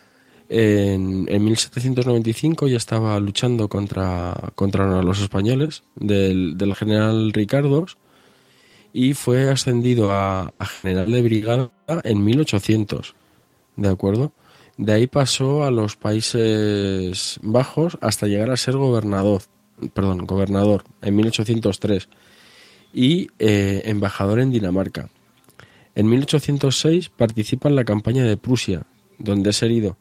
[SPEAKER 10] En, en mil setecientos noventa y cinco ya estaba luchando contra, contra los españoles del, del general Ricardos, y fue ascendido a, a general de brigada en mil ochocientos, ¿de acuerdo? De ahí pasó a los Países Bajos hasta llegar a ser gobernador, perdón, gobernador en mil ochocientos tres, y eh, embajador en Dinamarca. En mil ochocientos seis participa en la campaña de Prusia, donde es herido,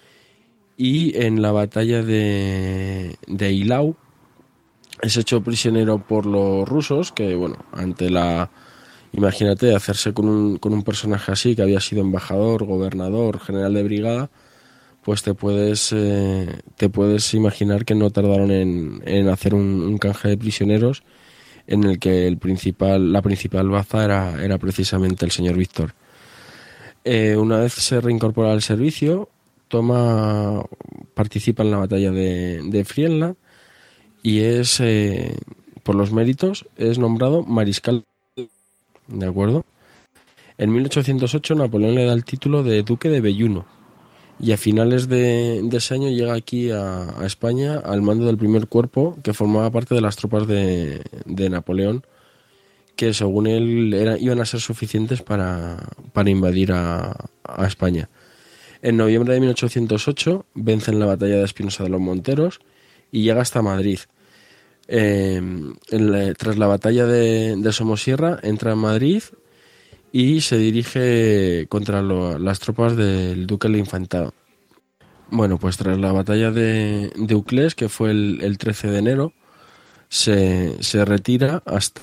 [SPEAKER 10] y en la batalla de, de Eylau es hecho prisionero por los rusos, que bueno, ante la... Imagínate, hacerse con un, con un personaje así, que había sido embajador, gobernador, general de brigada, pues te puedes eh, te puedes imaginar que no tardaron en, en hacer un, un canje de prisioneros en el que el principal la principal baza era, era precisamente el señor Víctor. Eh, una vez se reincorpora al servicio, toma participa en la batalla de, de Friedland, y es, eh, por los méritos, es nombrado mariscal, ¿de acuerdo? En mil ochocientos ocho Napoleón le da el título de duque de Belluno, y a finales de, de ese año llega aquí a, a España al mando del primer cuerpo que formaba parte de las tropas de, de Napoleón, que según él era, iban a ser suficientes para, para invadir a, a España. En noviembre de mil ochocientos ocho vence en la batalla de Espinosa de los Monteros y llega hasta Madrid. Eh, en la, tras la batalla de, de Somosierra entra en Madrid y se dirige contra lo, las tropas del duque del Infantado. Bueno, pues tras la batalla de, de Uclés, que fue el, el trece de enero, se, se retira hasta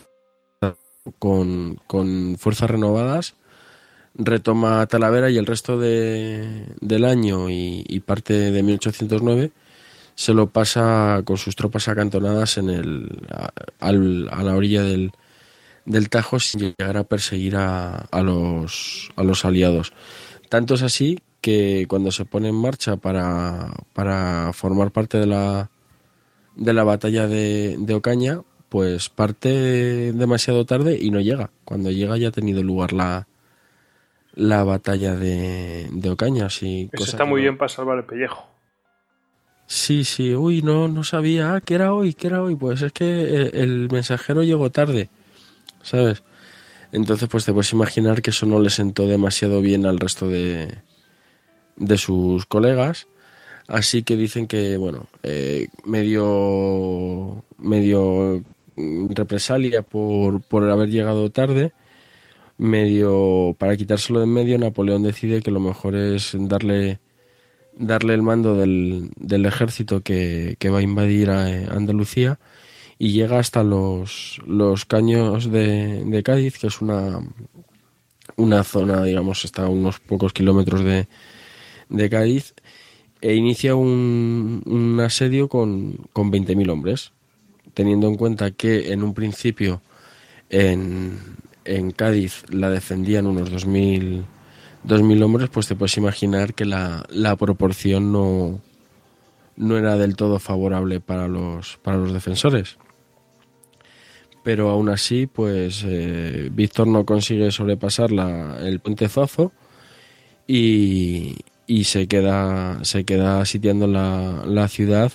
[SPEAKER 10] con, con fuerzas renovadas, retoma Talavera, y el resto de, del año y, y parte de mil ochocientos nueve se lo pasa con sus tropas acantonadas en el a, al, a la orilla del, del Tajo, sin llegar a perseguir a, a, los, a los aliados. Tanto es así que cuando se pone en marcha para, para formar parte de la, de la batalla de, de Ocaña, pues parte demasiado tarde y no llega. Cuando llega ya ha tenido lugar la, la batalla de, de Ocaña. Sí,
[SPEAKER 1] Eso está muy no... bien para salvar el pellejo.
[SPEAKER 10] Sí, sí, uy, no, no sabía, ah, que era hoy, que era hoy, pues es que el, el mensajero llegó tarde, ¿sabes? Entonces, pues te puedes imaginar que eso no le sentó demasiado bien al resto de, de sus colegas, así que dicen que, bueno, eh, medio, medio represalia por, por haber llegado tarde, medio para quitárselo de en medio, Napoleón decide que lo mejor es darle... darle el mando del, del ejército que, que va a invadir a Andalucía, y llega hasta los, los Caños de, de Cádiz, que es una, una zona, digamos, está a unos pocos kilómetros de, de Cádiz, e inicia un, un asedio con, con veinte mil hombres, teniendo en cuenta que en un principio en, en Cádiz la defendían unos dos mil dos mil hombres, pues te puedes imaginar que la, la proporción no, no era del todo favorable para los, para los defensores. Pero aún así, pues eh, Víctor no consigue sobrepasar la, el puente Zozo y, y se queda se queda sitiando la, la ciudad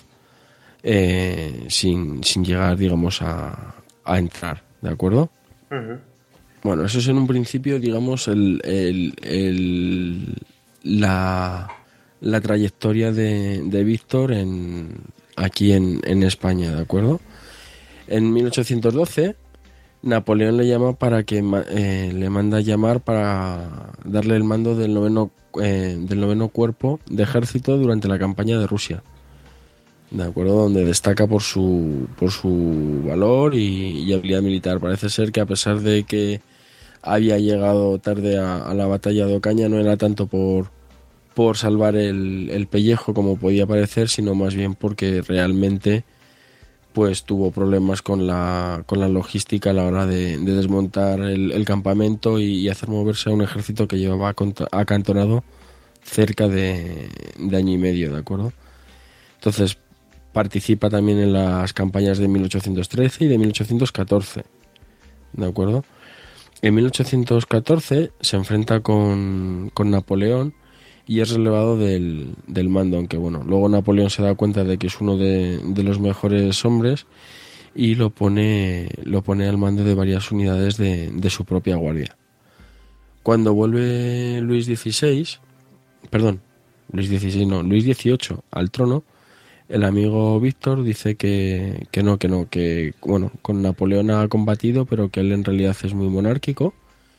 [SPEAKER 10] eh, sin, sin llegar, digamos, a, a entrar, ¿de acuerdo? Uh-huh. Bueno, eso es en un principio, digamos, el, el, el, la, la trayectoria de, de Víctor en, aquí en, en España, ¿de acuerdo? En mil ochocientos doce, Napoleón le llama para que eh, le manda llamar para darle el mando del noveno, eh, del noveno cuerpo de ejército durante la campaña de Rusia, ¿de acuerdo? Donde destaca por su por su valor y, y habilidad militar. Parece ser que a pesar de que había llegado tarde a, a la batalla de Ocaña, no era tanto por por salvar el, el pellejo como podía parecer, sino más bien porque realmente pues tuvo problemas con la con la logística a la hora de, de desmontar el, el campamento y, y hacer moverse a un ejército que llevaba acantonado cerca de, de año y medio, ¿de acuerdo? Entonces participa también en las campañas de mil ochocientos trece y de mil ochocientos catorce, ¿de acuerdo? En mil ochocientos catorce se enfrenta con, con Napoleón y es relevado del, del mando, aunque bueno, luego Napoleón se da cuenta de que es uno de, de los mejores hombres y lo pone, lo pone al mando de varias unidades de, de su propia guardia. Cuando vuelve Luis dieciséis, perdón, Luis dieciséis no, Luis dieciocho al trono, el amigo Víctor dice que, que no, que no, que bueno, con Napoleón ha combatido, pero que él en realidad es muy monárquico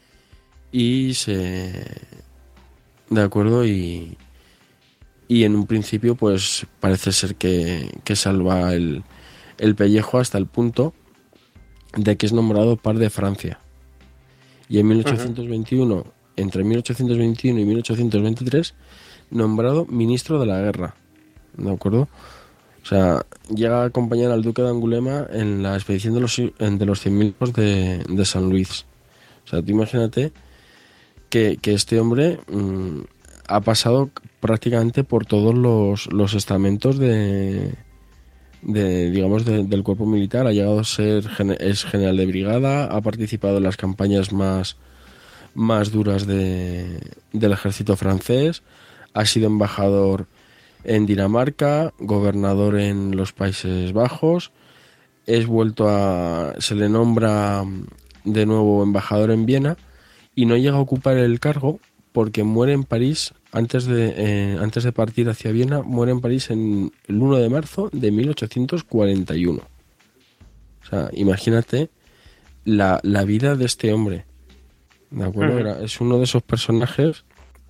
[SPEAKER 10] y se... De acuerdo, y, y en un principio pues parece ser que, que salva el, el pellejo hasta el punto de que es nombrado par de Francia. Y en mil ochocientos veintiuno, uh-huh. entre mil ochocientos veintiuno y mil ochocientos veintitrés, nombrado ministro de la guerra. ¿De acuerdo? O sea, llega a acompañar al duque de Angulema en la expedición de los, de los cien mil de, de San Luis. O sea, tú imagínate que, que este hombre mmm, ha pasado prácticamente por todos los, los estamentos de, de digamos, de, del cuerpo militar. Ha llegado a ser es general de brigada, ha participado en las campañas más, más duras de, del ejército francés, ha sido embajador en Dinamarca, gobernador en los Países Bajos, es vuelto a se le nombra de nuevo embajador en Viena y no llega a ocupar el cargo porque muere en París antes de eh, antes de partir hacia Viena, muere en París en el uno de marzo de mil ochocientos cuarenta y uno. O sea, imagínate la, la vida de este hombre, ¿de acuerdo? Uh-huh. Era, es uno de esos personajes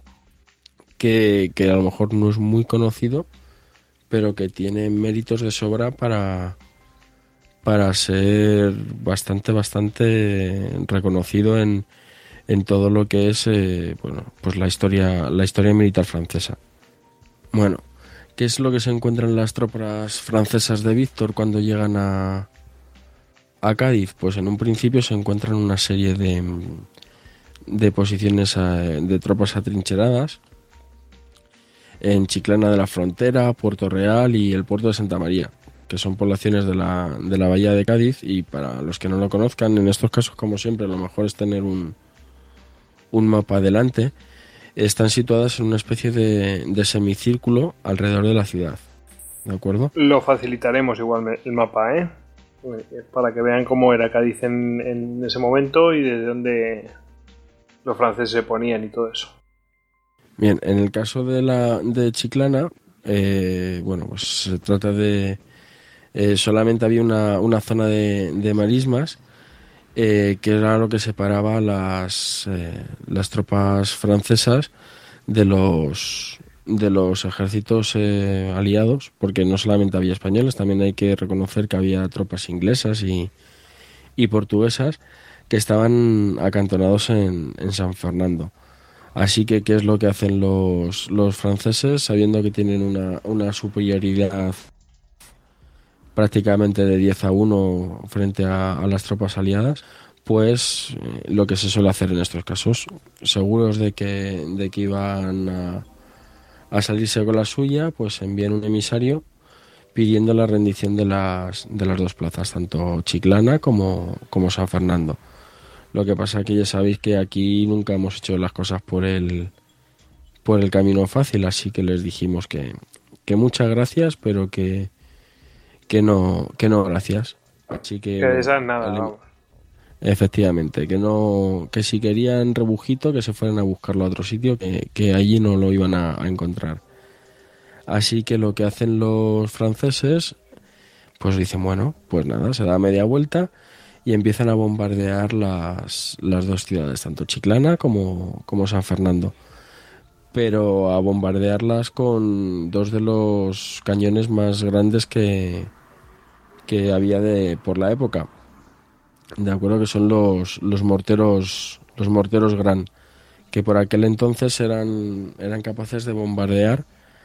[SPEAKER 10] que, que a lo mejor no es muy conocido, pero que tiene méritos de sobra para, para ser bastante, bastante reconocido en, en todo lo que es eh, bueno, pues la historia, la historia militar francesa. Bueno, ¿qué es lo que se encuentran las tropas francesas de Víctor cuando llegan a, a Cádiz? Pues en un principio se encuentran una serie de, de posiciones de tropas atrincheradas en Chiclana de la Frontera, Puerto Real y el puerto de Santa María, que son poblaciones de la, de la bahía de Cádiz, y para los que no lo conozcan, en estos casos, como siempre, lo mejor es tener un, un mapa delante. Están situadas en una especie de, de semicírculo alrededor de la ciudad, ¿de acuerdo?
[SPEAKER 1] Lo facilitaremos igual el mapa, ¿eh? Para que vean cómo era Cádiz en, en ese momento y desde dónde los franceses se ponían y todo eso.
[SPEAKER 10] Bien, en el caso de la de Chiclana, eh, bueno, pues se trata de... Eh, solamente había una, una zona de, de marismas, eh, que era lo que separaba las, eh, las tropas francesas de los, de los ejércitos eh, aliados, porque no solamente había españoles, también hay que reconocer que había tropas inglesas y, y portuguesas que estaban acantonados en, en San Fernando. Así que, ¿qué es lo que hacen los, los franceses? Sabiendo que tienen una, una superioridad prácticamente de diez a uno frente a, a las tropas aliadas, pues eh, lo que se suele hacer en estos casos, seguros de que, de que iban a, a salirse con la suya, pues envían un emisario pidiendo la rendición de las, de las dos plazas, tanto Chiclana como, como San Fernando. Lo que pasa es que ya sabéis que aquí nunca hemos hecho las cosas por el, por el camino fácil, así que les dijimos que, que muchas gracias, pero que, que, no, que no gracias. Así que,
[SPEAKER 1] que de esas nada,
[SPEAKER 10] el,
[SPEAKER 1] vamos.
[SPEAKER 10] Efectivamente, que no, que si querían rebujito que se fueran a buscarlo a otro sitio, que, que allí no lo iban a, a encontrar. Así que lo que hacen los franceses, pues dicen, bueno, pues nada, se da media vuelta y empiezan a bombardear las, las dos ciudades, tanto Chiclana como, como San Fernando. Pero a bombardearlas con dos de los cañones más grandes que, que había de, por la época. De acuerdo, que son los, los morteros, los morteros Gran, que por aquel entonces eran, eran capaces de bombardear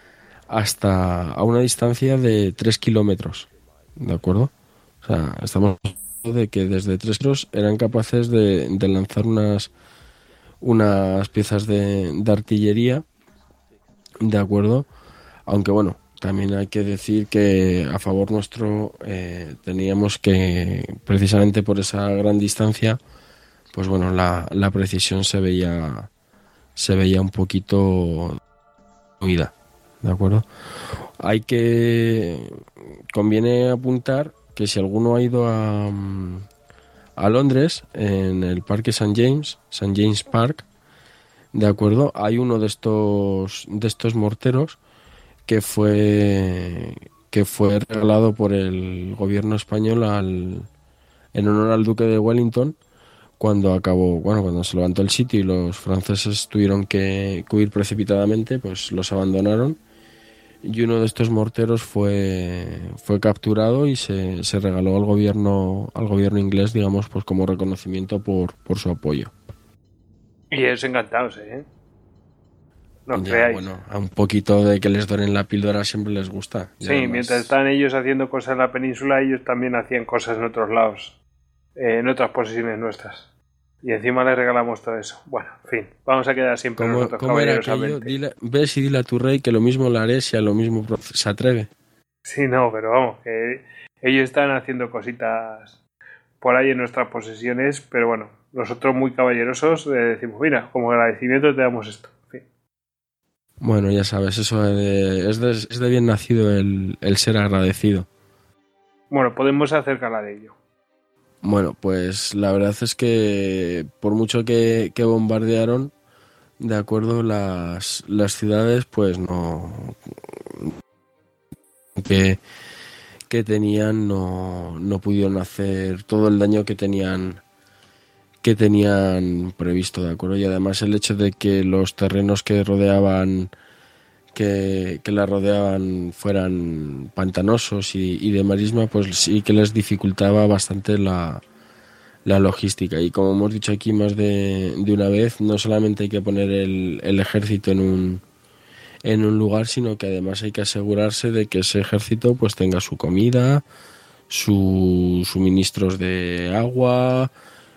[SPEAKER 10] hasta a una distancia de tres kilómetros, ¿de acuerdo? O sea, estamos hablando de que desde tres kilómetros eran capaces de, de lanzar unas, unas piezas de, de artillería, ¿de acuerdo? Aunque bueno, también hay que decir que a favor nuestro eh, teníamos que, precisamente por esa gran distancia, pues bueno, la, la precisión se veía, se veía un poquito huida. ¿De acuerdo? Hay que... Conviene apuntar que si alguno ha ido a, a Londres, en el Parque Saint James, Saint James Park, ¿de acuerdo? Hay uno de estos, de estos morteros que fue, que fue regalado por el gobierno español al, en honor al duque de Wellington, cuando acabó, bueno, cuando se levantó el sitio y los franceses tuvieron que huir precipitadamente, pues los abandonaron. Y uno de estos morteros fue, fue capturado y se, se regaló al gobierno, al gobierno inglés, digamos, pues como reconocimiento por, por su apoyo.
[SPEAKER 1] Y ellos encantados, ¿eh? No os
[SPEAKER 10] ya,
[SPEAKER 1] creáis.
[SPEAKER 10] Bueno, a un poquito de que les doren la píldora siempre les gusta.
[SPEAKER 1] Sí,
[SPEAKER 10] además,
[SPEAKER 1] mientras están ellos haciendo cosas en la península, ellos también hacían cosas en otros lados, eh, en otras posesiones nuestras. Y encima les regalamos todo eso. Bueno, en fin, vamos a quedar siempre
[SPEAKER 10] ¿Cómo,
[SPEAKER 1] nosotros
[SPEAKER 10] ¿cómo era
[SPEAKER 1] caballerosamente.
[SPEAKER 10] aquello? Dile, ves y dile a tu rey que lo mismo le haré si a lo mismo se atreve.
[SPEAKER 1] Sí, no, pero vamos, que ellos están haciendo cositas por ahí en nuestras posesiones, pero bueno, nosotros muy caballerosos eh, decimos, mira, como agradecimiento te damos esto. En fin.
[SPEAKER 10] Bueno, ya sabes, eso de, es, de, es de bien nacido el, el ser agradecido.
[SPEAKER 1] Bueno, podemos hacer gala de ello.
[SPEAKER 10] Bueno, pues la verdad es que por mucho que, que bombardearon, de acuerdo, las, las ciudades, pues no... que, que tenían, no, no pudieron hacer todo el daño que tenían que tenían previsto, de acuerdo. Y además el hecho de que los terrenos que rodeaban que, que la rodeaban fueran pantanosos y, y de marisma, pues sí que les dificultaba bastante la, la logística. Y como hemos dicho aquí más de, de una vez, no solamente hay que poner el, el ejército en un en un lugar, sino que además hay que asegurarse de que ese ejército pues tenga su comida, sus suministros de agua,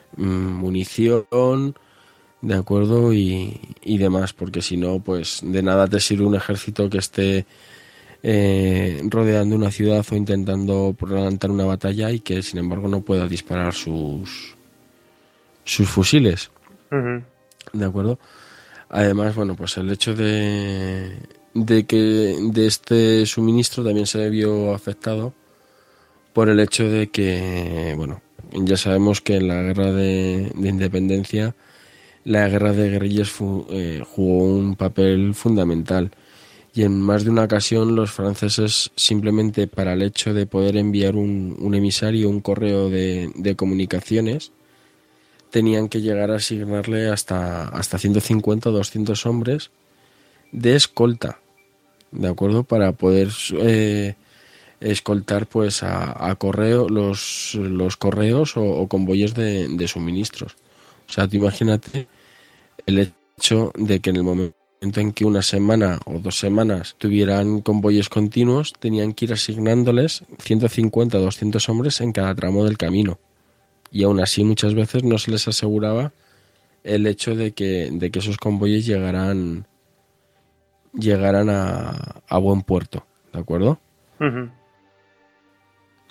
[SPEAKER 10] munición, de acuerdo, y, y demás, porque si no, pues de nada te sirve un ejército que esté eh, rodeando una ciudad o intentando levantar una batalla y que sin embargo no pueda disparar sus sus fusiles.
[SPEAKER 1] Uh-huh.
[SPEAKER 10] De acuerdo. Además, bueno, pues el hecho de, de que de este suministro también se vio afectado por el hecho de que, bueno, ya sabemos que en la guerra de, de independencia, la guerra de guerrillas fu, eh, jugó un papel fundamental. Y en más de una ocasión los franceses, simplemente para el hecho de poder enviar un, un emisario, un correo de, de comunicaciones, tenían que llegar a asignarle hasta, hasta ciento cincuenta o doscientos hombres de escolta, ¿de acuerdo? Para poder eh, escoltar pues a, a correo los, los correos o, o convoyes de, de suministros. O sea, tú imagínate el hecho de que en el momento en que una semana o dos semanas tuvieran convoyes continuos, tenían que ir asignándoles ciento cincuenta o doscientos hombres en cada tramo del camino. Y aún así muchas veces no se les aseguraba el hecho de que, de que esos convoyes llegaran, llegaran a, a buen puerto, ¿de acuerdo?
[SPEAKER 1] Uh-huh.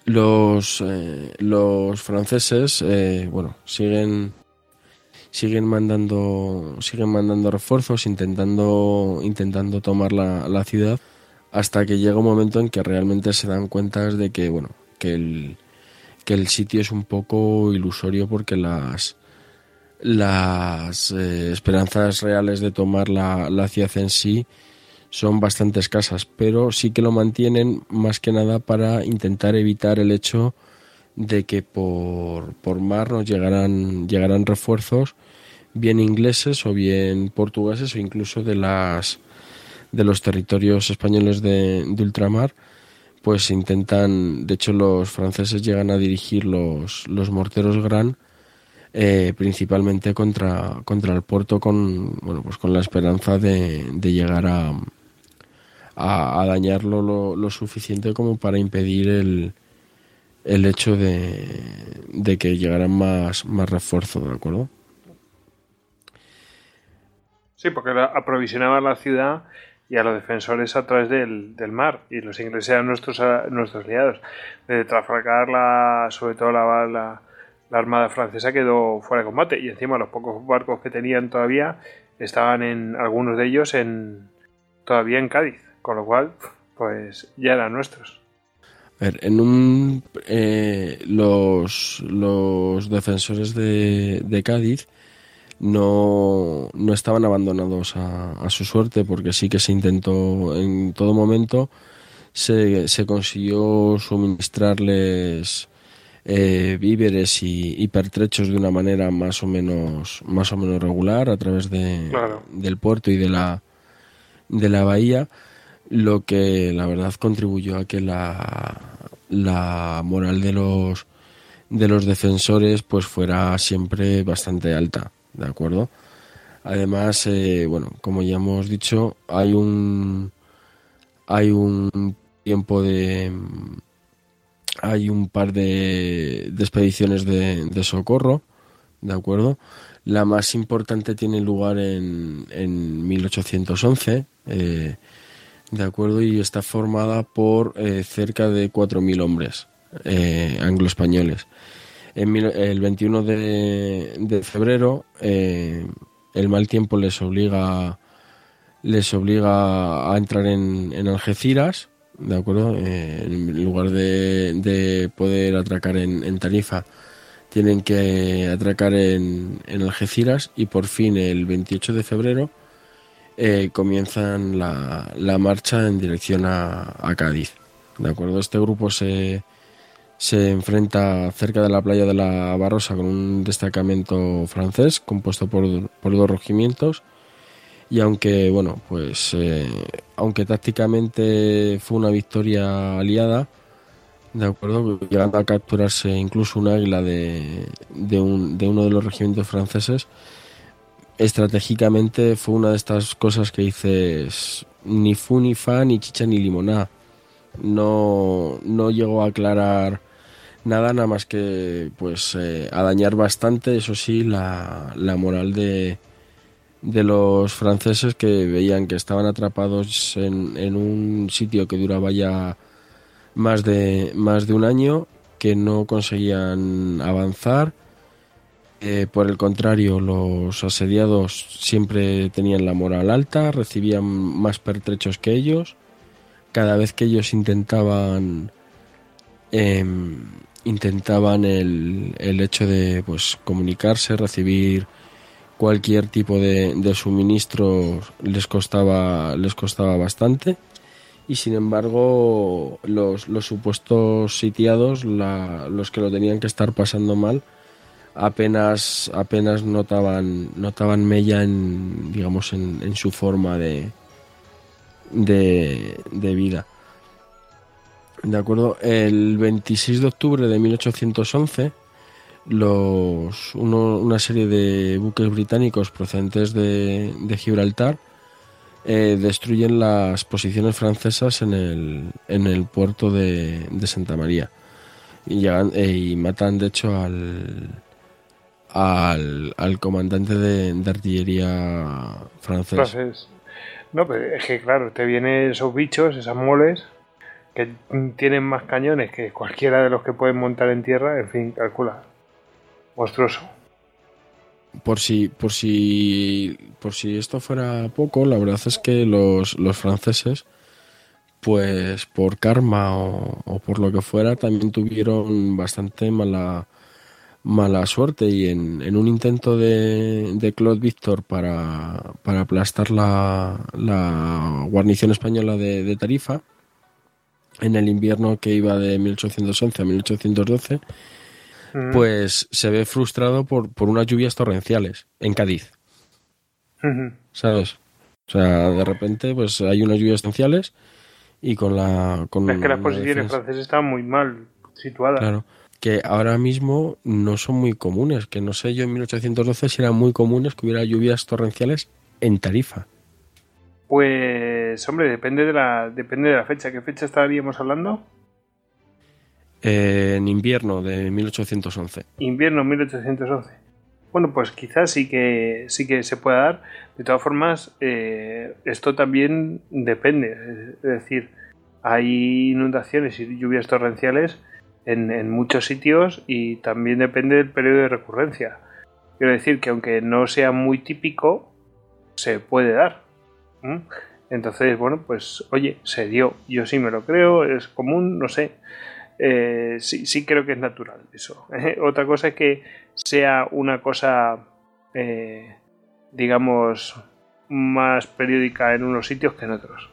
[SPEAKER 10] los, eh, los franceses, eh, bueno, siguen siguen mandando siguen mandando refuerzos, intentando intentando tomar la, la ciudad, hasta que llega un momento en que realmente se dan cuenta de que, bueno, que el que el sitio es un poco ilusorio, porque las las eh, esperanzas reales de tomar la, la ciudad en sí son bastante escasas, pero sí que lo mantienen más que nada para intentar evitar el hecho de que por, por mar nos llegaran, llegaran refuerzos, bien ingleses o bien portugueses, o incluso de las de los territorios españoles de, de ultramar. Pues intentan, de hecho los franceses llegan a dirigir los, los morteros Gran, eh, principalmente contra, contra el puerto, con bueno pues con la esperanza de, de llegar a A, a dañarlo lo, lo suficiente como para impedir el, el hecho de, de que llegaran más, más refuerzos, ¿de acuerdo?
[SPEAKER 1] Sí, porque aprovisionaban la ciudad y a los defensores a través del, del mar, y los ingleses eran nuestros, nuestros aliados. De Trafalgar, la, sobre todo la, la, la armada francesa quedó fuera de combate, y encima los pocos barcos que tenían todavía estaban en algunos de ellos en todavía en Cádiz. Con lo cual, pues ya eran nuestros.
[SPEAKER 10] A ver, en un eh, los, los defensores de, de Cádiz no, no estaban abandonados a, a su suerte, porque sí que se intentó en todo momento, se, se consiguió suministrarles eh, víveres y, y pertrechos de una manera más o menos más o menos regular a través de, claro. del puerto y de la de la bahía, lo que la verdad contribuyó a que la, la moral de los de los defensores pues fuera siempre bastante alta, ¿de acuerdo? Además, eh, bueno, como ya hemos dicho, hay un hay un tiempo de hay un par de, de expediciones de, de socorro, ¿de acuerdo? La más importante tiene lugar en, en mil ochocientos once, eh, de acuerdo, y está formada por eh, cerca de cuatro mil hombres eh, anglo-españoles. En mil, el veintiuno de, de febrero eh, el mal tiempo les obliga les obliga a entrar en, en Algeciras, de acuerdo, eh, en lugar de, de poder atracar en, en Tarifa, tienen que atracar en, en Algeciras, y por fin el veintiocho de febrero eh, comienzan la, la marcha en dirección a, a Cádiz, de acuerdo. Este grupo se se enfrenta cerca de la playa de la Barrosa con un destacamento francés compuesto por, por dos regimientos, y aunque bueno pues eh, aunque tácticamente fue una victoria aliada, de acuerdo, llegando a capturarse incluso un águila de, de, un, de uno de los regimientos franceses, estratégicamente fue una de estas cosas que dices ni fu ni fa, ni chicha ni limoná. No, no llegó a aclarar nada, nada más que pues eh, a dañar bastante, eso sí, la, la moral de, de los franceses, que veían que estaban atrapados en, en un sitio que duraba ya más de, más de un año, que no conseguían avanzar. Eh, por el contrario, los asediados siempre tenían la moral alta, recibían más pertrechos que ellos. Cada vez que ellos intentaban eh, intentaban el, el hecho de pues comunicarse, recibir cualquier tipo de, de suministro, les costaba les costaba bastante, y sin embargo los, los supuestos sitiados, la, los que lo tenían que estar pasando mal, apenas apenas notaban notaban mella en digamos en, en su forma de De, de vida. De acuerdo, el veintiséis de octubre de mil ochocientos once, los, uno, una serie de buques británicos procedentes de, de Gibraltar eh, destruyen las posiciones francesas en el, en el puerto de, de Santa María, y, llegan, eh, y matan de hecho al, al, al comandante de, de artillería francés.
[SPEAKER 1] Francés. No, pero es que claro, te vienen esos bichos, esas moles, que tienen más cañones que cualquiera de los que pueden montar en tierra, en fin, calcula. Monstruoso.
[SPEAKER 10] Por si, por si, por si esto fuera poco, la verdad es que los, los franceses, pues por karma o, o por lo que fuera, también tuvieron bastante mala, mala suerte, y en, en un intento de, de Claude Victor para, para aplastar la, la guarnición española de, de Tarifa, en el invierno que iba de mil ochocientos once a mil ochocientos doce, mm. pues se ve frustrado por, por unas lluvias torrenciales en Cádiz. Mm-hmm. ¿Sabes? O sea, de repente pues hay unas lluvias torrenciales y con la... Con
[SPEAKER 1] es que las posiciones francesas estaban muy mal situadas.
[SPEAKER 10] Claro, que ahora mismo no son muy comunes, que no sé yo en mil ochocientos doce si eran muy comunes que hubiera lluvias torrenciales en Tarifa.
[SPEAKER 1] Pues, hombre, depende de la depende de la fecha. ¿Qué fecha estaríamos hablando?
[SPEAKER 10] Eh, en invierno de mil ochocientos once.
[SPEAKER 1] Invierno mil ochocientos once. Bueno, pues quizás sí que sí que se pueda dar. De todas formas, eh, esto también depende. Es decir, hay inundaciones y lluvias torrenciales en, en muchos sitios y también depende del periodo de recurrencia. Quiero decir que aunque no sea muy típico, se puede dar. Entonces, bueno, pues oye, se dio. Yo sí me lo creo, es común, no sé. Eh, sí, sí creo que es natural eso. ¿eh? Otra cosa es que sea una cosa, eh, digamos, más periódica en unos sitios que en otros.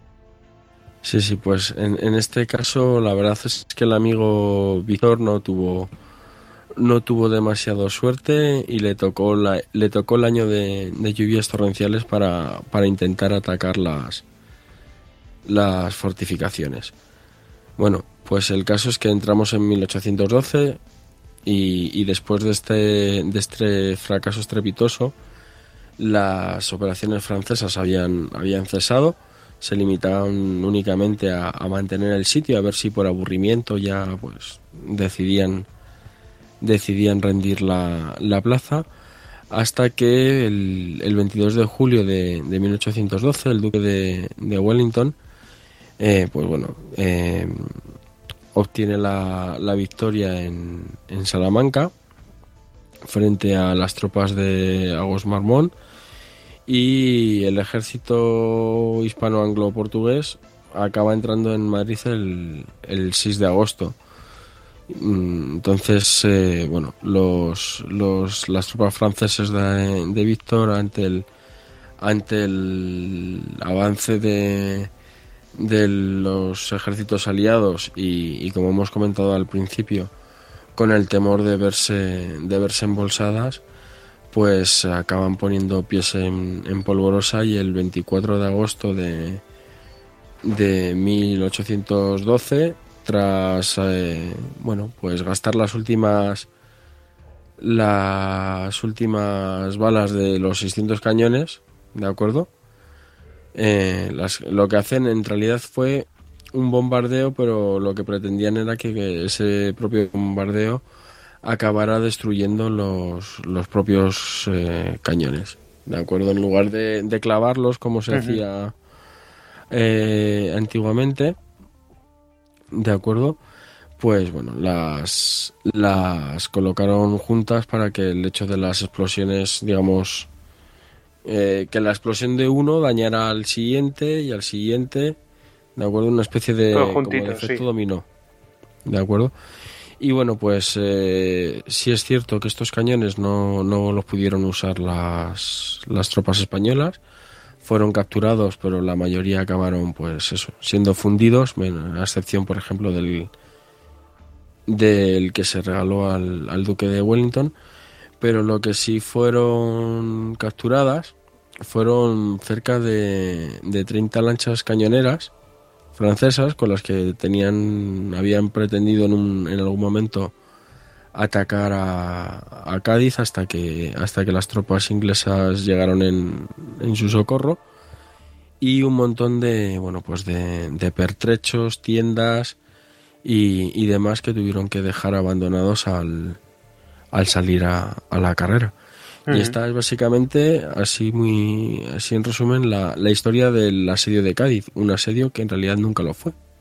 [SPEAKER 10] Sí, sí, pues en, en este caso la verdad es que el amigo Víctor no tuvo no tuvo demasiado suerte y le tocó la, le tocó el año de, de lluvias torrenciales para, para intentar atacar las las fortificaciones. Bueno, pues el caso es que entramos en mil ochocientos doce y, y después de este, de este fracaso estrepitoso, las operaciones francesas habían, habían cesado, se limitaban únicamente a, a mantener el sitio, a ver si por aburrimiento ya pues decidían decidían rendir la, la plaza, hasta que el, el veintidós de julio de, de mil ochocientos doce el duque de, de Wellington eh, pues bueno eh, obtiene la, la victoria en, en Salamanca frente a las tropas de Agos Marmont, y el ejército hispano-anglo-portugués acaba entrando en Madrid el, el seis de agosto. Entonces, eh, bueno, los, los las tropas francesas de, de Víctor ante el ante el avance de de los ejércitos aliados y, y como hemos comentado al principio, con el temor de verse de verse embolsadas, pues acaban poniendo pies en, en polvorosa, y el veinticuatro de agosto de de mil ochocientos doce, tras eh, bueno pues gastar las últimas las últimas balas de los seiscientos cañones, ¿de acuerdo? Eh, las, lo que hacen en realidad fue un bombardeo, pero lo que pretendían era que, que ese propio bombardeo acabara destruyendo los, los propios eh, cañones, ¿de acuerdo? En lugar de, de clavarlos como se uh-huh. hacía eh, antiguamente, ¿de acuerdo? Pues bueno, las, las colocaron juntas para que el hecho de las explosiones, digamos, eh, que la explosión de uno dañara al siguiente y al siguiente, ¿de acuerdo? Una especie de, como de efecto sí. dominó, ¿de acuerdo? Y bueno, pues eh, sí es cierto que estos cañones no, no los pudieron usar las, las tropas españolas, fueron capturados, pero la mayoría acabaron, pues eso, siendo fundidos, bueno, a excepción, por ejemplo, del del que se regaló al, al duque de Wellington. Pero lo que sí fueron capturadas fueron cerca de, de treinta lanchas cañoneras francesas, con las que tenían habían pretendido en, un, en algún momento atacar a, a Cádiz, hasta que hasta que las tropas inglesas llegaron en, en su socorro, y un montón de bueno pues de, de pertrechos, tiendas y, y demás que tuvieron que dejar abandonados al, al salir a, a la carrera. Uh-huh. Y esta es básicamente, así muy así en resumen, la, la historia del asedio de Cádiz, un asedio que en realidad nunca lo fue.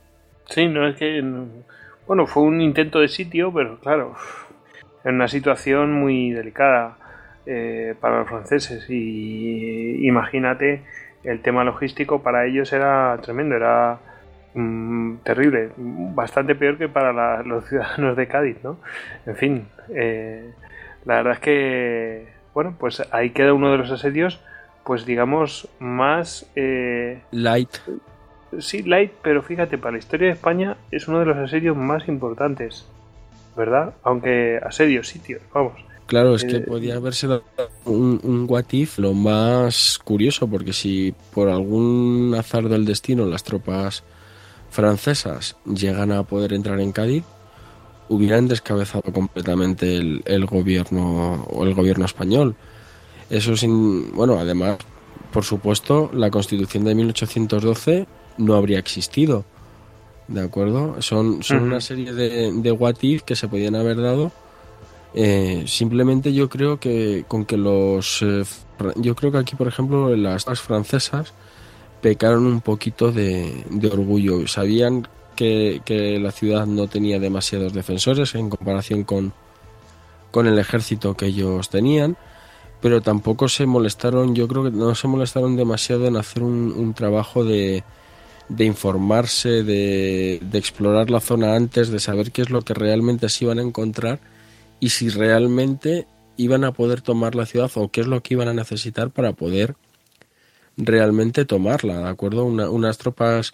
[SPEAKER 1] Sí, no es que... Bueno, fue un intento de sitio, pero claro, en una situación muy delicada eh, para los franceses. Y imagínate, el tema logístico para ellos era tremendo, era mmm, terrible, bastante peor que para la, los ciudadanos de Cádiz, ¿no? En fin, eh, la verdad es que, bueno, pues ahí queda uno de los asedios, pues digamos, más... Eh,
[SPEAKER 10] light.
[SPEAKER 1] Sí, light, pero fíjate, para la historia de España es uno de los asedios más importantes, ¿verdad? Aunque asedios, sitios, vamos.
[SPEAKER 10] Claro, es que
[SPEAKER 1] eh,
[SPEAKER 10] podía haberse dado un, un what if lo más curioso, porque si por algún azar del destino las tropas francesas llegan a poder entrar en Cádiz, hubieran descabezado completamente el, el gobierno o el gobierno español. Eso sin, bueno, además, por supuesto, la Constitución de mil ochocientos doce no habría existido, ¿de acuerdo? Son, son uh-huh. una serie de, de what if que se podían haber dado. Eh, simplemente yo creo que con que los eh, yo creo que aquí, por ejemplo, las tropas francesas pecaron un poquito de, de orgullo. Sabían que, que la ciudad no tenía demasiados defensores en comparación con, con el ejército que ellos tenían, pero tampoco se molestaron, yo creo que no se molestaron demasiado en hacer un, un trabajo de, de informarse, de, de explorar la zona antes, de saber qué es lo que realmente se iban a encontrar y si realmente iban a poder tomar la ciudad o qué es lo que iban a necesitar para poder realmente tomarla, ¿de acuerdo? Una, unas tropas,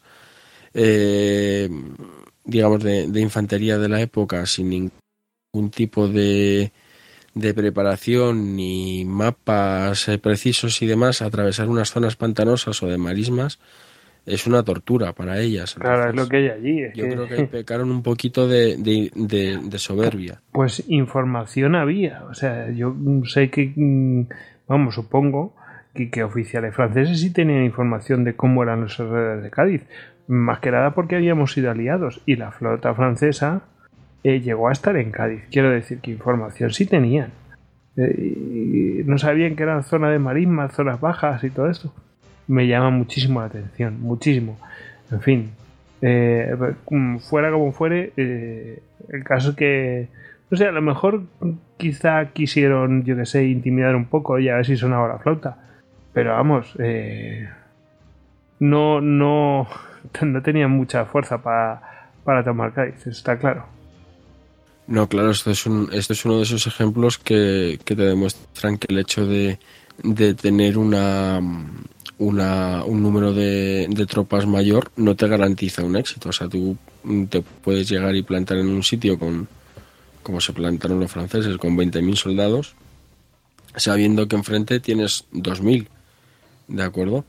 [SPEAKER 10] eh, digamos, de, de infantería de la época sin ningún tipo de, de preparación ni mapas eh, precisos y demás, atravesar unas zonas pantanosas o de marismas es una tortura para ellas. Entonces,
[SPEAKER 1] claro, es lo que hay allí. Es
[SPEAKER 10] yo
[SPEAKER 1] que...
[SPEAKER 10] creo que pecaron un poquito de, de, de, de soberbia.
[SPEAKER 1] Pues información había, o sea, yo sé que, vamos, supongo que, que oficiales franceses sí tenían información de cómo eran los alrededores de Cádiz, más que nada porque habíamos sido aliados y la flota francesa eh, llegó a estar en Cádiz. Quiero decir que información sí tenían. Eh, y no sabían que eran zonas de marismas, zonas bajas y todo esto. Me llama muchísimo la atención, muchísimo. En fin, eh, fuera como fuere, eh, el caso es que, no sé, a lo mejor quizá quisieron, yo que sé, intimidar un poco y a ver si sonaba la flauta. Pero vamos, eh, no, no, no tenían mucha fuerza para, para tomar Cádiz, está claro.
[SPEAKER 10] No, claro, esto es, un, esto es uno de esos ejemplos que, que te demuestran que el hecho de, de tener una... Una, un número de, de tropas mayor no te garantiza un éxito. O sea, tú te puedes llegar y plantar en un sitio con, como se plantaron los franceses, con veinte mil soldados, sabiendo que enfrente tienes dos mil, ¿de acuerdo?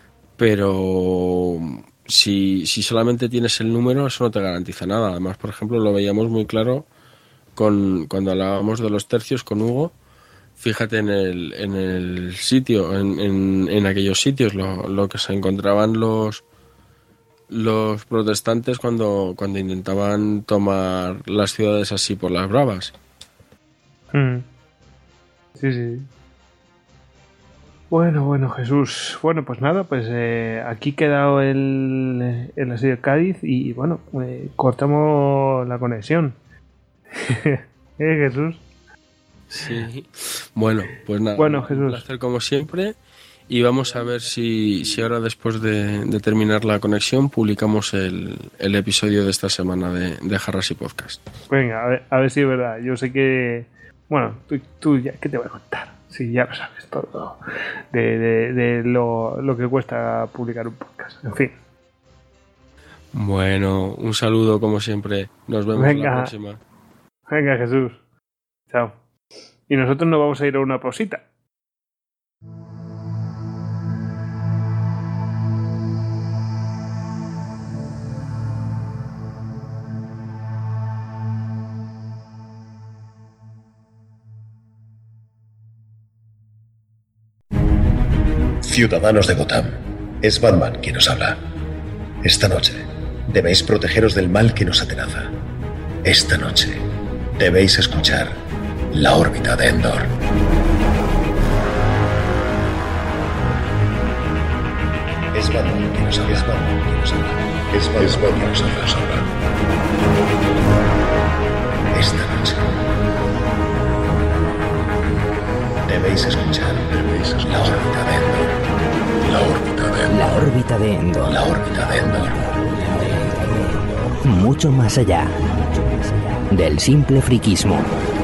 [SPEAKER 10] Pero si, si solamente tienes el número, eso no te garantiza nada. Además, por ejemplo, lo veíamos muy claro con, cuando hablábamos de los tercios con Hugo. Fíjate en el, en el sitio, en, en, en aquellos sitios, lo, lo que se encontraban los los protestantes cuando, cuando intentaban tomar las ciudades así por las bravas.
[SPEAKER 1] Mm. Sí, sí. Bueno, bueno, Jesús. Bueno, pues nada, pues eh, aquí ha quedado el, el asedio de Cádiz y bueno, eh, cortamos la conexión. ¿Eh, Jesús?
[SPEAKER 10] Sí, bueno, pues nada,
[SPEAKER 1] bueno, Jesús.
[SPEAKER 10] Un placer como siempre y vamos a ver si, si ahora después de, de terminar la conexión publicamos el, el episodio de esta semana de, de Jarras y Podcast.
[SPEAKER 1] Venga, a ver, a ver si es verdad, yo sé que, bueno, tú, tú ya, ¿qué te voy a contar? Sí, ya lo sabes todo de, de, de lo, lo que cuesta publicar un podcast, en fin.
[SPEAKER 10] Bueno, un saludo como siempre, nos vemos
[SPEAKER 1] Venga.
[SPEAKER 10] la próxima.
[SPEAKER 1] Venga, Jesús, chao. Y nosotros nos vamos a ir a una pausita.
[SPEAKER 11] Ciudadanos de Gotham, es Batman quien os habla. Esta noche debéis protegeros del mal que nos atenaza. Esta noche debéis escuchar La órbita de Endor. Es Batman quien nos habla. Es Batman quien nos habla. Es Batman quien nos habla. Esta noche debéis escuchar, debéis escuchar la órbita de Endor. La órbita de Endor.
[SPEAKER 12] La órbita de Endor.
[SPEAKER 11] La órbita de Endor.
[SPEAKER 12] Mucho más allá del simple friquismo.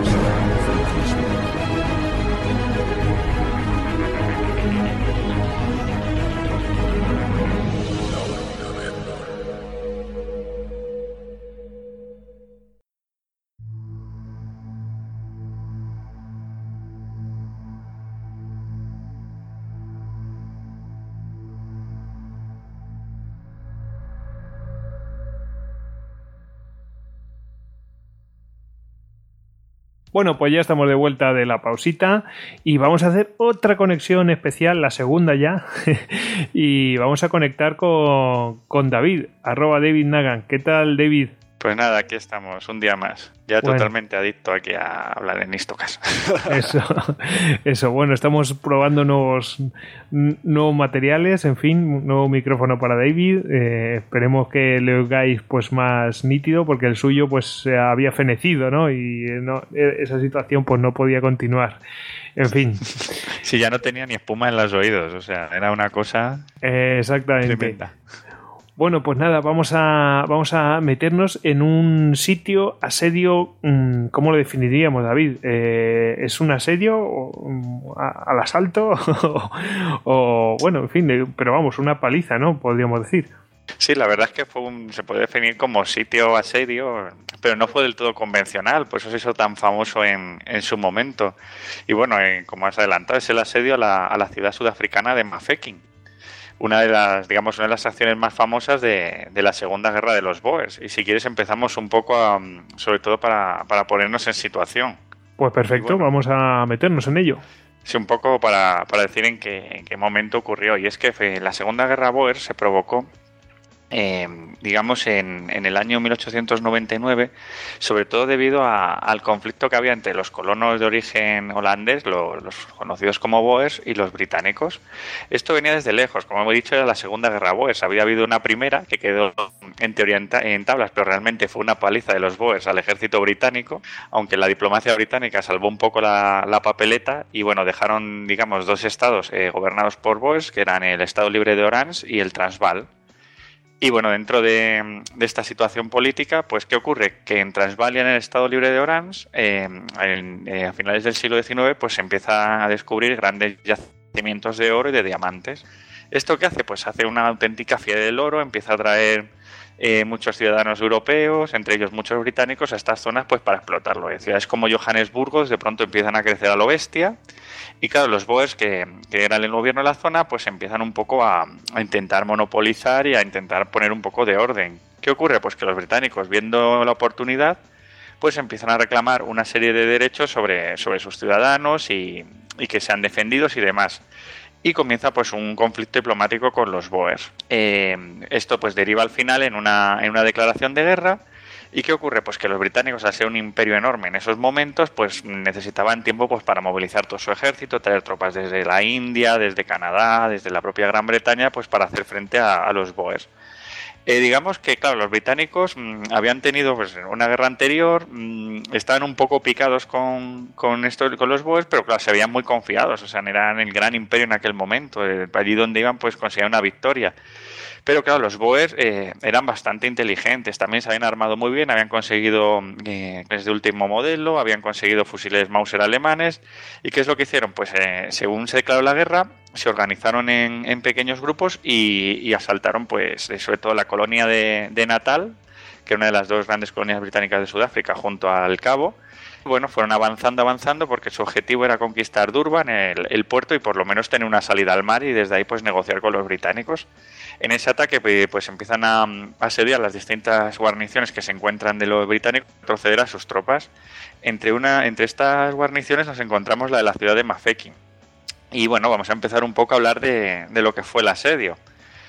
[SPEAKER 1] Bueno, pues ya estamos de vuelta de la pausita y vamos a hacer otra conexión especial, la segunda ya, y vamos a conectar con, con David, arroba David Nagan. ¿Qué tal, David?
[SPEAKER 13] Pues nada, aquí estamos, un día más. Ya bueno. Totalmente adicto aquí a hablar en Istocas.
[SPEAKER 1] Eso, eso, bueno, estamos probando nuevos, nuevos materiales, en fin, nuevo micrófono para David. Eh, esperemos que le oigáis pues más nítido, porque el suyo pues se había fenecido, ¿no? Y no, esa situación pues no podía continuar. En fin.
[SPEAKER 13] Sí, ya no tenía ni espuma en los oídos, o sea, era una cosa
[SPEAKER 1] eh, exactamente.
[SPEAKER 13] Tremenda.
[SPEAKER 1] Bueno, pues nada, vamos a, vamos a meternos en un sitio asedio. ¿Cómo lo definiríamos, David? Eh, ¿Es un asedio al asalto? o, o, bueno, en fin, pero vamos, una paliza, ¿no? Podríamos decir.
[SPEAKER 13] Sí, la verdad es que fue un, se puede definir como sitio asedio, pero no fue del todo convencional, por eso se hizo tan famoso en, en su momento. Y bueno, eh, como has adelantado, es el asedio a la, a la ciudad sudafricana de Mafeking. Una de las, digamos, una de las acciones más famosas de, de la Segunda Guerra de los Boers. Y si quieres empezamos un poco, a, sobre todo para, para ponernos en situación.
[SPEAKER 1] Pues perfecto, bueno, vamos a meternos en ello.
[SPEAKER 13] Sí, un poco para, para decir en qué, en qué momento ocurrió. Y es que la Segunda Guerra Boer se provocó, eh, digamos, en, en el año mil ochocientos noventa y nueve, sobre todo debido a, al conflicto que había entre los colonos de origen holandés, lo, los conocidos como Boers, y los británicos. Esto venía desde lejos, como hemos dicho, era la Segunda Guerra Boer. Había habido una primera que quedó en teoría en, ta en tablas, pero realmente fue una paliza de los Boers al ejército británico, aunque la diplomacia británica salvó un poco la, la papeleta y bueno, dejaron, digamos, dos estados eh, gobernados por Boers, que eran el Estado Libre de Orange y el Transvaal. Y bueno, dentro de, de esta situación política, pues ¿qué ocurre? Que en Transvaal y en el Estado Libre de Orange, eh, en, eh, a finales del siglo diecinueve, pues se empieza a descubrir grandes yacimientos de oro y de diamantes. ¿Esto qué hace? Pues hace una auténtica fiebre del oro, empieza a traer eh, muchos ciudadanos europeos, entre ellos muchos británicos, a estas zonas pues para explotarlo. En ciudades como Johannesburgo de pronto empiezan a crecer a lo bestia. Y claro, los Boers, que, que eran el gobierno de la zona, pues empiezan un poco a, a intentar monopolizar y a intentar poner un poco de orden. ¿Qué ocurre? Pues que los británicos, viendo la oportunidad, pues empiezan a reclamar una serie de derechos sobre, sobre sus ciudadanos y, y que sean defendidos y demás. Y comienza pues un conflicto diplomático con los Boers. Eh, esto pues deriva al final en una, en una declaración de guerra. ¿Y qué ocurre? Pues que los británicos, al ser un imperio enorme en esos momentos, pues necesitaban tiempo pues para movilizar todo su ejército, traer tropas desde la India, desde Canadá, desde la propia Gran Bretaña, pues para hacer frente a, a los Boers. Eh, digamos que, claro, los británicos mmm, habían tenido pues, una guerra anterior, mmm, estaban un poco picados con, con, esto, con los Boers, pero claro, se veían muy confiados, o sea, eran el gran imperio en aquel momento, eh, allí donde iban pues conseguían una victoria. Pero claro, los Boers eh, eran bastante inteligentes, también se habían armado muy bien, habían conseguido eh, de último modelo, habían conseguido fusiles Mauser alemanes. ¿Y qué es lo que hicieron? Pues eh, según se declaró la guerra, se organizaron en, en pequeños grupos y, y asaltaron pues sobre todo la colonia de, de Natal, que era una de las dos grandes colonias británicas de Sudáfrica, junto al Cabo. Bueno, fueron avanzando, avanzando, porque su objetivo era conquistar Durban, el, el puerto, y por lo menos tener una salida al mar y desde ahí pues negociar con los británicos. En ese ataque pues empiezan a asediar las distintas guarniciones que se encuentran de los británicos, proceder a sus tropas. Entre, una, entre estas guarniciones nos encontramos la de la ciudad de Mafeking. Y bueno, vamos a empezar un poco a hablar de, de lo que fue el asedio.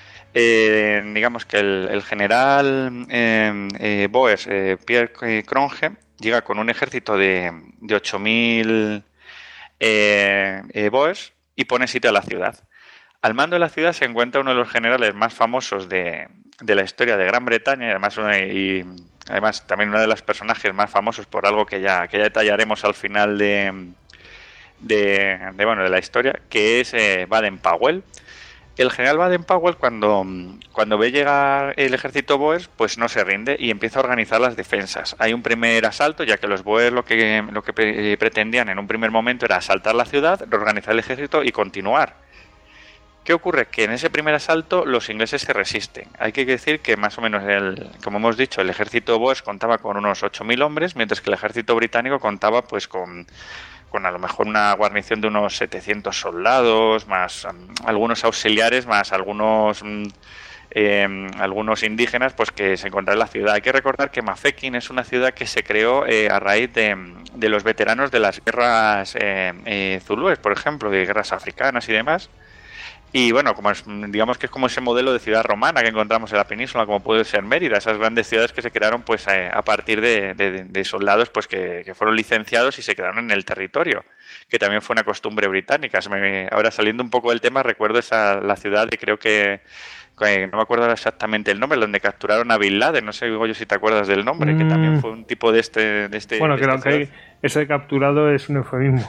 [SPEAKER 13] Eh, digamos que el, el general eh, eh, Boers, eh, Pierre Cronje, llega con un ejército de, de ocho mil eh, eh, Boers y pone sitio a la ciudad. Al mando de la ciudad se encuentra uno de los generales más famosos de, de la historia de Gran Bretaña y además, una, y además también uno de los personajes más famosos por algo que ya, que ya detallaremos al final de, de, de, bueno, de la historia, que es eh, Baden-Powell. El general Baden-Powell, cuando, cuando ve llegar el ejército Boers, pues no se rinde y empieza a organizar las defensas. Hay un primer asalto, ya que los Boers lo que, lo que pretendían en un primer momento era asaltar la ciudad, reorganizar el ejército y continuar. ¿Qué ocurre? Que en ese primer asalto los ingleses se resisten. Hay que decir que más o menos, el, como hemos dicho, el ejército Boers contaba con unos ocho mil hombres, mientras que el ejército británico contaba pues con... con a lo mejor una guarnición de unos setecientos soldados, más um, algunos auxiliares, más algunos um, eh, algunos indígenas pues que se encontraban en la ciudad. Hay que recordar que Mafeking es una ciudad que se creó eh, a raíz de, de los veteranos de las guerras eh, eh, zulúes, por ejemplo, de guerras africanas y demás. Y bueno, como es, digamos que es como ese modelo de ciudad romana que encontramos en la península, como puede ser Mérida, esas grandes ciudades que se crearon pues a, a partir de, de, de soldados pues que, que fueron licenciados y se quedaron en el territorio, que también fue una costumbre británica. Se me, ahora saliendo un poco del tema, recuerdo esa la ciudad de creo que, que no me acuerdo exactamente el nombre, donde capturaron a Bin Laden, no sé Goyo si te acuerdas del nombre, mm. que también fue un tipo de este... De este
[SPEAKER 1] bueno,
[SPEAKER 13] de
[SPEAKER 1] creo
[SPEAKER 13] esta
[SPEAKER 1] que hay, eso de capturado es un eufemismo.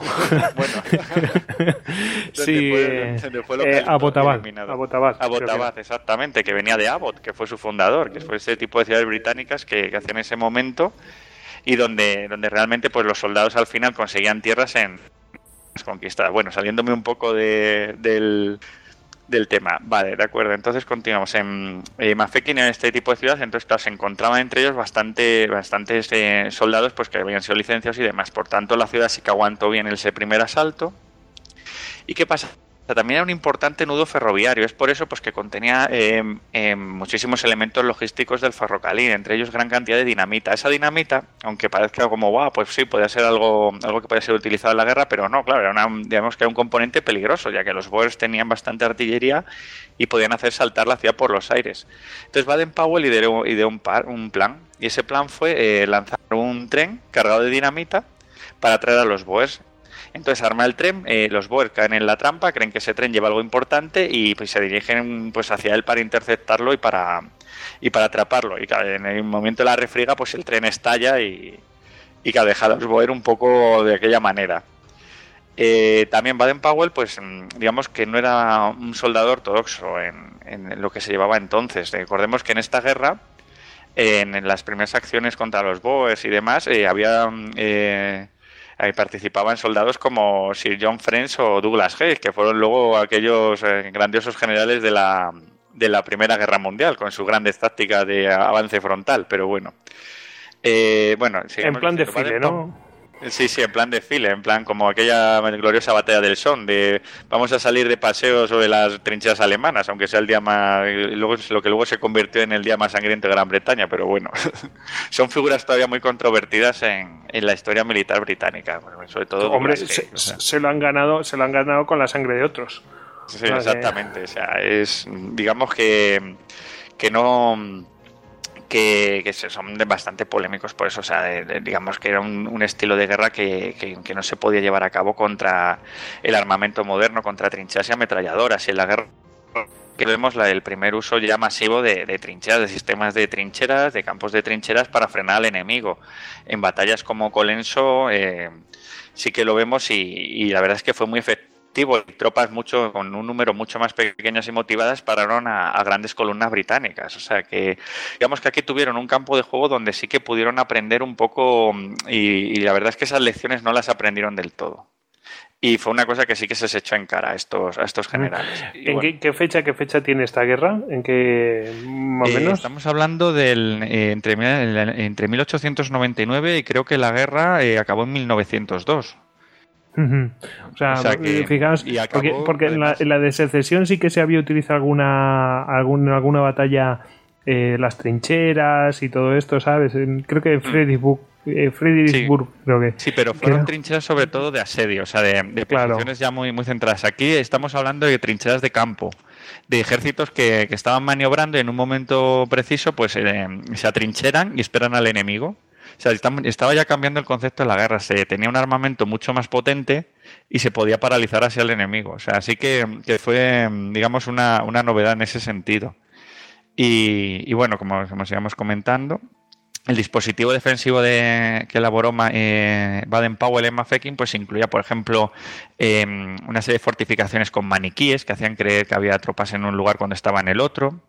[SPEAKER 13] Bueno,
[SPEAKER 1] sí,
[SPEAKER 13] fue, fue
[SPEAKER 1] eh, Abbottabad, Abbottabad,
[SPEAKER 13] Abbottabad, exactamente, que venía de Abbott, que fue su fundador, que fue ese tipo de ciudades británicas que, que hacían ese momento y donde, donde realmente pues los soldados al final conseguían tierras en conquistadas. Bueno, saliéndome un poco de, del... del tema. Vale, de acuerdo. Entonces continuamos. En eh, Mafeking, en este tipo de ciudades, entonces claro, se encontraban entre ellos bastante, bastantes eh, soldados pues que habían sido licenciados y demás. Por tanto, la ciudad sí que aguantó bien ese primer asalto. ¿Y qué pasa? También era un importante nudo ferroviario. Es por eso pues que contenía eh, eh, muchísimos elementos logísticos del ferrocarril, entre ellos gran cantidad de dinamita. Esa dinamita, aunque parezca como wow, pues sí, podía ser algo algo que podía ser utilizado en la guerra, pero no, claro, era una, digamos que era un componente peligroso, ya que los Boers tenían bastante artillería y podían hacer saltar la ciudad por los aires. Entonces Baden-Powell ideó, ideó un, par, un plan, y ese plan fue eh, lanzar un tren cargado de dinamita para atraer a los Boers. Entonces arma el tren, eh, los Boers caen en la trampa, creen que ese tren lleva algo importante y pues se dirigen pues hacia él para interceptarlo y para y para atraparlo. Y claro, en el momento de la refriega pues el tren estalla y, y claro, deja a los Boers un poco de aquella manera. Eh, también Baden-Powell pues digamos que no era un soldado ortodoxo en, en lo que se llevaba entonces. Recordemos que en esta guerra, en, en las primeras acciones contra los Boers y demás, eh, había... Eh, Ahí participaban soldados como Sir John French o Douglas Haig, que fueron luego aquellos eh, grandiosos generales de la, de la Primera Guerra Mundial, con sus grandes tácticas de avance frontal. Pero bueno, eh, bueno
[SPEAKER 1] en plan de desfile, ¿no?
[SPEAKER 13] Sí, sí, en plan desfile, en plan como aquella gloriosa batalla del Somme, de vamos a salir de paseo sobre las trincheras alemanas, aunque sea el día más, luego lo que luego se convirtió en el día más sangriento de Gran Bretaña, pero bueno, son figuras todavía muy controvertidas en, en la historia militar británica, sobre todo.
[SPEAKER 1] Hombre, se, o sea. se lo han ganado, se lo han ganado con la sangre de otros.
[SPEAKER 13] Sí, vale. Exactamente, o sea, es, digamos que que no Que, que son bastante polémicos por eso, o sea, de, de, digamos que era un, un estilo de guerra que, que, que no se podía llevar a cabo contra el armamento moderno, contra trincheras y ametralladoras. Y en la guerra que vemos la, el primer uso ya masivo de, de trincheras, de sistemas de trincheras, de campos de trincheras para frenar al enemigo. En batallas como Colenso eh, sí que lo vemos y, y la verdad es que fue muy efectivo. Tropas mucho con un número mucho más pequeñas y motivadas pararon a, a grandes columnas británicas, o sea que digamos que aquí tuvieron un campo de juego donde sí que pudieron aprender un poco y, y la verdad es que esas lecciones no las aprendieron del todo y fue una cosa que sí que se les echó en cara a estos, a estos generales.
[SPEAKER 1] ¿En bueno, qué, qué fecha qué fecha tiene esta guerra? ¿En qué más o menos?
[SPEAKER 5] Eh, estamos hablando del eh, entre, entre mil ochocientos noventa y nueve y creo que la guerra eh, acabó en mil novecientos dos.
[SPEAKER 1] Uh-huh. O sea, o sea que, fijaos, acabó, porque, porque en, la, en la de secesión sí que se había utilizado alguna alguna, alguna batalla, eh, las trincheras y todo esto, ¿sabes? Creo que Fredericksburg, eh, Fredericksburg
[SPEAKER 5] sí.
[SPEAKER 1] creo que.
[SPEAKER 5] Sí, pero fueron trincheras sobre todo de asedio, o sea, de, de
[SPEAKER 1] claro.
[SPEAKER 5] posiciones ya muy, muy centradas. Aquí estamos hablando de trincheras de campo, de ejércitos que, que estaban maniobrando y en un momento preciso pues eh, se atrincheran y esperan al enemigo.
[SPEAKER 13] O sea, estaba ya cambiando el concepto de la guerra. Se tenía un armamento mucho más potente y se podía paralizar así al enemigo. O sea, así que, que fue, digamos, una, una novedad en ese sentido. Y, y bueno, como, como sigamos comentando, el dispositivo defensivo de, que elaboró eh, Baden-Powell en Mafeking pues incluía, por ejemplo, eh, una serie de fortificaciones con maniquíes que hacían creer que había tropas en un lugar cuando estaba en el otro.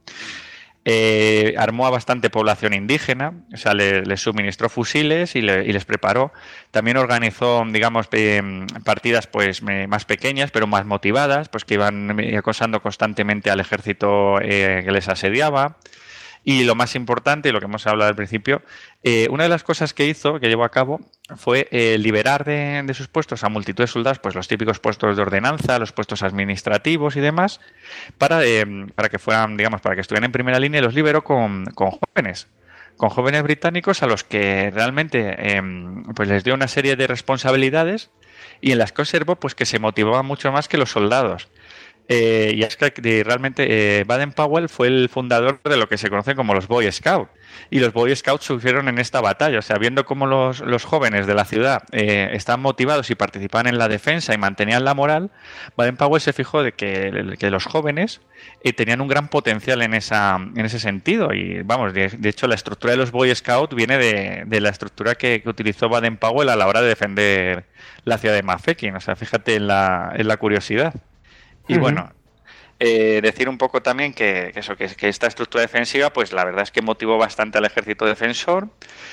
[SPEAKER 13] Eh, armó a bastante población indígena, o sea, les le suministró fusiles y, le, y les preparó. También organizó, digamos, eh, partidas pues más pequeñas, pero más motivadas, pues que iban acosando constantemente al ejército eh, que les asediaba. Y lo más importante, y lo que hemos hablado al principio, eh, una de las cosas que hizo, que llevó a cabo, fue eh, liberar de, de sus puestos a multitud de soldados, pues los típicos puestos de ordenanza, los puestos administrativos y demás, para, eh, para que fueran, digamos, para que estuvieran en primera línea, y los liberó con, con jóvenes, con jóvenes británicos a los que realmente eh, pues les dio una serie de responsabilidades y en las que observó pues que se motivaban mucho más que los soldados. Eh, y es que realmente eh, Baden-Powell fue el fundador de lo que se conoce como los Boy Scouts. Y los Boy Scouts surgieron en esta batalla. O sea, viendo cómo los, los jóvenes de la ciudad eh, estaban motivados y participaban en la defensa y mantenían la moral, Baden-Powell se fijó de que, que los jóvenes eh, tenían un gran potencial en, esa, en ese sentido. Y vamos, de, de hecho, la estructura de los Boy Scouts viene de, de la estructura que, que utilizó Baden-Powell a la hora de defender la ciudad de Mafeking. O sea, fíjate en la, en la curiosidad. Y uh-huh. bueno, eh, decir un poco también que, que eso que, que esta estructura defensiva, pues la verdad es que motivó bastante al ejército defensor.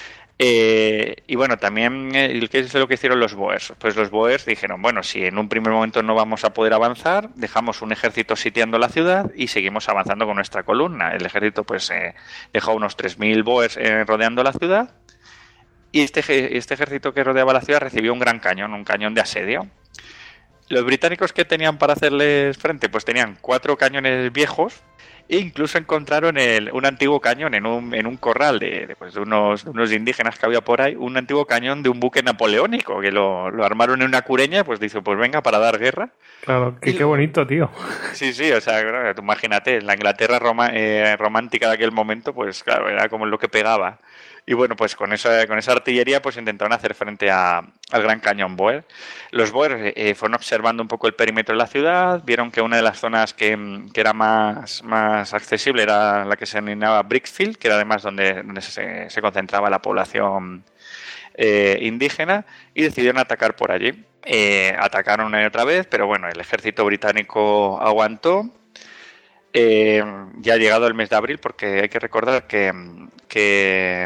[SPEAKER 13] Eh, y bueno, también, eh, ¿qué es lo que hicieron los Boers? Pues los Boers dijeron, bueno, si en un primer momento no vamos a poder avanzar, dejamos un ejército sitiando la ciudad y seguimos avanzando con nuestra columna. El ejército pues eh, dejó unos tres mil Boers eh, rodeando la ciudad y este, este ejército que rodeaba la ciudad recibió un gran cañón, un cañón de asedio. Los británicos, ¿qué tenían para hacerles frente? Pues tenían cuatro cañones viejos e incluso encontraron el, un antiguo cañón en un, en un corral de, de, pues, de unos, unos indígenas que había por ahí, un antiguo cañón de un buque napoleónico que lo, lo armaron en una cureña, pues dice, pues venga, para dar guerra.
[SPEAKER 1] Claro, que, qué bonito, tío. Sí,
[SPEAKER 13] sí, o sea, claro, tú imagínate, la Inglaterra roma, eh, romántica de aquel momento, pues claro, era como lo que pegaba. Y bueno, pues con esa, con esa artillería pues intentaron hacer frente a, al gran cañón Boer. Los Boer eh, fueron observando un poco el perímetro de la ciudad, vieron que una de las zonas que, que era más, más accesible era la que se denominaba Brickfield, que era además donde, donde se, se concentraba la población eh, indígena, y decidieron atacar por allí. Eh, atacaron una y otra vez, pero bueno, el ejército británico aguantó. Eh, ya ha llegado el mes de abril, porque hay que recordar que, que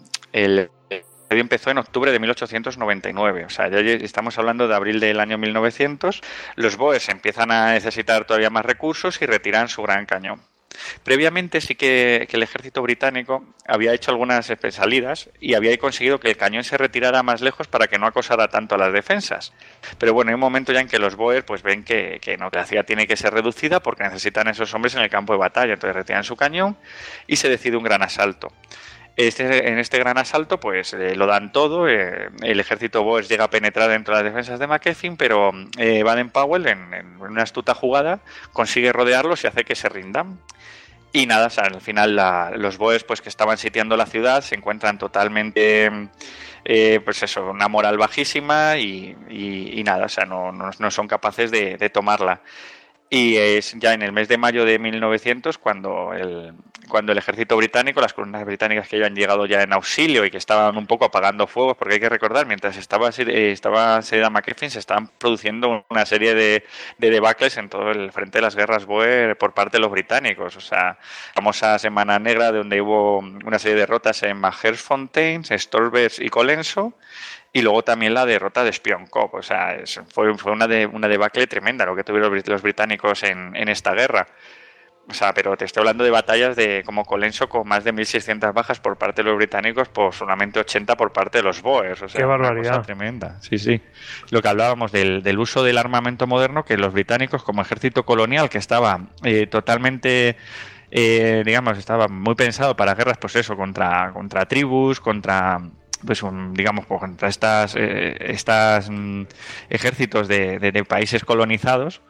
[SPEAKER 13] el asedio empezó en octubre de mil ochocientos noventa y nueve, o sea, ya estamos hablando de abril del año mil novecientos. Los Boers empiezan a necesitar todavía más recursos y retiran su gran cañón. Previamente sí que, que el ejército británico había hecho algunas salidas y había conseguido que el cañón se retirara más lejos para que no acosara tanto a las defensas. Pero bueno, hay un momento ya en que los Boer pues ven que, que no, que la ciudad tiene que ser reducida porque necesitan esos hombres en el campo de batalla. Entonces retiran su cañón y se decide un gran asalto. Este, en este gran asalto pues eh, lo dan todo, eh, el ejército Boer llega a penetrar dentro de las defensas de Mafeking, pero eh, Baden-Powell en, en una astuta jugada consigue rodearlos y hace que se rindan. Y nada, o sea, al final la, los Boers pues que estaban sitiando la ciudad se encuentran totalmente, eh, pues eso, una moral bajísima y, y, y nada, o sea, no, no, no son capaces de, de tomarla. Y es ya en el mes de mayo de mil novecientos cuando el, cuando el ejército británico, las columnas británicas que habían llegado ya en auxilio y que estaban un poco apagando fuegos, porque hay que recordar, mientras estaba, estaba asedida Mafeking, se estaban produciendo una serie de, de debacles en todo el frente de las guerras Boer por parte de los británicos. O sea, famosa Semana Negra, de donde hubo una serie de derrotas en Magersfontein, Storbers y Colenso. Y luego también la derrota de Spionkop, o sea, es, fue, fue una, de, una debacle tremenda lo que tuvieron los británicos en, en esta guerra. O sea, pero te estoy hablando de batallas de como Colenso con más de mil seiscientas bajas por parte de los británicos, por solamente ochenta por parte de los Boers. O sea,
[SPEAKER 1] ¡qué barbaridad!
[SPEAKER 13] Una cosa tremenda. Sí, sí. Lo que hablábamos del, del uso del armamento moderno, que los británicos como ejército colonial que estaba eh, totalmente... Eh, digamos, estaba muy pensado para guerras, pues eso, contra, contra tribus, contra... pues un, digamos contra estas eh, estas mm, ejércitos de, de, de países colonizados,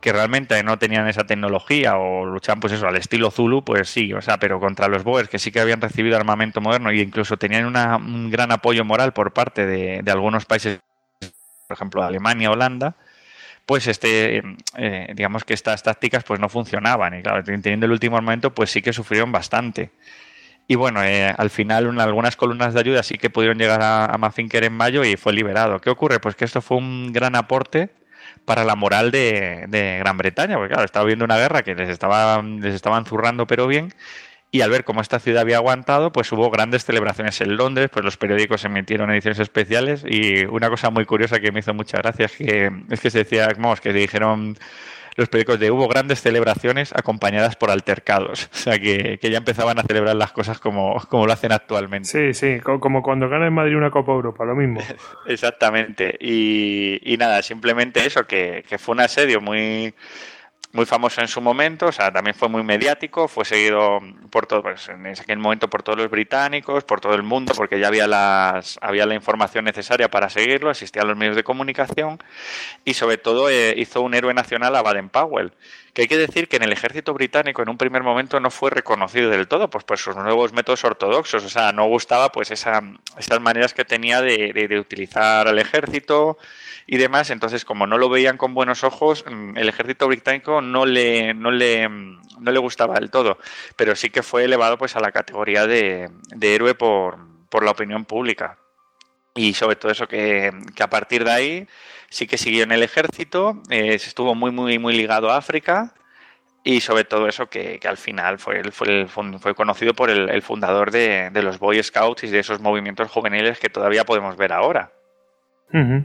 [SPEAKER 13] que realmente no tenían esa tecnología o luchaban pues eso al estilo Zulu, pues sí, o sea, pero contra los Boers que sí que habían recibido armamento moderno e incluso tenían una, un gran apoyo moral por parte de, de algunos países, por ejemplo Alemania, Holanda, pues este eh, digamos que estas tácticas pues no funcionaban y claro, teniendo el último armamento pues sí que sufrieron bastante. Y bueno, eh, al final una, algunas columnas de ayuda sí que pudieron llegar a, a Mafinker en mayo y fue liberado. ¿Qué ocurre? Pues que esto fue un gran aporte para la moral de, de Gran Bretaña, porque claro, estaba viendo una guerra que les estaba, les estaban zurrando pero bien, y al ver cómo esta ciudad había aguantado, pues hubo grandes celebraciones en Londres, pues los periódicos emitieron ediciones especiales, y una cosa muy curiosa que me hizo mucha gracia es que, es que se decía, vamos, que dijeron los periódicos de hubo grandes celebraciones acompañadas por altercados, o sea que, que ya empezaban a celebrar las cosas como, como lo hacen actualmente.
[SPEAKER 1] Sí, sí, como cuando gana en Madrid una Copa Europa, lo mismo.
[SPEAKER 13] Exactamente, y, y nada, simplemente eso, que, que fue un asedio muy... muy famoso en su momento, o sea, también fue muy mediático, fue seguido por todo, pues, en aquel momento por todos los británicos, por todo el mundo, porque ya había las había la información necesaria para seguirlo, existían los medios de comunicación y sobre todo eh, hizo un héroe nacional a Baden-Powell, que hay que decir que en el ejército británico en un primer momento no fue reconocido del todo, pues por sus nuevos métodos ortodoxos, o sea, no gustaba pues esa, esas maneras que tenía de, de, de utilizar al ejército y demás, entonces como no lo veían con buenos ojos, el ejército británico no le no le no le gustaba del todo, pero sí que fue elevado pues a la categoría de, de héroe por, por la opinión pública. Y sobre todo eso que, que a partir de ahí sí que siguió en el ejército, eh, estuvo muy muy muy ligado a África y sobre todo eso que, que al final fue fue, fue conocido por el, el fundador de, de los Boy Scouts y de esos movimientos juveniles que todavía podemos ver ahora.
[SPEAKER 1] Uh-huh.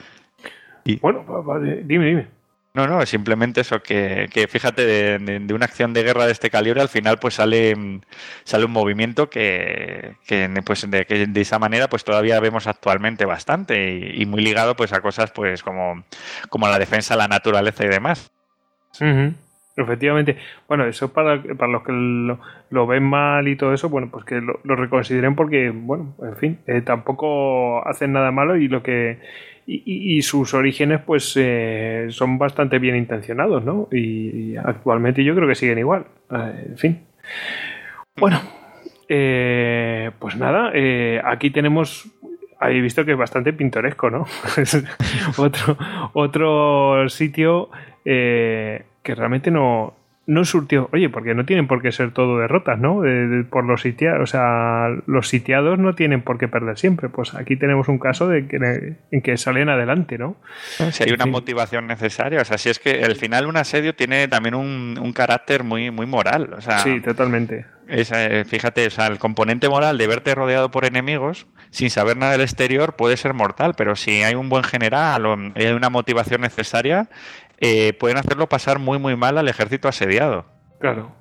[SPEAKER 1] Y, bueno, dime, dime.
[SPEAKER 13] No, no, simplemente eso, que, que fíjate, de, de, de una acción de guerra de este calibre, al final pues sale sale un movimiento que, que pues de, que de esa manera pues todavía vemos actualmente bastante y, y muy ligado pues a cosas pues como, como la defensa de la naturaleza y demás.
[SPEAKER 1] Uh-huh. Efectivamente. Bueno, eso para, para los que lo, lo ven mal y todo eso, bueno, pues que lo, lo reconsideren porque, bueno, en fin, eh, tampoco hacen nada malo y lo que... Y, y, y sus orígenes pues eh, son bastante bien intencionados, ¿no? Y, y actualmente yo creo que siguen igual. Eh, en fin. Bueno, eh, pues nada, eh, aquí tenemos... Habéis visto que es bastante pintoresco, ¿no? otro, otro sitio eh, que realmente no, no surtió. Oye, porque no tienen por qué ser todo derrotas, ¿no? De, de, por los sitiados. O sea, los sitiados no tienen por qué perder siempre. Pues aquí tenemos un caso de que, en que salen adelante, ¿no?
[SPEAKER 13] Si hay una motivación necesaria. O sea, si es que al final un asedio tiene también un, un carácter muy, muy moral. O sea,
[SPEAKER 1] sí, totalmente.
[SPEAKER 13] Es, fíjate, o sea, el componente moral de verte rodeado por enemigos sin saber nada del exterior puede ser mortal, pero si hay un buen general o hay una motivación necesaria, eh, pueden hacerlo pasar muy muy mal al ejército asediado.
[SPEAKER 1] Claro.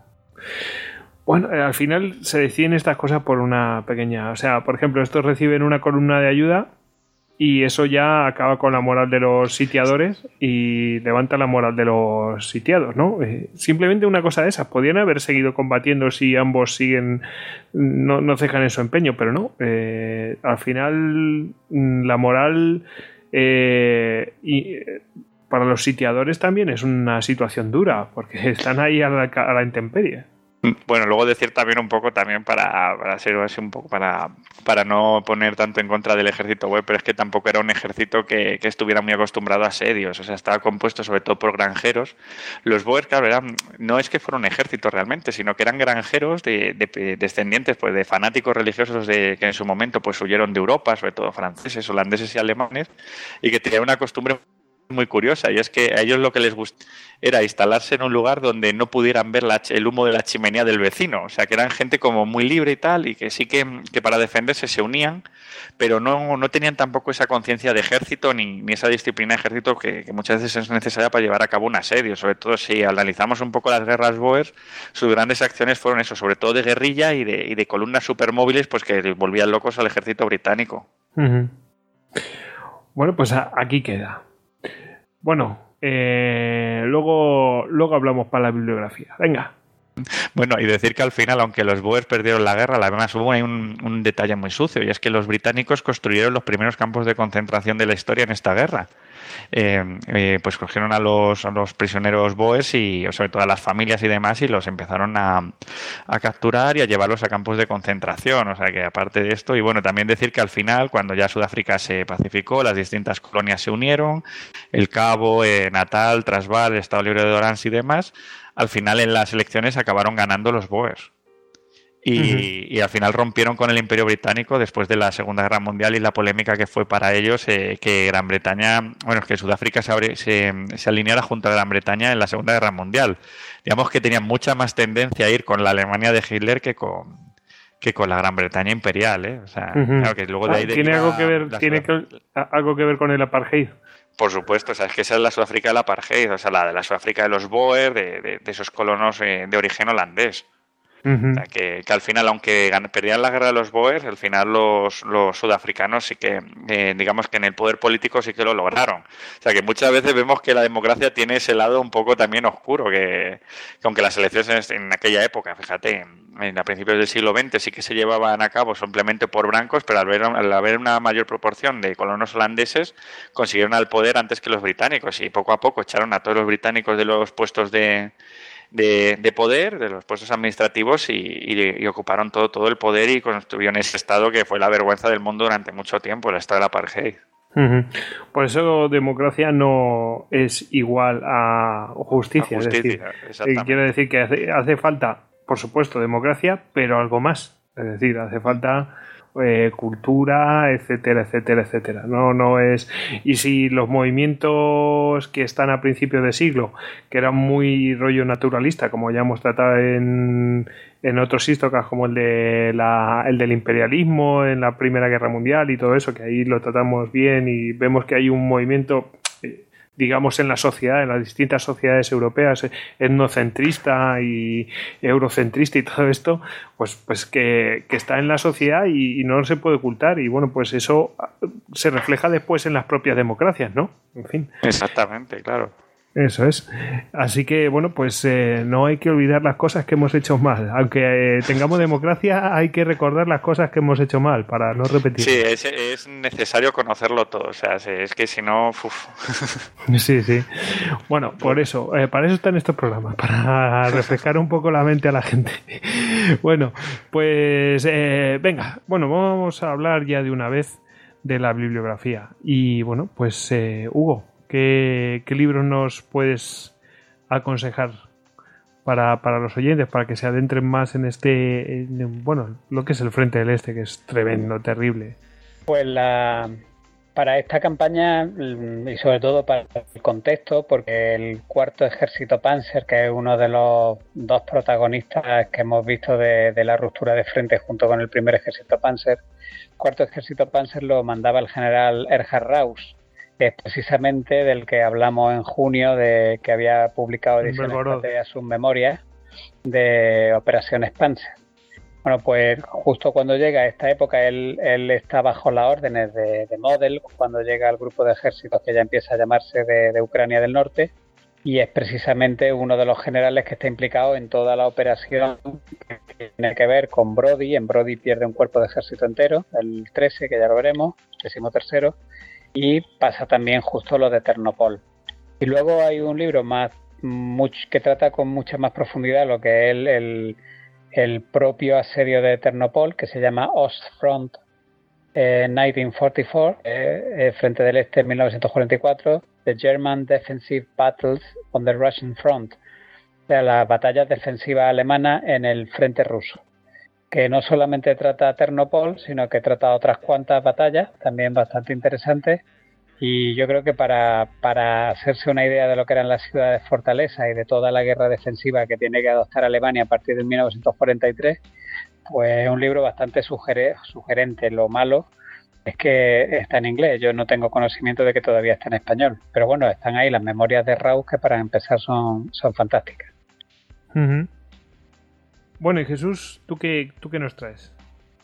[SPEAKER 1] Bueno, eh, al final se deciden estas cosas por una pequeña... O sea, por ejemplo, estos reciben una columna de ayuda y eso ya acaba con la moral de los sitiadores y levanta la moral de los sitiados, ¿no? Eh, simplemente una cosa de esas. Podrían haber seguido combatiendo si ambos siguen, no, no cejan en su empeño, pero no. Eh, al final, la moral eh, y, eh, para los sitiadores también es una situación dura, porque están ahí a la, a la intemperie.
[SPEAKER 13] Bueno, luego decir también un poco también para, para ser así un poco para, para no poner tanto en contra del ejército Boer, pero es que tampoco era un ejército que, que estuviera muy acostumbrado a asedios, o sea, estaba compuesto sobre todo por granjeros. Los Boer, claro, eran, no es que fuera un ejército realmente, sino que eran granjeros de, de descendientes pues de fanáticos religiosos de, que en su momento pues huyeron de Europa, sobre todo franceses, holandeses y alemanes, y que tenían una costumbre muy curiosa, y es que a ellos lo que les gustaba era instalarse en un lugar donde no pudieran ver la, el humo de la chimenea del vecino, o sea que eran gente como muy libre y tal, y que sí que, que para defenderse se unían, pero no, no tenían tampoco esa conciencia de ejército ni, ni esa disciplina de ejército que, que muchas veces es necesaria para llevar a cabo un asedio. Sobre todo si analizamos un poco las guerras Boer, sus grandes acciones fueron eso, sobre todo de guerrilla y de, y de columnas supermóviles pues que volvían locos al ejército británico.
[SPEAKER 1] Uh-huh. Bueno, pues a, aquí queda. Bueno, eh, luego, luego hablamos para la bibliografía. Venga.
[SPEAKER 13] Bueno, y decir que al final, aunque los Boers perdieron la guerra, además hubo ahí un, un detalle muy sucio, y es que los británicos construyeron los primeros campos de concentración de la historia en esta guerra. eh, eh, pues cogieron a los, a los prisioneros bóers y sobre todo a las familias y demás y los empezaron a, a capturar y a llevarlos a campos de concentración. O sea que aparte de esto, y bueno, también decir que al final, cuando ya Sudáfrica se pacificó, las distintas colonias se unieron, el Cabo, eh, Natal, Transvaal, el Estado Libre de Orange y demás, al final en las elecciones acabaron ganando los bóers. Y, uh-huh. y al final rompieron con el Imperio Británico después de la Segunda Guerra Mundial y la polémica que fue para ellos eh, que Gran Bretaña, bueno, que Sudáfrica se, abre, se, se alineara junto a Gran Bretaña en la Segunda Guerra Mundial. Digamos que tenían mucha más tendencia a ir con la Alemania de Hitler que con que con la Gran Bretaña imperial, ¿eh? O sea, uh-huh. claro que luego de ahí...
[SPEAKER 1] Ah, ¿Tiene, algo que, ver, ¿tiene que, algo que ver con el apartheid?
[SPEAKER 13] Por supuesto, o sea, es que esa es la Sudáfrica del apartheid, o sea, la de la Sudáfrica de los Boer, de, de, de esos colonos eh, de origen holandés. Uh-huh. O sea, que, que al final, aunque perdían la guerra de los Boers, al final los, los sudafricanos sí que, eh, digamos que en el poder político sí que lo lograron. O sea, que muchas veces vemos que la democracia tiene ese lado un poco también oscuro, que, que aunque las elecciones en aquella época, fíjate, en, a principios del siglo veinte sí que se llevaban a cabo simplemente por blancos, pero al, ver, al haber una mayor proporción de colonos holandeses, consiguieron al poder antes que los británicos y poco a poco echaron a todos los británicos de los puestos de... De, de poder, de los puestos administrativos y, y, y ocuparon todo todo el poder y construyeron ese estado que fue la vergüenza del mundo durante mucho tiempo, el estado del apartheid.
[SPEAKER 1] Uh-huh. Por eso democracia no es igual a justicia, a justicia es decir, quiero decir que hace, hace falta, por supuesto, democracia, pero algo más, es decir, hace falta Eh, cultura, etcétera, etcétera, etcétera. No, no es. Y si los movimientos que están a principios de siglo, que eran muy rollo naturalista, como ya hemos tratado en, en otros histocas, como el de la, el del imperialismo en la Primera Guerra Mundial y todo eso, que ahí lo tratamos bien y vemos que hay un movimiento, digamos, en la sociedad, en las distintas sociedades europeas, etnocentrista y eurocentrista y todo esto, pues, pues que, que está en la sociedad y, y no se puede ocultar. Y bueno, pues eso se refleja después en las propias democracias, ¿no? En fin.
[SPEAKER 13] Exactamente, claro.
[SPEAKER 1] Eso es. Así que, bueno, pues eh, no hay que olvidar las cosas que hemos hecho mal. Aunque eh, tengamos democracia, hay que recordar las cosas que hemos hecho mal para no repetir.
[SPEAKER 13] Sí, es, es necesario conocerlo todo. O sea, es que si no... Uf.
[SPEAKER 1] Sí, sí. Bueno, por eso, eh, para eso están estos programas, para refrescar un poco la mente a la gente. Bueno, pues eh, venga, bueno, vamos a hablar ya de una vez de la bibliografía. Y bueno, pues eh, Hugo, ¿Qué, ¿Qué libros nos puedes aconsejar para, para los oyentes, para que se adentren más en este, en, bueno, lo que es el Frente del Este, que es tremendo, terrible?
[SPEAKER 3] Pues la, para esta campaña, y sobre todo para el contexto, porque el cuarto ejército Panzer, que es uno de los dos protagonistas que hemos visto de, de la ruptura de frente junto con el primer ejército Panzer, el cuarto ejército Panzer lo mandaba el general Erhard Raus, que es precisamente del que hablamos en junio, de que había publicado Ediciones Estrategia sus memorias de Operaciones Panzer. Bueno, pues justo cuando llega a esta época, él, él está bajo las órdenes de, de Model, cuando llega al grupo de ejércitos que ya empieza a llamarse de, de Ucrania del Norte, y es precisamente uno de los generales que está implicado en toda la operación que tiene que ver con Brody. En Brody pierde un cuerpo de ejército entero, el trece, que ya lo veremos, décimo tercero, y pasa también justo lo de Ternopol. Y luego hay un libro más much, que trata con mucha más profundidad lo que es el, el, el propio asedio de Ternopol, que se llama Ostfront eh, mil novecientos cuarenta y cuatro, eh, Frente del Este en mil novecientos cuarenta y cuatro, The German Defensive Battles on the Russian Front, o sea, las batallas defensivas alemanas en el frente ruso, que no solamente trata Ternopol, sino que trata otras cuantas batallas, también bastante interesantes, y yo creo que para, para hacerse una idea de lo que eran las ciudades fortaleza y de toda la guerra defensiva que tiene que adoptar Alemania a partir de mil novecientos cuarenta y tres, pues es un libro bastante suger- sugerente. Lo malo es que está en inglés, yo no tengo conocimiento de que todavía está en español, pero bueno, están ahí las memorias de Raus, que para empezar son, son fantásticas.
[SPEAKER 1] Uh-huh. Bueno, y Jesús, ¿tú qué, tú qué nos traes?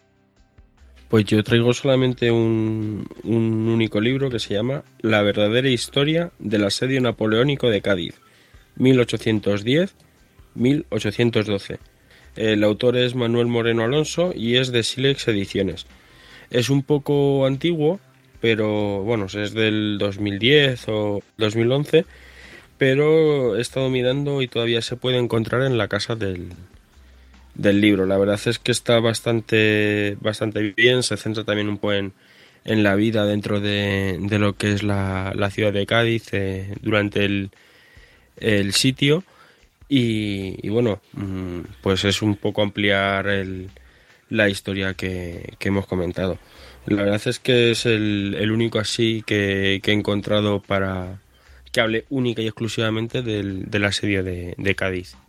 [SPEAKER 10] Pues yo traigo solamente un, un único libro que se llama La verdadera historia del asedio napoleónico de Cádiz, mil ochocientos diez a mil ochocientos doce. El autor es Manuel Moreno Alonso y es de Silex Ediciones. Es un poco antiguo, pero bueno, es del dos mil diez o dos mil once, pero he estado mirando y todavía se puede encontrar en la casa del, del libro. La verdad es que está bastante, bastante bien, se centra también un poco en, en la vida dentro de, de lo que es la, la ciudad de Cádiz eh, durante el, el sitio y, y bueno, pues es un poco ampliar el, la historia que, que hemos comentado. La verdad es que es el, el único así que, que he encontrado para que hable única y exclusivamente del, del asedio de, de Cádiz.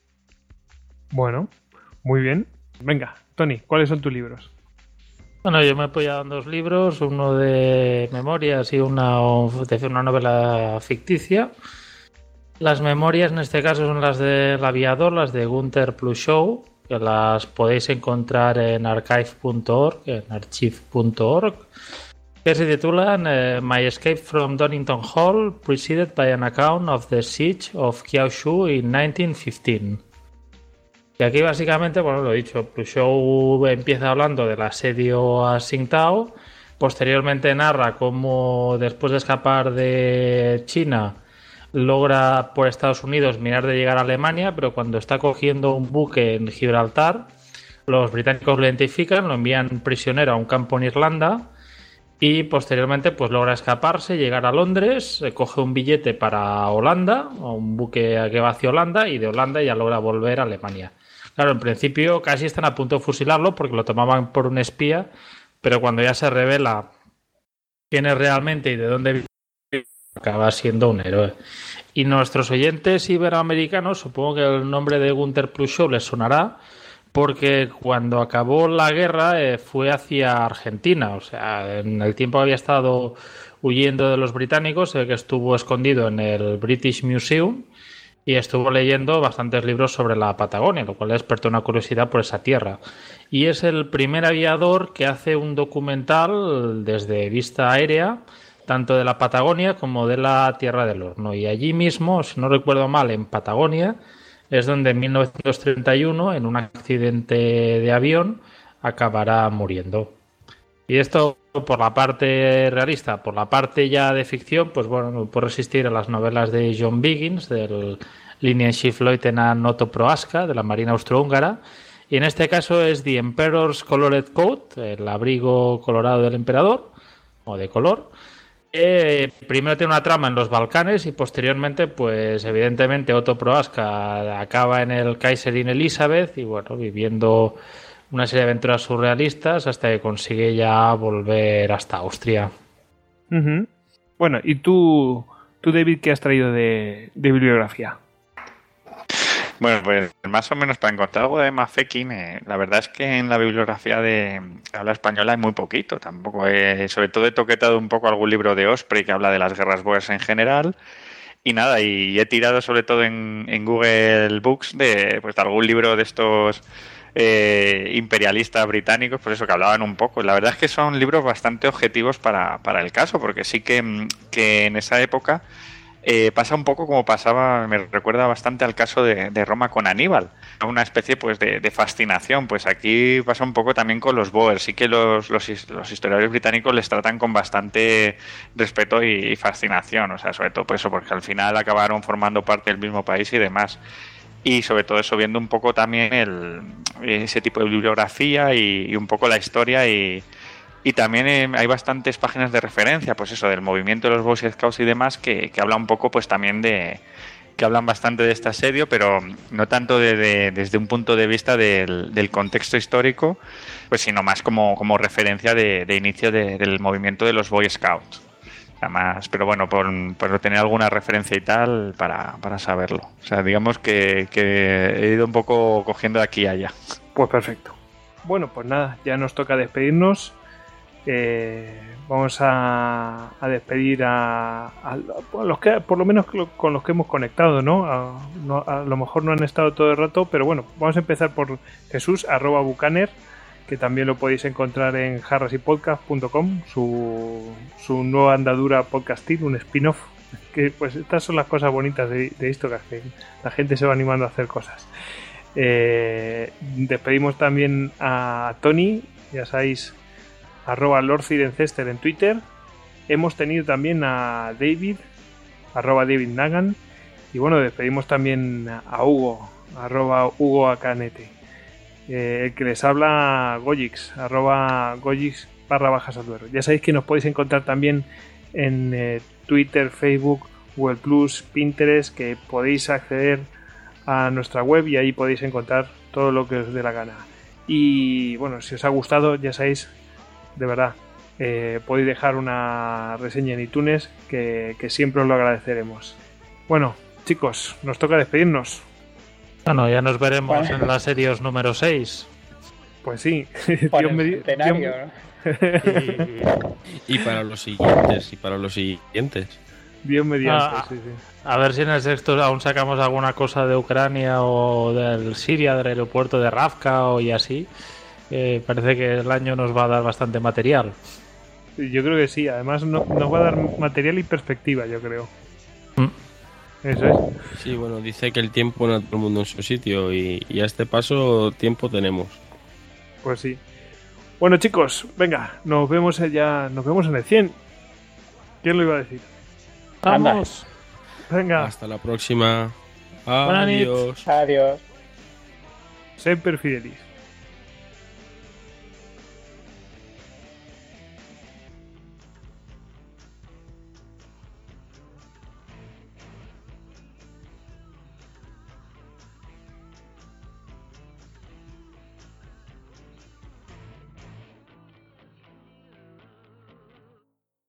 [SPEAKER 1] Bueno, muy bien. Venga, Tony, ¿cuáles son tus libros?
[SPEAKER 2] Bueno, yo me he apoyado en dos libros, uno de memorias y una, de una novela ficticia. Las memorias en este caso son las del aviador, las de Gunther Pluschow, que las podéis encontrar en archive punto org, en archive punto org, que se titulan uh, My Escape from Donington Hall, preceded by an account of the siege of Kiaoshu in nineteen fifteen. Y aquí básicamente, bueno, lo he dicho, Pluschow empieza hablando del asedio a Tsingtao, posteriormente narra cómo después de escapar de China logra por Estados Unidos mirar de llegar a Alemania, pero cuando está cogiendo un buque en Gibraltar, los británicos lo identifican, lo envían prisionero a un campo en Irlanda y posteriormente pues logra escaparse, llegar a Londres, coge un billete para Holanda, o un buque que va hacia Holanda, y de Holanda ya logra volver a Alemania. Claro, en principio casi están a punto de fusilarlo porque lo tomaban por un espía, pero cuando ya se revela quién es realmente y de dónde vive, acaba siendo un héroe. Y nuestros oyentes iberoamericanos, supongo que el nombre de Gunther Pluschow les sonará, porque cuando acabó la guerra eh, fue hacia Argentina. O sea, en el tiempo que había estado huyendo de los británicos, eh, que estuvo escondido en el British Museum y estuvo leyendo bastantes libros sobre la Patagonia, lo cual le despertó una curiosidad por esa tierra. Y es el primer aviador que hace un documental desde vista aérea, tanto de la Patagonia como de la Tierra del Horno. Y allí mismo, si no recuerdo mal, en Patagonia, es donde en mil novecientos treinta y uno, en un accidente de avión, acabará muriendo. Y esto por la parte realista. Por la parte ya de ficción, pues bueno, no puedo resistir a las novelas de John Biggins, del Linierschiffleutnant Otto Prohaska, de la Marina Austrohúngara. Y en este caso es The Emperor's Colored Coat, el abrigo colorado del emperador, o de color. Eh, primero tiene una trama en los Balcanes y posteriormente, pues evidentemente Otto Prohaska acaba en el Kaiserin Elizabeth y bueno, viviendo una serie de aventuras surrealistas hasta que consigue ya volver hasta Austria.
[SPEAKER 1] Uh-huh. Bueno, ¿y tú, tú David, qué has traído de, de bibliografía?
[SPEAKER 13] Bueno, pues más o menos para encontrar algo de Mafeking, eh, la verdad es que en la bibliografía de habla española hay muy poquito. Tampoco he, sobre todo he toquetado un poco algún libro de Osprey que habla de las guerras boers en general. Y nada, y he tirado sobre todo en, en Google Books de, pues, de algún libro de estos eh, imperialistas británicos, por eso que hablaban un poco. La verdad es que son libros bastante objetivos para, para el caso, porque sí que, que en esa época Eh, pasa un poco como pasaba, me recuerda bastante al caso de, de Roma con Aníbal, una especie pues de, de fascinación. Pues aquí pasa un poco también con los boers, sí que los, los, los historiadores británicos les tratan con bastante respeto y, y fascinación, o sea, sobre todo por eso, porque al final acabaron formando parte del mismo país y demás. Y sobre todo eso, viendo un poco también el, ese tipo de bibliografía y, y un poco la historia y Y también eh, hay bastantes páginas de referencia, pues eso, del movimiento de los Boy Scouts y demás, que, que habla un poco, pues también de, que hablan bastante de este asedio, pero no tanto de, de, desde un punto de vista del, del contexto histórico, pues sino más como, como referencia de, de inicio de, del movimiento de los Boy Scouts. Además, pero bueno, por, por tener alguna referencia y tal, para, para saberlo. O sea, digamos que, que he ido un poco cogiendo de aquí a allá.
[SPEAKER 1] Pues perfecto. Bueno, pues nada, ya nos toca despedirnos. Eh, vamos a, a despedir a, a, a los que, por lo menos con los que hemos conectado, ¿no? A, no, a lo mejor no han estado todo el rato, pero bueno, vamos a empezar por Jesús, arroba bucaner, que también lo podéis encontrar en jarrasypodcast punto com, su, su nueva andadura podcastil, un spin-off, que pues estas son las cosas bonitas de, de esto, que la gente se va animando a hacer cosas. Eh, despedimos también a Tony, ya sabéis, arroba Lord Cirencester en Twitter, Hemos tenido también a David, arroba David Nagan. Y bueno, despedimos también a Hugo, arroba Hugo Acanete. Eh, el que les habla, Goyix, arroba Goyix barra baja Salduero. Ya sabéis que nos podéis encontrar también en eh, Twitter, Facebook, Google Plus, Pinterest, que podéis acceder a nuestra web y ahí podéis encontrar todo lo que os dé la gana. Y bueno, si os ha gustado, ya sabéis, de verdad, eh, podéis dejar una reseña en iTunes, que, que siempre os lo agradeceremos. Bueno, chicos, nos toca despedirnos.
[SPEAKER 2] Bueno, ya nos veremos bueno. en la series número seis.
[SPEAKER 1] Pues sí.
[SPEAKER 3] Dios me, Dios me...
[SPEAKER 10] y, y para los siguientes, y para los siguientes.
[SPEAKER 1] Dios mediante,
[SPEAKER 2] ah,
[SPEAKER 1] sí, sí.
[SPEAKER 2] A ver si en el sexto aún sacamos alguna cosa de Ucrania o del Siria, del aeropuerto de Ravka o y así. Eh, parece que el año nos va a dar bastante material.
[SPEAKER 1] Yo creo que sí, además no, nos va a dar material y perspectiva, yo creo. Mm. Eso es.
[SPEAKER 10] Sí, bueno, dice que el tiempo pone a todo el mundo en su sitio y, y a este paso tiempo tenemos.
[SPEAKER 1] Pues sí. Bueno, chicos, venga, nos vemos ya, nos vemos en el cien. ¿Quién lo iba a decir?
[SPEAKER 2] Vamos.
[SPEAKER 1] Venga.
[SPEAKER 10] Hasta la próxima. Adiós.
[SPEAKER 3] Adiós.
[SPEAKER 1] Semper Fidelis.